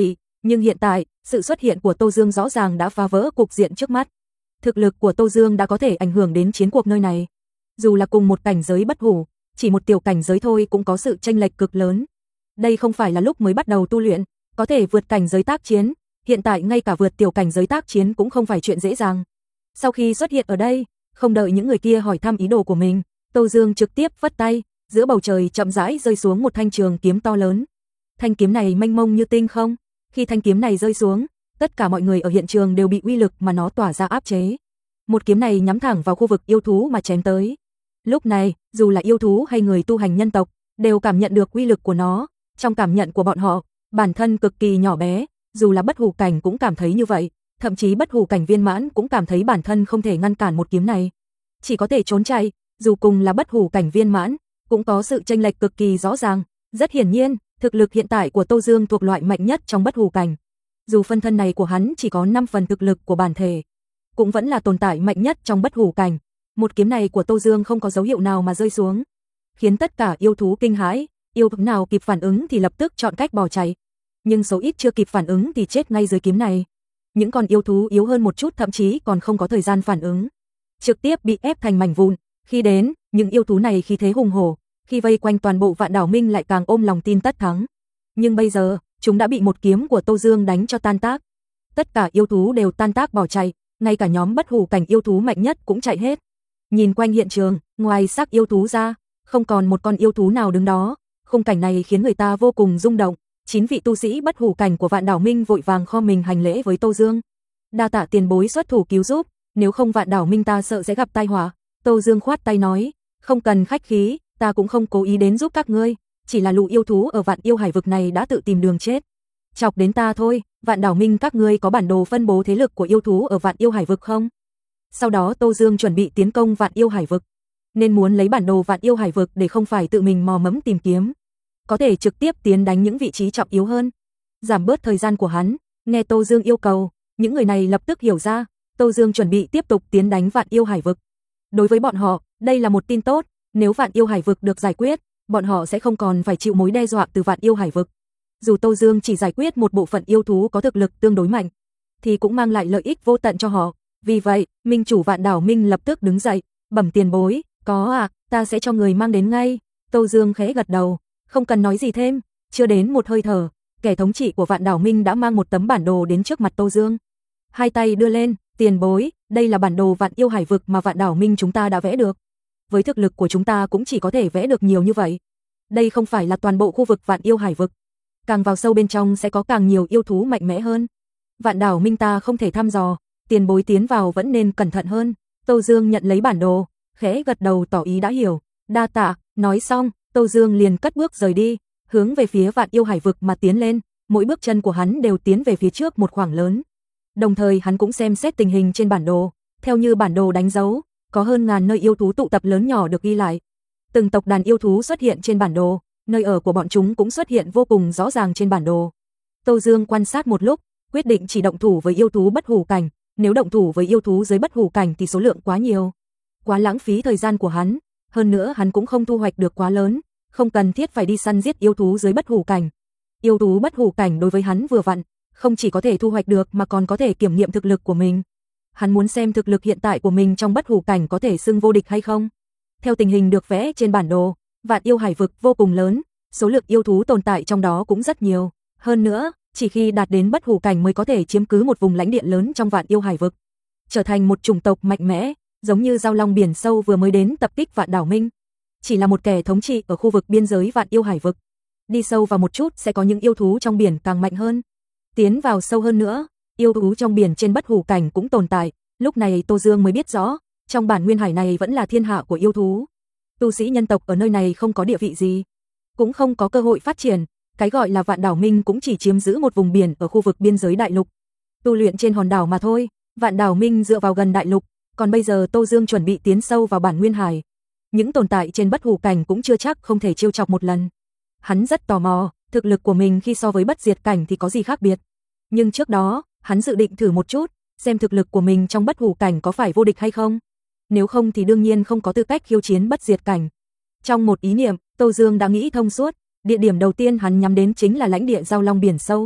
Nhưng hiện tại, sự xuất hiện của Tô Dương rõ ràng đã phá vỡ cục diện trước mắt. Thực lực của Tô Dương đã có thể ảnh hưởng đến chiến cuộc nơi này. Dù là cùng một cảnh giới bất hủ, chỉ một tiểu cảnh giới thôi cũng có sự chênh lệch cực lớn. Đây không phải là lúc mới bắt đầu tu luyện, có thể vượt cảnh giới tác chiến, hiện tại ngay cả vượt tiểu cảnh giới tác chiến cũng không phải chuyện dễ dàng. Sau khi xuất hiện ở đây, không đợi những người kia hỏi thăm ý đồ của mình, Tô Dương trực tiếp phất tay, giữa bầu trời chậm rãi rơi xuống một thanh trường kiếm to lớn. Thanh kiếm này mênh mông như tinh không, khi thanh kiếm này rơi xuống, tất cả mọi người ở hiện trường đều bị uy lực mà nó tỏa ra áp chế. Một kiếm này nhắm thẳng vào khu vực yêu thú mà chém tới. Lúc này, dù là yêu thú hay người tu hành nhân tộc, đều cảm nhận được uy lực của nó. Trong cảm nhận của bọn họ, bản thân cực kỳ nhỏ bé, dù là bất hủ cảnh cũng cảm thấy như vậy, thậm chí bất hủ cảnh viên mãn cũng cảm thấy bản thân không thể ngăn cản một kiếm này. Chỉ có thể trốn chạy, dù cùng là bất hủ cảnh viên mãn, cũng có sự chênh lệch cực kỳ rõ ràng. Rất hiển nhiên, thực lực hiện tại của Tô Dương thuộc loại mạnh nhất trong bất hủ cảnh. Dù phân thân này của hắn chỉ có 5 phần thực lực của bản thể, cũng vẫn là tồn tại mạnh nhất trong bất hủ cảnh. Một kiếm này của Tô Dương không có dấu hiệu nào mà rơi xuống, khiến tất cả yêu thú kinh hãi, yêu thú nào kịp phản ứng thì lập tức chọn cách bỏ chạy. Nhưng số ít chưa kịp phản ứng thì chết ngay dưới kiếm này. Những con yêu thú yếu hơn một chút thậm chí còn không có thời gian phản ứng, trực tiếp bị ép thành mảnh vụn. Khi đến, những yêu thú này khí thế hùng hổ, khi vây quanh toàn bộ Vạn Đảo Minh lại càng ôm lòng tin tất thắng. Nhưng bây giờ, chúng đã bị một kiếm của Tô Dương đánh cho tan tác. Tất cả yêu thú đều tan tác bỏ chạy, ngay cả nhóm bất hủ cảnh yêu thú mạnh nhất cũng chạy hết. Nhìn quanh hiện trường, ngoài xác yêu thú ra, không còn một con yêu thú nào đứng đó. Khung cảnh này khiến người ta vô cùng rung động. 9 vị tu sĩ bất hủ cảnh của Vạn Đảo Minh vội vàng kho mình hành lễ với Tô Dương. Đa tạ tiền bối xuất thủ cứu giúp, nếu không Vạn Đảo Minh ta sợ sẽ gặp tai họa. Tô Dương khoát tay nói, không cần khách khí, ta cũng không cố ý đến giúp các ngươi, chỉ là lũ yêu thú ở Vạn Yêu Hải vực này đã tự tìm đường chết. Chọc đến ta thôi. Vạn Đảo Minh các ngươi có bản đồ phân bố thế lực của yêu thú ở Vạn Yêu Hải vực không? Sau đó Tô Dương chuẩn bị tiến công Vạn Yêu Hải vực, nên muốn lấy bản đồ Vạn Yêu Hải vực để không phải tự mình mò mẫm tìm kiếm, có thể trực tiếp tiến đánh những vị trí trọng yếu hơn, giảm bớt thời gian của hắn. Nghe Tô Dương yêu cầu, những người này lập tức hiểu ra, Tô Dương chuẩn bị tiếp tục tiến đánh Vạn Yêu Hải vực. Đối với bọn họ, đây là một tin tốt, nếu Vạn Yêu Hải vực được giải quyết, bọn họ sẽ không còn phải chịu mối đe dọa từ Vạn Yêu Hải vực. Dù Tô Dương chỉ giải quyết một bộ phận yêu thú có thực lực tương đối mạnh, thì cũng mang lại lợi ích vô tận cho họ. Vì vậy, Minh chủ Vạn Đảo Minh lập tức đứng dậy, bẩm tiền bối, có à, ta sẽ cho người mang đến ngay. Tô Dương khẽ gật đầu, không cần nói gì thêm, chưa đến một hơi thở, kẻ thống trị của Vạn Đảo Minh đã mang một tấm bản đồ đến trước mặt Tô Dương. Hai tay đưa lên, tiền bối, đây là bản đồ Vạn Yêu Hải vực mà Vạn Đảo Minh chúng ta đã vẽ được. Với thực lực của chúng ta cũng chỉ có thể vẽ được nhiều như vậy. Đây không phải là toàn bộ khu vực Vạn Yêu Hải vực. Càng vào sâu bên trong sẽ có càng nhiều yêu thú mạnh mẽ hơn. Vạn Đảo Minh ta không thể thăm dò, tiền bối tiến vào vẫn nên cẩn thận hơn. Tô Dương nhận lấy bản đồ, khẽ gật đầu tỏ ý đã hiểu. Đa tạ. Nói xong, Tô Dương liền cất bước rời đi, hướng về phía Vạn Yêu Hải vực mà tiến lên. Mỗi bước chân của hắn đều tiến về phía trước một khoảng lớn. Đồng thời hắn cũng xem xét tình hình trên bản đồ. Theo như bản đồ đánh dấu, có hơn ngàn nơi yêu thú tụ tập lớn nhỏ được ghi lại. Từng tộc đàn yêu thú xuất hiện trên bản đồ, nơi ở của bọn chúng cũng xuất hiện vô cùng rõ ràng trên bản đồ. Tô Dương quan sát một lúc, quyết định chỉ động thủ với yêu thú bất hủ cảnh. Nếu động thủ với yêu thú dưới bất hủ cảnh thì số lượng quá nhiều, quá lãng phí thời gian của hắn. Hơn nữa hắn cũng không thu hoạch được quá lớn, không cần thiết phải đi săn giết yêu thú dưới bất hủ cảnh. Yêu thú bất hủ cảnh đối với hắn vừa vặn, không chỉ có thể thu hoạch được mà còn có thể kiểm nghiệm thực lực của mình. Hắn muốn xem thực lực hiện tại của mình trong bất hủ cảnh có thể xưng vô địch hay không. Theo tình hình được vẽ trên bản đồ, Vạn Yêu Hải vực vô cùng lớn, số lượng yêu thú tồn tại trong đó cũng rất nhiều. Hơn nữa, chỉ khi đạt đến bất hủ cảnh mới có thể chiếm cứ một vùng lãnh địa lớn trong Vạn Yêu Hải vực, trở thành một chủng tộc mạnh mẽ, giống như Giao Long biển sâu vừa mới đến tập kích Vạn Đảo Minh, chỉ là một kẻ thống trị ở khu vực biên giới Vạn Yêu Hải vực. Đi sâu vào một chút sẽ có những yêu thú trong biển càng mạnh hơn. Tiến vào sâu hơn nữa, yêu thú trong biển trên bất hủ cảnh cũng tồn tại. Lúc này Tô Dương mới biết rõ, trong bản nguyên hải này vẫn là thiên hạ của yêu thú. Tu sĩ nhân tộc ở nơi này không có địa vị gì, cũng không có cơ hội phát triển. Cái gọi là Vạn Đảo Minh cũng chỉ chiếm giữ một vùng biển ở khu vực biên giới đại lục, tu luyện trên hòn đảo mà thôi. Vạn Đảo Minh dựa vào gần đại lục, còn bây giờ Tô Dương chuẩn bị tiến sâu vào bản nguyên hải. Những tồn tại trên bất hủ cảnh cũng chưa chắc không thể trêu chọc một lần. Hắn rất tò mò, thực lực của mình khi so với bất diệt cảnh thì có gì khác biệt. Nhưng trước đó, hắn dự định thử một chút, xem thực lực của mình trong bất hủ cảnh có phải vô địch hay không. Nếu không thì đương nhiên không có tư cách khiêu chiến bất diệt cảnh. Trong một ý niệm, Tô Dương đã nghĩ thông suốt, địa điểm đầu tiên hắn nhắm đến chính là lãnh địa Giao Long biển sâu.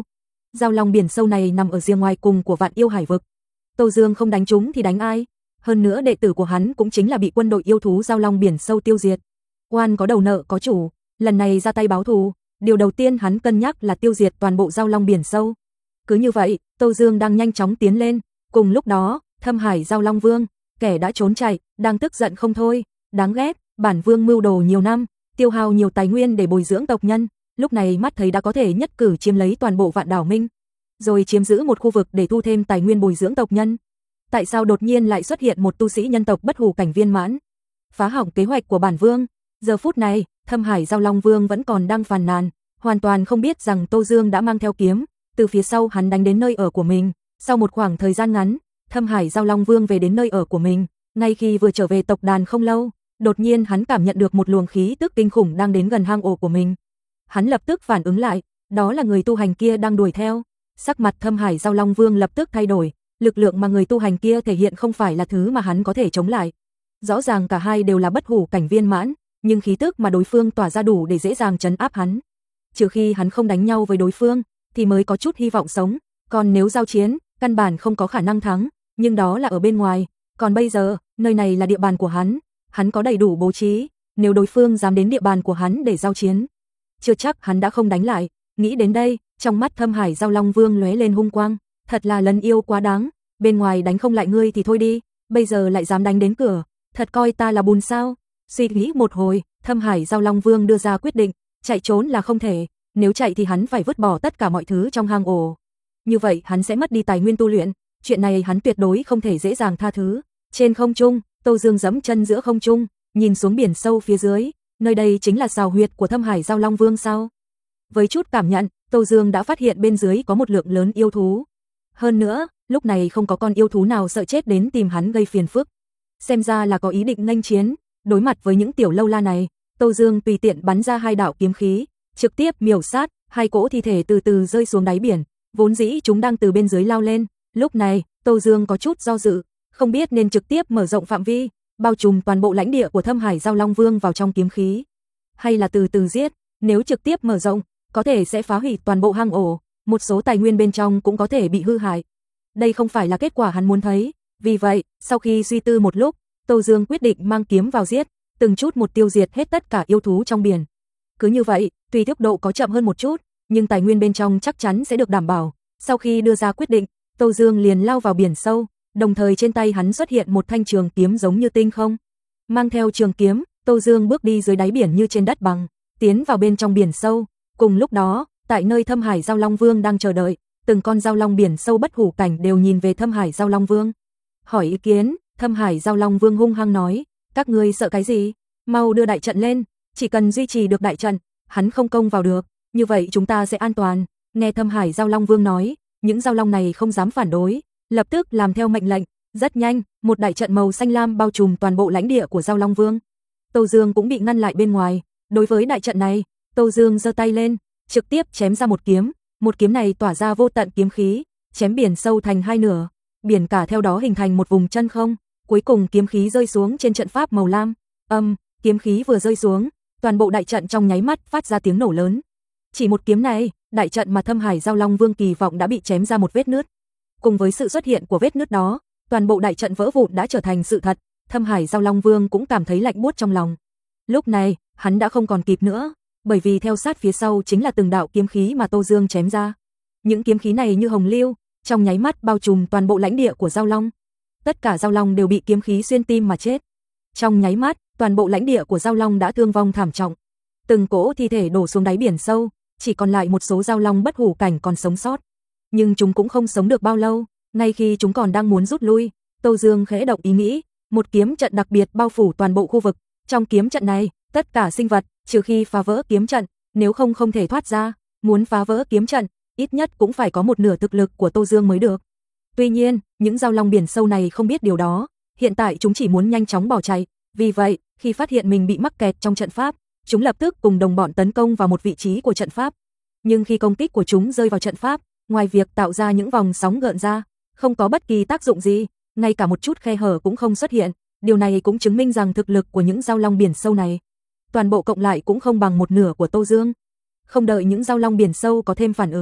Giao long biển sâu này nằm ở rìa ngoài cùng của Vạn Yêu Hải vực. Tô Dương không đánh chúng thì đánh ai? Hơn nữa đệ tử của hắn cũng chính là bị quân đội yêu thú giao long biển sâu tiêu diệt. Oan có đầu nợ có chủ, lần này ra tay báo thù, điều đầu tiên hắn cân nhắc là tiêu diệt toàn bộ giao long biển sâu. Cứ như vậy, Tô Dương đang nhanh chóng tiến lên, cùng lúc đó, Thâm Hải Giao Long Vương, kẻ đã trốn chạy, đang tức giận không thôi, đáng ghét, bản vương mưu đồ nhiều năm, tiêu hao nhiều tài nguyên để bồi dưỡng tộc nhân, lúc này mắt thấy đã có thể nhất cử chiếm lấy toàn bộ Vạn Đảo Minh, rồi chiếm giữ một khu vực để thu thêm tài nguyên bồi dưỡng tộc nhân. Tại sao đột nhiên lại xuất hiện một tu sĩ nhân tộc bất hủ cảnh viên mãn, phá hỏng kế hoạch của bản vương? Giờ phút này, Thâm Hải Giao Long Vương vẫn còn đang phàn nàn, hoàn toàn không biết rằng Tô Dương đã mang theo kiếm, từ phía sau hắn đánh đến nơi ở của mình. Sau một khoảng thời gian ngắn, Thâm Hải Giao Long Vương về đến nơi ở của mình, ngay khi vừa trở về tộc đàn không lâu, đột nhiên hắn cảm nhận được một luồng khí tức kinh khủng đang đến gần hang ổ của mình. Hắn lập tức phản ứng lại, đó là người tu hành kia đang đuổi theo. Sắc mặt Thâm Hải Giao Long Vương lập tức thay đổi, lực lượng mà người tu hành kia thể hiện không phải là thứ mà hắn có thể chống lại. Rõ ràng cả hai đều là bất hủ cảnh viên mãn, nhưng khí tức mà đối phương tỏa ra đủ để dễ dàng trấn áp hắn. Trừ khi hắn không đánh nhau với đối phương, thì mới có chút hy vọng sống, còn nếu giao chiến, căn bản không có khả năng thắng, nhưng đó là ở bên ngoài, còn bây giờ, nơi này là địa bàn của hắn có đầy đủ bố trí, nếu đối phương dám đến địa bàn của hắn để giao chiến, chưa chắc hắn đã không đánh lại. Nghĩ đến đây, trong mắt Thâm Hải Giao Long Vương lóe lên hung quang, thật là lấn yêu quá đáng, bên ngoài đánh không lại ngươi thì thôi đi, bây giờ lại dám đánh đến cửa, thật coi ta là bùn sao? Suy nghĩ một hồi, Thâm Hải Giao Long Vương đưa ra quyết định, chạy trốn là không thể, nếu chạy thì hắn phải vứt bỏ tất cả mọi thứ trong hang ổ. Như vậy hắn sẽ mất đi tài nguyên tu luyện, chuyện này hắn tuyệt đối không thể dễ dàng tha thứ. Trên không trung, Tô Dương giẫm chân giữa không trung, nhìn xuống biển sâu phía dưới, nơi đây chính là sào huyệt của Thâm Hải Giao Long Vương sao? Với chút cảm nhận, Tô Dương đã phát hiện bên dưới có một lượng lớn yêu thú. Hơn nữa, lúc này không có con yêu thú nào sợ chết đến tìm hắn gây phiền phức. Xem ra là có ý định nghênh chiến, đối mặt với những tiểu lâu la này, Tô Dương tùy tiện bắn ra 2 đạo kiếm khí, trực tiếp miểu sát, 2 cỗ thi thể từ từ rơi xuống đáy biển, vốn dĩ chúng đang từ bên dưới lao lên, lúc này, Tô Dương có chút do dự, không biết nên trực tiếp mở rộng phạm vi, bao trùm toàn bộ lãnh địa của Thâm Hải Giao Long Vương vào trong kiếm khí, hay là từ từ giết, nếu trực tiếp mở rộng, có thể sẽ phá hủy toàn bộ hang ổ, một số tài nguyên bên trong cũng có thể bị hư hại. Đây không phải là kết quả hắn muốn thấy, vì vậy, sau khi suy tư một lúc, Tô Dương quyết định mang kiếm vào giết, từng chút một tiêu diệt hết tất cả yêu thú trong biển. Cứ như vậy, tuy tốc độ có chậm hơn một chút, nhưng tài nguyên bên trong chắc chắn sẽ được đảm bảo. Sau khi đưa ra quyết định, Tô Dương liền lao vào biển sâu, đồng thời trên tay hắn xuất hiện một thanh trường kiếm giống như tinh không. Mang theo trường kiếm, Tô Dương bước đi dưới đáy biển như trên đất bằng, tiến vào bên trong biển sâu. Cùng lúc đó, tại nơi Thâm Hải Giao Long Vương đang chờ đợi, từng con giao long biển sâu bất hủ cảnh đều nhìn về Thâm Hải Giao Long Vương. Hỏi ý kiến, Thâm Hải Giao Long Vương hung hăng nói, các ngươi sợ cái gì? Mau đưa đại trận lên, chỉ cần duy trì được đại trận, hắn không công vào được, như vậy chúng ta sẽ an toàn. Nghe Thâm Hải Giao Long Vương nói, những giao long này không dám phản đối, lập tức làm theo mệnh lệnh, rất nhanh, một đại trận màu xanh lam bao trùm toàn bộ lãnh địa của Giao Long Vương. Tô Dương cũng bị ngăn lại bên ngoài, đối với đại trận này, Tô Dương giơ tay lên, trực tiếp chém ra một kiếm này tỏa ra vô tận kiếm khí, chém biển sâu thành 2 nửa, biển cả theo đó hình thành một vùng chân không, cuối cùng kiếm khí rơi xuống trên trận pháp màu lam. Kiếm khí vừa rơi xuống, toàn bộ đại trận trong nháy mắt phát ra tiếng nổ lớn. Chỉ một kiếm này, đại trận mà Thâm Hải Giao Long Vương kỳ vọng đã bị chém ra một vết nứt. Cùng với sự xuất hiện của vết nứt đó, toàn bộ đại trận vỡ vụn đã trở thành sự thật, Thâm Hải Giao Long Vương cũng cảm thấy lạnh buốt trong lòng. Lúc này, hắn đã không còn kịp nữa, bởi vì theo sát phía sau chính là từng đạo kiếm khí mà Tô Dương chém ra. Những kiếm khí này như hồng lưu, trong nháy mắt bao trùm toàn bộ lãnh địa của Giao Long. Tất cả Giao Long đều bị kiếm khí xuyên tim mà chết. Trong nháy mắt, toàn bộ lãnh địa của Giao Long đã thương vong thảm trọng. Từng cỗ thi thể đổ xuống đáy biển sâu, chỉ còn lại một số Giao Long bất hủ cảnh còn sống sót. Nhưng chúng cũng không sống được bao lâu, ngay khi chúng còn đang muốn rút lui, Tô Dương khẽ động ý nghĩ, một kiếm trận đặc biệt bao phủ toàn bộ khu vực. Trong kiếm trận này, tất cả sinh vật, trừ khi phá vỡ kiếm trận, nếu không không thể thoát ra, muốn phá vỡ kiếm trận, ít nhất cũng phải có một nửa thực lực của Tô Dương mới được. Tuy nhiên, những Giao Long biển sâu này không biết điều đó, hiện tại chúng chỉ muốn nhanh chóng bỏ chạy, vì vậy, khi phát hiện mình bị mắc kẹt trong trận pháp, chúng lập tức cùng đồng bọn tấn công vào một vị trí của trận pháp. Nhưng khi công kích của chúng rơi vào trận pháp, ngoài việc tạo ra những vòng sóng gợn ra, không có bất kỳ tác dụng gì, ngay cả một chút khe hở cũng không xuất hiện, điều này cũng chứng minh rằng thực lực của những Giao Long biển sâu này, toàn bộ cộng lại cũng không bằng một nửa của Tô Dương. Không đợi những Giao Long biển sâu có thêm phản ứng,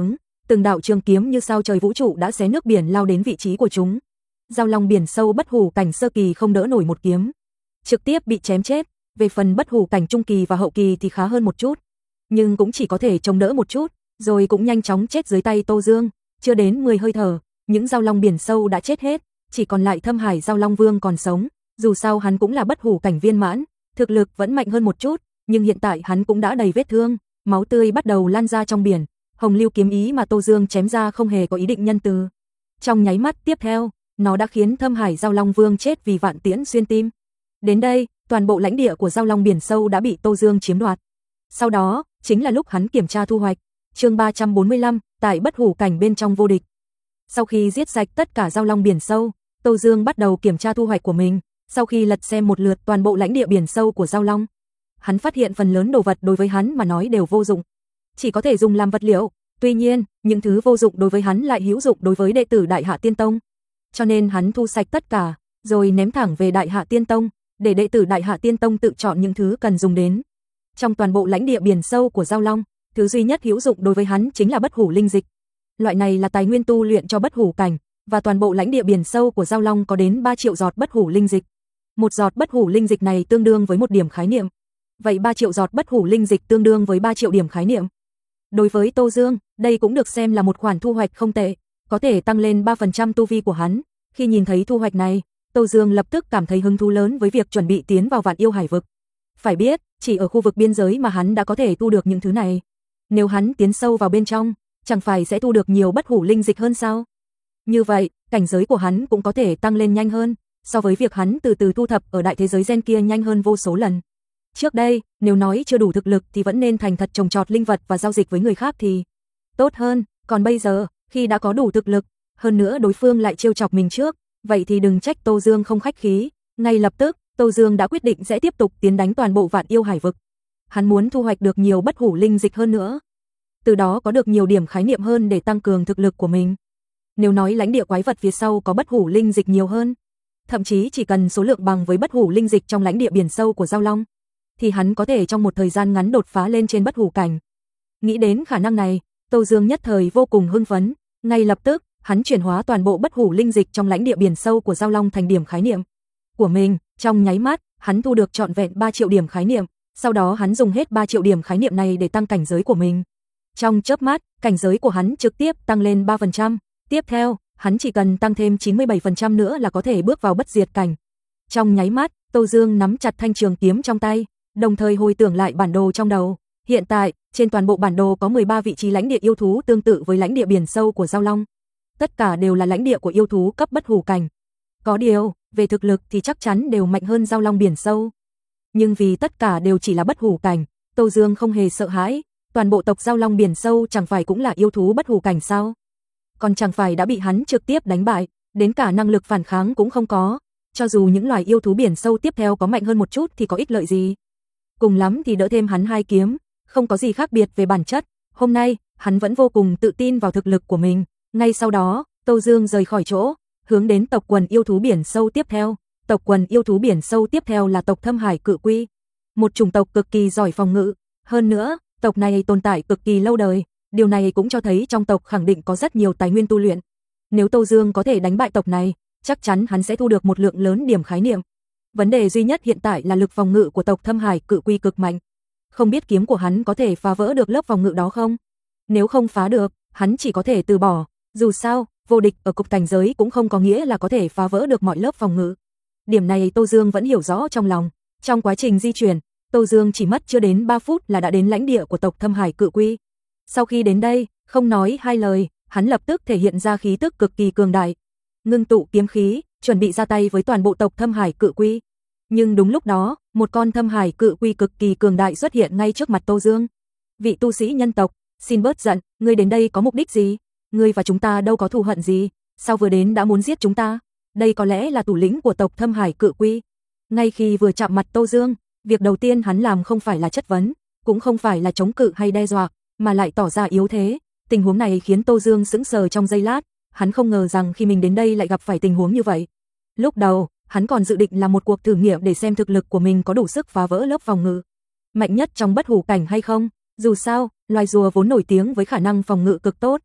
Từng đạo trường kiếm như sao trời vũ trụ đã xé nước biển lao đến vị trí của chúng. Giao long biển sâu bất hủ cảnh sơ kỳ không đỡ nổi một kiếm, trực tiếp bị chém chết. Về phần bất hủ cảnh trung kỳ và hậu kỳ thì khá hơn một chút, nhưng cũng chỉ có thể chống đỡ một chút, rồi cũng nhanh chóng chết dưới tay Tô Dương. Chưa đến 10 hơi thở, những giao long biển sâu đã chết hết, chỉ còn lại Thâm Hải Giao Long Vương còn sống. Dù sao hắn cũng là bất hủ cảnh viên mãn, thực lực vẫn mạnh hơn một chút, nhưng hiện tại hắn cũng đã đầy vết thương, máu tươi bắt đầu lan ra trong biển. Hồng lưu kiếm ý mà Tô Dương chém ra không hề có ý định nhân từ. Trong nháy mắt tiếp theo, nó đã khiến Thâm Hải Giao Long Vương chết vì vạn tiễn xuyên tim. Đến đây, toàn bộ lãnh địa của Giao Long biển sâu đã bị Tô Dương chiếm đoạt. Sau đó, chính là lúc hắn kiểm tra thu hoạch. Chương 345, tại bất hủ cảnh bên trong vô địch. Sau khi giết sạch tất cả Giao Long biển sâu, Tô Dương bắt đầu kiểm tra thu hoạch của mình. Sau khi lật xem một lượt toàn bộ lãnh địa biển sâu của Giao Long, hắn phát hiện phần lớn đồ vật đối với hắn mà nói đều vô dụng, chỉ có thể dùng làm vật liệu. Tuy nhiên, những thứ vô dụng đối với hắn lại hữu dụng đối với đệ tử Đại Hạ Tiên Tông. Cho nên hắn thu sạch tất cả, rồi ném thẳng về Đại Hạ Tiên Tông, để đệ tử Đại Hạ Tiên Tông tự chọn những thứ cần dùng đến. Trong toàn bộ lãnh địa biển sâu của Giao Long, thứ duy nhất hữu dụng đối với hắn chính là bất hủ linh dịch. Loại này là tài nguyên tu luyện cho bất hủ cảnh, và toàn bộ lãnh địa biển sâu của Giao Long có đến 3 triệu giọt bất hủ linh dịch. Một giọt bất hủ linh dịch này tương đương với một điểm khái niệm. Vậy 3 triệu giọt bất hủ linh dịch tương đương với 3 triệu điểm khái niệm. Đối với Tô Dương, đây cũng được xem là một khoản thu hoạch không tệ, có thể tăng lên 3% tu vi của hắn. Khi nhìn thấy thu hoạch này, Tô Dương lập tức cảm thấy hứng thú lớn với việc chuẩn bị tiến vào Vạn Yêu Hải vực. Phải biết, chỉ ở khu vực biên giới mà hắn đã có thể thu được những thứ này. Nếu hắn tiến sâu vào bên trong, chẳng phải sẽ thu được nhiều bất hủ linh dịch hơn sao? Như vậy, cảnh giới của hắn cũng có thể tăng lên nhanh hơn, so với việc hắn từ từ thu thập ở đại thế giới gen kia nhanh hơn vô số lần. Trước đây, nếu nói chưa đủ thực lực thì vẫn nên thành thật trồng trọt linh vật và giao dịch với người khác thì tốt hơn, còn bây giờ, khi đã có đủ thực lực, hơn nữa đối phương lại trêu chọc mình trước, vậy thì đừng trách Tô Dương không khách khí. Ngay lập tức, Tô Dương đã quyết định sẽ tiếp tục tiến đánh toàn bộ Vạn Yêu Hải vực. Hắn muốn thu hoạch được nhiều bất hủ linh dịch hơn nữa, từ đó có được nhiều điểm khái niệm hơn để tăng cường thực lực của mình. Nếu nói lãnh địa quái vật phía sau có bất hủ linh dịch nhiều hơn, thậm chí chỉ cần số lượng bằng với bất hủ linh dịch trong lãnh địa biển sâu của Giao Long, thì hắn có thể trong một thời gian ngắn đột phá lên trên bất hủ cảnh. Nghĩ đến khả năng này, Tô Dương nhất thời vô cùng hưng phấn, ngay lập tức, hắn chuyển hóa toàn bộ bất hủ linh dịch trong lãnh địa biển sâu của Giao Long thành điểm khái niệm của mình. Trong nháy mắt, hắn thu được trọn vẹn 3 triệu điểm khái niệm, sau đó hắn dùng hết 3 triệu điểm khái niệm này để tăng cảnh giới của mình. Trong chớp mắt, cảnh giới của hắn trực tiếp tăng lên 3%, tiếp theo, hắn chỉ cần tăng thêm 97% nữa là có thể bước vào bất diệt cảnh. Trong nháy mắt, Tô Dương nắm chặt thanh trường kiếm trong tay, đồng thời hồi tưởng lại bản đồ trong đầu. Hiện tại, trên toàn bộ bản đồ có 13 vị trí lãnh địa yêu thú tương tự với lãnh địa biển sâu của Giao Long. Tất cả đều là lãnh địa của yêu thú cấp bất hủ cảnh. Có điều, về thực lực thì chắc chắn đều mạnh hơn Giao Long biển sâu. Nhưng vì tất cả đều chỉ là bất hủ cảnh, Tô Dương không hề sợ hãi. Toàn bộ tộc Giao Long biển sâu chẳng phải cũng là yêu thú bất hủ cảnh sao? Còn chẳng phải đã bị hắn trực tiếp đánh bại, đến cả năng lực phản kháng cũng không có. Cho dù những loài yêu thú biển sâu tiếp theo có mạnh hơn một chút thì có ích lợi gì? Cùng lắm thì đỡ thêm hắn 2 kiếm, không có gì khác biệt về bản chất. Hôm nay, hắn vẫn vô cùng tự tin vào thực lực của mình. Ngay sau đó, Tô Dương rời khỏi chỗ, hướng đến tộc quần yêu thú biển sâu tiếp theo. Tộc quần yêu thú biển sâu tiếp theo là tộc Thâm Hải Cự Quy, một chủng tộc cực kỳ giỏi phòng ngự. Hơn nữa, tộc này tồn tại cực kỳ lâu đời, điều này cũng cho thấy trong tộc khẳng định có rất nhiều tài nguyên tu luyện. Nếu Tô Dương có thể đánh bại tộc này, chắc chắn hắn sẽ thu được một lượng lớn điểm khái niệm. Vấn đề duy nhất hiện tại là lực phòng ngự của tộc Thâm Hải Cự Quy cực mạnh. Không biết kiếm của hắn có thể phá vỡ được lớp phòng ngự đó không? Nếu không phá được, hắn chỉ có thể từ bỏ. Dù sao, vô địch ở cục cảnh giới cũng không có nghĩa là có thể phá vỡ được mọi lớp phòng ngự. Điểm này Tô Dương vẫn hiểu rõ trong lòng. Trong quá trình di chuyển, Tô Dương chỉ mất chưa đến 3 phút là đã đến lãnh địa của tộc Thâm Hải Cự Quy. Sau khi đến đây, không nói hai lời, hắn lập tức thể hiện ra khí tức cực kỳ cường đại, ngưng tụ kiếm khí, chuẩn bị ra tay với toàn bộ tộc Thâm Hải Cự Quy. Nhưng đúng lúc đó, một con Thâm Hải Cự Quy cực kỳ cường đại xuất hiện ngay trước mặt Tô Dương. Vị tu sĩ nhân tộc, xin bớt giận, ngươi đến đây có mục đích gì? Ngươi và chúng ta đâu có thù hận gì, sao vừa đến đã muốn giết chúng ta? Đây có lẽ là thủ lĩnh của tộc Thâm Hải Cự Quy. Ngay khi vừa chạm mặt Tô Dương, việc đầu tiên hắn làm không phải là chất vấn, cũng không phải là chống cự hay đe dọa, mà lại tỏ ra yếu thế. Tình huống này khiến Tô Dương sững sờ trong giây lát, hắn không ngờ rằng khi mình đến đây lại gặp phải tình huống như vậy. Lúc đầu, hắn còn dự định là một cuộc thử nghiệm để xem thực lực của mình có đủ sức phá vỡ lớp phòng ngự mạnh nhất trong bất hủ cảnh hay không. Dù sao, loài rùa vốn nổi tiếng với khả năng phòng ngự cực tốt.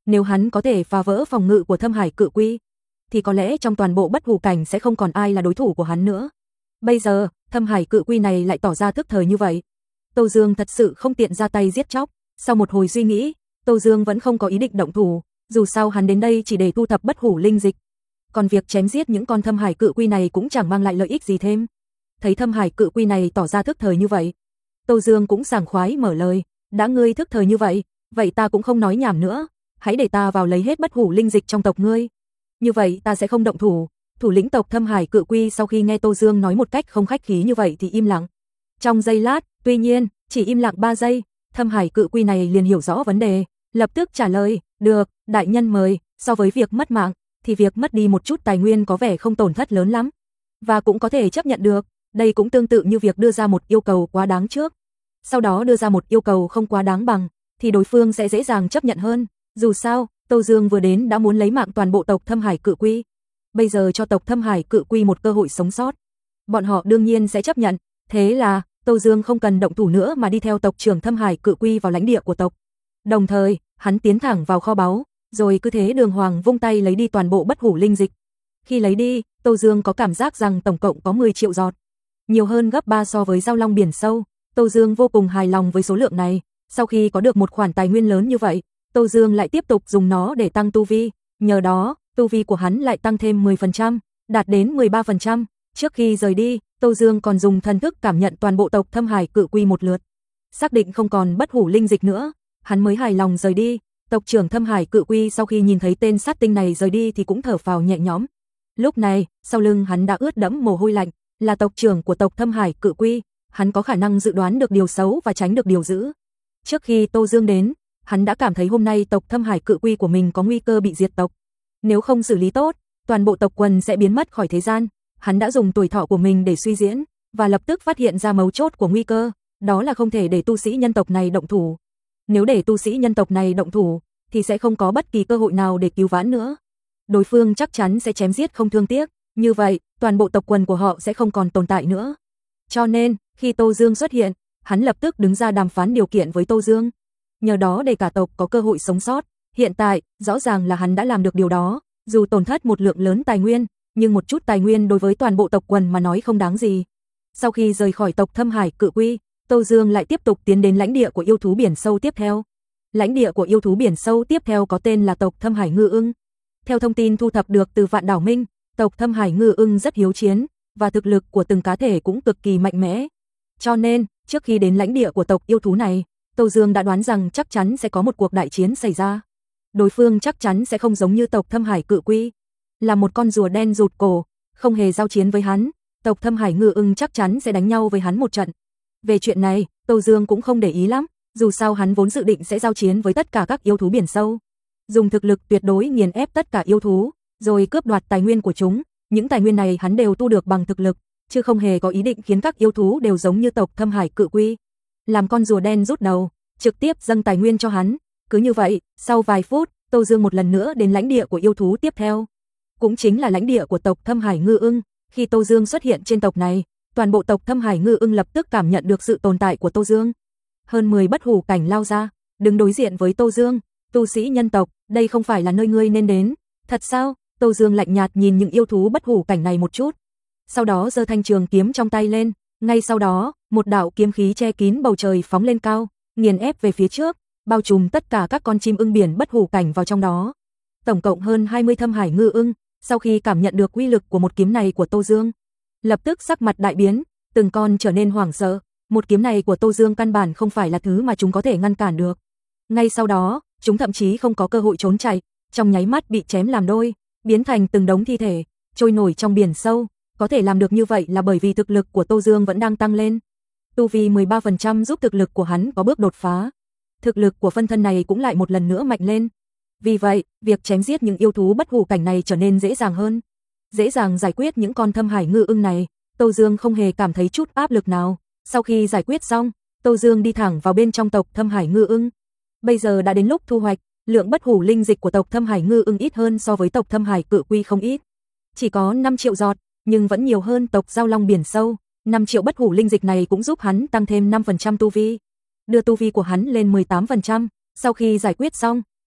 Nếu hắn có thể phá vỡ phòng ngự của Thâm Hải Cự Quy, thì có lẽ trong toàn bộ Bất Hủ cảnh sẽ không còn ai là đối thủ của hắn nữa. Bây giờ, Thâm Hải Cự Quy này lại tỏ ra thức thời như vậy. Tô Dương thật sự không tiện ra tay giết chóc. Sau một hồi suy nghĩ, Tô Dương vẫn không có ý định động thủ, dù sao hắn đến đây chỉ để thu thập bất hủ linh dịch. Còn việc chém giết những con Thâm Hải Cự Quy này cũng chẳng mang lại lợi ích gì thêm. Thấy Thâm Hải Cự Quy này tỏ ra thức thời như vậy, Tô Dương cũng sảng khoái mở lời, đã ngươi thức thời như vậy, vậy ta cũng không nói nhảm nữa, hãy để ta vào lấy hết bất hủ linh dịch trong tộc ngươi. Như vậy ta sẽ không động thủ. Thủ lĩnh tộc Thâm Hải Cự Quy sau khi nghe Tô Dương nói một cách không khách khí như vậy thì im lặng. Trong giây lát, tuy nhiên, chỉ im lặng 3 giây, Thâm Hải Cự Quy này liền hiểu rõ vấn đề, lập tức trả lời, được, đại nhân mời, so với việc mất mạng, thì việc mất đi một chút tài nguyên có vẻ không tổn thất lớn lắm. Và cũng có thể chấp nhận được, đây cũng tương tự như việc đưa ra một yêu cầu quá đáng trước. Sau đó đưa ra một yêu cầu không quá đáng bằng, thì đối phương sẽ dễ dàng chấp nhận hơn. Dù sao, Tô Dương vừa đến đã muốn lấy mạng toàn bộ tộc Thâm Hải Cự Quy. Bây giờ cho tộc Thâm Hải Cự Quy một cơ hội sống sót, bọn họ đương nhiên sẽ chấp nhận. Thế là, Tô Dương không cần động thủ nữa mà đi theo tộc trưởng Thâm Hải Cự Quy vào lãnh địa của tộc. Đồng thời, hắn tiến thẳng vào kho báu, rồi cứ thế đường hoàng vung tay lấy đi toàn bộ bất hủ linh dịch. Khi lấy đi, Tô Dương có cảm giác rằng tổng cộng có 10 triệu giọt, nhiều hơn gấp 3 so với Giao Long Biển Sâu. Tô Dương vô cùng hài lòng với số lượng này. Sau khi có được một khoản tài nguyên lớn như vậy, Tô Dương lại tiếp tục dùng nó để tăng tu vi. Nhờ đó, tu vi của hắn lại tăng thêm 10%, đạt đến 13%. Trước khi rời đi, Tô Dương còn dùng thần thức cảm nhận toàn bộ tộc Thâm Hải Cự Quy một lượt. Xác định không còn bất hủ linh dịch nữa, hắn mới hài lòng rời đi. Tộc trưởng Thâm Hải Cự Quy sau khi nhìn thấy tên sát tinh này rời đi thì cũng thở phào nhẹ nhõm. Lúc này, sau lưng hắn đã ướt đẫm mồ hôi lạnh, là tộc trưởng của tộc Thâm Hải Cự Quy, hắn có khả năng dự đoán được điều xấu và tránh được điều dữ. Trước khi Tô Dương đến, hắn đã cảm thấy hôm nay tộc Thâm Hải Cự Quy của mình có nguy cơ bị diệt tộc. Nếu không xử lý tốt, toàn bộ tộc quần sẽ biến mất khỏi thế gian. Hắn đã dùng tuổi thọ của mình để suy diễn, và lập tức phát hiện ra mấu chốt của nguy cơ, đó là không thể để tu sĩ nhân tộc này động thủ. Nếu để tu sĩ nhân tộc này động thủ, thì sẽ không có bất kỳ cơ hội nào để cứu vãn nữa. Đối phương chắc chắn sẽ chém giết không thương tiếc, như vậy, toàn bộ tộc quần của họ sẽ không còn tồn tại nữa. Cho nên, khi Tô Dương xuất hiện, hắn lập tức đứng ra đàm phán điều kiện với Tô Dương. Nhờ đó để cả tộc có cơ hội sống sót. Hiện tại, rõ ràng là hắn đã làm được điều đó, dù tổn thất một lượng lớn tài nguyên, nhưng một chút tài nguyên đối với toàn bộ tộc quần mà nói không đáng gì. Sau khi rời khỏi tộc Thâm Hải Cự Quy, Tô Dương lại tiếp tục tiến đến lãnh địa của yêu thú biển sâu tiếp theo. Lãnh địa của yêu thú biển sâu tiếp theo có tên là tộc Thâm Hải Ngư Ưng. Theo thông tin thu thập được từ Vạn Đảo Minh, tộc Thâm Hải Ngư Ưng rất hiếu chiến, và thực lực của từng cá thể cũng cực kỳ mạnh mẽ. Cho nên, trước khi đến lãnh địa của tộc yêu thú này, Tô Dương đã đoán rằng chắc chắn sẽ có một cuộc đại chiến xảy ra. Đối phương chắc chắn sẽ không giống như tộc Thâm Hải Cự Quy, là một con rùa đen rụt cổ, không hề giao chiến với hắn. Tộc Thâm Hải Ngư Ưng chắc chắn sẽ đánh nhau với hắn một trận. Về chuyện này, Tô Dương cũng không để ý lắm, dù sao hắn vốn dự định sẽ giao chiến với tất cả các yêu thú biển sâu, dùng thực lực tuyệt đối nghiền ép tất cả yêu thú, rồi cướp đoạt tài nguyên của chúng. Những tài nguyên này hắn đều tu được bằng thực lực, chứ không hề có ý định khiến các yêu thú đều giống như tộc Thâm Hải Cự Quy, làm con rùa đen rút đầu, trực tiếp dâng tài nguyên cho hắn. Cứ như vậy, sau vài phút, Tô Dương một lần nữa đến lãnh địa của yêu thú tiếp theo, cũng chính là lãnh địa của tộc Thâm Hải Ngư Ưng. Khi Tô Dương xuất hiện trên tộc này, toàn bộ tộc Thâm Hải Ngư Ưng lập tức cảm nhận được sự tồn tại của Tô Dương. Hơn 10 bất hủ cảnh lao ra, đứng đối diện với Tô Dương. Tu sĩ nhân tộc, đây không phải là nơi ngươi nên đến. Thật sao? Tô Dương lạnh nhạt nhìn những yêu thú bất hủ cảnh này một chút. Sau đó giơ thanh trường kiếm trong tay lên. Ngay sau đó, một đạo kiếm khí che kín bầu trời phóng lên cao, nghiền ép về phía trước, bao trùm tất cả các con chim ưng biển bất hủ cảnh vào trong đó. Tổng cộng hơn 20 Thâm Hải Ngư Ưng, sau khi cảm nhận được uy lực của một kiếm này của Tô Dương, lập tức sắc mặt đại biến, từng con trở nên hoảng sợ. Một kiếm này của Tô Dương căn bản không phải là thứ mà chúng có thể ngăn cản được. Ngay sau đó, chúng thậm chí không có cơ hội trốn chạy, trong nháy mắt bị chém làm đôi, biến thành từng đống thi thể, trôi nổi trong biển sâu. Có thể làm được như vậy là bởi vì thực lực của Tô Dương vẫn đang tăng lên. Tu vi 13% giúp thực lực của hắn có bước đột phá. Thực lực của phân thân này cũng lại một lần nữa mạnh lên. Vì vậy, việc chém giết những yêu thú bất hủ cảnh này trở nên dễ dàng hơn. Dễ dàng giải quyết những con Thâm Hải Ngư Ưng này, Tô Dương không hề cảm thấy chút áp lực nào. Sau khi giải quyết xong, Tô Dương đi thẳng vào bên trong tộc Thâm Hải Ngư Ưng. Bây giờ đã đến lúc thu hoạch, lượng bất hủ linh dịch của tộc Thâm Hải Ngư Ưng ít hơn so với tộc Thâm Hải Cự Quy không ít. Chỉ có 5 triệu giọt, nhưng vẫn nhiều hơn tộc Giao Long Biển Sâu. 5 triệu bất hủ linh dịch này cũng giúp hắn tăng thêm 5% tu vi, đưa tu vi của hắn lên 18%. Sau khi giải quyết xong,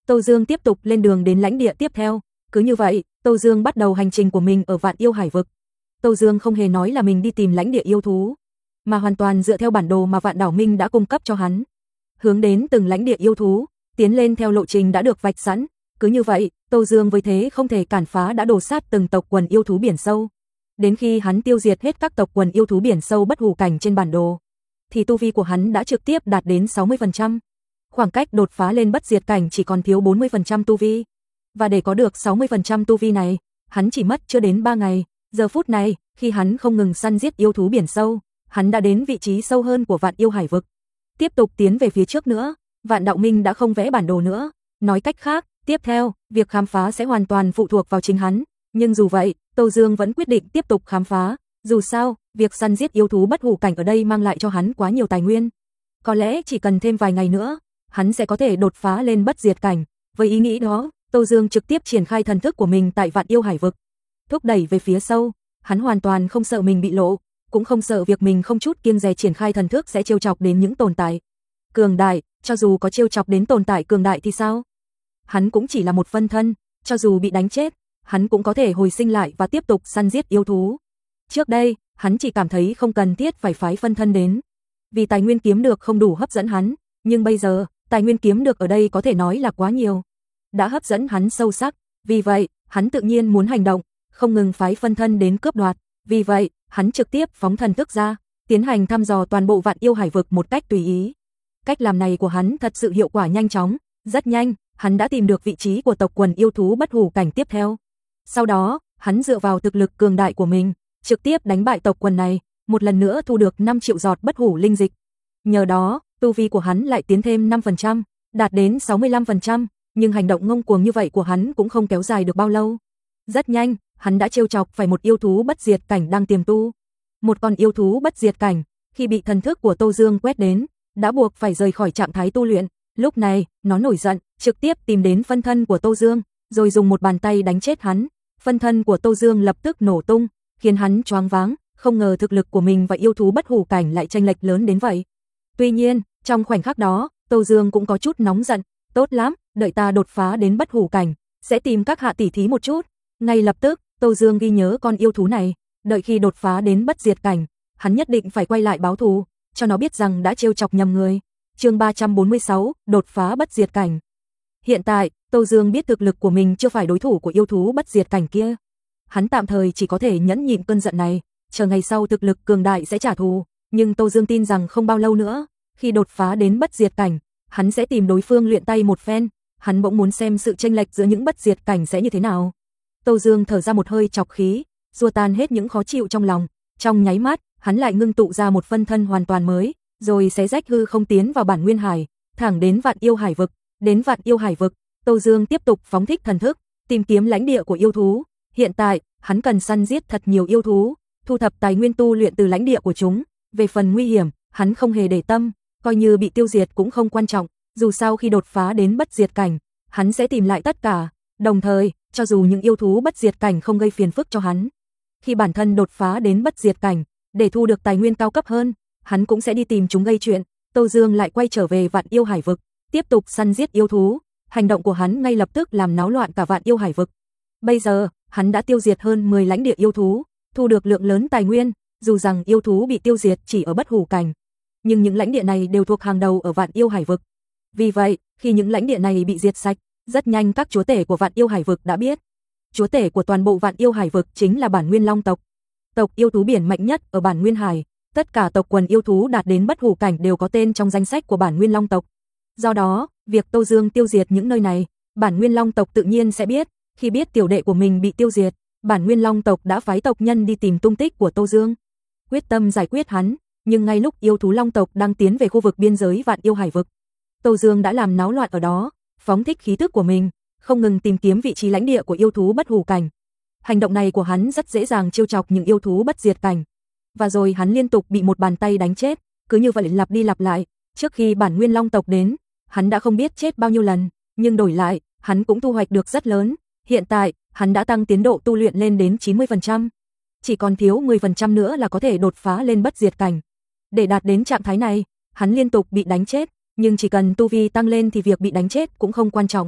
Tô Dương tiếp tục lên đường đến lãnh địa tiếp theo. Cứ như vậy, Tô Dương bắt đầu hành trình của mình ở Vạn Yêu Hải vực. Tô Dương không hề nói là mình đi tìm lãnh địa yêu thú, mà hoàn toàn dựa theo bản đồ mà Vạn Đảo Minh đã cung cấp cho hắn. Hướng đến từng lãnh địa yêu thú, tiến lên theo lộ trình đã được vạch sẵn. Cứ như vậy, Tô Dương với thế không thể cản phá đã đổ sát từng tộc quần yêu thú biển sâu. Đến khi hắn tiêu diệt hết các tộc quần yêu thú biển sâu bất hủ cảnh trên bản đồ, thì tu vi của hắn đã trực tiếp đạt đến 60%. Khoảng cách đột phá lên bất diệt cảnh chỉ còn thiếu 40% tu vi. Và để có được 60% tu vi này, hắn chỉ mất chưa đến 3 ngày. Giờ phút này, khi hắn không ngừng săn giết yêu thú biển sâu, hắn đã đến vị trí sâu hơn của Vạn Yêu Hải vực. Tiếp tục tiến về phía trước nữa, Vạn Đạo Minh đã không vẽ bản đồ nữa. Nói cách khác, tiếp theo, việc khám phá sẽ hoàn toàn phụ thuộc vào chính hắn. Nhưng dù vậy, Tô Dương vẫn quyết định tiếp tục khám phá. Dù sao, việc săn giết yêu thú bất hủ cảnh ở đây mang lại cho hắn quá nhiều tài nguyên. Có lẽ chỉ cần thêm vài ngày nữa, hắn sẽ có thể đột phá lên bất diệt cảnh. Với ý nghĩ đó, Tô Dương trực tiếp triển khai thần thức của mình tại Vạn Yêu Hải vực, thúc đẩy về phía sâu. Hắn hoàn toàn không sợ mình bị lộ, cũng không sợ việc mình không chút kiêng dè triển khai thần thức sẽ trêu chọc đến những tồn tại cường đại. Cho dù có trêu chọc đến tồn tại cường đại thì sao? Hắn cũng chỉ là một phân thân, cho dù bị đánh chết, hắn cũng có thể hồi sinh lại và tiếp tục săn giết yêu thú. Trước đây, hắn chỉ cảm thấy không cần thiết phải phái phân thân đến, vì tài nguyên kiếm được không đủ hấp dẫn hắn, nhưng bây giờ, tài nguyên kiếm được ở đây có thể nói là quá nhiều, đã hấp dẫn hắn sâu sắc, vì vậy, hắn tự nhiên muốn hành động, không ngừng phái phân thân đến cướp đoạt, vì vậy, hắn trực tiếp phóng thần thức ra, tiến hành thăm dò toàn bộ Vạn Yêu Hải vực một cách tùy ý. Cách làm này của hắn thật sự hiệu quả nhanh chóng, rất nhanh, hắn đã tìm được vị trí của tộc quần yêu thú bất hủ cảnh tiếp theo. Sau đó, hắn dựa vào thực lực cường đại của mình, trực tiếp đánh bại tộc quần này, một lần nữa thu được 5 triệu giọt bất hủ linh dịch. Nhờ đó, tu vi của hắn lại tiến thêm 5%, đạt đến 65%, nhưng hành động ngông cuồng như vậy của hắn cũng không kéo dài được bao lâu. Rất nhanh, hắn đã trêu chọc phải một yêu thú bất diệt cảnh đang tiềm tu. Một con yêu thú bất diệt cảnh, khi bị thần thức của Tô Dương quét đến, đã buộc phải rời khỏi trạng thái tu luyện. Lúc này, nó nổi giận, trực tiếp tìm đến phân thân của Tô Dương, rồi dùng một bàn tay đánh chết hắn. Phân thân của Tô Dương lập tức nổ tung, khiến hắn choáng váng, không ngờ thực lực của mình và yêu thú bất hủ cảnh lại chênh lệch lớn đến vậy. Tuy nhiên, trong khoảnh khắc đó, Tô Dương cũng có chút nóng giận, tốt lắm, đợi ta đột phá đến bất hủ cảnh, sẽ tìm các hạ tỷ thí một chút. Ngay lập tức, Tô Dương ghi nhớ con yêu thú này, đợi khi đột phá đến bất diệt cảnh, hắn nhất định phải quay lại báo thù, cho nó biết rằng đã trêu chọc nhầm người. Chương 346, đột phá bất diệt cảnh. Hiện tại, Tô Dương biết thực lực của mình chưa phải đối thủ của yêu thú bất diệt cảnh kia. Hắn tạm thời chỉ có thể nhẫn nhịn cơn giận này, chờ ngày sau thực lực cường đại sẽ trả thù, nhưng Tô Dương tin rằng không bao lâu nữa, khi đột phá đến bất diệt cảnh, hắn sẽ tìm đối phương luyện tay một phen, hắn bỗng muốn xem sự chênh lệch giữa những bất diệt cảnh sẽ như thế nào. Tô Dương thở ra một hơi trọc khí, xua tan hết những khó chịu trong lòng, trong nháy mắt, hắn lại ngưng tụ ra một phân thân hoàn toàn mới, rồi xé rách hư không tiến vào bản nguyên hải, thẳng đến Vạn Yêu Hải vực. Đến Vạn Yêu Hải vực, Tô Dương tiếp tục phóng thích thần thức, tìm kiếm lãnh địa của yêu thú. Hiện tại, hắn cần săn giết thật nhiều yêu thú, thu thập tài nguyên tu luyện từ lãnh địa của chúng. Về phần nguy hiểm, hắn không hề để tâm, coi như bị tiêu diệt cũng không quan trọng, dù sao khi đột phá đến bất diệt cảnh, hắn sẽ tìm lại tất cả. Đồng thời, cho dù những yêu thú bất diệt cảnh không gây phiền phức cho hắn, khi bản thân đột phá đến bất diệt cảnh, để thu được tài nguyên cao cấp hơn, hắn cũng sẽ đi tìm chúng gây chuyện. Tô Dương lại quay trở về Vạn Yêu Hải vực, tiếp tục săn giết yêu thú. Hành động của hắn ngay lập tức làm náo loạn cả Vạn Yêu Hải vực. Bây giờ, hắn đã tiêu diệt hơn 10 lãnh địa yêu thú, thu được lượng lớn tài nguyên, dù rằng yêu thú bị tiêu diệt chỉ ở bất hủ cảnh, nhưng những lãnh địa này đều thuộc hàng đầu ở Vạn Yêu Hải vực. Vì vậy, khi những lãnh địa này bị diệt sạch, rất nhanh các chúa tể của Vạn Yêu Hải vực đã biết. Chúa tể của toàn bộ Vạn Yêu Hải vực chính là Bản Nguyên Long tộc, tộc yêu thú biển mạnh nhất ở Bản Nguyên Hải. Tất cả tộc quần yêu thú đạt đến bất hủ cảnh đều có tên trong danh sách của Bản Nguyên Long tộc. Do đó, việc Tô Dương tiêu diệt những nơi này, Bản Nguyên Long tộc tự nhiên sẽ biết. Khi biết tiểu đệ của mình bị tiêu diệt, Bản Nguyên Long tộc đã phái tộc nhân đi tìm tung tích của Tô Dương, quyết tâm giải quyết hắn. Nhưng ngay lúc yêu thú Long tộc đang tiến về khu vực biên giới Vạn Yêu Hải vực, Tô Dương đã làm náo loạn ở đó, phóng thích khí tức của mình, không ngừng tìm kiếm vị trí lãnh địa của yêu thú bất hủ cảnh. Hành động này của hắn rất dễ dàng trêu chọc những yêu thú bất diệt cảnh, và rồi hắn liên tục bị một bàn tay đánh chết, cứ như vậy lặp đi lặp lại. Trước khi Bản Nguyên Long tộc đến, hắn đã không biết chết bao nhiêu lần, nhưng đổi lại, hắn cũng thu hoạch được rất lớn. Hiện tại, hắn đã tăng tiến độ tu luyện lên đến 90%, chỉ còn thiếu 10% nữa là có thể đột phá lên bất diệt cảnh. Để đạt đến trạng thái này, hắn liên tục bị đánh chết, nhưng chỉ cần tu vi tăng lên thì việc bị đánh chết cũng không quan trọng.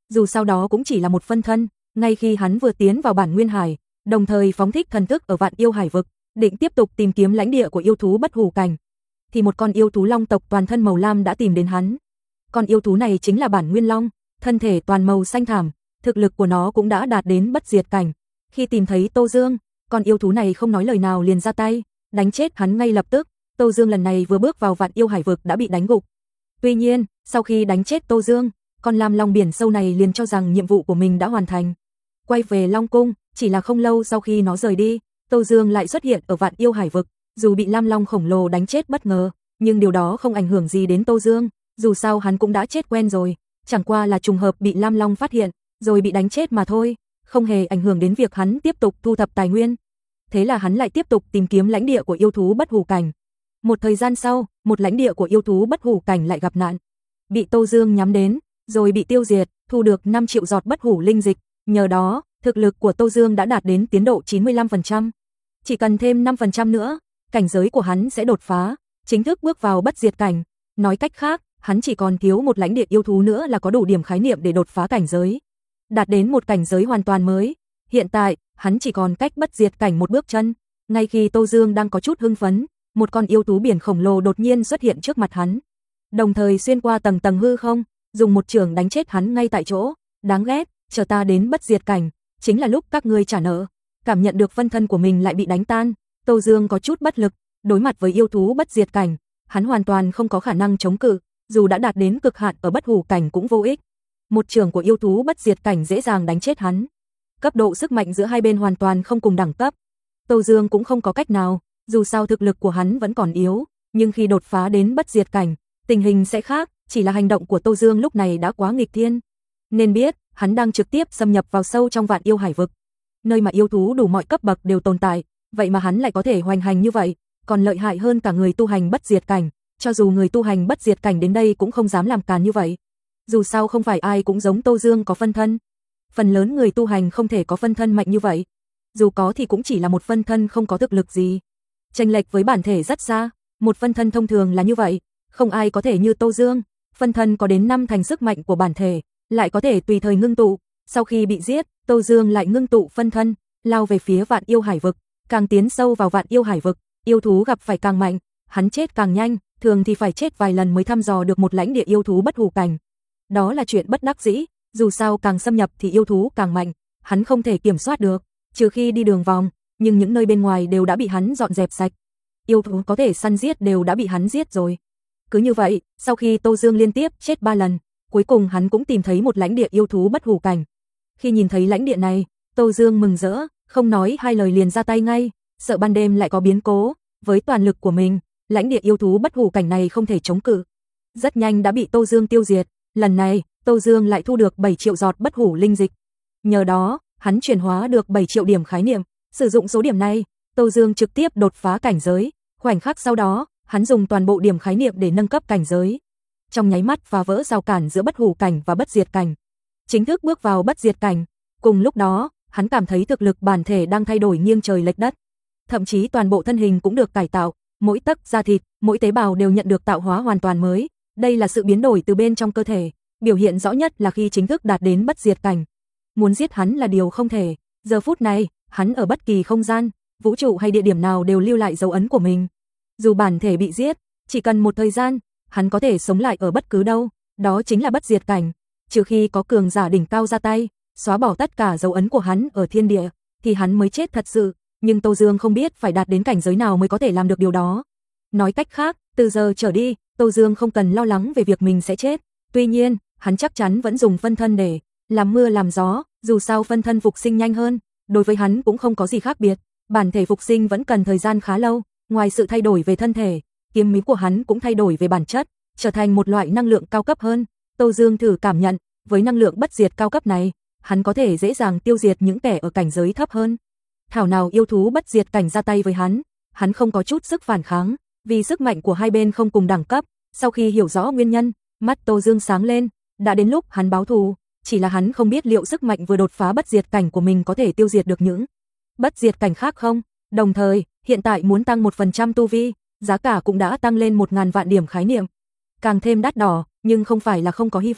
Dù sau đó cũng chỉ là một phân thân, ngay khi hắn vừa tiến vào bản nguyên hải, đồng thời phóng thích thần thức ở Vạn Yêu Hải vực, định tiếp tục tìm kiếm lãnh địa của yêu thú bất hủ cảnh, thì một con yêu thú long tộc toàn thân màu lam đã tìm đến hắn. Con yêu thú này chính là bản nguyên long, thân thể toàn màu xanh thảm, thực lực của nó cũng đã đạt đến bất diệt cảnh. Khi tìm thấy Tô Dương, con yêu thú này không nói lời nào liền ra tay, đánh chết hắn ngay lập tức. Tô Dương lần này vừa bước vào Vạn Yêu Hải vực đã bị đánh gục. Tuy nhiên, sau khi đánh chết Tô Dương, con lam long biển sâu này liền cho rằng nhiệm vụ của mình đã hoàn thành. Quay về Long Cung, chỉ là không lâu sau khi nó rời đi, Tô Dương lại xuất hiện ở Vạn Yêu Hải vực, dù bị lam long khổng lồ đánh chết bất ngờ, nhưng điều đó không ảnh hưởng gì đến Tô Dương, dù sao hắn cũng đã chết quen rồi, chẳng qua là trùng hợp bị lam long phát hiện, rồi bị đánh chết mà thôi, không hề ảnh hưởng đến việc hắn tiếp tục thu thập tài nguyên. Thế là hắn lại tiếp tục tìm kiếm lãnh địa của yêu thú bất hủ cảnh. Một thời gian sau, một lãnh địa của yêu thú bất hủ cảnh lại gặp nạn, bị Tô Dương nhắm đến, rồi bị tiêu diệt, thu được 5 triệu giọt bất hủ linh dịch, nhờ đó, thực lực của Tô Dương đã đạt đến tiến độ 95%. Chỉ cần thêm 5% nữa, cảnh giới của hắn sẽ đột phá, chính thức bước vào bất diệt cảnh. Nói cách khác, hắn chỉ còn thiếu một lãnh địa yêu thú nữa là có đủ điểm khái niệm để đột phá cảnh giới, đạt đến một cảnh giới hoàn toàn mới. Hiện tại, hắn chỉ còn cách bất diệt cảnh một bước chân. Ngay khi Tô Dương đang có chút hưng phấn, một con yêu thú biển khổng lồ đột nhiên xuất hiện trước mặt hắn, đồng thời xuyên qua tầng tầng hư không, dùng một chưởng đánh chết hắn ngay tại chỗ. Đáng ghét, chờ ta đến bất diệt cảnh, chính là lúc các ngươi trả nợ. Cảm nhận được phân thân của mình lại bị đánh tan, Tô Dương có chút bất lực, đối mặt với yêu thú bất diệt cảnh, hắn hoàn toàn không có khả năng chống cự, dù đã đạt đến cực hạn ở bất hủ cảnh cũng vô ích. Một chưởng của yêu thú bất diệt cảnh dễ dàng đánh chết hắn. Cấp độ sức mạnh giữa hai bên hoàn toàn không cùng đẳng cấp. Tô Dương cũng không có cách nào, dù sao thực lực của hắn vẫn còn yếu, nhưng khi đột phá đến bất diệt cảnh, tình hình sẽ khác, chỉ là hành động của Tô Dương lúc này đã quá nghịch thiên. Nên biết, hắn đang trực tiếp xâm nhập vào sâu trong Vạn Yêu Hải vực, nơi mà yêu thú đủ mọi cấp bậc đều tồn tại, vậy mà hắn lại có thể hoành hành như vậy, còn lợi hại hơn cả người tu hành bất diệt cảnh, cho dù người tu hành bất diệt cảnh đến đây cũng không dám làm càn như vậy. Dù sao không phải ai cũng giống Tô Dương có phân thân. Phần lớn người tu hành không thể có phân thân mạnh như vậy. Dù có thì cũng chỉ là một phân thân không có thực lực gì. Chênh lệch với bản thể rất xa, một phân thân thông thường là như vậy, không ai có thể như Tô Dương, phân thân có đến 5 thành sức mạnh của bản thể, lại có thể tùy thời ngưng tụ. Sau khi bị giết, Tô Dương lại ngưng tụ phân thân, lao về phía Vạn Yêu Hải vực, càng tiến sâu vào Vạn Yêu Hải vực, yêu thú gặp phải càng mạnh, hắn chết càng nhanh, thường thì phải chết vài lần mới thăm dò được một lãnh địa yêu thú bất hủ cảnh. Đó là chuyện bất đắc dĩ, dù sao càng xâm nhập thì yêu thú càng mạnh, hắn không thể kiểm soát được, trừ khi đi đường vòng, nhưng những nơi bên ngoài đều đã bị hắn dọn dẹp sạch. Yêu thú có thể săn giết đều đã bị hắn giết rồi. Cứ như vậy, sau khi Tô Dương liên tiếp chết 3 lần, cuối cùng hắn cũng tìm thấy một lãnh địa yêu thú bất hủ cảnh. Khi nhìn thấy lãnh địa này, Tô Dương mừng rỡ, không nói hai lời liền ra tay ngay, sợ ban đêm lại có biến cố, với toàn lực của mình, lãnh địa yêu thú bất hủ cảnh này không thể chống cự. Rất nhanh đã bị Tô Dương tiêu diệt, lần này, Tô Dương lại thu được 7 triệu giọt bất hủ linh dịch. Nhờ đó, hắn chuyển hóa được 7 triệu điểm khái niệm, sử dụng số điểm này, Tô Dương trực tiếp đột phá cảnh giới, khoảnh khắc sau đó, hắn dùng toàn bộ điểm khái niệm để nâng cấp cảnh giới. Trong nháy mắt phá vỡ rào cản giữa bất hủ cảnh và bất diệt cảnh, chính thức bước vào bất diệt cảnh. Cùng lúc đó, hắn cảm thấy thực lực bản thể đang thay đổi nghiêng trời lệch đất. Thậm chí toàn bộ thân hình cũng được cải tạo, mỗi tấc da thịt, mỗi tế bào đều nhận được tạo hóa hoàn toàn mới. Đây là sự biến đổi từ bên trong cơ thể, biểu hiện rõ nhất là khi chính thức đạt đến bất diệt cảnh. Muốn giết hắn là điều không thể, giờ phút này, hắn ở bất kỳ không gian, vũ trụ hay địa điểm nào đều lưu lại dấu ấn của mình. Dù bản thể bị giết, chỉ cần một thời gian, hắn có thể sống lại ở bất cứ đâu, đó chính là bất diệt cảnh. Trừ khi có cường giả đỉnh cao ra tay, xóa bỏ tất cả dấu ấn của hắn ở thiên địa, thì hắn mới chết thật sự, nhưng Tô Dương không biết phải đạt đến cảnh giới nào mới có thể làm được điều đó. Nói cách khác, từ giờ trở đi, Tô Dương không cần lo lắng về việc mình sẽ chết. Tuy nhiên, hắn chắc chắn vẫn dùng phân thân để làm mưa làm gió, dù sao phân thân phục sinh nhanh hơn, đối với hắn cũng không có gì khác biệt. Bản thể phục sinh vẫn cần thời gian khá lâu, ngoài sự thay đổi về thân thể, kiếm ý của hắn cũng thay đổi về bản chất, trở thành một loại năng lượng cao cấp hơn. Tô Dương thử cảm nhận, với năng lượng bất diệt cao cấp này, hắn có thể dễ dàng tiêu diệt những kẻ ở cảnh giới thấp hơn. Thảo nào yêu thú bất diệt cảnh ra tay với hắn không có chút sức phản kháng, vì sức mạnh của hai bên không cùng đẳng cấp. Sau khi hiểu rõ nguyên nhân, mắt Tô Dương sáng lên, đã đến lúc hắn báo thù, chỉ là hắn không biết liệu sức mạnh vừa đột phá bất diệt cảnh của mình có thể tiêu diệt được những bất diệt cảnh khác không. Đồng thời, hiện tại muốn tăng 1% tu vi, giá cả cũng đã tăng lên 1000 vạn điểm khái niệm. Càng thêm đắt đỏ, nhưng không phải là không có hy vọng.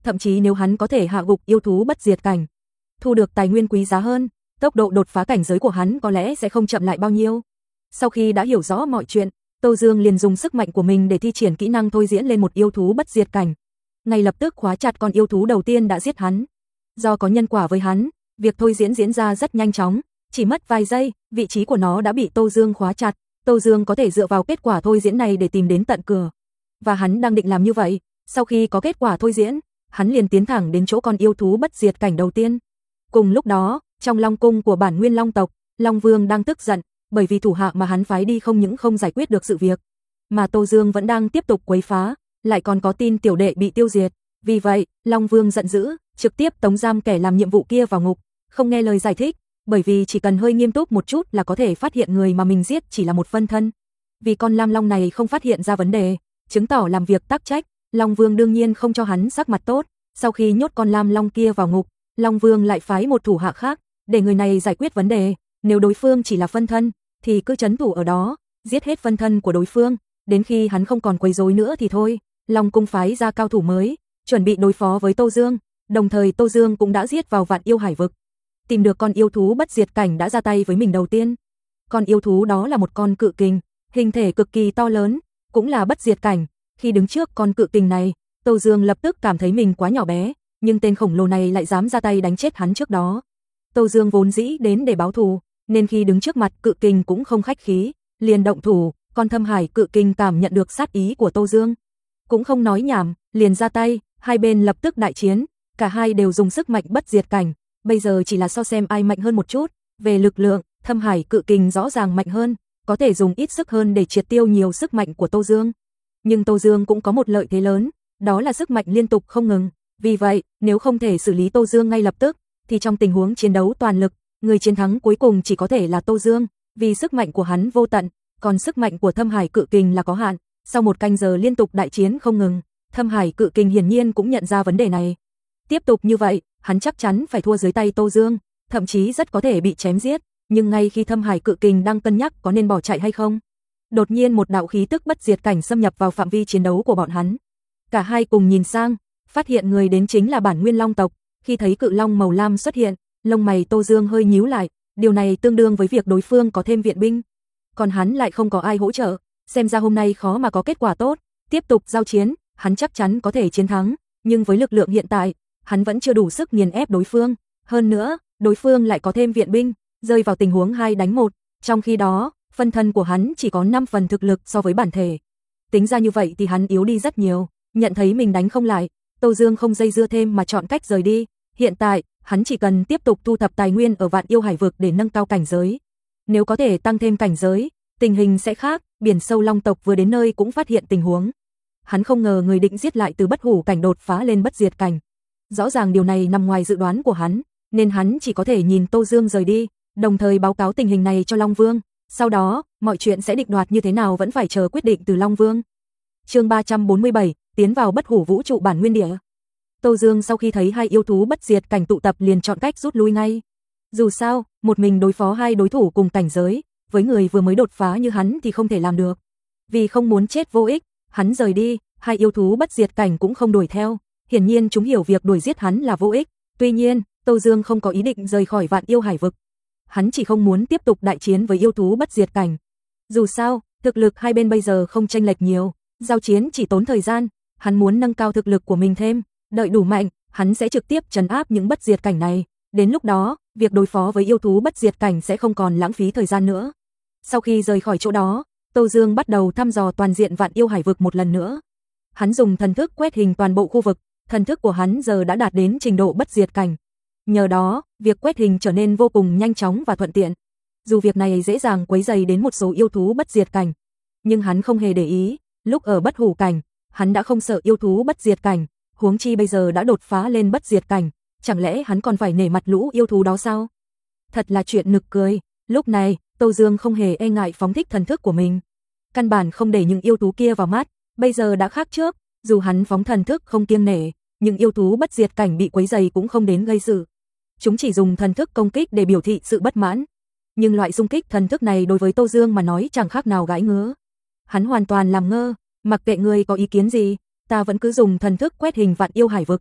thậm chí nếu hắn có thể hạ gục yêu thú bất diệt cảnh, thu được tài nguyên quý giá hơn, tốc độ đột phá cảnh giới của hắn có lẽ sẽ không chậm lại bao nhiêu. Sau khi đã hiểu rõ mọi chuyện, Tô Dương liền dùng sức mạnh của mình để thi triển kỹ năng thôi diễn lên một yêu thú bất diệt cảnh. Ngay lập tức khóa chặt con yêu thú đầu tiên đã giết hắn. Do có nhân quả với hắn, việc thôi diễn diễn ra rất nhanh chóng, chỉ mất vài giây, vị trí của nó đã bị Tô Dương khóa chặt. Tô Dương có thể dựa vào kết quả thôi diễn này để tìm đến tận cửa. Và hắn đang định làm như vậy, sau khi có kết quả thôi diễn, hắn liền tiến thẳng đến chỗ con yêu thú bất diệt cảnh đầu tiên. Cùng lúc đó, trong Long cung của bản nguyên Long tộc, Long Vương đang tức giận, bởi vì thủ hạ mà hắn phái đi không những không giải quyết được sự việc, mà Tô Dương vẫn đang tiếp tục quấy phá, lại còn có tin tiểu đệ bị tiêu diệt. Vì vậy, Long Vương giận dữ, trực tiếp tống giam kẻ làm nhiệm vụ kia vào ngục, không nghe lời giải thích, bởi vì chỉ cần hơi nghiêm túc một chút là có thể phát hiện người mà mình giết chỉ là một phân thân. Vì con Lam Long này không phát hiện ra vấn đề, chứng tỏ làm việc tắc trách, Long Vương đương nhiên không cho hắn sắc mặt tốt. Sau khi nhốt con Lam Long kia vào ngục, Long Vương lại phái một thủ hạ khác, để người này giải quyết vấn đề. Nếu đối phương chỉ là phân thân, thì cứ trấn thủ ở đó, giết hết phân thân của đối phương, đến khi hắn không còn quấy rối nữa thì thôi. Long cung phái ra cao thủ mới, chuẩn bị đối phó với Tô Dương, đồng thời Tô Dương cũng đã giết vào Vạn Yêu Hải vực, tìm được con yêu thú bất diệt cảnh đã ra tay với mình đầu tiên. Con yêu thú đó là một con cự kình, hình thể cực kỳ to lớn, cũng là bất diệt cảnh. Khi đứng trước con cự kình này, Tô Dương lập tức cảm thấy mình quá nhỏ bé, nhưng tên khổng lồ này lại dám ra tay đánh chết hắn trước đó. Tô Dương vốn dĩ đến để báo thù, nên khi đứng trước mặt cự kình cũng không khách khí, liền động thủ. Con Thâm Hải cự kình cảm nhận được sát ý của Tô Dương, cũng không nói nhảm, liền ra tay. Hai bên lập tức đại chiến, cả hai đều dùng sức mạnh bất diệt cảnh, bây giờ chỉ là so xem ai mạnh hơn một chút. Về lực lượng, Thâm Hải cự kình rõ ràng mạnh hơn, có thể dùng ít sức hơn để triệt tiêu nhiều sức mạnh của Tô Dương. Nhưng Tô Dương cũng có một lợi thế lớn, đó là sức mạnh liên tục không ngừng. Vì vậy, nếu không thể xử lý Tô Dương ngay lập tức, thì trong tình huống chiến đấu toàn lực, người chiến thắng cuối cùng chỉ có thể là Tô Dương, vì sức mạnh của hắn vô tận, còn sức mạnh của Thâm Hải cự kình là có hạn. Sau một canh giờ liên tục đại chiến không ngừng, Thâm Hải cự kình hiển nhiên cũng nhận ra vấn đề này. Tiếp tục như vậy, hắn chắc chắn phải thua dưới tay Tô Dương, thậm chí rất có thể bị chém giết. Nhưng ngay khi Thâm Hải cự kình đang cân nhắc có nên bỏ chạy hay không, đột nhiên một đạo khí tức bất diệt cảnh xâm nhập vào phạm vi chiến đấu của bọn hắn. Cả hai cùng nhìn sang, phát hiện người đến chính là bản nguyên Long tộc. Khi thấy cự long màu lam xuất hiện, lông mày Tô Dương hơi nhíu lại, điều này tương đương với việc đối phương có thêm viện binh, còn hắn lại không có ai hỗ trợ, xem ra hôm nay khó mà có kết quả tốt. Tiếp tục giao chiến, hắn chắc chắn có thể chiến thắng, nhưng với lực lượng hiện tại, hắn vẫn chưa đủ sức nghiền ép đối phương. Hơn nữa, đối phương lại có thêm viện binh, rơi vào tình huống 2 đánh 1, trong khi đó, phân thân của hắn chỉ có 5 phần thực lực so với bản thể. Tính ra như vậy thì hắn yếu đi rất nhiều, nhận thấy mình đánh không lại, Tô Dương không dây dưa thêm mà chọn cách rời đi. Hiện tại, hắn chỉ cần tiếp tục thu thập tài nguyên ở Vạn Yêu Hải vực để nâng cao cảnh giới. Nếu có thể tăng thêm cảnh giới, tình hình sẽ khác. Biển sâu Long tộc vừa đến nơi cũng phát hiện tình huống. Hắn không ngờ người định giết lại từ bất hủ cảnh đột phá lên bất diệt cảnh. Rõ ràng điều này nằm ngoài dự đoán của hắn, nên hắn chỉ có thể nhìn Tô Dương rời đi, đồng thời báo cáo tình hình này cho Long Vương. Sau đó, mọi chuyện sẽ định đoạt như thế nào vẫn phải chờ quyết định từ Long Vương. Chương 347, tiến vào bất hủ vũ trụ bản nguyên địa. Tô Dương sau khi thấy hai yêu thú bất diệt cảnh tụ tập liền chọn cách rút lui ngay. Dù sao, một mình đối phó hai đối thủ cùng cảnh giới, với người vừa mới đột phá như hắn thì không thể làm được. Vì không muốn chết vô ích, hắn rời đi, hai yêu thú bất diệt cảnh cũng không đuổi theo. Hiển nhiên chúng hiểu việc đuổi giết hắn là vô ích. Tuy nhiên, Tô Dương không có ý định rời khỏi Vạn Yêu Hải vực. Hắn chỉ không muốn tiếp tục đại chiến với yêu thú bất diệt cảnh. Dù sao, thực lực hai bên bây giờ không chênh lệch nhiều, giao chiến chỉ tốn thời gian, hắn muốn nâng cao thực lực của mình thêm, đợi đủ mạnh, hắn sẽ trực tiếp trấn áp những bất diệt cảnh này. Đến lúc đó, việc đối phó với yêu thú bất diệt cảnh sẽ không còn lãng phí thời gian nữa. Sau khi rời khỏi chỗ đó, Tô Dương bắt đầu thăm dò toàn diện Vạn Yêu Hải vực một lần nữa. Hắn dùng thần thức quét hình toàn bộ khu vực, thần thức của hắn giờ đã đạt đến trình độ bất diệt cảnh. Nhờ đó, việc quét hình trở nên vô cùng nhanh chóng và thuận tiện. Dù việc này dễ dàng quấy rầy đến một số yêu thú bất diệt cảnh, nhưng hắn không hề để ý, lúc ở bất hủ cảnh, hắn đã không sợ yêu thú bất diệt cảnh, huống chi bây giờ đã đột phá lên bất diệt cảnh, chẳng lẽ hắn còn phải nể mặt lũ yêu thú đó sao? Thật là chuyện nực cười. Lúc này, Tô Dương không hề e ngại phóng thích thần thức của mình, căn bản không để những yêu thú kia vào mắt. Bây giờ đã khác trước, dù hắn phóng thần thức không kiêng nể, nhưng yêu thú bất diệt cảnh bị quấy rầy cũng không đến gây sự. Chúng chỉ dùng thần thức công kích để biểu thị sự bất mãn. Nhưng loại xung kích thần thức này đối với Tô Dương mà nói chẳng khác nào gãi ngứa. Hắn hoàn toàn làm ngơ, mặc kệ ngươi có ý kiến gì, ta vẫn cứ dùng thần thức quét hình Vạn Yêu Hải vực.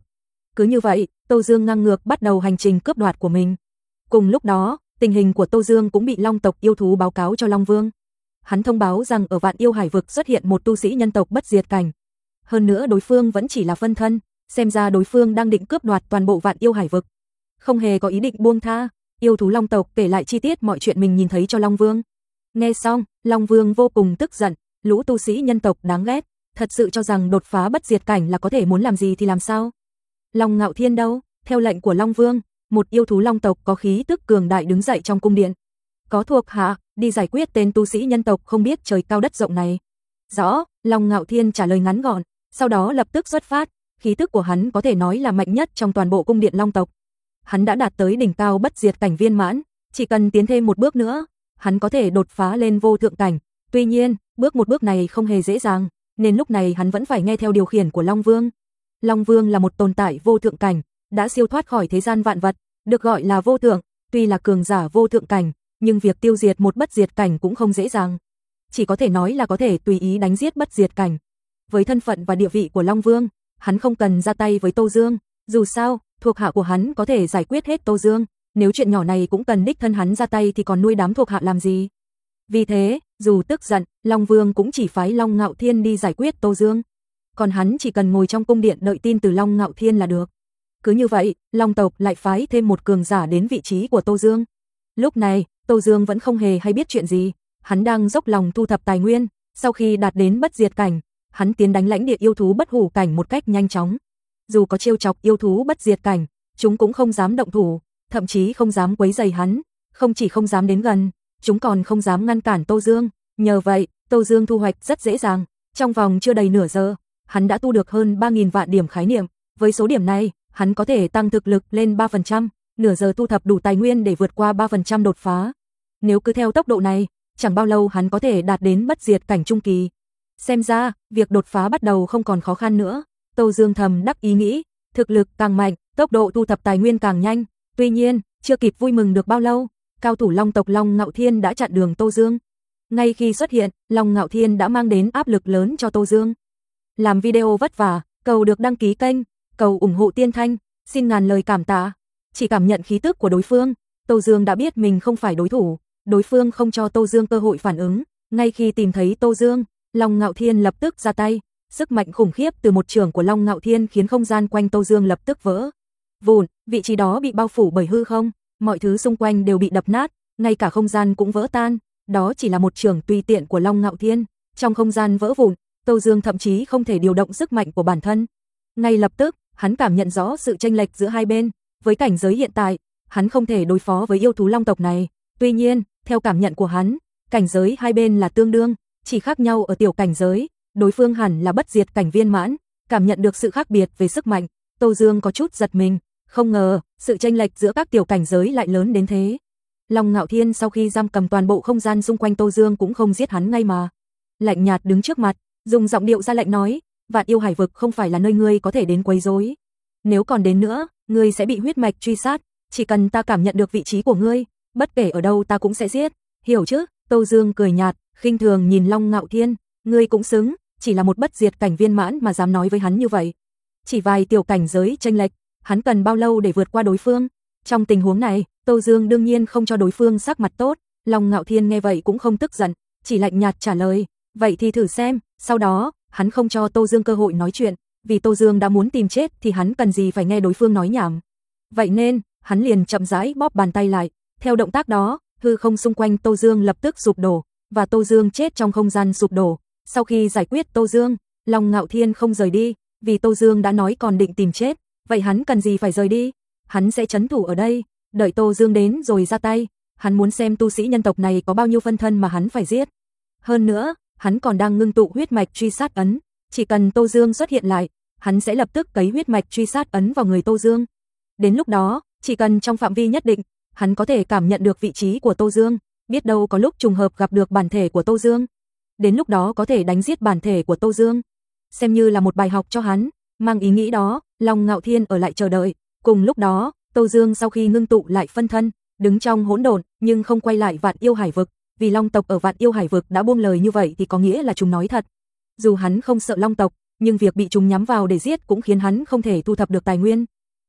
Cứ như vậy, Tô Dương ngang ngược bắt đầu hành trình cướp đoạt của mình. Cùng lúc đó, tình hình của Tô Dương cũng bị Long tộc yêu thú báo cáo cho Long Vương. Hắn thông báo rằng ở Vạn Yêu Hải vực xuất hiện một tu sĩ nhân tộc bất diệt cảnh. Hơn nữa đối phương vẫn chỉ là phân thân, xem ra đối phương đang định cướp đoạt toàn bộ Vạn Yêu Hải vực. Không hề có ý định buông tha, yêu thú Long tộc kể lại chi tiết mọi chuyện mình nhìn thấy cho Long Vương. Nghe xong, Long Vương vô cùng tức giận, lũ tu sĩ nhân tộc đáng ghét, thật sự cho rằng đột phá bất diệt cảnh là có thể muốn làm gì thì làm sao. Long Ngạo Thiên đâu? Theo lệnh của Long Vương, một yêu thú Long tộc có khí tức cường đại đứng dậy trong cung điện. Có thuộc hạ, đi giải quyết tên tu sĩ nhân tộc không biết trời cao đất rộng này. Rõ, Long Ngạo Thiên trả lời ngắn gọn, sau đó lập tức xuất phát, khí tức của hắn có thể nói là mạnh nhất trong toàn bộ cung điện Long tộc. Hắn đã đạt tới đỉnh cao bất diệt cảnh viên mãn, chỉ cần tiến thêm một bước nữa, hắn có thể đột phá lên vô thượng cảnh. Tuy nhiên, một bước này không hề dễ dàng, nên lúc này hắn vẫn phải nghe theo điều khiển của Long Vương. Long Vương là một tồn tại vô thượng cảnh, đã siêu thoát khỏi thế gian vạn vật, được gọi là vô thượng, tuy là cường giả vô thượng cảnh, nhưng việc tiêu diệt một bất diệt cảnh cũng không dễ dàng. Chỉ có thể nói là có thể tùy ý đánh giết bất diệt cảnh. Với thân phận và địa vị của Long Vương, hắn không cần ra tay với Tô Dương, dù sao, thuộc hạ của hắn có thể giải quyết hết Tô Dương, nếu chuyện nhỏ này cũng cần đích thân hắn ra tay thì còn nuôi đám thuộc hạ làm gì. Vì thế, dù tức giận, Long Vương cũng chỉ phái Long Ngạo Thiên đi giải quyết Tô Dương. Còn hắn chỉ cần ngồi trong cung điện đợi tin từ Long Ngạo Thiên là được. Cứ như vậy, Long tộc lại phái thêm một cường giả đến vị trí của Tô Dương. Lúc này, Tô Dương vẫn không hề hay biết chuyện gì, hắn đang dốc lòng thu thập tài nguyên, sau khi đạt đến bất diệt cảnh, hắn tiến đánh lãnh địa yêu thú bất hủ cảnh một cách nhanh chóng. Dù có trêu chọc yêu thú bất diệt cảnh, chúng cũng không dám động thủ, thậm chí không dám quấy rầy hắn, không chỉ không dám đến gần, chúng còn không dám ngăn cản Tô Dương. Nhờ vậy, Tô Dương thu hoạch rất dễ dàng, trong vòng chưa đầy nửa giờ, hắn đã tu được hơn 3.000 vạn điểm khái niệm, với số điểm này, hắn có thể tăng thực lực lên 3%, nửa giờ thu thập đủ tài nguyên để vượt qua 3% đột phá. Nếu cứ theo tốc độ này, chẳng bao lâu hắn có thể đạt đến bất diệt cảnh trung kỳ. Xem ra, việc đột phá bắt đầu không còn khó khăn nữa. Tô Dương thầm đắc ý nghĩ, thực lực càng mạnh, tốc độ thu thập tài nguyên càng nhanh. Tuy nhiên, chưa kịp vui mừng được bao lâu, cao thủ Long tộc Long Ngạo Thiên đã chặn đường Tô Dương. Ngay khi xuất hiện, Long Ngạo Thiên đã mang đến áp lực lớn cho Tô Dương. Làm video vất vả, cầu được đăng ký kênh, cầu ủng hộ Tiên Thanh, xin ngàn lời cảm tạ. Chỉ cảm nhận khí tức của đối phương, Tô Dương đã biết mình không phải đối thủ, đối phương không cho Tô Dương cơ hội phản ứng. Ngay khi tìm thấy Tô Dương, Long Ngạo Thiên lập tức ra tay, sức mạnh khủng khiếp từ một chưởng của Long Ngạo Thiên khiến không gian quanh Tô Dương lập tức vỡ vụn, vị trí đó bị bao phủ bởi hư không, mọi thứ xung quanh đều bị đập nát, ngay cả không gian cũng vỡ tan. Đó chỉ là một chưởng tùy tiện của Long Ngạo Thiên, trong không gian vỡ vụn, Tô Dương thậm chí không thể điều động sức mạnh của bản thân. Ngay lập tức, hắn cảm nhận rõ sự chênh lệch giữa hai bên, với cảnh giới hiện tại, hắn không thể đối phó với yêu thú Long tộc này. Tuy nhiên, theo cảm nhận của hắn, cảnh giới hai bên là tương đương, chỉ khác nhau ở tiểu cảnh giới, đối phương hẳn là bất diệt cảnh viên mãn. Cảm nhận được sự khác biệt về sức mạnh, Tô Dương có chút giật mình, không ngờ sự chênh lệch giữa các tiểu cảnh giới lại lớn đến thế. Long Ngạo Thiên sau khi giam cầm toàn bộ không gian xung quanh Tô Dương cũng không giết hắn ngay mà lạnh nhạt đứng trước mặt, dùng giọng điệu ra lệnh nói, Vạn Yêu Hải vực không phải là nơi ngươi có thể đến quấy rối. Nếu còn đến nữa, ngươi sẽ bị huyết mạch truy sát, chỉ cần ta cảm nhận được vị trí của ngươi, bất kể ở đâu ta cũng sẽ giết, hiểu chứ? Tô Dương cười nhạt, khinh thường nhìn Long Ngạo Thiên, ngươi cũng xứng, chỉ là một bất diệt cảnh viên mãn mà dám nói với hắn như vậy. Chỉ vài tiểu cảnh giới chênh lệch, hắn cần bao lâu để vượt qua đối phương? Trong tình huống này, Tô Dương đương nhiên không cho đối phương sắc mặt tốt. Long Ngạo Thiên nghe vậy cũng không tức giận, chỉ lạnh nhạt trả lời, vậy thì thử xem. Sau đó, hắn không cho Tô Dương cơ hội nói chuyện, vì Tô Dương đã muốn tìm chết thì hắn cần gì phải nghe đối phương nói nhảm. Vậy nên, hắn liền chậm rãi bóp bàn tay lại, theo động tác đó, hư không xung quanh Tô Dương lập tức sụp đổ, và Tô Dương chết trong không gian sụp đổ. Sau khi giải quyết Tô Dương, Long Ngạo Thiên không rời đi, vì Tô Dương đã nói còn định tìm chết, vậy hắn cần gì phải rời đi? Hắn sẽ trấn thủ ở đây, đợi Tô Dương đến rồi ra tay. Hắn muốn xem tu sĩ nhân tộc này có bao nhiêu phân thân mà hắn phải giết. Hơn nữa, hắn còn đang ngưng tụ huyết mạch truy sát ấn, chỉ cần Tô Dương xuất hiện lại, hắn sẽ lập tức cấy huyết mạch truy sát ấn vào người Tô Dương. Đến lúc đó, chỉ cần trong phạm vi nhất định, hắn có thể cảm nhận được vị trí của Tô Dương, biết đâu có lúc trùng hợp gặp được bản thể của Tô Dương. Đến lúc đó có thể đánh giết bản thể của Tô Dương, xem như là một bài học cho hắn. Mang ý nghĩ đó, Long Ngạo Thiên ở lại chờ đợi. Cùng lúc đó, Tô Dương sau khi ngưng tụ lại phân thân, đứng trong hỗn độn, nhưng không quay lại Vạn Yêu Hải vực, vì Long tộc ở Vạn Yêu Hải vực đã buông lời như vậy thì có nghĩa là chúng nói thật. Dù hắn không sợ Long tộc, nhưng việc bị chúng nhắm vào để giết cũng khiến hắn không thể thu thập được tài nguyên.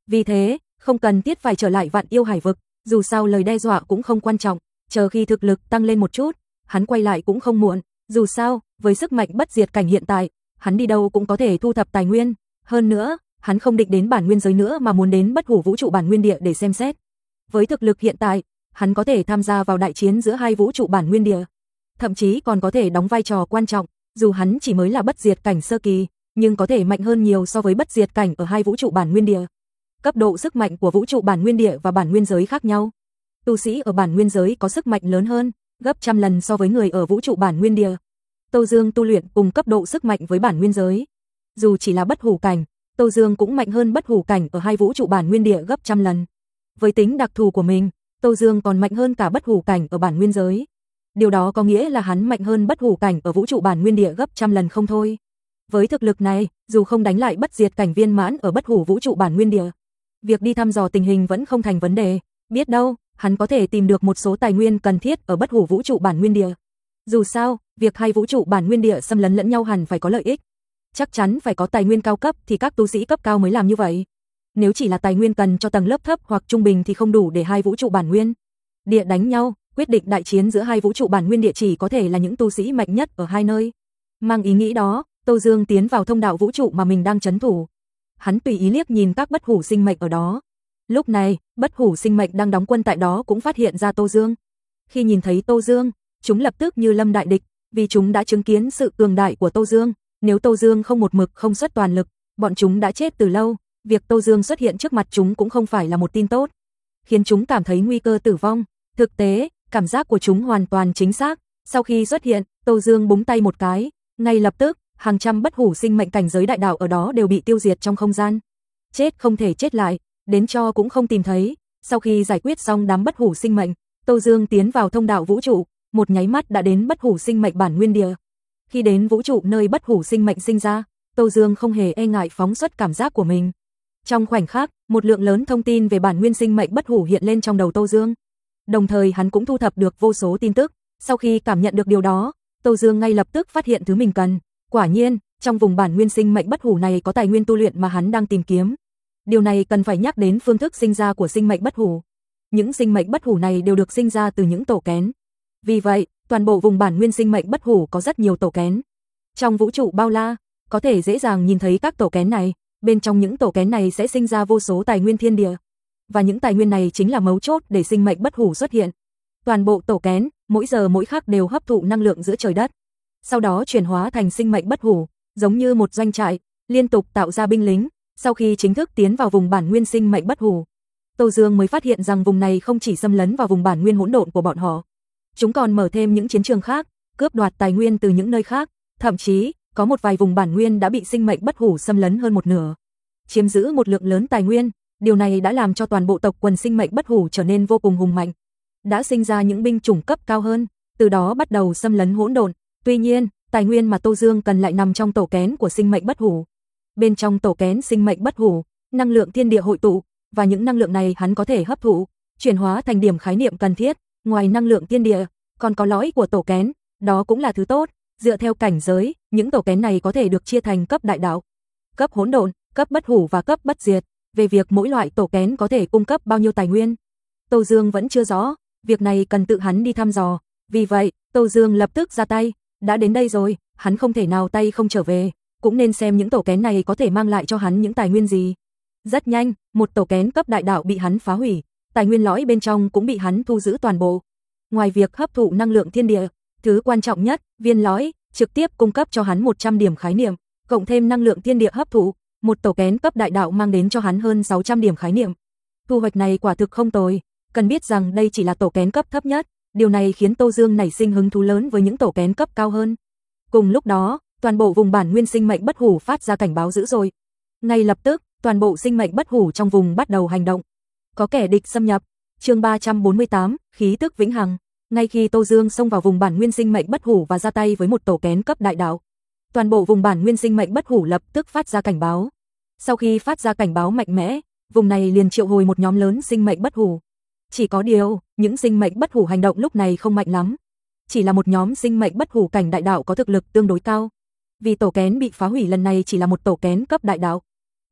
Vì thế, không cần thiết phải trở lại Vạn Yêu Hải vực, dù sao lời đe dọa cũng không quan trọng, chờ khi thực lực tăng lên một chút, hắn quay lại cũng không muộn, dù sao, với sức mạnh bất diệt cảnh hiện tại, hắn đi đâu cũng có thể thu thập tài nguyên, hơn nữa, hắn không định đến bản nguyên giới nữa mà muốn đến Bất Hủ vũ trụ bản nguyên địa để xem xét. Với thực lực hiện tại, hắn có thể tham gia vào đại chiến giữa hai vũ trụ bản nguyên địa, thậm chí còn có thể đóng vai trò quan trọng, dù hắn chỉ mới là bất diệt cảnh sơ kỳ, nhưng có thể mạnh hơn nhiều so với bất diệt cảnh ở hai vũ trụ bản nguyên địa. Cấp độ sức mạnh của vũ trụ bản nguyên địa và bản nguyên giới khác nhau. Tu sĩ ở bản nguyên giới có sức mạnh lớn hơn, gấp trăm lần so với người ở vũ trụ bản nguyên địa. Tô Dương tu luyện cùng cấp độ sức mạnh với bản nguyên giới. Dù chỉ là bất hủ cảnh, Tô Dương cũng mạnh hơn bất hủ cảnh ở hai vũ trụ bản nguyên địa gấp trăm lần. Với tính đặc thù của mình, Tô Dương còn mạnh hơn cả bất hủ cảnh ở bản nguyên giới. Điều đó có nghĩa là hắn mạnh hơn bất hủ cảnh ở vũ trụ bản nguyên địa gấp trăm lần không thôi. Với thực lực này, dù không đánh lại bất diệt cảnh viên mãn ở bất hủ vũ trụ bản nguyên địa, việc đi thăm dò tình hình vẫn không thành vấn đề, biết đâu, hắn có thể tìm được một số tài nguyên cần thiết ở bất hủ vũ trụ bản nguyên địa. Dù sao, việc hai vũ trụ bản nguyên địa xâm lấn lẫn nhau hẳn phải có lợi ích. Chắc chắn phải có tài nguyên cao cấp thì các tu sĩ cấp cao mới làm như vậy. Nếu chỉ là tài nguyên cần cho tầng lớp thấp hoặc trung bình thì không đủ để hai vũ trụ bản nguyên địa đánh nhau, quyết định đại chiến giữa hai vũ trụ bản nguyên địa chỉ có thể là những tu sĩ mạnh nhất ở hai nơi. Mang ý nghĩ đó, Tô Dương tiến vào thông đạo vũ trụ mà mình đang trấn thủ. Hắn tùy ý liếc nhìn các bất hủ sinh mệnh ở đó. Lúc này, bất hủ sinh mệnh đang đóng quân tại đó cũng phát hiện ra Tô Dương. Khi nhìn thấy Tô Dương, chúng lập tức như lâm đại địch, vì chúng đã chứng kiến sự cường đại của Tô Dương. Nếu Tô Dương không một mực không xuất toàn lực, bọn chúng đã chết từ lâu. Việc Tô Dương xuất hiện trước mặt chúng cũng không phải là một tin tốt, khiến chúng cảm thấy nguy cơ tử vong. Thực tế, cảm giác của chúng hoàn toàn chính xác. Sau khi xuất hiện, Tô Dương búng tay một cái, ngay lập tức, hàng trăm bất hủ sinh mệnh cảnh giới đại đạo ở đó đều bị tiêu diệt trong không gian. Chết không thể chết lại, đến tro cũng không tìm thấy. Sau khi giải quyết xong đám bất hủ sinh mệnh, Tô Dương tiến vào thông đạo vũ trụ, một nháy mắt đã đến bất hủ sinh mệnh bản nguyên địa. Khi đến vũ trụ nơi bất hủ sinh mệnh sinh ra, Tô Dương không hề e ngại phóng xuất cảm giác của mình. Trong khoảnh khắc, một lượng lớn thông tin về bản nguyên sinh mệnh bất hủ hiện lên trong đầu Tô Dương. Đồng thời hắn cũng thu thập được vô số tin tức. Sau khi cảm nhận được điều đó, Tô Dương ngay lập tức phát hiện thứ mình cần. Quả nhiên, trong vùng bản nguyên sinh mệnh bất hủ này có tài nguyên tu luyện mà hắn đang tìm kiếm. Điều này cần phải nhắc đến phương thức sinh ra của sinh mệnh bất hủ. Những sinh mệnh bất hủ này đều được sinh ra từ những tổ kén. Vì vậy, toàn bộ vùng bản nguyên sinh mệnh bất hủ có rất nhiều tổ kén. Trong vũ trụ bao la, có thể dễ dàng nhìn thấy các tổ kén này. Bên trong những tổ kén này sẽ sinh ra vô số tài nguyên thiên địa. Và những tài nguyên này chính là mấu chốt để sinh mệnh bất hủ xuất hiện. Toàn bộ tổ kén, mỗi giờ mỗi khắc đều hấp thụ năng lượng giữa trời đất. Sau đó chuyển hóa thành sinh mệnh bất hủ, giống như một doanh trại, liên tục tạo ra binh lính. Sau khi chính thức tiến vào vùng bản nguyên sinh mệnh bất hủ, Tô Dương mới phát hiện rằng vùng này không chỉ xâm lấn vào vùng bản nguyên hỗn độn của bọn họ. Chúng còn mở thêm những chiến trường khác, cướp đoạt tài nguyên từ những nơi khác, thậm chí có một vài vùng bản nguyên đã bị sinh mệnh bất hủ xâm lấn hơn một nửa, chiếm giữ một lượng lớn tài nguyên. Điều này đã làm cho toàn bộ tộc quần sinh mệnh bất hủ trở nên vô cùng hùng mạnh, đã sinh ra những binh chủng cấp cao hơn, từ đó bắt đầu xâm lấn hỗn độn. Tuy nhiên, tài nguyên mà Tô Dương cần lại nằm trong tổ kén của sinh mệnh bất hủ. Bên trong tổ kén sinh mệnh bất hủ, năng lượng thiên địa hội tụ, và những năng lượng này hắn có thể hấp thụ, chuyển hóa thành điểm khái niệm cần thiết. Ngoài năng lượng thiên địa, còn có lõi của tổ kén, đó cũng là thứ tốt. Dựa theo cảnh giới, những tổ kén này có thể được chia thành cấp đại đạo, cấp hỗn độn, cấp bất hủ và cấp bất diệt. Về việc mỗi loại tổ kén có thể cung cấp bao nhiêu tài nguyên, Tô Dương vẫn chưa rõ, việc này cần tự hắn đi thăm dò. Vì vậy, Tô Dương lập tức ra tay, đã đến đây rồi, hắn không thể nào tay không trở về, cũng nên xem những tổ kén này có thể mang lại cho hắn những tài nguyên gì. Rất nhanh, một tổ kén cấp đại đạo bị hắn phá hủy, tài nguyên lõi bên trong cũng bị hắn thu giữ toàn bộ. Ngoài việc hấp thụ năng lượng thiên địa, thứ quan trọng nhất, viên lõi, trực tiếp cung cấp cho hắn 100 điểm khái niệm, cộng thêm năng lượng thiên địa hấp thụ, một tổ kén cấp đại đạo mang đến cho hắn hơn 600 điểm khái niệm. Thu hoạch này quả thực không tồi, cần biết rằng đây chỉ là tổ kén cấp thấp nhất, điều này khiến Tô Dương nảy sinh hứng thú lớn với những tổ kén cấp cao hơn. Cùng lúc đó, toàn bộ vùng bản nguyên sinh mệnh bất hủ phát ra cảnh báo dữ dội. Ngay lập tức, toàn bộ sinh mệnh bất hủ trong vùng bắt đầu hành động. Có kẻ địch xâm nhập. Chương 348, khí tức vĩnh hằng. Ngay khi Tô Dương xông vào vùng bản nguyên sinh mệnh bất hủ và ra tay với một tổ kén cấp đại đạo, toàn bộ vùng bản nguyên sinh mệnh bất hủ lập tức phát ra cảnh báo. Sau khi phát ra cảnh báo mạnh mẽ, vùng này liền triệu hồi một nhóm lớn sinh mệnh bất hủ. Chỉ có điều, những sinh mệnh bất hủ hành động lúc này không mạnh lắm. Chỉ là một nhóm sinh mệnh bất hủ cảnh đại đạo có thực lực tương đối cao. Vì tổ kén bị phá hủy lần này chỉ là một tổ kén cấp đại đạo,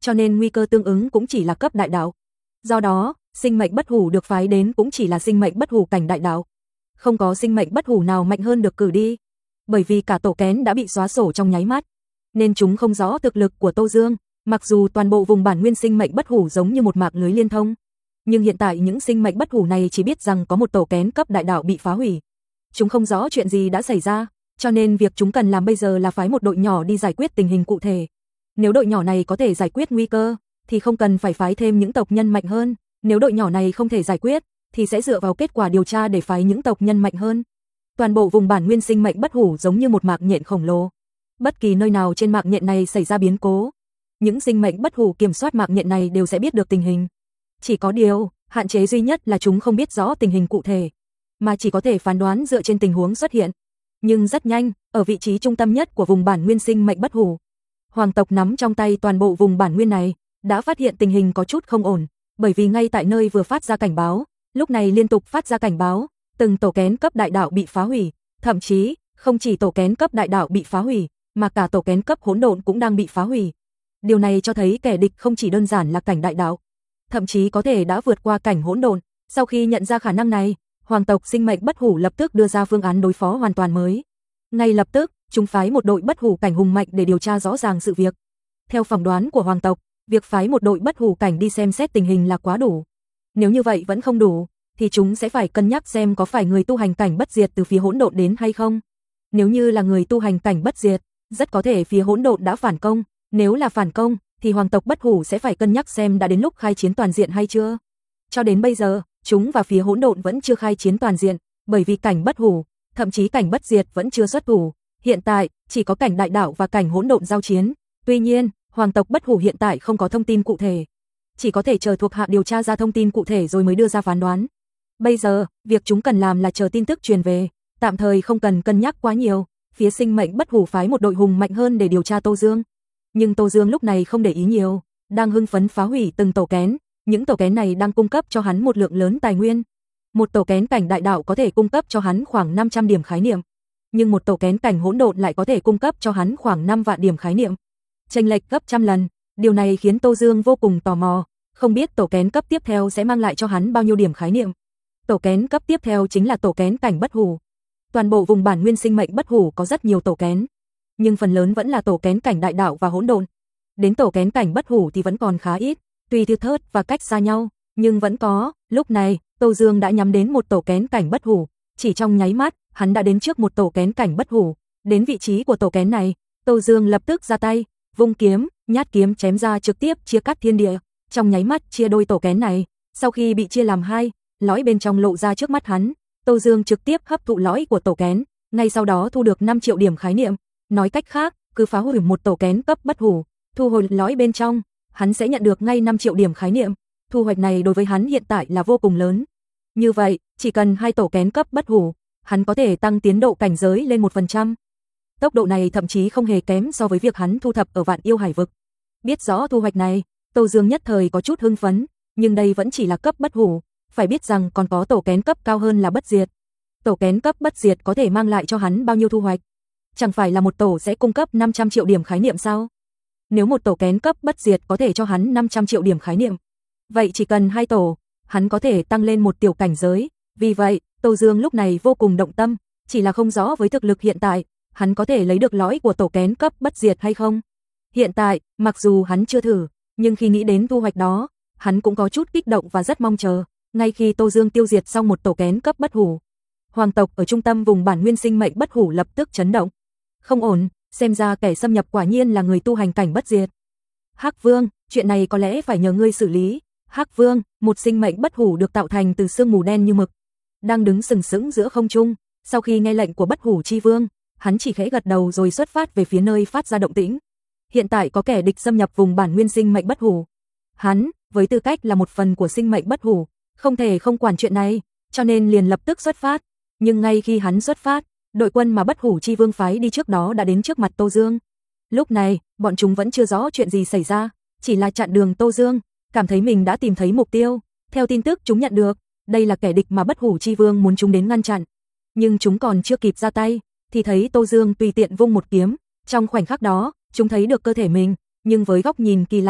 cho nên nguy cơ tương ứng cũng chỉ là cấp đại đạo. Do đó, sinh mệnh bất hủ được phái đến cũng chỉ là sinh mệnh bất hủ cảnh đại đạo. Không có sinh mệnh bất hủ nào mạnh hơn được cử đi. Bởi vì cả tổ kén đã bị xóa sổ trong nháy mắt, nên chúng không rõ thực lực của Tô Dương, mặc dù toàn bộ vùng bản nguyên sinh mệnh bất hủ giống như một mạng lưới liên thông. Nhưng hiện tại những sinh mệnh bất hủ này chỉ biết rằng có một tổ kén cấp đại đạo bị phá hủy. Chúng không rõ chuyện gì đã xảy ra, cho nên việc chúng cần làm bây giờ là phái một đội nhỏ đi giải quyết tình hình cụ thể. Nếu đội nhỏ này có thể giải quyết nguy cơ, thì không cần phải phái thêm những tộc nhân mạnh hơn. Nếu đội nhỏ này không thể giải quyết, thì sẽ dựa vào kết quả điều tra để phái những tộc nhân mạnh hơn. Toàn bộ vùng bản nguyên sinh mệnh bất hủ giống như một mạng nhện khổng lồ. Bất kỳ nơi nào trên mạng nhện này xảy ra biến cố, những sinh mệnh bất hủ kiểm soát mạng nhện này đều sẽ biết được tình hình. Chỉ có điều, hạn chế duy nhất là chúng không biết rõ tình hình cụ thể, mà chỉ có thể phán đoán dựa trên tình huống xuất hiện. Nhưng rất nhanh, ở vị trí trung tâm nhất của vùng bản nguyên sinh mệnh bất hủ, hoàng tộc nắm trong tay toàn bộ vùng bản nguyên này, đã phát hiện tình hình có chút không ổn, bởi vì ngay tại nơi vừa phát ra cảnh báo, lúc này liên tục phát ra cảnh báo, từng tổ kén cấp đại đạo bị phá hủy, thậm chí, không chỉ tổ kén cấp đại đạo bị phá hủy, mà cả tổ kén cấp hỗn độn cũng đang bị phá hủy. Điều này cho thấy kẻ địch không chỉ đơn giản là cảnh đại đạo, thậm chí có thể đã vượt qua cảnh hỗn độn. Sau khi nhận ra khả năng này, hoàng tộc sinh mệnh bất hủ lập tức đưa ra phương án đối phó hoàn toàn mới. Ngay lập tức, chúng phái một đội bất hủ cảnh hùng mạnh để điều tra rõ ràng sự việc. Theo phỏng đoán của hoàng tộc, việc phái một đội bất hủ cảnh đi xem xét tình hình là quá đủ. Nếu như vậy vẫn không đủ, thì chúng sẽ phải cân nhắc xem có phải người tu hành cảnh bất diệt từ phía hỗn độn đến hay không. Nếu như là người tu hành cảnh bất diệt, rất có thể phía hỗn độn đã phản công. Nếu là phản công, thì hoàng tộc bất hủ sẽ phải cân nhắc xem đã đến lúc khai chiến toàn diện hay chưa. Cho đến bây giờ, chúng và phía hỗn độn vẫn chưa khai chiến toàn diện, bởi vì cảnh bất hủ, thậm chí cảnh bất diệt vẫn chưa xuất thủ. Hiện tại, chỉ có cảnh đại đạo và cảnh hỗn độn giao chiến. Tuy nhiên, hoàng tộc bất hủ hiện tại không có thông tin cụ thể, chỉ có thể chờ thuộc hạ điều tra ra thông tin cụ thể rồi mới đưa ra phán đoán. Bây giờ, việc chúng cần làm là chờ tin tức truyền về, tạm thời không cần cân nhắc quá nhiều. Phía sinh mệnh bất hủ phái một đội hùng mạnh hơn để điều tra Tô Dương. Nhưng Tô Dương lúc này không để ý nhiều, đang hưng phấn phá hủy từng tổ kén. Những tổ kén này đang cung cấp cho hắn một lượng lớn tài nguyên. Một tổ kén cảnh đại đạo có thể cung cấp cho hắn khoảng 500 điểm khái niệm, nhưng một tổ kén cảnh hỗn độn lại có thể cung cấp cho hắn khoảng 5 vạn điểm khái niệm. Chênh lệch gấp trăm lần. Điều này khiến Tô Dương vô cùng tò mò, không biết tổ kén cấp tiếp theo sẽ mang lại cho hắn bao nhiêu điểm khái niệm. Tổ kén cấp tiếp theo chính là tổ kén cảnh bất hủ. Toàn bộ vùng bản nguyên sinh mệnh bất hủ có rất nhiều tổ kén, nhưng phần lớn vẫn là tổ kén cảnh đại đạo và hỗn độn. Đến tổ kén cảnh bất hủ thì vẫn còn khá ít, tuy thưa thớt và cách xa nhau, nhưng vẫn có. Lúc này, Tô Dương đã nhắm đến một tổ kén cảnh bất hủ, chỉ trong nháy mắt, hắn đã đến trước một tổ kén cảnh bất hủ. Đến vị trí của tổ kén này, Tô Dương lập tức ra tay, vung kiếm, nhát kiếm chém ra trực tiếp chia cắt thiên địa, trong nháy mắt chia đôi tổ kén này. Sau khi bị chia làm hai, lõi bên trong lộ ra trước mắt hắn, Tô Dương trực tiếp hấp thụ lõi của tổ kén, ngay sau đó thu được 5 triệu điểm khái niệm. Nói cách khác, cứ phá hủy một tổ kén cấp bất hủ, thu hồi lõi bên trong, hắn sẽ nhận được ngay 5 triệu điểm khái niệm. Thu hoạch này đối với hắn hiện tại là vô cùng lớn. Như vậy, chỉ cần 2 tổ kén cấp bất hủ, hắn có thể tăng tiến độ cảnh giới lên 1%. Tốc độ này thậm chí không hề kém so với việc hắn thu thập ở Vạn Yêu Hải vực. Biết rõ thu hoạch này, Tô Dương nhất thời có chút hưng phấn, nhưng đây vẫn chỉ là cấp bất hủ, phải biết rằng còn có tổ kén cấp cao hơn là bất diệt. Tổ kén cấp bất diệt có thể mang lại cho hắn bao nhiêu thu hoạch? Chẳng phải là một tổ sẽ cung cấp 500 triệu điểm khái niệm sao? Nếu một tổ kén cấp bất diệt có thể cho hắn 500 triệu điểm khái niệm, vậy chỉ cần 2 tổ, hắn có thể tăng lên một tiểu cảnh giới. Vì vậy, Tô Dương lúc này vô cùng động tâm, chỉ là không rõ với thực lực hiện tại, hắn có thể lấy được lõi của tổ kén cấp bất diệt hay không. Hiện tại, mặc dù hắn chưa thử, nhưng khi nghĩ đến thu hoạch đó, hắn cũng có chút kích động và rất mong chờ. Ngay khi Tô Dương tiêu diệt xong một tổ kén cấp bất hủ, hoàng tộc ở trung tâm vùng bản nguyên sinh mệnh bất hủ lập tức chấn động. Không ổn, xem ra kẻ xâm nhập quả nhiên là người tu hành cảnh bất diệt. Hắc Vương, chuyện này có lẽ phải nhờ ngươi xử lý. Hắc Vương, một sinh mệnh bất hủ được tạo thành từ sương mù đen như mực, đang đứng sừng sững giữa không trung. Sau khi nghe lệnh của bất hủ chi vương, hắn chỉ khẽ gật đầu rồi xuất phát về phía nơi phát ra động tĩnh. Hiện tại có kẻ địch xâm nhập vùng bản nguyên sinh mệnh bất hủ. Hắn, với tư cách là một phần của sinh mệnh bất hủ, không thể không quản chuyện này, cho nên liền lập tức xuất phát. Nhưng ngay khi hắn xuất phát, đội quân mà bất hủ chi vương phái đi trước đó đã đến trước mặt Tô Dương. Lúc này, bọn chúng vẫn chưa rõ chuyện gì xảy ra, chỉ là chặn đường Tô Dương, cảm thấy mình đã tìm thấy mục tiêu. Theo tin tức chúng nhận được, đây là kẻ địch mà bất hủ chi vương muốn chúng đến ngăn chặn. Nhưng chúng còn chưa kịp ra tay, thì thấy Tô Dương tùy tiện vung một kiếm. Trong khoảnh khắc đó, chúng thấy được cơ thể mình, nhưng với góc nhìn kỳ lạ,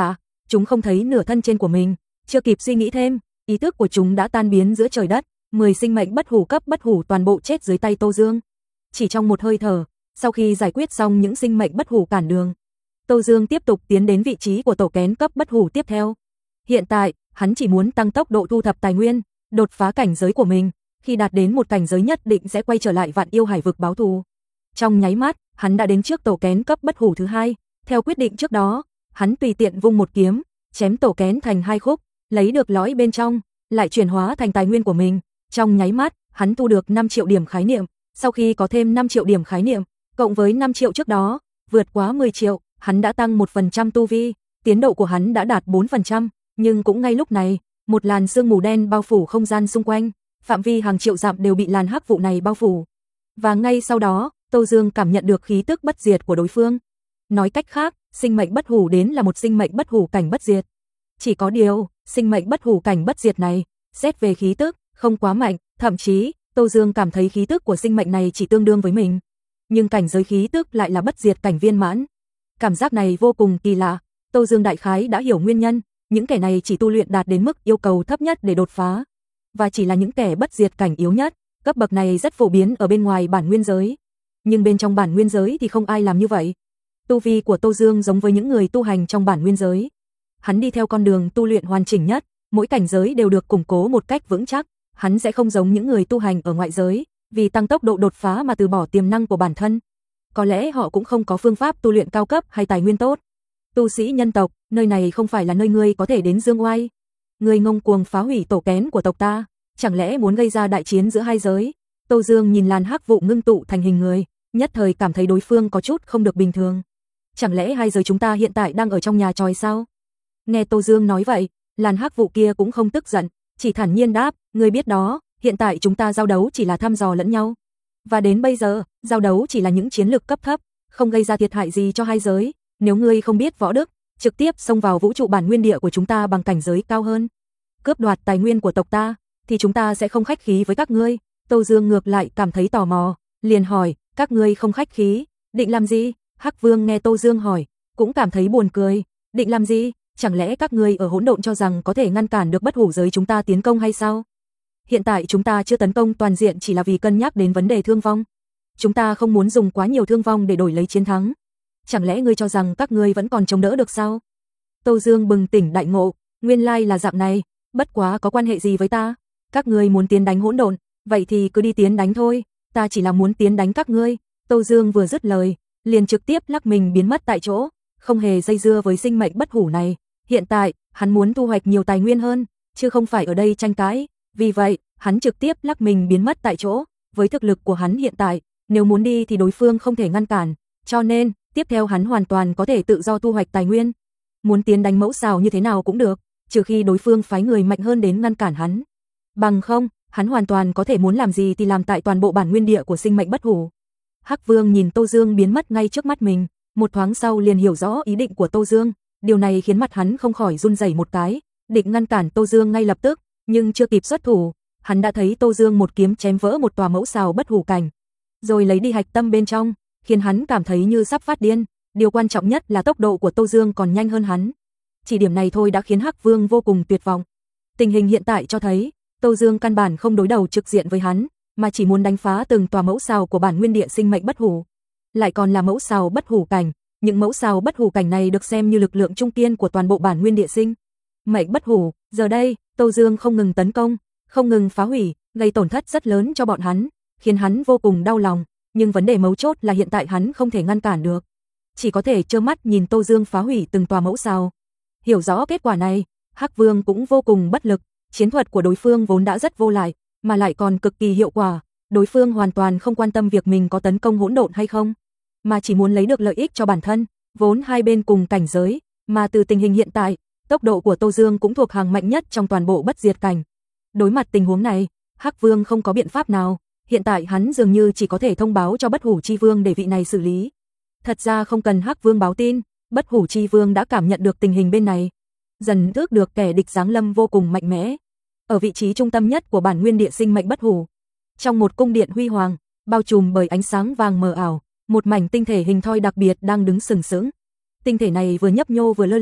chúng không thấy nửa thân trên của mình, chưa kịp suy nghĩ thêm, ý thức của chúng đã tan biến giữa trời đất, 10 sinh mệnh bất hủ cấp bất hủ toàn bộ chết dưới tay Tô Dương. Chỉ trong một hơi thở, sau khi giải quyết xong những sinh mệnh bất hủ cản đường, Tô Dương tiếp tục tiến đến vị trí của tổ kén cấp bất hủ tiếp theo. Hiện tại, hắn chỉ muốn tăng tốc độ thu thập tài nguyên, đột phá cảnh giới của mình, khi đạt đến một cảnh giới nhất định sẽ quay trở lại Vạn Yêu Hải vực báo thù. Trong nháy mắt, hắn đã đến trước tổ kén cấp bất hủ thứ hai, theo quyết định trước đó, hắn tùy tiện vung một kiếm, chém tổ kén thành 2 khúc, lấy được lõi bên trong, lại chuyển hóa thành tài nguyên của mình. Trong nháy mắt, hắn thu được 5 triệu điểm khái niệm, sau khi có thêm 5 triệu điểm khái niệm, cộng với 5 triệu trước đó, vượt quá 10 triệu, hắn đã tăng 1% tu vi, tiến độ của hắn đã đạt 4%, nhưng cũng ngay lúc này, một làn sương mù đen bao phủ không gian xung quanh, phạm vi hàng triệu dặm đều bị làn hắc vụ này bao phủ. Và ngay sau đó, Tô Dương cảm nhận được khí tức bất diệt của đối phương. Nói cách khác, sinh mệnh bất hủ đến là một sinh mệnh bất hủ cảnh bất diệt. Chỉ có điều, sinh mệnh bất hủ cảnh bất diệt này, xét về khí tức, không quá mạnh, thậm chí, Tô Dương cảm thấy khí tức của sinh mệnh này chỉ tương đương với mình. Nhưng cảnh giới khí tức lại là bất diệt cảnh viên mãn. Cảm giác này vô cùng kỳ lạ, Tô Dương đại khái đã hiểu nguyên nhân, những kẻ này chỉ tu luyện đạt đến mức yêu cầu thấp nhất để đột phá, và chỉ là những kẻ bất diệt cảnh yếu nhất, cấp bậc này rất phổ biến ở bên ngoài bản nguyên giới. Nhưng bên trong bản nguyên giới thì không ai làm như vậy. Tu vi của Tô Dương giống với những người tu hành trong bản nguyên giới. Hắn đi theo con đường tu luyện hoàn chỉnh nhất, mỗi cảnh giới đều được củng cố một cách vững chắc, hắn sẽ không giống những người tu hành ở ngoại giới, vì tăng tốc độ đột phá mà từ bỏ tiềm năng của bản thân. Có lẽ họ cũng không có phương pháp tu luyện cao cấp hay tài nguyên tốt. Tu sĩ nhân tộc, nơi này không phải là nơi ngươi có thể đến dương oai. Ngươi ngông cuồng phá hủy tổ kén của tộc ta, chẳng lẽ muốn gây ra đại chiến giữa hai giới? Tô Dương nhìn làn hắc vụ ngưng tụ thành hình người, nhất thời cảm thấy đối phương có chút không được bình thường. Chẳng lẽ hai giới chúng ta hiện tại đang ở trong nhà tròi sao? Nghe Tô Dương nói vậy, làn hắc vụ kia cũng không tức giận, chỉ thản nhiên đáp, ngươi biết đó, hiện tại chúng ta giao đấu chỉ là thăm dò lẫn nhau. Và đến bây giờ, giao đấu chỉ là những chiến lược cấp thấp, không gây ra thiệt hại gì cho hai giới. Nếu ngươi không biết võ đức, trực tiếp xông vào vũ trụ bản nguyên địa của chúng ta bằng cảnh giới cao hơn, cướp đoạt tài nguyên của tộc ta, thì chúng ta sẽ không khách khí với các ngươi. Tô Dương ngược lại cảm thấy tò mò, liền hỏi, các ngươi không khách khí, định làm gì? Hắc Vương nghe Tô Dương hỏi, cũng cảm thấy buồn cười, định làm gì? Chẳng lẽ các ngươi ở hỗn độn cho rằng có thể ngăn cản được bất hủ giới chúng ta tiến công hay sao? Hiện tại chúng ta chưa tấn công toàn diện chỉ là vì cân nhắc đến vấn đề thương vong. Chúng ta không muốn dùng quá nhiều thương vong để đổi lấy chiến thắng. Chẳng lẽ ngươi cho rằng các ngươi vẫn còn chống đỡ được sao? Tô Dương bừng tỉnh đại ngộ, nguyên lai là dạng này, bất quá có quan hệ gì với ta? Các ngươi muốn tiến đánh hỗn độn, vậy thì cứ đi tiến đánh thôi, ta chỉ là muốn tiến đánh các ngươi. Tô Dương vừa dứt lời, liền trực tiếp lắc mình biến mất tại chỗ, không hề dây dưa với sinh mệnh bất hủ này. Hiện tại, hắn muốn thu hoạch nhiều tài nguyên hơn, chứ không phải ở đây tranh cãi. Vì vậy, hắn trực tiếp lắc mình biến mất tại chỗ. Với thực lực của hắn hiện tại, nếu muốn đi thì đối phương không thể ngăn cản, cho nên, tiếp theo hắn hoàn toàn có thể tự do thu hoạch tài nguyên. Muốn tiến đánh mẫu xào như thế nào cũng được, trừ khi đối phương phái người mạnh hơn đến ngăn cản hắn. Bằng không, hắn hoàn toàn có thể muốn làm gì thì làm tại toàn bộ bản nguyên địa của sinh mệnh bất hủ. Hắc Vương nhìn Tô Dương biến mất ngay trước mắt mình, một thoáng sau liền hiểu rõ ý định của Tô Dương, điều này khiến mặt hắn không khỏi run rẩy một cái, định ngăn cản Tô Dương ngay lập tức, nhưng chưa kịp xuất thủ, hắn đã thấy Tô Dương một kiếm chém vỡ một tòa mẫu xào bất hủ cảnh, rồi lấy đi hạch tâm bên trong, khiến hắn cảm thấy như sắp phát điên. Điều quan trọng nhất là tốc độ của Tô Dương còn nhanh hơn hắn. Chỉ điểm này thôi đã khiến Hắc Vương vô cùng tuyệt vọng. Tình hình hiện tại cho thấy, Tô Dương căn bản không đối đầu trực diện với hắn, mà chỉ muốn đánh phá từng tòa mẫu xào của bản nguyên địa sinh mệnh bất hủ. Lại còn là mẫu xào bất hủ cảnh, những mẫu xào bất hủ cảnh này được xem như lực lượng trung kiên của toàn bộ bản nguyên địa sinh mệnh bất hủ. Giờ đây, Tô Dương không ngừng tấn công, không ngừng phá hủy, gây tổn thất rất lớn cho bọn hắn, khiến hắn vô cùng đau lòng. Nhưng vấn đề mấu chốt là hiện tại hắn không thể ngăn cản được, chỉ có thể trơ mắt nhìn Tô Dương phá hủy từng tòa mẫu xào. Hiểu rõ kết quả này, Hắc Vương cũng vô cùng bất lực, chiến thuật của đối phương vốn đã rất vô lại, mà lại còn cực kỳ hiệu quả, đối phương hoàn toàn không quan tâm việc mình có tấn công hỗn độn hay không, mà chỉ muốn lấy được lợi ích cho bản thân, vốn hai bên cùng cảnh giới, mà từ tình hình hiện tại, tốc độ của Tô Dương cũng thuộc hàng mạnh nhất trong toàn bộ bất diệt cảnh. Đối mặt tình huống này, Hắc Vương không có biện pháp nào, hiện tại hắn dường như chỉ có thể thông báo cho Bất Hủ Chi Vương để vị này xử lý. Thật ra không cần Hắc Vương báo tin, Bất Hủ Chi Vương đã cảm nhận được tình hình bên này, dần ước được kẻ địch giáng lâm vô cùng mạnh mẽ. Ở vị trí trung tâm nhất của bản nguyên địa sinh mệnh bất hủ, trong một cung điện huy hoàng, bao trùm bởi ánh sáng vàng mờ ảo, một mảnh tinh thể hình thoi đặc biệt đang đứng sừng sững. Tinh thể này vừa nhấp nhô vừa lơ lửng,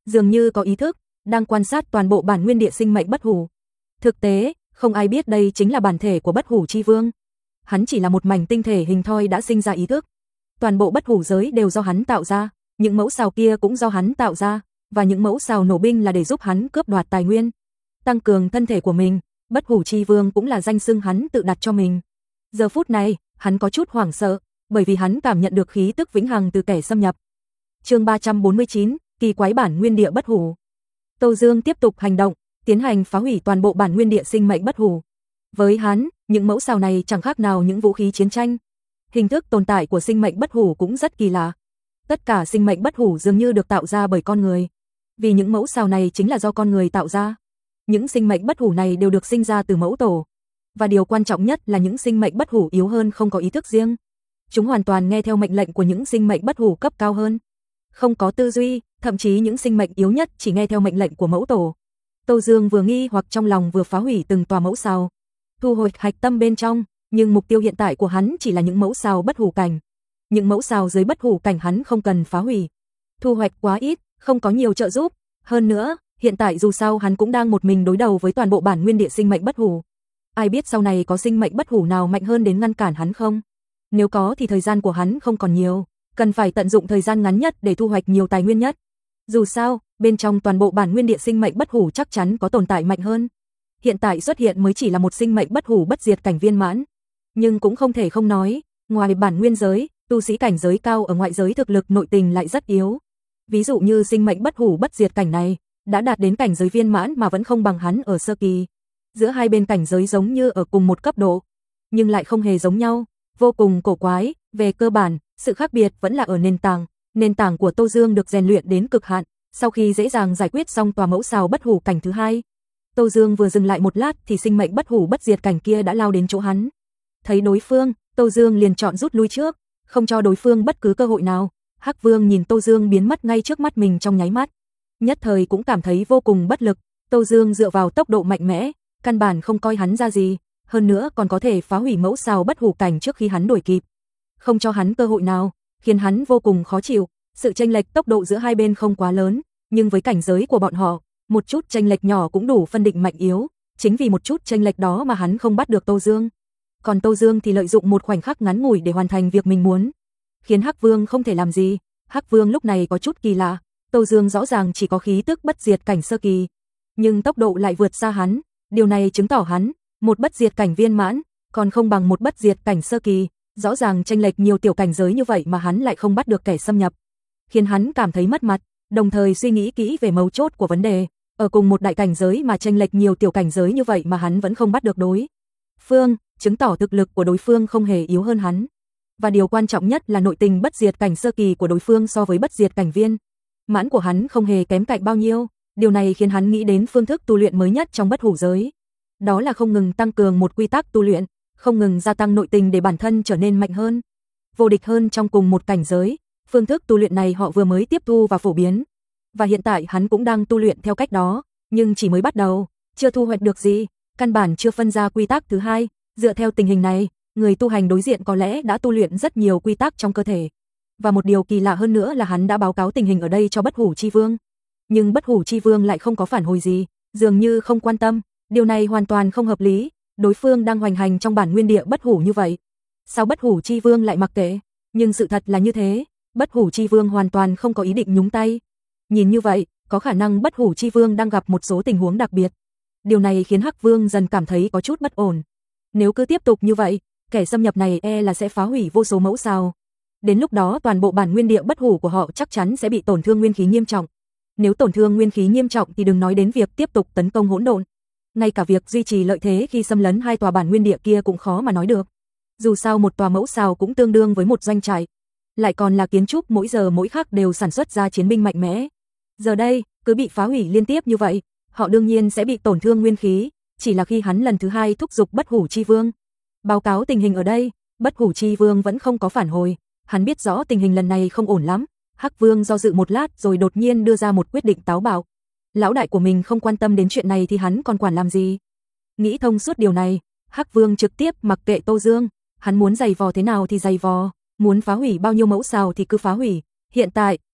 dường như có ý thức, đang quan sát toàn bộ bản nguyên địa sinh mệnh bất hủ. Thực tế, không ai biết đây chính là bản thể của bất hủ chi vương. Hắn chỉ là một mảnh tinh thể hình thoi đã sinh ra ý thức. Toàn bộ bất hủ giới đều do hắn tạo ra, những mẫu sào kia cũng do hắn tạo ra, và những mẫu sào nổ binh là để giúp hắn cướp đoạt tài nguyên, tăng cường thân thể của mình. Bất hủ chi vương cũng là danh xưng hắn tự đặt cho mình. Giờ phút này, hắn có chút hoảng sợ, bởi vì hắn cảm nhận được khí tức vĩnh hằng từ kẻ xâm nhập. Chương 349, kỳ quái bản nguyên địa bất hủ. Tô Dương tiếp tục hành động, tiến hành phá hủy toàn bộ bản nguyên địa sinh mệnh bất hủ. Với hắn, những mẫu sào này chẳng khác nào những vũ khí chiến tranh. Hình thức tồn tại của sinh mệnh bất hủ cũng rất kỳ lạ. Tất cả sinh mệnh bất hủ dường như được tạo ra bởi con người, vì những mẫu sào này chính là do con người tạo ra. Những sinh mệnh bất hủ này đều được sinh ra từ mẫu tổ. Và điều quan trọng nhất là những sinh mệnh bất hủ yếu hơn không có ý thức riêng. Chúng hoàn toàn nghe theo mệnh lệnh của những sinh mệnh bất hủ cấp cao hơn. Không có tư duy, thậm chí những sinh mệnh yếu nhất chỉ nghe theo mệnh lệnh của mẫu tổ. Tô Dương vừa nghi hoặc trong lòng vừa phá hủy từng tòa mẫu sào, thu hồi hạch tâm bên trong, nhưng mục tiêu hiện tại của hắn chỉ là những mẫu sào bất hủ cảnh. Những mẫu sào dưới bất hủ cảnh hắn không cần phá hủy. Thu hoạch quá ít, không có nhiều trợ giúp. Hơn nữa, hiện tại dù sao hắn cũng đang một mình đối đầu với toàn bộ bản nguyên địa sinh mệnh bất hủ. Ai biết sau này có sinh mệnh bất hủ nào mạnh hơn đến ngăn cản hắn không? Nếu có thì thời gian của hắn không còn nhiều, cần phải tận dụng thời gian ngắn nhất để thu hoạch nhiều tài nguyên nhất. Dù sao, bên trong toàn bộ bản nguyên địa sinh mệnh bất hủ chắc chắn có tồn tại mạnh hơn. Hiện tại xuất hiện mới chỉ là một sinh mệnh bất hủ bất diệt cảnh viên mãn, nhưng cũng không thể không nói, ngoài bản nguyên giới, tu sĩ cảnh giới cao ở ngoại giới thực lực nội tình lại rất yếu. Ví dụ như sinh mệnh bất hủ bất diệt cảnh này, đã đạt đến cảnh giới viên mãn mà vẫn không bằng hắn ở sơ kỳ. Giữa hai bên cảnh giới giống như ở cùng một cấp độ, nhưng lại không hề giống nhau, vô cùng cổ quái. Về cơ bản, sự khác biệt vẫn là ở nền tảng. Nền tảng của Tô Dương được rèn luyện đến cực hạn, sau khi dễ dàng giải quyết xong tòa mẫu sào bất hủ cảnh thứ hai. Tô Dương vừa dừng lại một lát thì sinh mệnh bất hủ bất diệt cảnh kia đã lao đến chỗ hắn. Thấy đối phương, Tô Dương liền chọn rút lui trước, không cho đối phương bất cứ cơ hội nào. Hắc Vương nhìn Tô Dương biến mất ngay trước mắt mình trong nháy mắt, nhất thời cũng cảm thấy vô cùng bất lực. Tô Dương dựa vào tốc độ mạnh mẽ, căn bản không coi hắn ra gì, hơn nữa còn có thể phá hủy mẫu sào bất hủ cảnh trước khi hắn đuổi kịp, không cho hắn cơ hội nào, khiến hắn vô cùng khó chịu. Sự chênh lệch tốc độ giữa hai bên không quá lớn, nhưng với cảnh giới của bọn họ, một chút chênh lệch nhỏ cũng đủ phân định mạnh yếu, chính vì một chút chênh lệch đó mà hắn không bắt được Tô Dương. Còn Tô Dương thì lợi dụng một khoảnh khắc ngắn ngủi để hoàn thành việc mình muốn, khiến Hắc Vương không thể làm gì. Hắc Vương lúc này có chút kỳ lạ, Tô Dương rõ ràng chỉ có khí tức bất diệt cảnh sơ kỳ, nhưng tốc độ lại vượt xa hắn, điều này chứng tỏ hắn, một bất diệt cảnh viên mãn, còn không bằng một bất diệt cảnh sơ kỳ, rõ ràng chênh lệch nhiều tiểu cảnh giới như vậy mà hắn lại không bắt được kẻ xâm nhập, khiến hắn cảm thấy mất mặt, đồng thời suy nghĩ kỹ về mấu chốt của vấn đề, ở cùng một đại cảnh giới mà chênh lệch nhiều tiểu cảnh giới như vậy mà hắn vẫn không bắt được đối phương, chứng tỏ thực lực của đối phương không hề yếu hơn hắn. Và điều quan trọng nhất là nội tình bất diệt cảnh sơ kỳ của đối phương so với bất diệt cảnh viên mãn của hắn không hề kém cạnh bao nhiêu. Điều này khiến hắn nghĩ đến phương thức tu luyện mới nhất trong bất hủ giới. Đó là không ngừng tăng cường một quy tắc tu luyện, không ngừng gia tăng nội tình để bản thân trở nên mạnh hơn, vô địch hơn trong cùng một cảnh giới. Phương thức tu luyện này họ vừa mới tiếp thu và phổ biến, và hiện tại hắn cũng đang tu luyện theo cách đó, nhưng chỉ mới bắt đầu, chưa thu hoạch được gì, căn bản chưa phân ra quy tắc thứ hai. Dựa theo tình hình này, người tu hành đối diện có lẽ đã tu luyện rất nhiều quy tắc trong cơ thể. Và một điều kỳ lạ hơn nữa là hắn đã báo cáo tình hình ở đây cho Bất Hủ Chi Vương. Nhưng Bất Hủ Chi Vương lại không có phản hồi gì, dường như không quan tâm. Điều này hoàn toàn không hợp lý, đối phương đang hoành hành trong bản nguyên địa bất hủ như vậy, sao Bất Hủ Chi Vương lại mặc kệ? Nhưng sự thật là như thế, Bất Hủ Chi Vương hoàn toàn không có ý định nhúng tay. Nhìn như vậy, có khả năng Bất Hủ Chi Vương đang gặp một số tình huống đặc biệt. Điều này khiến Hắc Vương dần cảm thấy có chút bất ổn. Nếu cứ tiếp tục như vậy, kẻ xâm nhập này là sẽ phá hủy vô số mẫu sao. Đến lúc đó toàn bộ bản nguyên địa bất hủ của họ chắc chắn sẽ bị tổn thương nguyên khí nghiêm trọng. Nếu tổn thương nguyên khí nghiêm trọng thì đừng nói đến việc tiếp tục tấn công hỗn độn. Ngay cả việc duy trì lợi thế khi xâm lấn hai tòa bản nguyên địa kia cũng khó mà nói được. Dù sao một tòa mẫu sao cũng tương đương với một doanh trại, lại còn là kiến trúc mỗi giờ mỗi khắc đều sản xuất ra chiến binh mạnh mẽ. Giờ đây, cứ bị phá hủy liên tiếp như vậy, họ đương nhiên sẽ bị tổn thương nguyên khí, chỉ là khi hắn lần thứ hai thúc giục Bất Hủ Chi Vương báo cáo tình hình ở đây, Bất Hủ Chi Vương vẫn không có phản hồi, hắn biết rõ tình hình lần này không ổn lắm. Hắc Vương do dự một lát rồi đột nhiên đưa ra một quyết định táo bạo. Lão đại của mình không quan tâm đến chuyện này thì hắn còn quản làm gì? Nghĩ thông suốt điều này, Hắc Vương trực tiếp mặc kệ Tô Dương, hắn muốn giày vò thế nào thì giày vò, muốn phá hủy bao nhiêu mẫu sao thì cứ phá hủy. Hiện tại,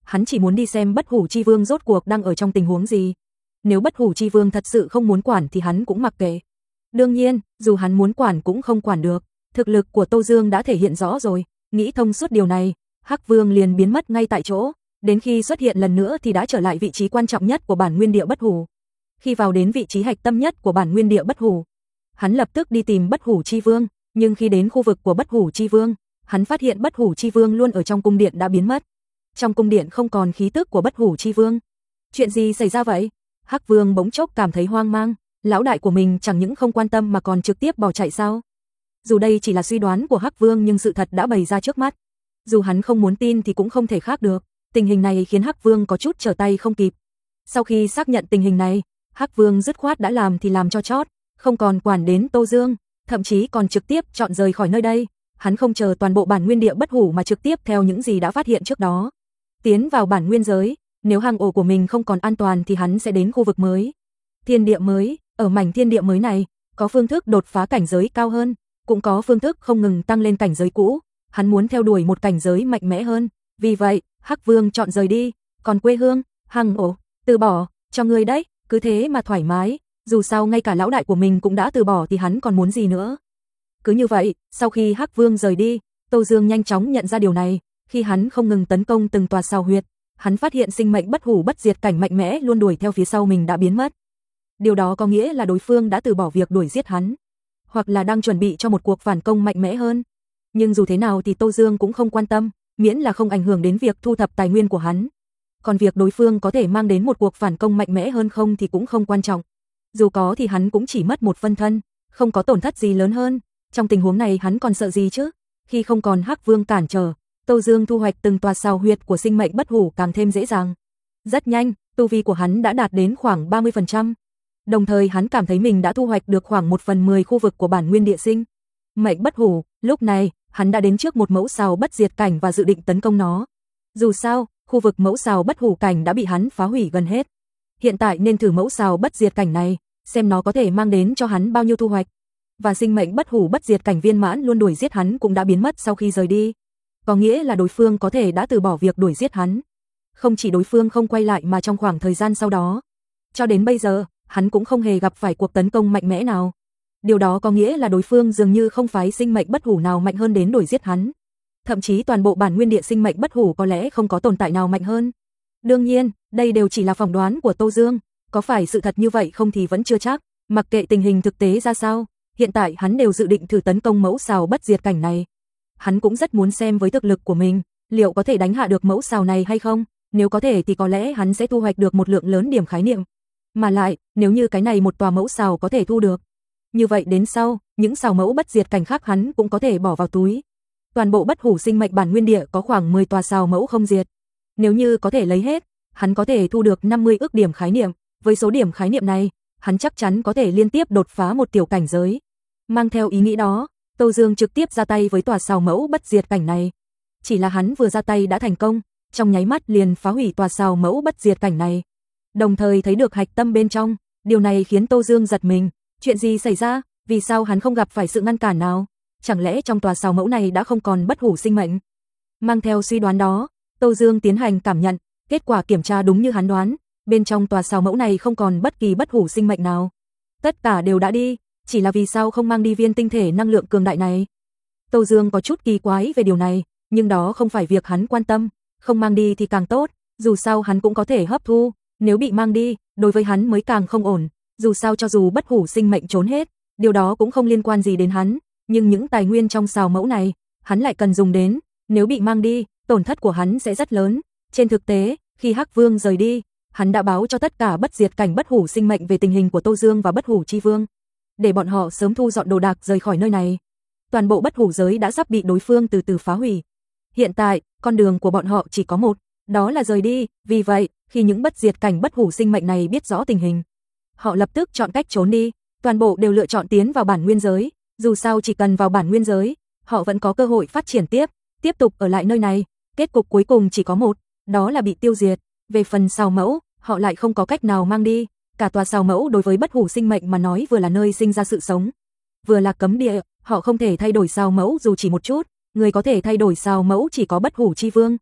hắn chỉ muốn đi xem Bất Hủ Chi Vương rốt cuộc đang ở trong tình huống gì. Nếu Bất Hủ Chi Vương thật sự không muốn quản thì hắn cũng mặc kệ. Đương nhiên, dù hắn muốn quản cũng không quản được, thực lực của Tô Dương đã thể hiện rõ rồi, nghĩ thông suốt điều này, Hắc Vương liền biến mất ngay tại chỗ, đến khi xuất hiện lần nữa thì đã trở lại vị trí quan trọng nhất của bản nguyên địa Bất Hủ. Khi vào đến vị trí hạch tâm nhất của bản nguyên địa Bất Hủ, hắn lập tức đi tìm Bất Hủ Chi Vương, nhưng khi đến khu vực của Bất Hủ Chi Vương, hắn phát hiện Bất Hủ Chi Vương luôn ở trong cung điện đã biến mất. Trong cung điện không còn khí tức của Bất Hủ Chi Vương. Chuyện gì xảy ra vậy? Hắc Vương bỗng chốc cảm thấy hoang mang, lão đại của mình chẳng những không quan tâm mà còn trực tiếp bỏ chạy sao? Dù đây chỉ là suy đoán của Hắc Vương nhưng sự thật đã bày ra trước mắt. Dù hắn không muốn tin thì cũng không thể khác được, tình hình này khiến Hắc Vương có chút trở tay không kịp. Sau khi xác nhận tình hình này, Hắc Vương dứt khoát đã làm thì làm cho chót, không còn quản đến Tô Dương, thậm chí còn trực tiếp chọn rời khỏi nơi đây. Hắn không chờ toàn bộ bản nguyên địa Bất Hủ mà trực tiếp theo những gì đã phát hiện trước đó, tiến vào bản nguyên giới. Nếu hang ổ của mình không còn an toàn thì hắn sẽ đến khu vực mới, thiên địa mới. Ở mảnh thiên địa mới này, có phương thức đột phá cảnh giới cao hơn, cũng có phương thức không ngừng tăng lên cảnh giới cũ. Hắn muốn theo đuổi một cảnh giới mạnh mẽ hơn, vì vậy Hắc Vương chọn rời đi. Còn quê hương, hang ổ, từ bỏ, cho ngươi đấy, cứ thế mà thoải mái. Dù sao ngay cả lão đại của mình cũng đã từ bỏ thì hắn còn muốn gì nữa. Cứ như vậy, sau khi Hắc Vương rời đi, Tô Dương nhanh chóng nhận ra điều này. Khi hắn không ngừng tấn công từng tòa sao huyệt, hắn phát hiện sinh mệnh bất hủ bất diệt cảnh mạnh mẽ luôn đuổi theo phía sau mình đã biến mất. Điều đó có nghĩa là đối phương đã từ bỏ việc đuổi giết hắn, hoặc là đang chuẩn bị cho một cuộc phản công mạnh mẽ hơn. Nhưng dù thế nào thì Tô Dương cũng không quan tâm, miễn là không ảnh hưởng đến việc thu thập tài nguyên của hắn. Còn việc đối phương có thể mang đến một cuộc phản công mạnh mẽ hơn không thì cũng không quan trọng. Dù có thì hắn cũng chỉ mất một phân thân, không có tổn thất gì lớn hơn. Trong tình huống này hắn còn sợ gì chứ? Khi không còn Hắc Vương cản trở, Tô Dương thu hoạch từng tòa sao huyệt của sinh mệnh bất hủ càng thêm dễ dàng. Rất nhanh, tu vi của hắn đã đạt đến khoảng 30%. Đồng thời hắn cảm thấy mình đã thu hoạch được khoảng 1/10 khu vực của bản nguyên địa sinh mệnh bất hủ. Lúc này, hắn đã đến trước một mẫu sao bất diệt cảnh và dự định tấn công nó. Dù sao, khu vực mẫu sao bất hủ cảnh đã bị hắn phá hủy gần hết. Hiện tại nên thử mẫu sao bất diệt cảnh này, xem nó có thể mang đến cho hắn bao nhiêu thu hoạch. Và sinh mệnh bất hủ bất diệt cảnh viên mãn luôn đuổi giết hắn cũng đã biến mất sau khi rời đi. Có nghĩa là đối phương có thể đã từ bỏ việc đuổi giết hắn. Không chỉ đối phương không quay lại mà trong khoảng thời gian sau đó, cho đến bây giờ, hắn cũng không hề gặp phải cuộc tấn công mạnh mẽ nào. Điều đó có nghĩa là đối phương dường như không phái sinh mệnh bất hủ nào mạnh hơn đến đuổi giết hắn. Thậm chí toàn bộ bản nguyên địa sinh mệnh bất hủ có lẽ không có tồn tại nào mạnh hơn. Đương nhiên, đây đều chỉ là phỏng đoán của Tô Dương, có phải sự thật như vậy không thì vẫn chưa chắc. Mặc kệ tình hình thực tế ra sao, hiện tại hắn đều dự định thử tấn công mẫu sao bất diệt cảnh này. Hắn cũng rất muốn xem với thực lực của mình, liệu có thể đánh hạ được mẫu sao này hay không. Nếu có thể thì có lẽ hắn sẽ thu hoạch được một lượng lớn điểm khái niệm. Mà lại, nếu như cái này một tòa mẫu sao có thể thu được, như vậy đến sau, những sao mẫu bất diệt cảnh khác hắn cũng có thể bỏ vào túi. Toàn bộ bất hủ sinh mệnh bản nguyên địa có khoảng 10 tòa sao mẫu không diệt. Nếu như có thể lấy hết, hắn có thể thu được 50 ức điểm khái niệm. Với số điểm khái niệm này, hắn chắc chắn có thể liên tiếp đột phá một tiểu cảnh giới. Mang theo ý nghĩ đó, Tô Dương trực tiếp ra tay với tòa sao mẫu bất diệt cảnh này. Chỉ là hắn vừa ra tay đã thành công, trong nháy mắt liền phá hủy tòa sao mẫu bất diệt cảnh này. Đồng thời thấy được hạch tâm bên trong, điều này khiến Tô Dương giật mình. Chuyện gì xảy ra? Vì sao hắn không gặp phải sự ngăn cản nào? Chẳng lẽ trong tòa sao mẫu này đã không còn bất hủ sinh mệnh? Mang theo suy đoán đó, Tô Dương tiến hành cảm nhận, kết quả kiểm tra đúng như hắn đoán, bên trong tòa sao mẫu này không còn bất kỳ bất hủ sinh mệnh nào. Tất cả đều đã đi, chỉ là vì sao không mang đi viên tinh thể năng lượng cường đại này? Tô Dương có chút kỳ quái về điều này, nhưng đó không phải việc hắn quan tâm, không mang đi thì càng tốt, dù sao hắn cũng có thể hấp thu, nếu bị mang đi, đối với hắn mới càng không ổn. Dù sao cho dù bất hủ sinh mệnh trốn hết, điều đó cũng không liên quan gì đến hắn, nhưng những tài nguyên trong sao mẫu này, hắn lại cần dùng đến, nếu bị mang đi, tổn thất của hắn sẽ rất lớn. Trên thực tế, khi Hắc Vương rời đi, hắn đã báo cho tất cả bất diệt cảnh bất hủ sinh mệnh về tình hình của Tô Dương và bất hủ chi vương, để bọn họ sớm thu dọn đồ đạc rời khỏi nơi này. Toàn bộ bất hủ giới đã sắp bị đối phương từ từ phá hủy. Hiện tại, con đường của bọn họ chỉ có một, đó là rời đi. Vì vậy, khi những bất diệt cảnh bất hủ sinh mệnh này biết rõ tình hình, họ lập tức chọn cách trốn đi. Toàn bộ đều lựa chọn tiến vào bản nguyên giới. Dù sao chỉ cần vào bản nguyên giới, họ vẫn có cơ hội phát triển tiếp tục ở lại nơi này. Kết cục cuối cùng chỉ có một, đó là bị tiêu diệt. Về phần sao mẫu, họ lại không có cách nào mang đi. Cả tòa sao mẫu đối với bất hủ sinh mệnh mà nói vừa là nơi sinh ra sự sống, vừa là cấm địa. Họ không thể thay đổi sao mẫu dù chỉ một chút. Người có thể thay đổi sao mẫu chỉ có bất hủ chi vương.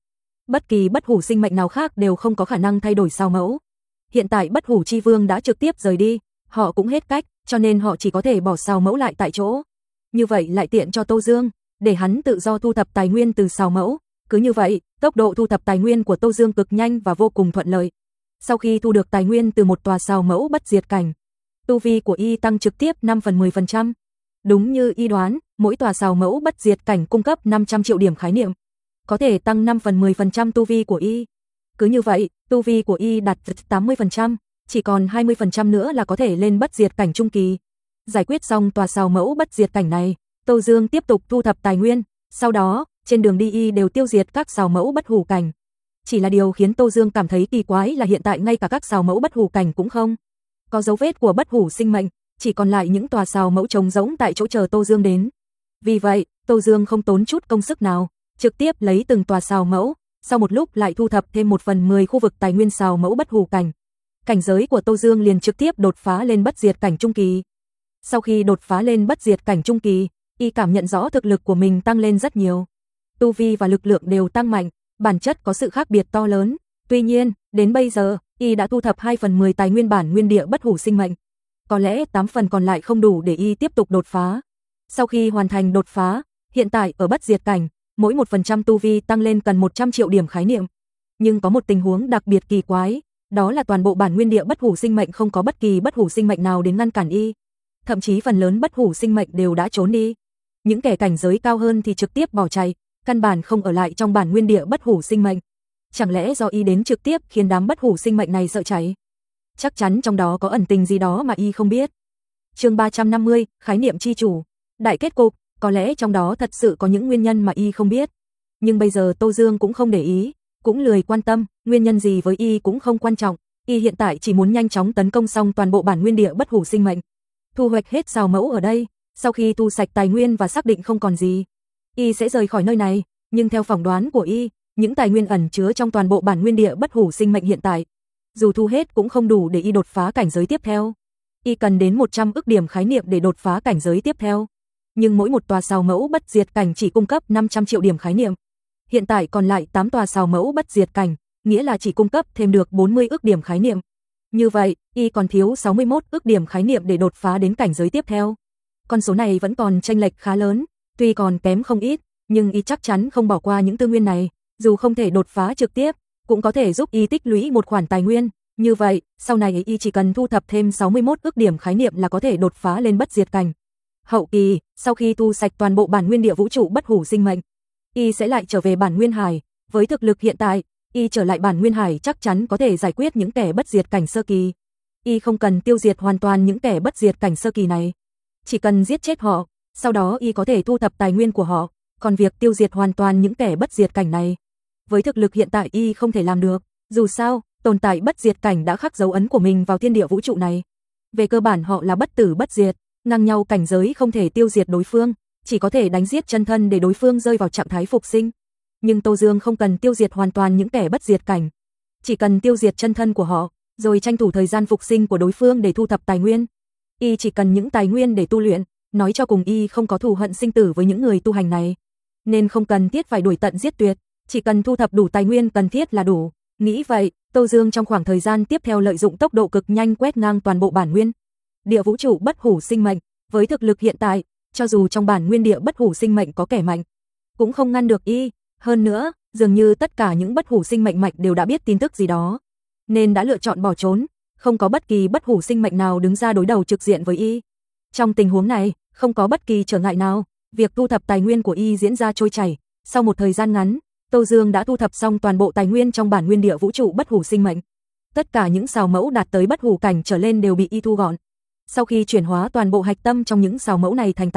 bất kỳ bất hủ sinh mệnh nào khác đều không có khả năng thay đổi sao mẫu. Hiện tại bất hủ chi vương đã trực tiếp rời đi, họ cũng hết cách, cho nên họ chỉ có thể bỏ sao mẫu lại tại chỗ. Như vậy lại tiện cho Tô Dương, để hắn tự do thu thập tài nguyên từ sao mẫu. Cứ như vậy, tốc độ thu thập tài nguyên của Tô Dương cực nhanh và vô cùng thuận lợi. Sau khi thu được tài nguyên từ một tòa sao mẫu bất diệt cảnh, tu vi của y tăng trực tiếp 5 phần 10%. Đúng như y đoán, mỗi tòa sao mẫu bất diệt cảnh cung cấp 500 triệu điểm khái niệm, có thể tăng 5 phần 10% tu vi của y. Cứ như vậy, tu vi của y đạt 80%, chỉ còn 20% nữa là có thể lên bất diệt cảnh trung kỳ. Giải quyết xong tòa sao mẫu bất diệt cảnh này, Tô Dương tiếp tục thu thập tài nguyên, sau đó, trên đường đi y đều tiêu diệt các sao mẫu bất hủ cảnh. Chỉ là điều khiến Tô Dương cảm thấy kỳ quái là hiện tại ngay cả các sao mẫu bất hủ cảnh cũng không có dấu vết của bất hủ sinh mệnh, chỉ còn lại những tòa sao mẫu trống rỗng tại chỗ chờ Tô Dương đến. Vì vậy, Tô Dương không tốn chút công sức nào, trực tiếp lấy từng tòa sao mẫu, sau một lúc lại thu thập thêm 1/10 khu vực tài nguyên sao mẫu bất hủ cảnh. Cảnh giới của Tô Dương liền trực tiếp đột phá lên bất diệt cảnh trung kỳ. Sau khi đột phá lên bất diệt cảnh trung kỳ, y cảm nhận rõ thực lực của mình tăng lên rất nhiều. Tu vi và lực lượng đều tăng mạnh, bản chất có sự khác biệt to lớn. Tuy nhiên, đến bây giờ, y đã thu thập 2/10 tài nguyên bản nguyên địa bất hủ sinh mệnh. Có lẽ 8 phần còn lại không đủ để y tiếp tục đột phá. Sau khi hoàn thành đột phá, hiện tại ở bất diệt cảnh, mỗi 1% tu vi tăng lên cần 100 triệu điểm khái niệm. Nhưng có một tình huống đặc biệt kỳ quái, đó là toàn bộ bản nguyên địa bất hủ sinh mệnh không có bất kỳ bất hủ sinh mệnh nào đến ngăn cản y. Thậm chí phần lớn bất hủ sinh mệnh đều đã trốn đi. Những kẻ cảnh giới cao hơn thì trực tiếp bỏ chạy, căn bản không ở lại trong bản nguyên địa bất hủ sinh mệnh. Chẳng lẽ do y đến trực tiếp khiến đám bất hủ sinh mệnh này sợ chạy? Chắc chắn trong đó có ẩn tình gì đó mà y không biết. Chương 350, khái niệm chi chủ. Đại kết cục, có lẽ trong đó thật sự có những nguyên nhân mà y không biết. Nhưng bây giờ Tô Dương cũng không để ý, cũng lười quan tâm, nguyên nhân gì với y cũng không quan trọng. Y hiện tại chỉ muốn nhanh chóng tấn công xong toàn bộ bản nguyên địa bất hủ sinh mệnh, thu hoạch hết sao mẫu ở đây. Sau khi thu sạch tài nguyên và xác định không còn gì, y sẽ rời khỏi nơi này. Nhưng theo phỏng đoán của y, những tài nguyên ẩn chứa trong toàn bộ bản nguyên địa bất hủ sinh mệnh hiện tại, dù thu hết cũng không đủ để y đột phá cảnh giới tiếp theo. Y cần đến 100 ức điểm khái niệm để đột phá cảnh giới tiếp theo. Nhưng mỗi một tòa sao mẫu bất diệt cảnh chỉ cung cấp 500 triệu điểm khái niệm. Hiện tại còn lại 8 tòa sao mẫu bất diệt cảnh, nghĩa là chỉ cung cấp thêm được 40 ức điểm khái niệm. Như vậy, y còn thiếu 61 ức điểm khái niệm để đột phá đến cảnh giới tiếp theo. Con số này vẫn còn chênh lệch khá lớn, tuy còn kém không ít, nhưng y chắc chắn không bỏ qua những tư nguyên này, dù không thể đột phá trực tiếp, cũng có thể giúp y tích lũy một khoản tài nguyên. Như vậy, sau này y chỉ cần thu thập thêm 61 ức điểm khái niệm là có thể đột phá lên bất diệt cảnh. Hậu kỳ, sau khi thu sạch toàn bộ bản nguyên địa vũ trụ bất hủ sinh mệnh, y sẽ lại trở về bản nguyên hải. Với thực lực hiện tại, y trở lại bản nguyên hải chắc chắn có thể giải quyết những kẻ bất diệt cảnh sơ kỳ. Y không cần tiêu diệt hoàn toàn những kẻ bất diệt cảnh sơ kỳ này, chỉ cần giết chết họ, sau đó y có thể thu thập tài nguyên của họ. Còn việc tiêu diệt hoàn toàn những kẻ bất diệt cảnh này, với thực lực hiện tại y không thể làm được. Dù sao, tồn tại bất diệt cảnh đã khắc dấu ấn của mình vào thiên địa vũ trụ này. Về cơ bản họ là bất tử bất diệt, ngang nhau cảnh giới không thể tiêu diệt đối phương, chỉ có thể đánh giết chân thân để đối phương rơi vào trạng thái phục sinh. Nhưng Tô Dương không cần tiêu diệt hoàn toàn những kẻ bất diệt cảnh, chỉ cần tiêu diệt chân thân của họ, rồi tranh thủ thời gian phục sinh của đối phương để thu thập tài nguyên. Y chỉ cần những tài nguyên để tu luyện, nói cho cùng y không có thù hận sinh tử với những người tu hành này, nên không cần thiết phải đuổi tận giết tuyệt, chỉ cần thu thập đủ tài nguyên cần thiết là đủ. Nghĩ vậy, Tô Dương trong khoảng thời gian tiếp theo lợi dụng tốc độ cực nhanh quét ngang toàn bộ bản nguyên địa vũ trụ bất hủ sinh mệnh. Với thực lực hiện tại, cho dù trong bản nguyên địa bất hủ sinh mệnh có kẻ mạnh, cũng không ngăn được y. Hơn nữa, dường như tất cả những bất hủ sinh mệnh mạnh đều đã biết tin tức gì đó, nên đã lựa chọn bỏ trốn, không có bất kỳ bất hủ sinh mệnh nào đứng ra đối đầu trực diện với y. Trong tình huống này, không có bất kỳ trở ngại nào, việc thu thập tài nguyên của y diễn ra trôi chảy. Sau một thời gian ngắn, Tô Dương đã thu thập xong toàn bộ tài nguyên trong bản nguyên địa vũ trụ bất hủ sinh mệnh. Tất cả những sao mẫu đạt tới bất hủ cảnh trở lên đều bị y thu gọn. Sau khi chuyển hóa toàn bộ hạch tâm trong những sao mẫu này thành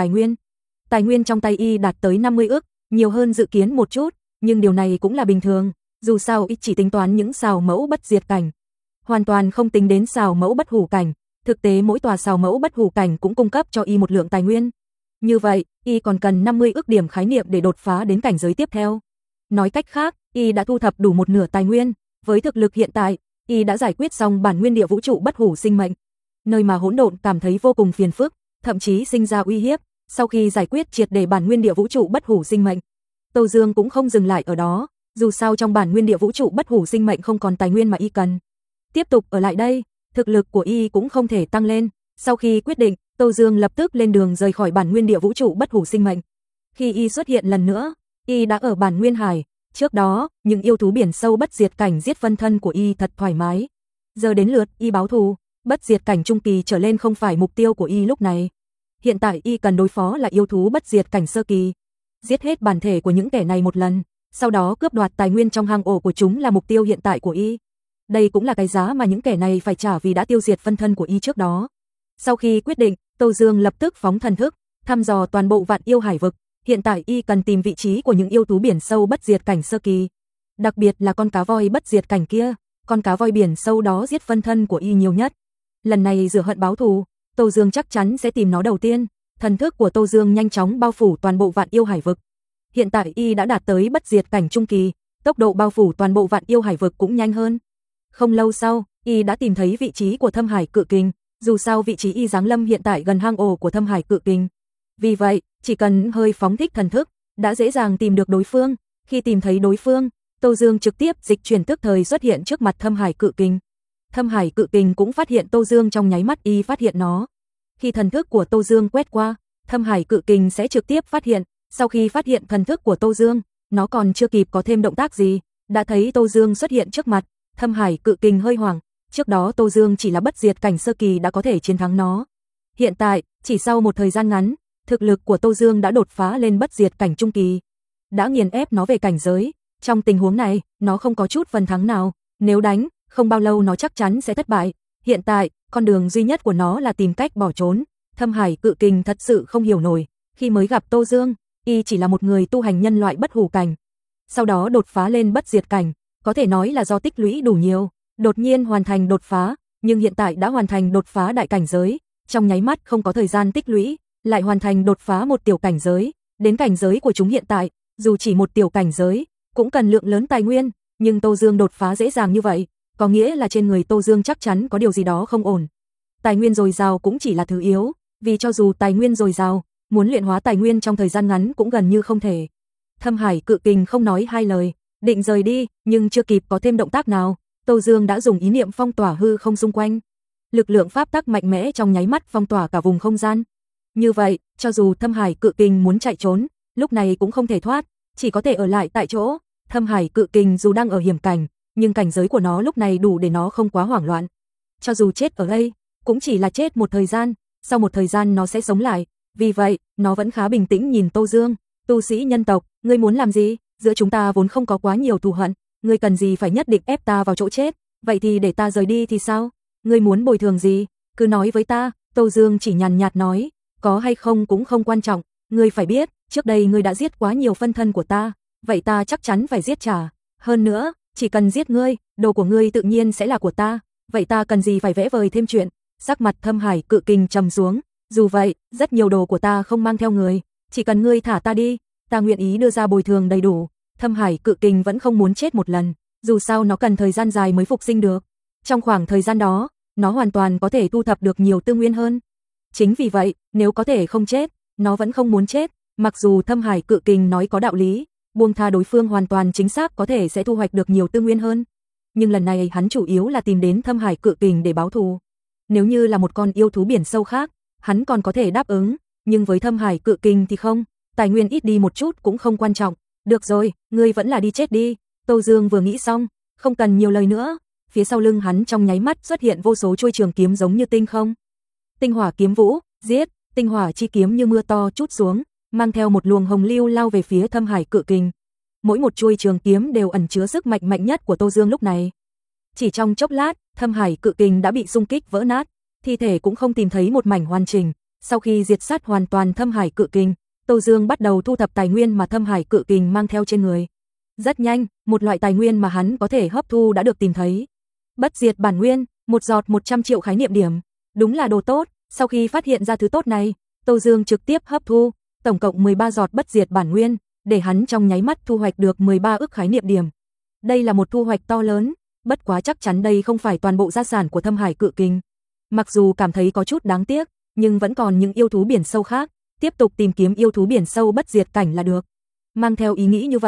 tài nguyên trong tay y đạt tới 50 ức, nhiều hơn dự kiến một chút, nhưng điều này cũng là bình thường, dù sao y chỉ tính toán những sao mẫu bất diệt cảnh, hoàn toàn không tính đến sao mẫu bất hủ cảnh. Thực tế mỗi tòa sao mẫu bất hủ cảnh cũng cung cấp cho y một lượng tài nguyên. Như vậy, y còn cần 50 ức điểm khái niệm để đột phá đến cảnh giới tiếp theo. Nói cách khác, y đã thu thập đủ một nửa tài nguyên. Với thực lực hiện tại, y đã giải quyết xong bản nguyên địa vũ trụ bất hủ sinh mệnh, nơi mà hỗn độn cảm thấy vô cùng phiền phức, thậm chí sinh ra uy hiếp. Sau khi giải quyết triệt để bản nguyên địa vũ trụ bất hủ sinh mệnh, Tô Dương cũng không dừng lại ở đó, Dù sao trong bản nguyên địa vũ trụ bất hủ sinh mệnh không còn tài nguyên mà y cần. Tiếp tục ở lại đây, thực lực của y cũng không thể tăng lên. Sau khi quyết định, Tô Dương lập tức lên đường rời khỏi bản nguyên địa vũ trụ bất hủ sinh mệnh. Khi y xuất hiện lần nữa, y đã ở bản nguyên hải. Trước đó, những yêu thú biển sâu bất diệt cảnh giết phân thân của y thật thoải mái. Giờ đến lượt y báo thù, bất diệt cảnh trung kỳ trở lên không phải mục tiêu của y lúc này. Hiện tại y cần đối phó là yêu thú bất diệt cảnh sơ kỳ. Giết hết bản thể của những kẻ này một lần, sau đó cướp đoạt tài nguyên trong hang ổ của chúng là mục tiêu hiện tại của y. Đây cũng là cái giá mà những kẻ này phải trả vì đã tiêu diệt phân thân của y trước đó. Sau khi quyết định, Tô Dương lập tức phóng thần thức, thăm dò toàn bộ vạn yêu hải vực. Hiện tại y cần tìm vị trí của những yêu thú biển sâu bất diệt cảnh sơ kỳ. Đặc biệt là con cá voi bất diệt cảnh kia, con cá voi biển sâu đó giết phân thân của y nhiều nhất. Lần này rửa hận báo thù, Tô Dương chắc chắn sẽ tìm nó đầu tiên. Thần thức của Tô Dương nhanh chóng bao phủ toàn bộ vạn yêu hải vực. Hiện tại y đã đạt tới bất diệt cảnh trung kỳ, tốc độ bao phủ toàn bộ vạn yêu hải vực cũng nhanh hơn. Không lâu sau, y đã tìm thấy vị trí của Thâm Hải Cự Kình, dù sao vị trí y giáng lâm hiện tại gần hang ổ của Thâm Hải Cự Kình. Vì vậy, chỉ cần hơi phóng thích thần thức, đã dễ dàng tìm được đối phương. Khi tìm thấy đối phương, Tô Dương trực tiếp dịch chuyển tức thời xuất hiện trước mặt Thâm Hải Cự Kình. Thâm Hải Cự Kình cũng phát hiện Tô Dương trong nháy mắt y phát hiện nó. Khi thần thức của Tô Dương quét qua, Thâm Hải Cự Kình sẽ trực tiếp phát hiện. Sau khi phát hiện thần thức của Tô Dương, nó còn chưa kịp có thêm động tác gì, đã thấy Tô Dương xuất hiện trước mặt. Thâm Hải Cự Kình hơi hoảng, trước đó Tô Dương chỉ là bất diệt cảnh sơ kỳ đã có thể chiến thắng nó. Hiện tại, chỉ sau một thời gian ngắn, thực lực của Tô Dương đã đột phá lên bất diệt cảnh trung kỳ, đã nghiền ép nó về cảnh giới. Trong tình huống này, nó không có chút phần thắng nào, nếu đánh, không bao lâu nó chắc chắn sẽ thất bại. Hiện tại, con đường duy nhất của nó là tìm cách bỏ trốn. Thâm Hải Cự Kình thật sự không hiểu nổi, khi mới gặp Tô Dương, y chỉ là một người tu hành nhân loại bất hủ cảnh, sau đó đột phá lên bất diệt cảnh, có thể nói là do tích lũy đủ nhiều, đột nhiên hoàn thành đột phá, nhưng hiện tại đã hoàn thành đột phá đại cảnh giới, trong nháy mắt không có thời gian tích lũy, lại hoàn thành đột phá một tiểu cảnh giới, đến cảnh giới của chúng hiện tại, dù chỉ một tiểu cảnh giới, cũng cần lượng lớn tài nguyên, nhưng Tô Dương đột phá dễ dàng như vậy, có nghĩa là trên người Tô Dương chắc chắn có điều gì đó không ổn. Tài nguyên dồi dào cũng chỉ là thứ yếu, vì cho dù tài nguyên dồi dào, muốn luyện hóa tài nguyên trong thời gian ngắn cũng gần như không thể. Thâm Hải Cự Kình không nói hai lời, định rời đi, nhưng chưa kịp có thêm động tác nào, Tô Dương đã dùng ý niệm phong tỏa hư không xung quanh. Lực lượng pháp tắc mạnh mẽ trong nháy mắt phong tỏa cả vùng không gian. Như vậy, cho dù Thâm Hải Cự Kình muốn chạy trốn, lúc này cũng không thể thoát, chỉ có thể ở lại tại chỗ. Thâm Hải Cự Kình dù đang ở hiểm cảnh, nhưng cảnh giới của nó lúc này đủ để nó không quá hoảng loạn. Cho dù chết ở đây, cũng chỉ là chết một thời gian, sau một thời gian nó sẽ sống lại. Vì vậy, nó vẫn khá bình tĩnh nhìn Tô Dương. Tu sĩ nhân tộc, ngươi muốn làm gì? Giữa chúng ta vốn không có quá nhiều thù hận, ngươi cần gì phải nhất định ép ta vào chỗ chết? Vậy thì để ta rời đi thì sao? Ngươi muốn bồi thường gì? Cứ nói với ta. Tô Dương chỉ nhàn nhạt nói, có hay không cũng không quan trọng. Ngươi phải biết, trước đây ngươi đã giết quá nhiều phân thân của ta, vậy ta chắc chắn phải giết trả. Hơn nữa, chỉ cần giết ngươi, đồ của ngươi tự nhiên sẽ là của ta. Vậy ta cần gì phải vẽ vời thêm chuyện? Sắc mặt Thâm Hải Cự Kình trầm xuống. Dù vậy, rất nhiều đồ của ta không mang theo người, chỉ cần ngươi thả ta đi, ta nguyện ý đưa ra bồi thường đầy đủ. Thâm Hải Cự Kình vẫn không muốn chết một lần, dù sao nó cần thời gian dài mới phục sinh được. Trong khoảng thời gian đó, nó hoàn toàn có thể thu thập được nhiều tư nguyên hơn. Chính vì vậy, nếu có thể không chết, nó vẫn không muốn chết, mặc dù Thâm Hải Cự Kình nói có đạo lý, buông tha đối phương hoàn toàn chính xác có thể sẽ thu hoạch được nhiều tư nguyên hơn. Nhưng lần này hắn chủ yếu là tìm đến Thâm Hải Cự Kình để báo thù. Nếu như là một con yêu thú biển sâu khác, hắn còn có thể đáp ứng, nhưng với Thâm Hải Cự Kình thì không, tài nguyên ít đi một chút cũng không quan trọng. Được rồi, ngươi vẫn là đi chết đi. Tô Dương vừa nghĩ xong, không cần nhiều lời nữa, phía sau lưng hắn trong nháy mắt xuất hiện vô số chuôi trường kiếm giống như tinh không. Tinh hỏa kiếm vũ, giết, tinh hỏa chi kiếm như mưa to trút xuống, mang theo một luồng hồng lưu lao về phía Thâm Hải Cự Kình. Mỗi một chuôi trường kiếm đều ẩn chứa sức mạnh mạnh nhất của Tô Dương lúc này. Chỉ trong chốc lát, Thâm Hải Cự Kình đã bị xung kích vỡ nát, thi thể cũng không tìm thấy một mảnh hoàn chỉnh. Sau khi diệt sát hoàn toàn Thâm Hải Cự Kình, Tô Dương bắt đầu thu thập tài nguyên mà Thâm Hải Cự Kình mang theo trên người. Rất nhanh, một loại tài nguyên mà hắn có thể hấp thu đã được tìm thấy. Bất diệt bản nguyên, một giọt 100 triệu khái niệm điểm. Đúng là đồ tốt, sau khi phát hiện ra thứ tốt này, Tô Dương trực tiếp hấp thu, tổng cộng 13 giọt bất diệt bản nguyên, để hắn trong nháy mắt thu hoạch được 13 ức khái niệm điểm. Đây là một thu hoạch to lớn, bất quá chắc chắn đây không phải toàn bộ gia sản của Thâm Hải Cự Kình. Mặc dù cảm thấy có chút đáng tiếc, nhưng vẫn còn những yêu thú biển sâu khác, tiếp tục tìm kiếm yêu thú biển sâu bất diệt cảnh là được. Mang theo ý nghĩ như vậy,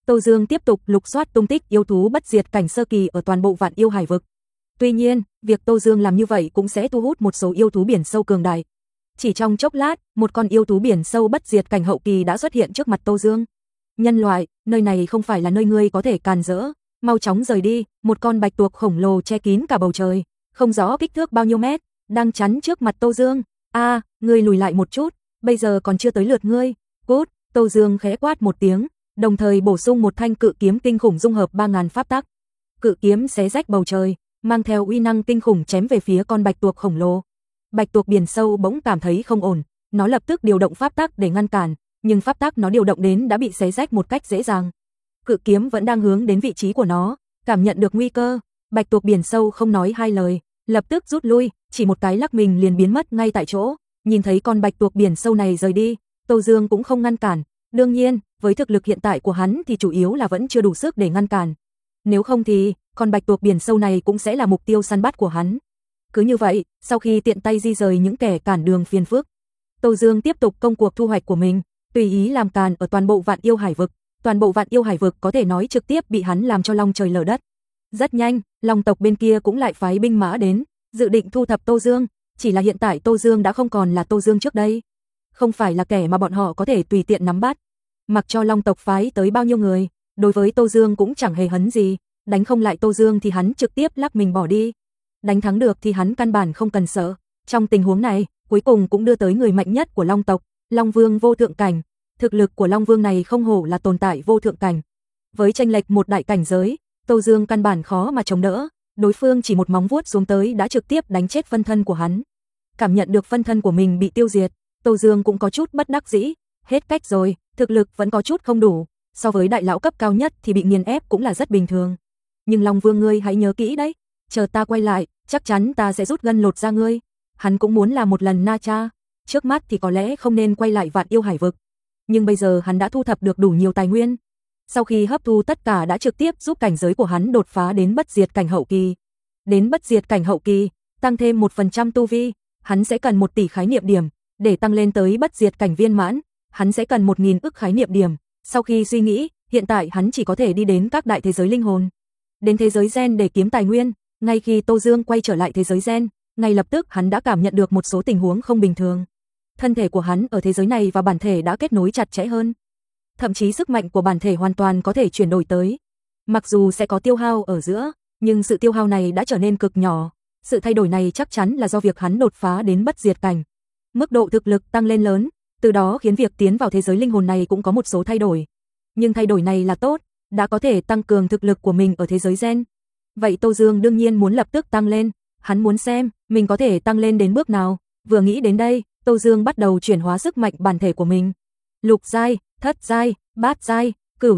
Tô Dương tiếp tục lục soát tung tích yêu thú bất diệt cảnh sơ kỳ ở toàn bộ Vạn Yêu Hải vực. Tuy nhiên, việc Tô Dương làm như vậy cũng sẽ thu hút một số yêu thú biển sâu cường đại. Chỉ trong chốc lát, một con yêu thú biển sâu bất diệt cảnh hậu kỳ đã xuất hiện trước mặt Tô Dương. Nhân loại, nơi này không phải là nơi ngươi có thể càn rỡ, mau chóng rời đi. Một con bạch tuộc khổng lồ che kín cả bầu trời, không rõ kích thước bao nhiêu mét, đang chắn trước mặt Tô Dương. Ngươi lùi lại một chút, bây giờ còn chưa tới lượt ngươi. Cút. Tô Dương khẽ quát một tiếng, đồng thời bổ sung một thanh cự kiếm kinh khủng dung hợp 3000 pháp tắc. Cự kiếm xé rách bầu trời, mang theo uy năng kinh khủng chém về phía con bạch tuộc khổng lồ. Bạch tuộc biển sâu bỗng cảm thấy không ổn, nó lập tức điều động pháp tắc để ngăn cản, nhưng pháp tắc nó điều động đến đã bị xé rách một cách dễ dàng. Cự kiếm vẫn đang hướng đến vị trí của nó, cảm nhận được nguy cơ, bạch tuộc biển sâu không nói hai lời, lập tức rút lui, chỉ một cái lắc mình liền biến mất ngay tại chỗ. Nhìn thấy con bạch tuộc biển sâu này rời đi, Tô Dương cũng không ngăn cản, đương nhiên, với thực lực hiện tại của hắn thì chủ yếu là vẫn chưa đủ sức để ngăn cản. Nếu không thì, con bạch tuộc biển sâu này cũng sẽ là mục tiêu săn bắt của hắn. Cứ như vậy, sau khi tiện tay di rời những kẻ cản đường phiền phức, Tô Dương tiếp tục công cuộc thu hoạch của mình, tùy ý làm càn ở toàn bộ Vạn Yêu Hải vực. Toàn bộ Vạn Yêu Hải vực có thể nói trực tiếp bị hắn làm cho long trời lở đất. Rất nhanh, Long tộc bên kia cũng lại phái binh mã đến, dự định thu thập Tô Dương, chỉ là hiện tại Tô Dương đã không còn là Tô Dương trước đây. Không phải là kẻ mà bọn họ có thể tùy tiện nắm bắt. Mặc cho Long tộc phái tới bao nhiêu người, đối với Tô Dương cũng chẳng hề hấn gì, đánh không lại Tô Dương thì hắn trực tiếp lắc mình bỏ đi. Đánh thắng được thì hắn căn bản không cần sợ. Trong tình huống này, cuối cùng cũng đưa tới người mạnh nhất của Long tộc, Long Vương vô thượng cảnh. Thực lực của Long Vương này không hổ là tồn tại vô thượng cảnh. Với chênh lệch một đại cảnh giới, Tô Dương căn bản khó mà chống đỡ, đối phương chỉ một móng vuốt xuống tới đã trực tiếp đánh chết phân thân của hắn. Cảm nhận được phân thân của mình bị tiêu diệt, Tô Dương cũng có chút bất đắc dĩ, hết cách rồi, thực lực vẫn có chút không đủ, so với đại lão cấp cao nhất thì bị nghiền ép cũng là rất bình thường. Nhưng Long Vương ngươi hãy nhớ kỹ đấy, chờ ta quay lại, chắc chắn ta sẽ rút gân lột da ngươi. Hắn cũng muốn làm một lần Na Cha, trước mắt thì có lẽ không nên quay lại Vạn Yêu Hải vực, nhưng bây giờ hắn đã thu thập được đủ nhiều tài nguyên. Sau khi hấp thu tất cả đã trực tiếp giúp cảnh giới của hắn đột phá đến bất diệt cảnh hậu kỳ. Đến bất diệt cảnh hậu kỳ, tăng thêm 1% tu vi, hắn sẽ cần 1 tỷ khái niệm điểm, để tăng lên tới bất diệt cảnh viên mãn, hắn sẽ cần 1000 ức khái niệm điểm. Sau khi suy nghĩ, hiện tại hắn chỉ có thể đi đến các đại thế giới linh hồn, đến thế giới gen để kiếm tài nguyên. Ngay khi Tô Dương quay trở lại thế giới gen, ngay lập tức hắn đã cảm nhận được một số tình huống không bình thường. Thân thể của hắn ở thế giới này và bản thể đã kết nối chặt chẽ hơn. Thậm chí sức mạnh của bản thể hoàn toàn có thể chuyển đổi tới. Mặc dù sẽ có tiêu hao ở giữa, nhưng sự tiêu hao này đã trở nên cực nhỏ. Sự thay đổi này chắc chắn là do việc hắn đột phá đến bất diệt cảnh. Mức độ thực lực tăng lên lớn, từ đó khiến việc tiến vào thế giới linh hồn này cũng có một số thay đổi. Nhưng thay đổi này là tốt, đã có thể tăng cường thực lực của mình ở thế giới gen. Vậy Tô Dương đương nhiên muốn lập tức tăng lên, hắn muốn xem mình có thể tăng lên đến bước nào. Vừa nghĩ đến đây, Tô Dương bắt đầu chuyển hóa sức mạnh bản thể của mình. Lục giai, thất giai, bát giai,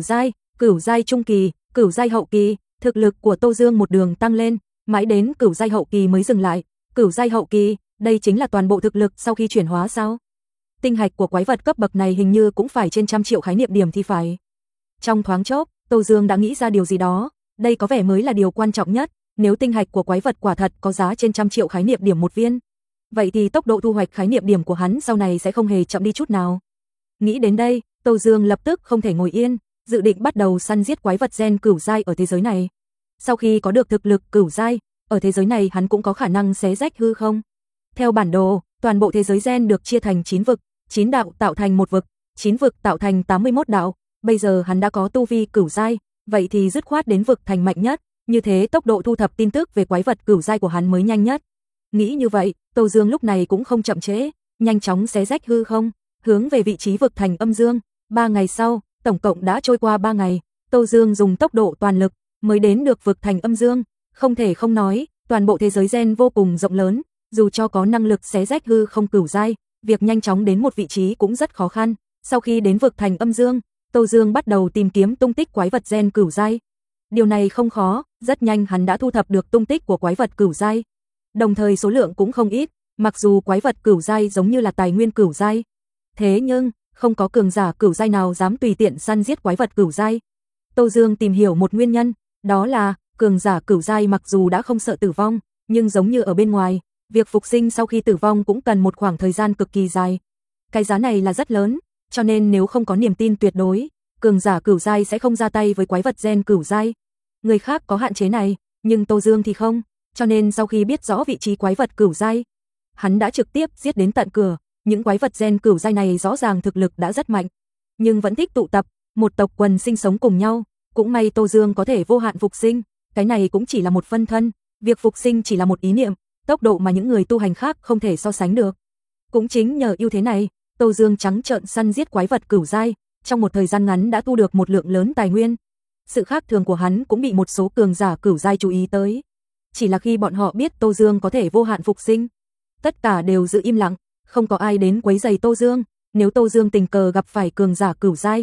cửu giai trung kỳ, cửu giai hậu kỳ, thực lực của Tô Dương một đường tăng lên, mãi đến cửu giai hậu kỳ mới dừng lại. Cửu giai hậu kỳ, đây chính là toàn bộ thực lực sau khi chuyển hóa sao? Tinh hạch của quái vật cấp bậc này hình như cũng phải trên 100 triệu khái niệm điểm thì phải. Trong thoáng chốc, Tô Dương đã nghĩ ra điều gì đó, đây có vẻ mới là điều quan trọng nhất, nếu tinh hạch của quái vật quả thật có giá trên 100 triệu khái niệm điểm một viên, vậy thì tốc độ thu hoạch khái niệm điểm của hắn sau này sẽ không hề chậm đi chút nào. Nghĩ đến đây, Tô Dương lập tức không thể ngồi yên, dự định bắt đầu săn giết quái vật gen cửu giai ở thế giới này. Sau khi có được thực lực cửu giai, ở thế giới này hắn cũng có khả năng xé rách hư không. Theo bản đồ, toàn bộ thế giới gen được chia thành 9 vực, 9 đạo tạo thành một vực, 9 vực tạo thành 81 đạo. Bây giờ hắn đã có tu vi cửu giai, vậy thì dứt khoát đến vực thành mạnh nhất, như thế tốc độ thu thập tin tức về quái vật cửu giai của hắn mới nhanh nhất. Nghĩ như vậy, Tô Dương lúc này cũng không chậm trễ, nhanh chóng xé rách hư không, hướng về vị trí vực thành âm dương. 3 ngày sau, tổng cộng đã trôi qua 3 ngày, Tô Dương dùng tốc độ toàn lực mới đến được vực thành âm dương. Không thể không nói, toàn bộ thế giới gen vô cùng rộng lớn, dù cho có năng lực xé rách hư không cửu giai, việc nhanh chóng đến một vị trí cũng rất khó khăn. Sau khi đến vực thành âm dương, Tô Dương bắt đầu tìm kiếm tung tích quái vật gen cửu giai. Điều này không khó, rất nhanh hắn đã thu thập được tung tích của quái vật cửu giai. Đồng thời số lượng cũng không ít, mặc dù quái vật cửu giai giống như là tài nguyên cửu giai, thế nhưng không có cường giả cửu giai nào dám tùy tiện săn giết quái vật cửu giai. Tô Dương tìm hiểu một nguyên nhân, đó là cường giả cửu giai mặc dù đã không sợ tử vong, nhưng giống như ở bên ngoài, việc phục sinh sau khi tử vong cũng cần một khoảng thời gian cực kỳ dài. Cái giá này là rất lớn, cho nên nếu không có niềm tin tuyệt đối, cường giả cửu giai sẽ không ra tay với quái vật gen cửu giai. Người khác có hạn chế này, nhưng Tô Dương thì không, cho nên sau khi biết rõ vị trí quái vật cửu giai, hắn đã trực tiếp giết đến tận cửa. Những quái vật gen cửu giai này rõ ràng thực lực đã rất mạnh, nhưng vẫn thích tụ tập, một tộc quần sinh sống cùng nhau. Cũng may Tô Dương có thể vô hạn phục sinh, cái này cũng chỉ là một phân thân, việc phục sinh chỉ là một ý niệm, tốc độ mà những người tu hành khác không thể so sánh được. Cũng chính nhờ ưu thế này, Tô Dương trắng trợn săn giết quái vật cửu giai, trong một thời gian ngắn đã thu được một lượng lớn tài nguyên. Sự khác thường của hắn cũng bị một số cường giả cửu giai chú ý tới. Chỉ là khi bọn họ biết Tô Dương có thể vô hạn phục sinh, tất cả đều giữ im lặng, không có ai đến quấy rầy Tô Dương. Nếu Tô Dương tình cờ gặp phải cường giả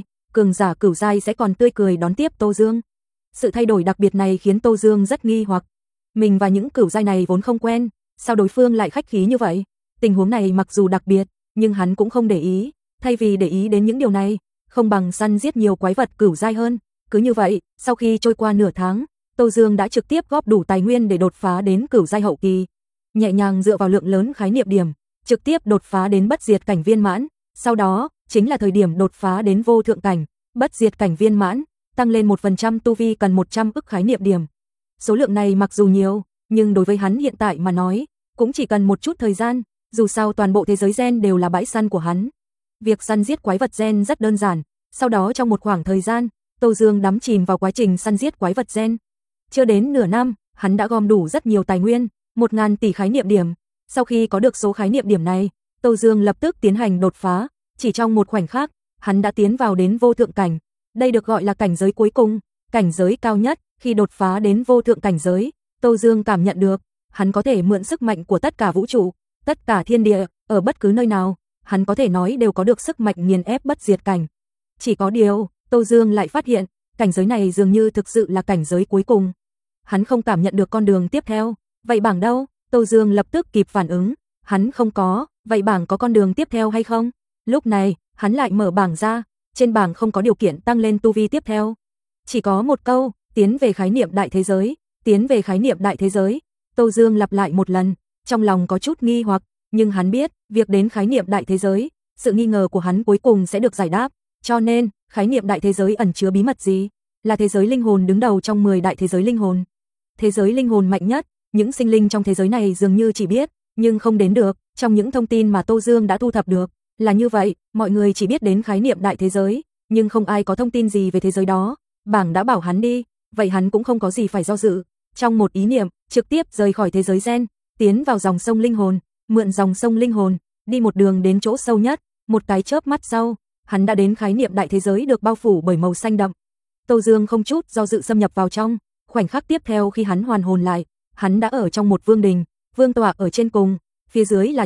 cửu giai sẽ còn tươi cười đón tiếp Tô Dương. Sự thay đổi đặc biệt này khiến Tô Dương rất nghi hoặc. Mình và những cửu giai này vốn không quen, sao đối phương lại khách khí như vậy? Tình huống này mặc dù đặc biệt, nhưng hắn cũng không để ý, thay vì để ý đến những điều này, không bằng săn giết nhiều quái vật cửu giai hơn. Cứ như vậy, sau khi trôi qua nửa tháng, Tô Dương đã trực tiếp góp đủ tài nguyên để đột phá đến cửu giai hậu kỳ. Nhẹ nhàng dựa vào lượng lớn khái niệm điểm, trực tiếp đột phá đến bất diệt cảnh viên mãn, sau đó chính là thời điểm đột phá đến vô thượng cảnh, bất diệt cảnh viên mãn, tăng lên 1% tu vi cần 100 ức khái niệm điểm. Số lượng này mặc dù nhiều, nhưng đối với hắn hiện tại mà nói, cũng chỉ cần một chút thời gian, dù sao toàn bộ thế giới gen đều là bãi săn của hắn. Việc săn giết quái vật gen rất đơn giản, sau đó trong một khoảng thời gian, Tô Dương đắm chìm vào quá trình săn giết quái vật gen. Chưa đến nửa năm, hắn đã gom đủ rất nhiều tài nguyên, 1000 tỷ khái niệm điểm. Sau khi có được số khái niệm điểm này, Tô Dương lập tức tiến hành đột phá, chỉ trong một khoảnh khắc, hắn đã tiến vào đến vô thượng cảnh. Đây được gọi là cảnh giới cuối cùng, cảnh giới cao nhất. Khi đột phá đến vô thượng cảnh giới, Tô Dương cảm nhận được, hắn có thể mượn sức mạnh của tất cả vũ trụ, tất cả thiên địa, ở bất cứ nơi nào, hắn có thể nói đều có được sức mạnh nghiền ép bất diệt cảnh. Chỉ có điều, Tô Dương lại phát hiện, cảnh giới này dường như thực sự là cảnh giới cuối cùng. Hắn không cảm nhận được con đường tiếp theo. Vậy bảng đâu? Tô Dương lập tức kịp phản ứng, hắn không có, vậy bảng có con đường tiếp theo hay không? Lúc này, hắn lại mở bảng ra, trên bảng không có điều kiện tăng lên tu vi tiếp theo. Chỉ có một câu, tiến về khái niệm đại thế giới, tiến về khái niệm đại thế giới. Tô Dương lặp lại một lần, trong lòng có chút nghi hoặc, nhưng hắn biết, việc đến khái niệm đại thế giới, sự nghi ngờ của hắn cuối cùng sẽ được giải đáp, cho nên, khái niệm đại thế giới ẩn chứa bí mật gì? Là thế giới linh hồn đứng đầu trong 10 đại thế giới linh hồn. Thế giới linh hồn mạnh nhất, những sinh linh trong thế giới này dường như chỉ biết, nhưng không đến được, trong những thông tin mà Tô Dương đã thu thập được, là như vậy, mọi người chỉ biết đến khái niệm đại thế giới, nhưng không ai có thông tin gì về thế giới đó. Bảng đã bảo hắn đi, vậy hắn cũng không có gì phải do dự, trong một ý niệm, trực tiếp rời khỏi thế giới gen, tiến vào dòng sông linh hồn, mượn dòng sông linh hồn, đi một đường đến chỗ sâu nhất, một cái chớp mắt sau, hắn đã đến khái niệm đại thế giới được bao phủ bởi màu xanh đậm. Tô Dương không chút do dự xâm nhập vào trong, khoảnh khắc tiếp theo khi hắn hoàn hồn lại, hắn đã ở trong một vương đình, vương tọa ở trên cùng, phía dưới là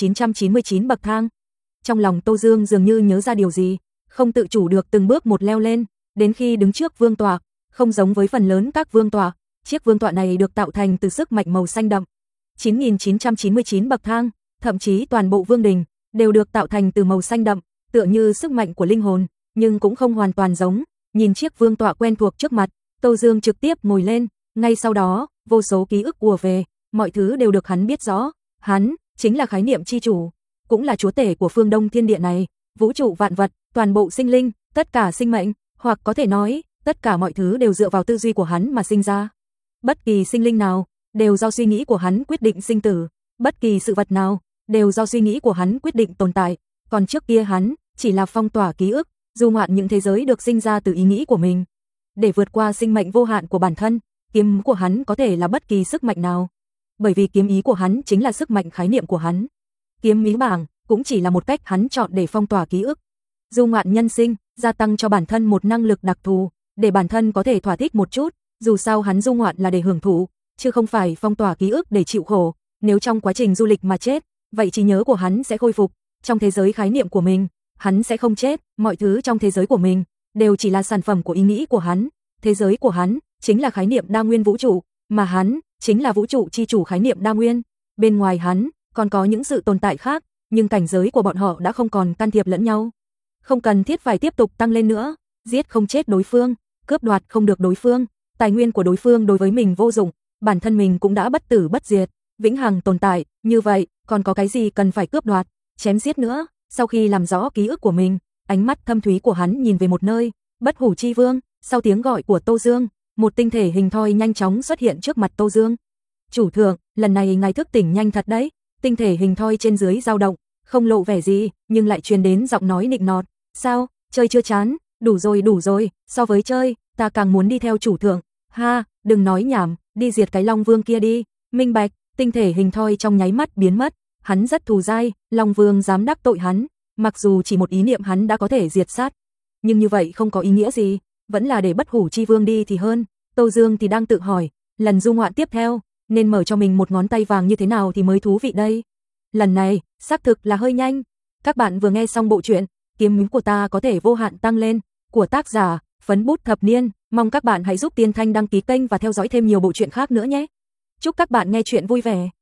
9999 bậc thang. Trong lòng Tô Dương dường như nhớ ra điều gì, không tự chủ được từng bước một leo lên, đến khi đứng trước vương tọa, không giống với phần lớn các vương tọa, chiếc vương tọa này được tạo thành từ sức mạnh màu xanh đậm. 9999 bậc thang, thậm chí toàn bộ vương đình đều được tạo thành từ màu xanh đậm, tựa như sức mạnh của linh hồn, nhưng cũng không hoàn toàn giống. Nhìn chiếc vương tọa quen thuộc trước mặt, Tô Dương trực tiếp ngồi lên, ngay sau đó, vô số ký ức ùa về, mọi thứ đều được hắn biết rõ, hắn chính là khái niệm chi chủ, cũng là chúa tể của phương Đông thiên địa này, vũ trụ vạn vật, toàn bộ sinh linh, tất cả sinh mệnh, hoặc có thể nói, tất cả mọi thứ đều dựa vào tư duy của hắn mà sinh ra. Bất kỳ sinh linh nào đều do suy nghĩ của hắn quyết định sinh tử, bất kỳ sự vật nào đều do suy nghĩ của hắn quyết định tồn tại, còn trước kia hắn chỉ là phong tỏa ký ức, du ngoạn những thế giới được sinh ra từ ý nghĩ của mình. Để vượt qua sinh mệnh vô hạn của bản thân, kiếm của hắn có thể là bất kỳ sức mạnh nào, bởi vì kiếm ý của hắn chính là sức mạnh khái niệm của hắn. Kiếm ý bảng cũng chỉ là một cách hắn chọn để phong tỏa ký ức. Du ngoạn nhân sinh, gia tăng cho bản thân một năng lực đặc thù, để bản thân có thể thỏa thích một chút, dù sao hắn du ngoạn là để hưởng thụ, chứ không phải phong tỏa ký ức để chịu khổ. Nếu trong quá trình du lịch mà chết, vậy trí nhớ của hắn sẽ khôi phục, trong thế giới khái niệm của mình, hắn sẽ không chết, mọi thứ trong thế giới của mình đều chỉ là sản phẩm của ý nghĩ của hắn. Thế giới của hắn chính là khái niệm đa nguyên vũ trụ, mà hắn chính là vũ trụ chi chủ khái niệm đa nguyên. Bên ngoài hắn còn có những sự tồn tại khác, nhưng cảnh giới của bọn họ đã không còn can thiệp lẫn nhau. Không cần thiết phải tiếp tục tăng lên nữa, giết không chết đối phương, cướp đoạt không được đối phương, tài nguyên của đối phương đối với mình vô dụng, bản thân mình cũng đã bất tử bất diệt, vĩnh hằng tồn tại, như vậy, còn có cái gì cần phải cướp đoạt, chém giết nữa. Sau khi làm rõ ký ức của mình, ánh mắt thâm thúy của hắn nhìn về một nơi, Bất hủ chi vương, sau tiếng gọi của Tô Dương, một tinh thể hình thoi nhanh chóng xuất hiện trước mặt Tô Dương. Chủ thượng, lần này ngài thức tỉnh nhanh thật đấy. Tinh thể hình thoi trên dưới dao động, không lộ vẻ gì, nhưng lại truyền đến giọng nói nịnh nọt. Sao, chơi chưa chán, đủ rồi, so với chơi, ta càng muốn đi theo chủ thượng. Ha, đừng nói nhảm, đi diệt cái Long Vương kia đi. Minh bạch, tinh thể hình thoi trong nháy mắt biến mất, hắn rất thù dai, Long Vương dám đắc tội hắn, mặc dù chỉ một ý niệm hắn đã có thể diệt sát, nhưng như vậy không có ý nghĩa gì, vẫn là để bất hủ chi vương đi thì hơn. Tô Dương thì đang tự hỏi, lần du ngoạn tiếp theo, nên mở cho mình một ngón tay vàng như thế nào thì mới thú vị đây. Lần này, xác thực là hơi nhanh. Các bạn vừa nghe xong bộ truyện Kiếm Mính của ta có thể vô hạn tăng lên của tác giả Phấn Bút Thập Niên, mong các bạn hãy giúp Tiên Thanh đăng ký kênh và theo dõi thêm nhiều bộ truyện khác nữa nhé. Chúc các bạn nghe truyện vui vẻ.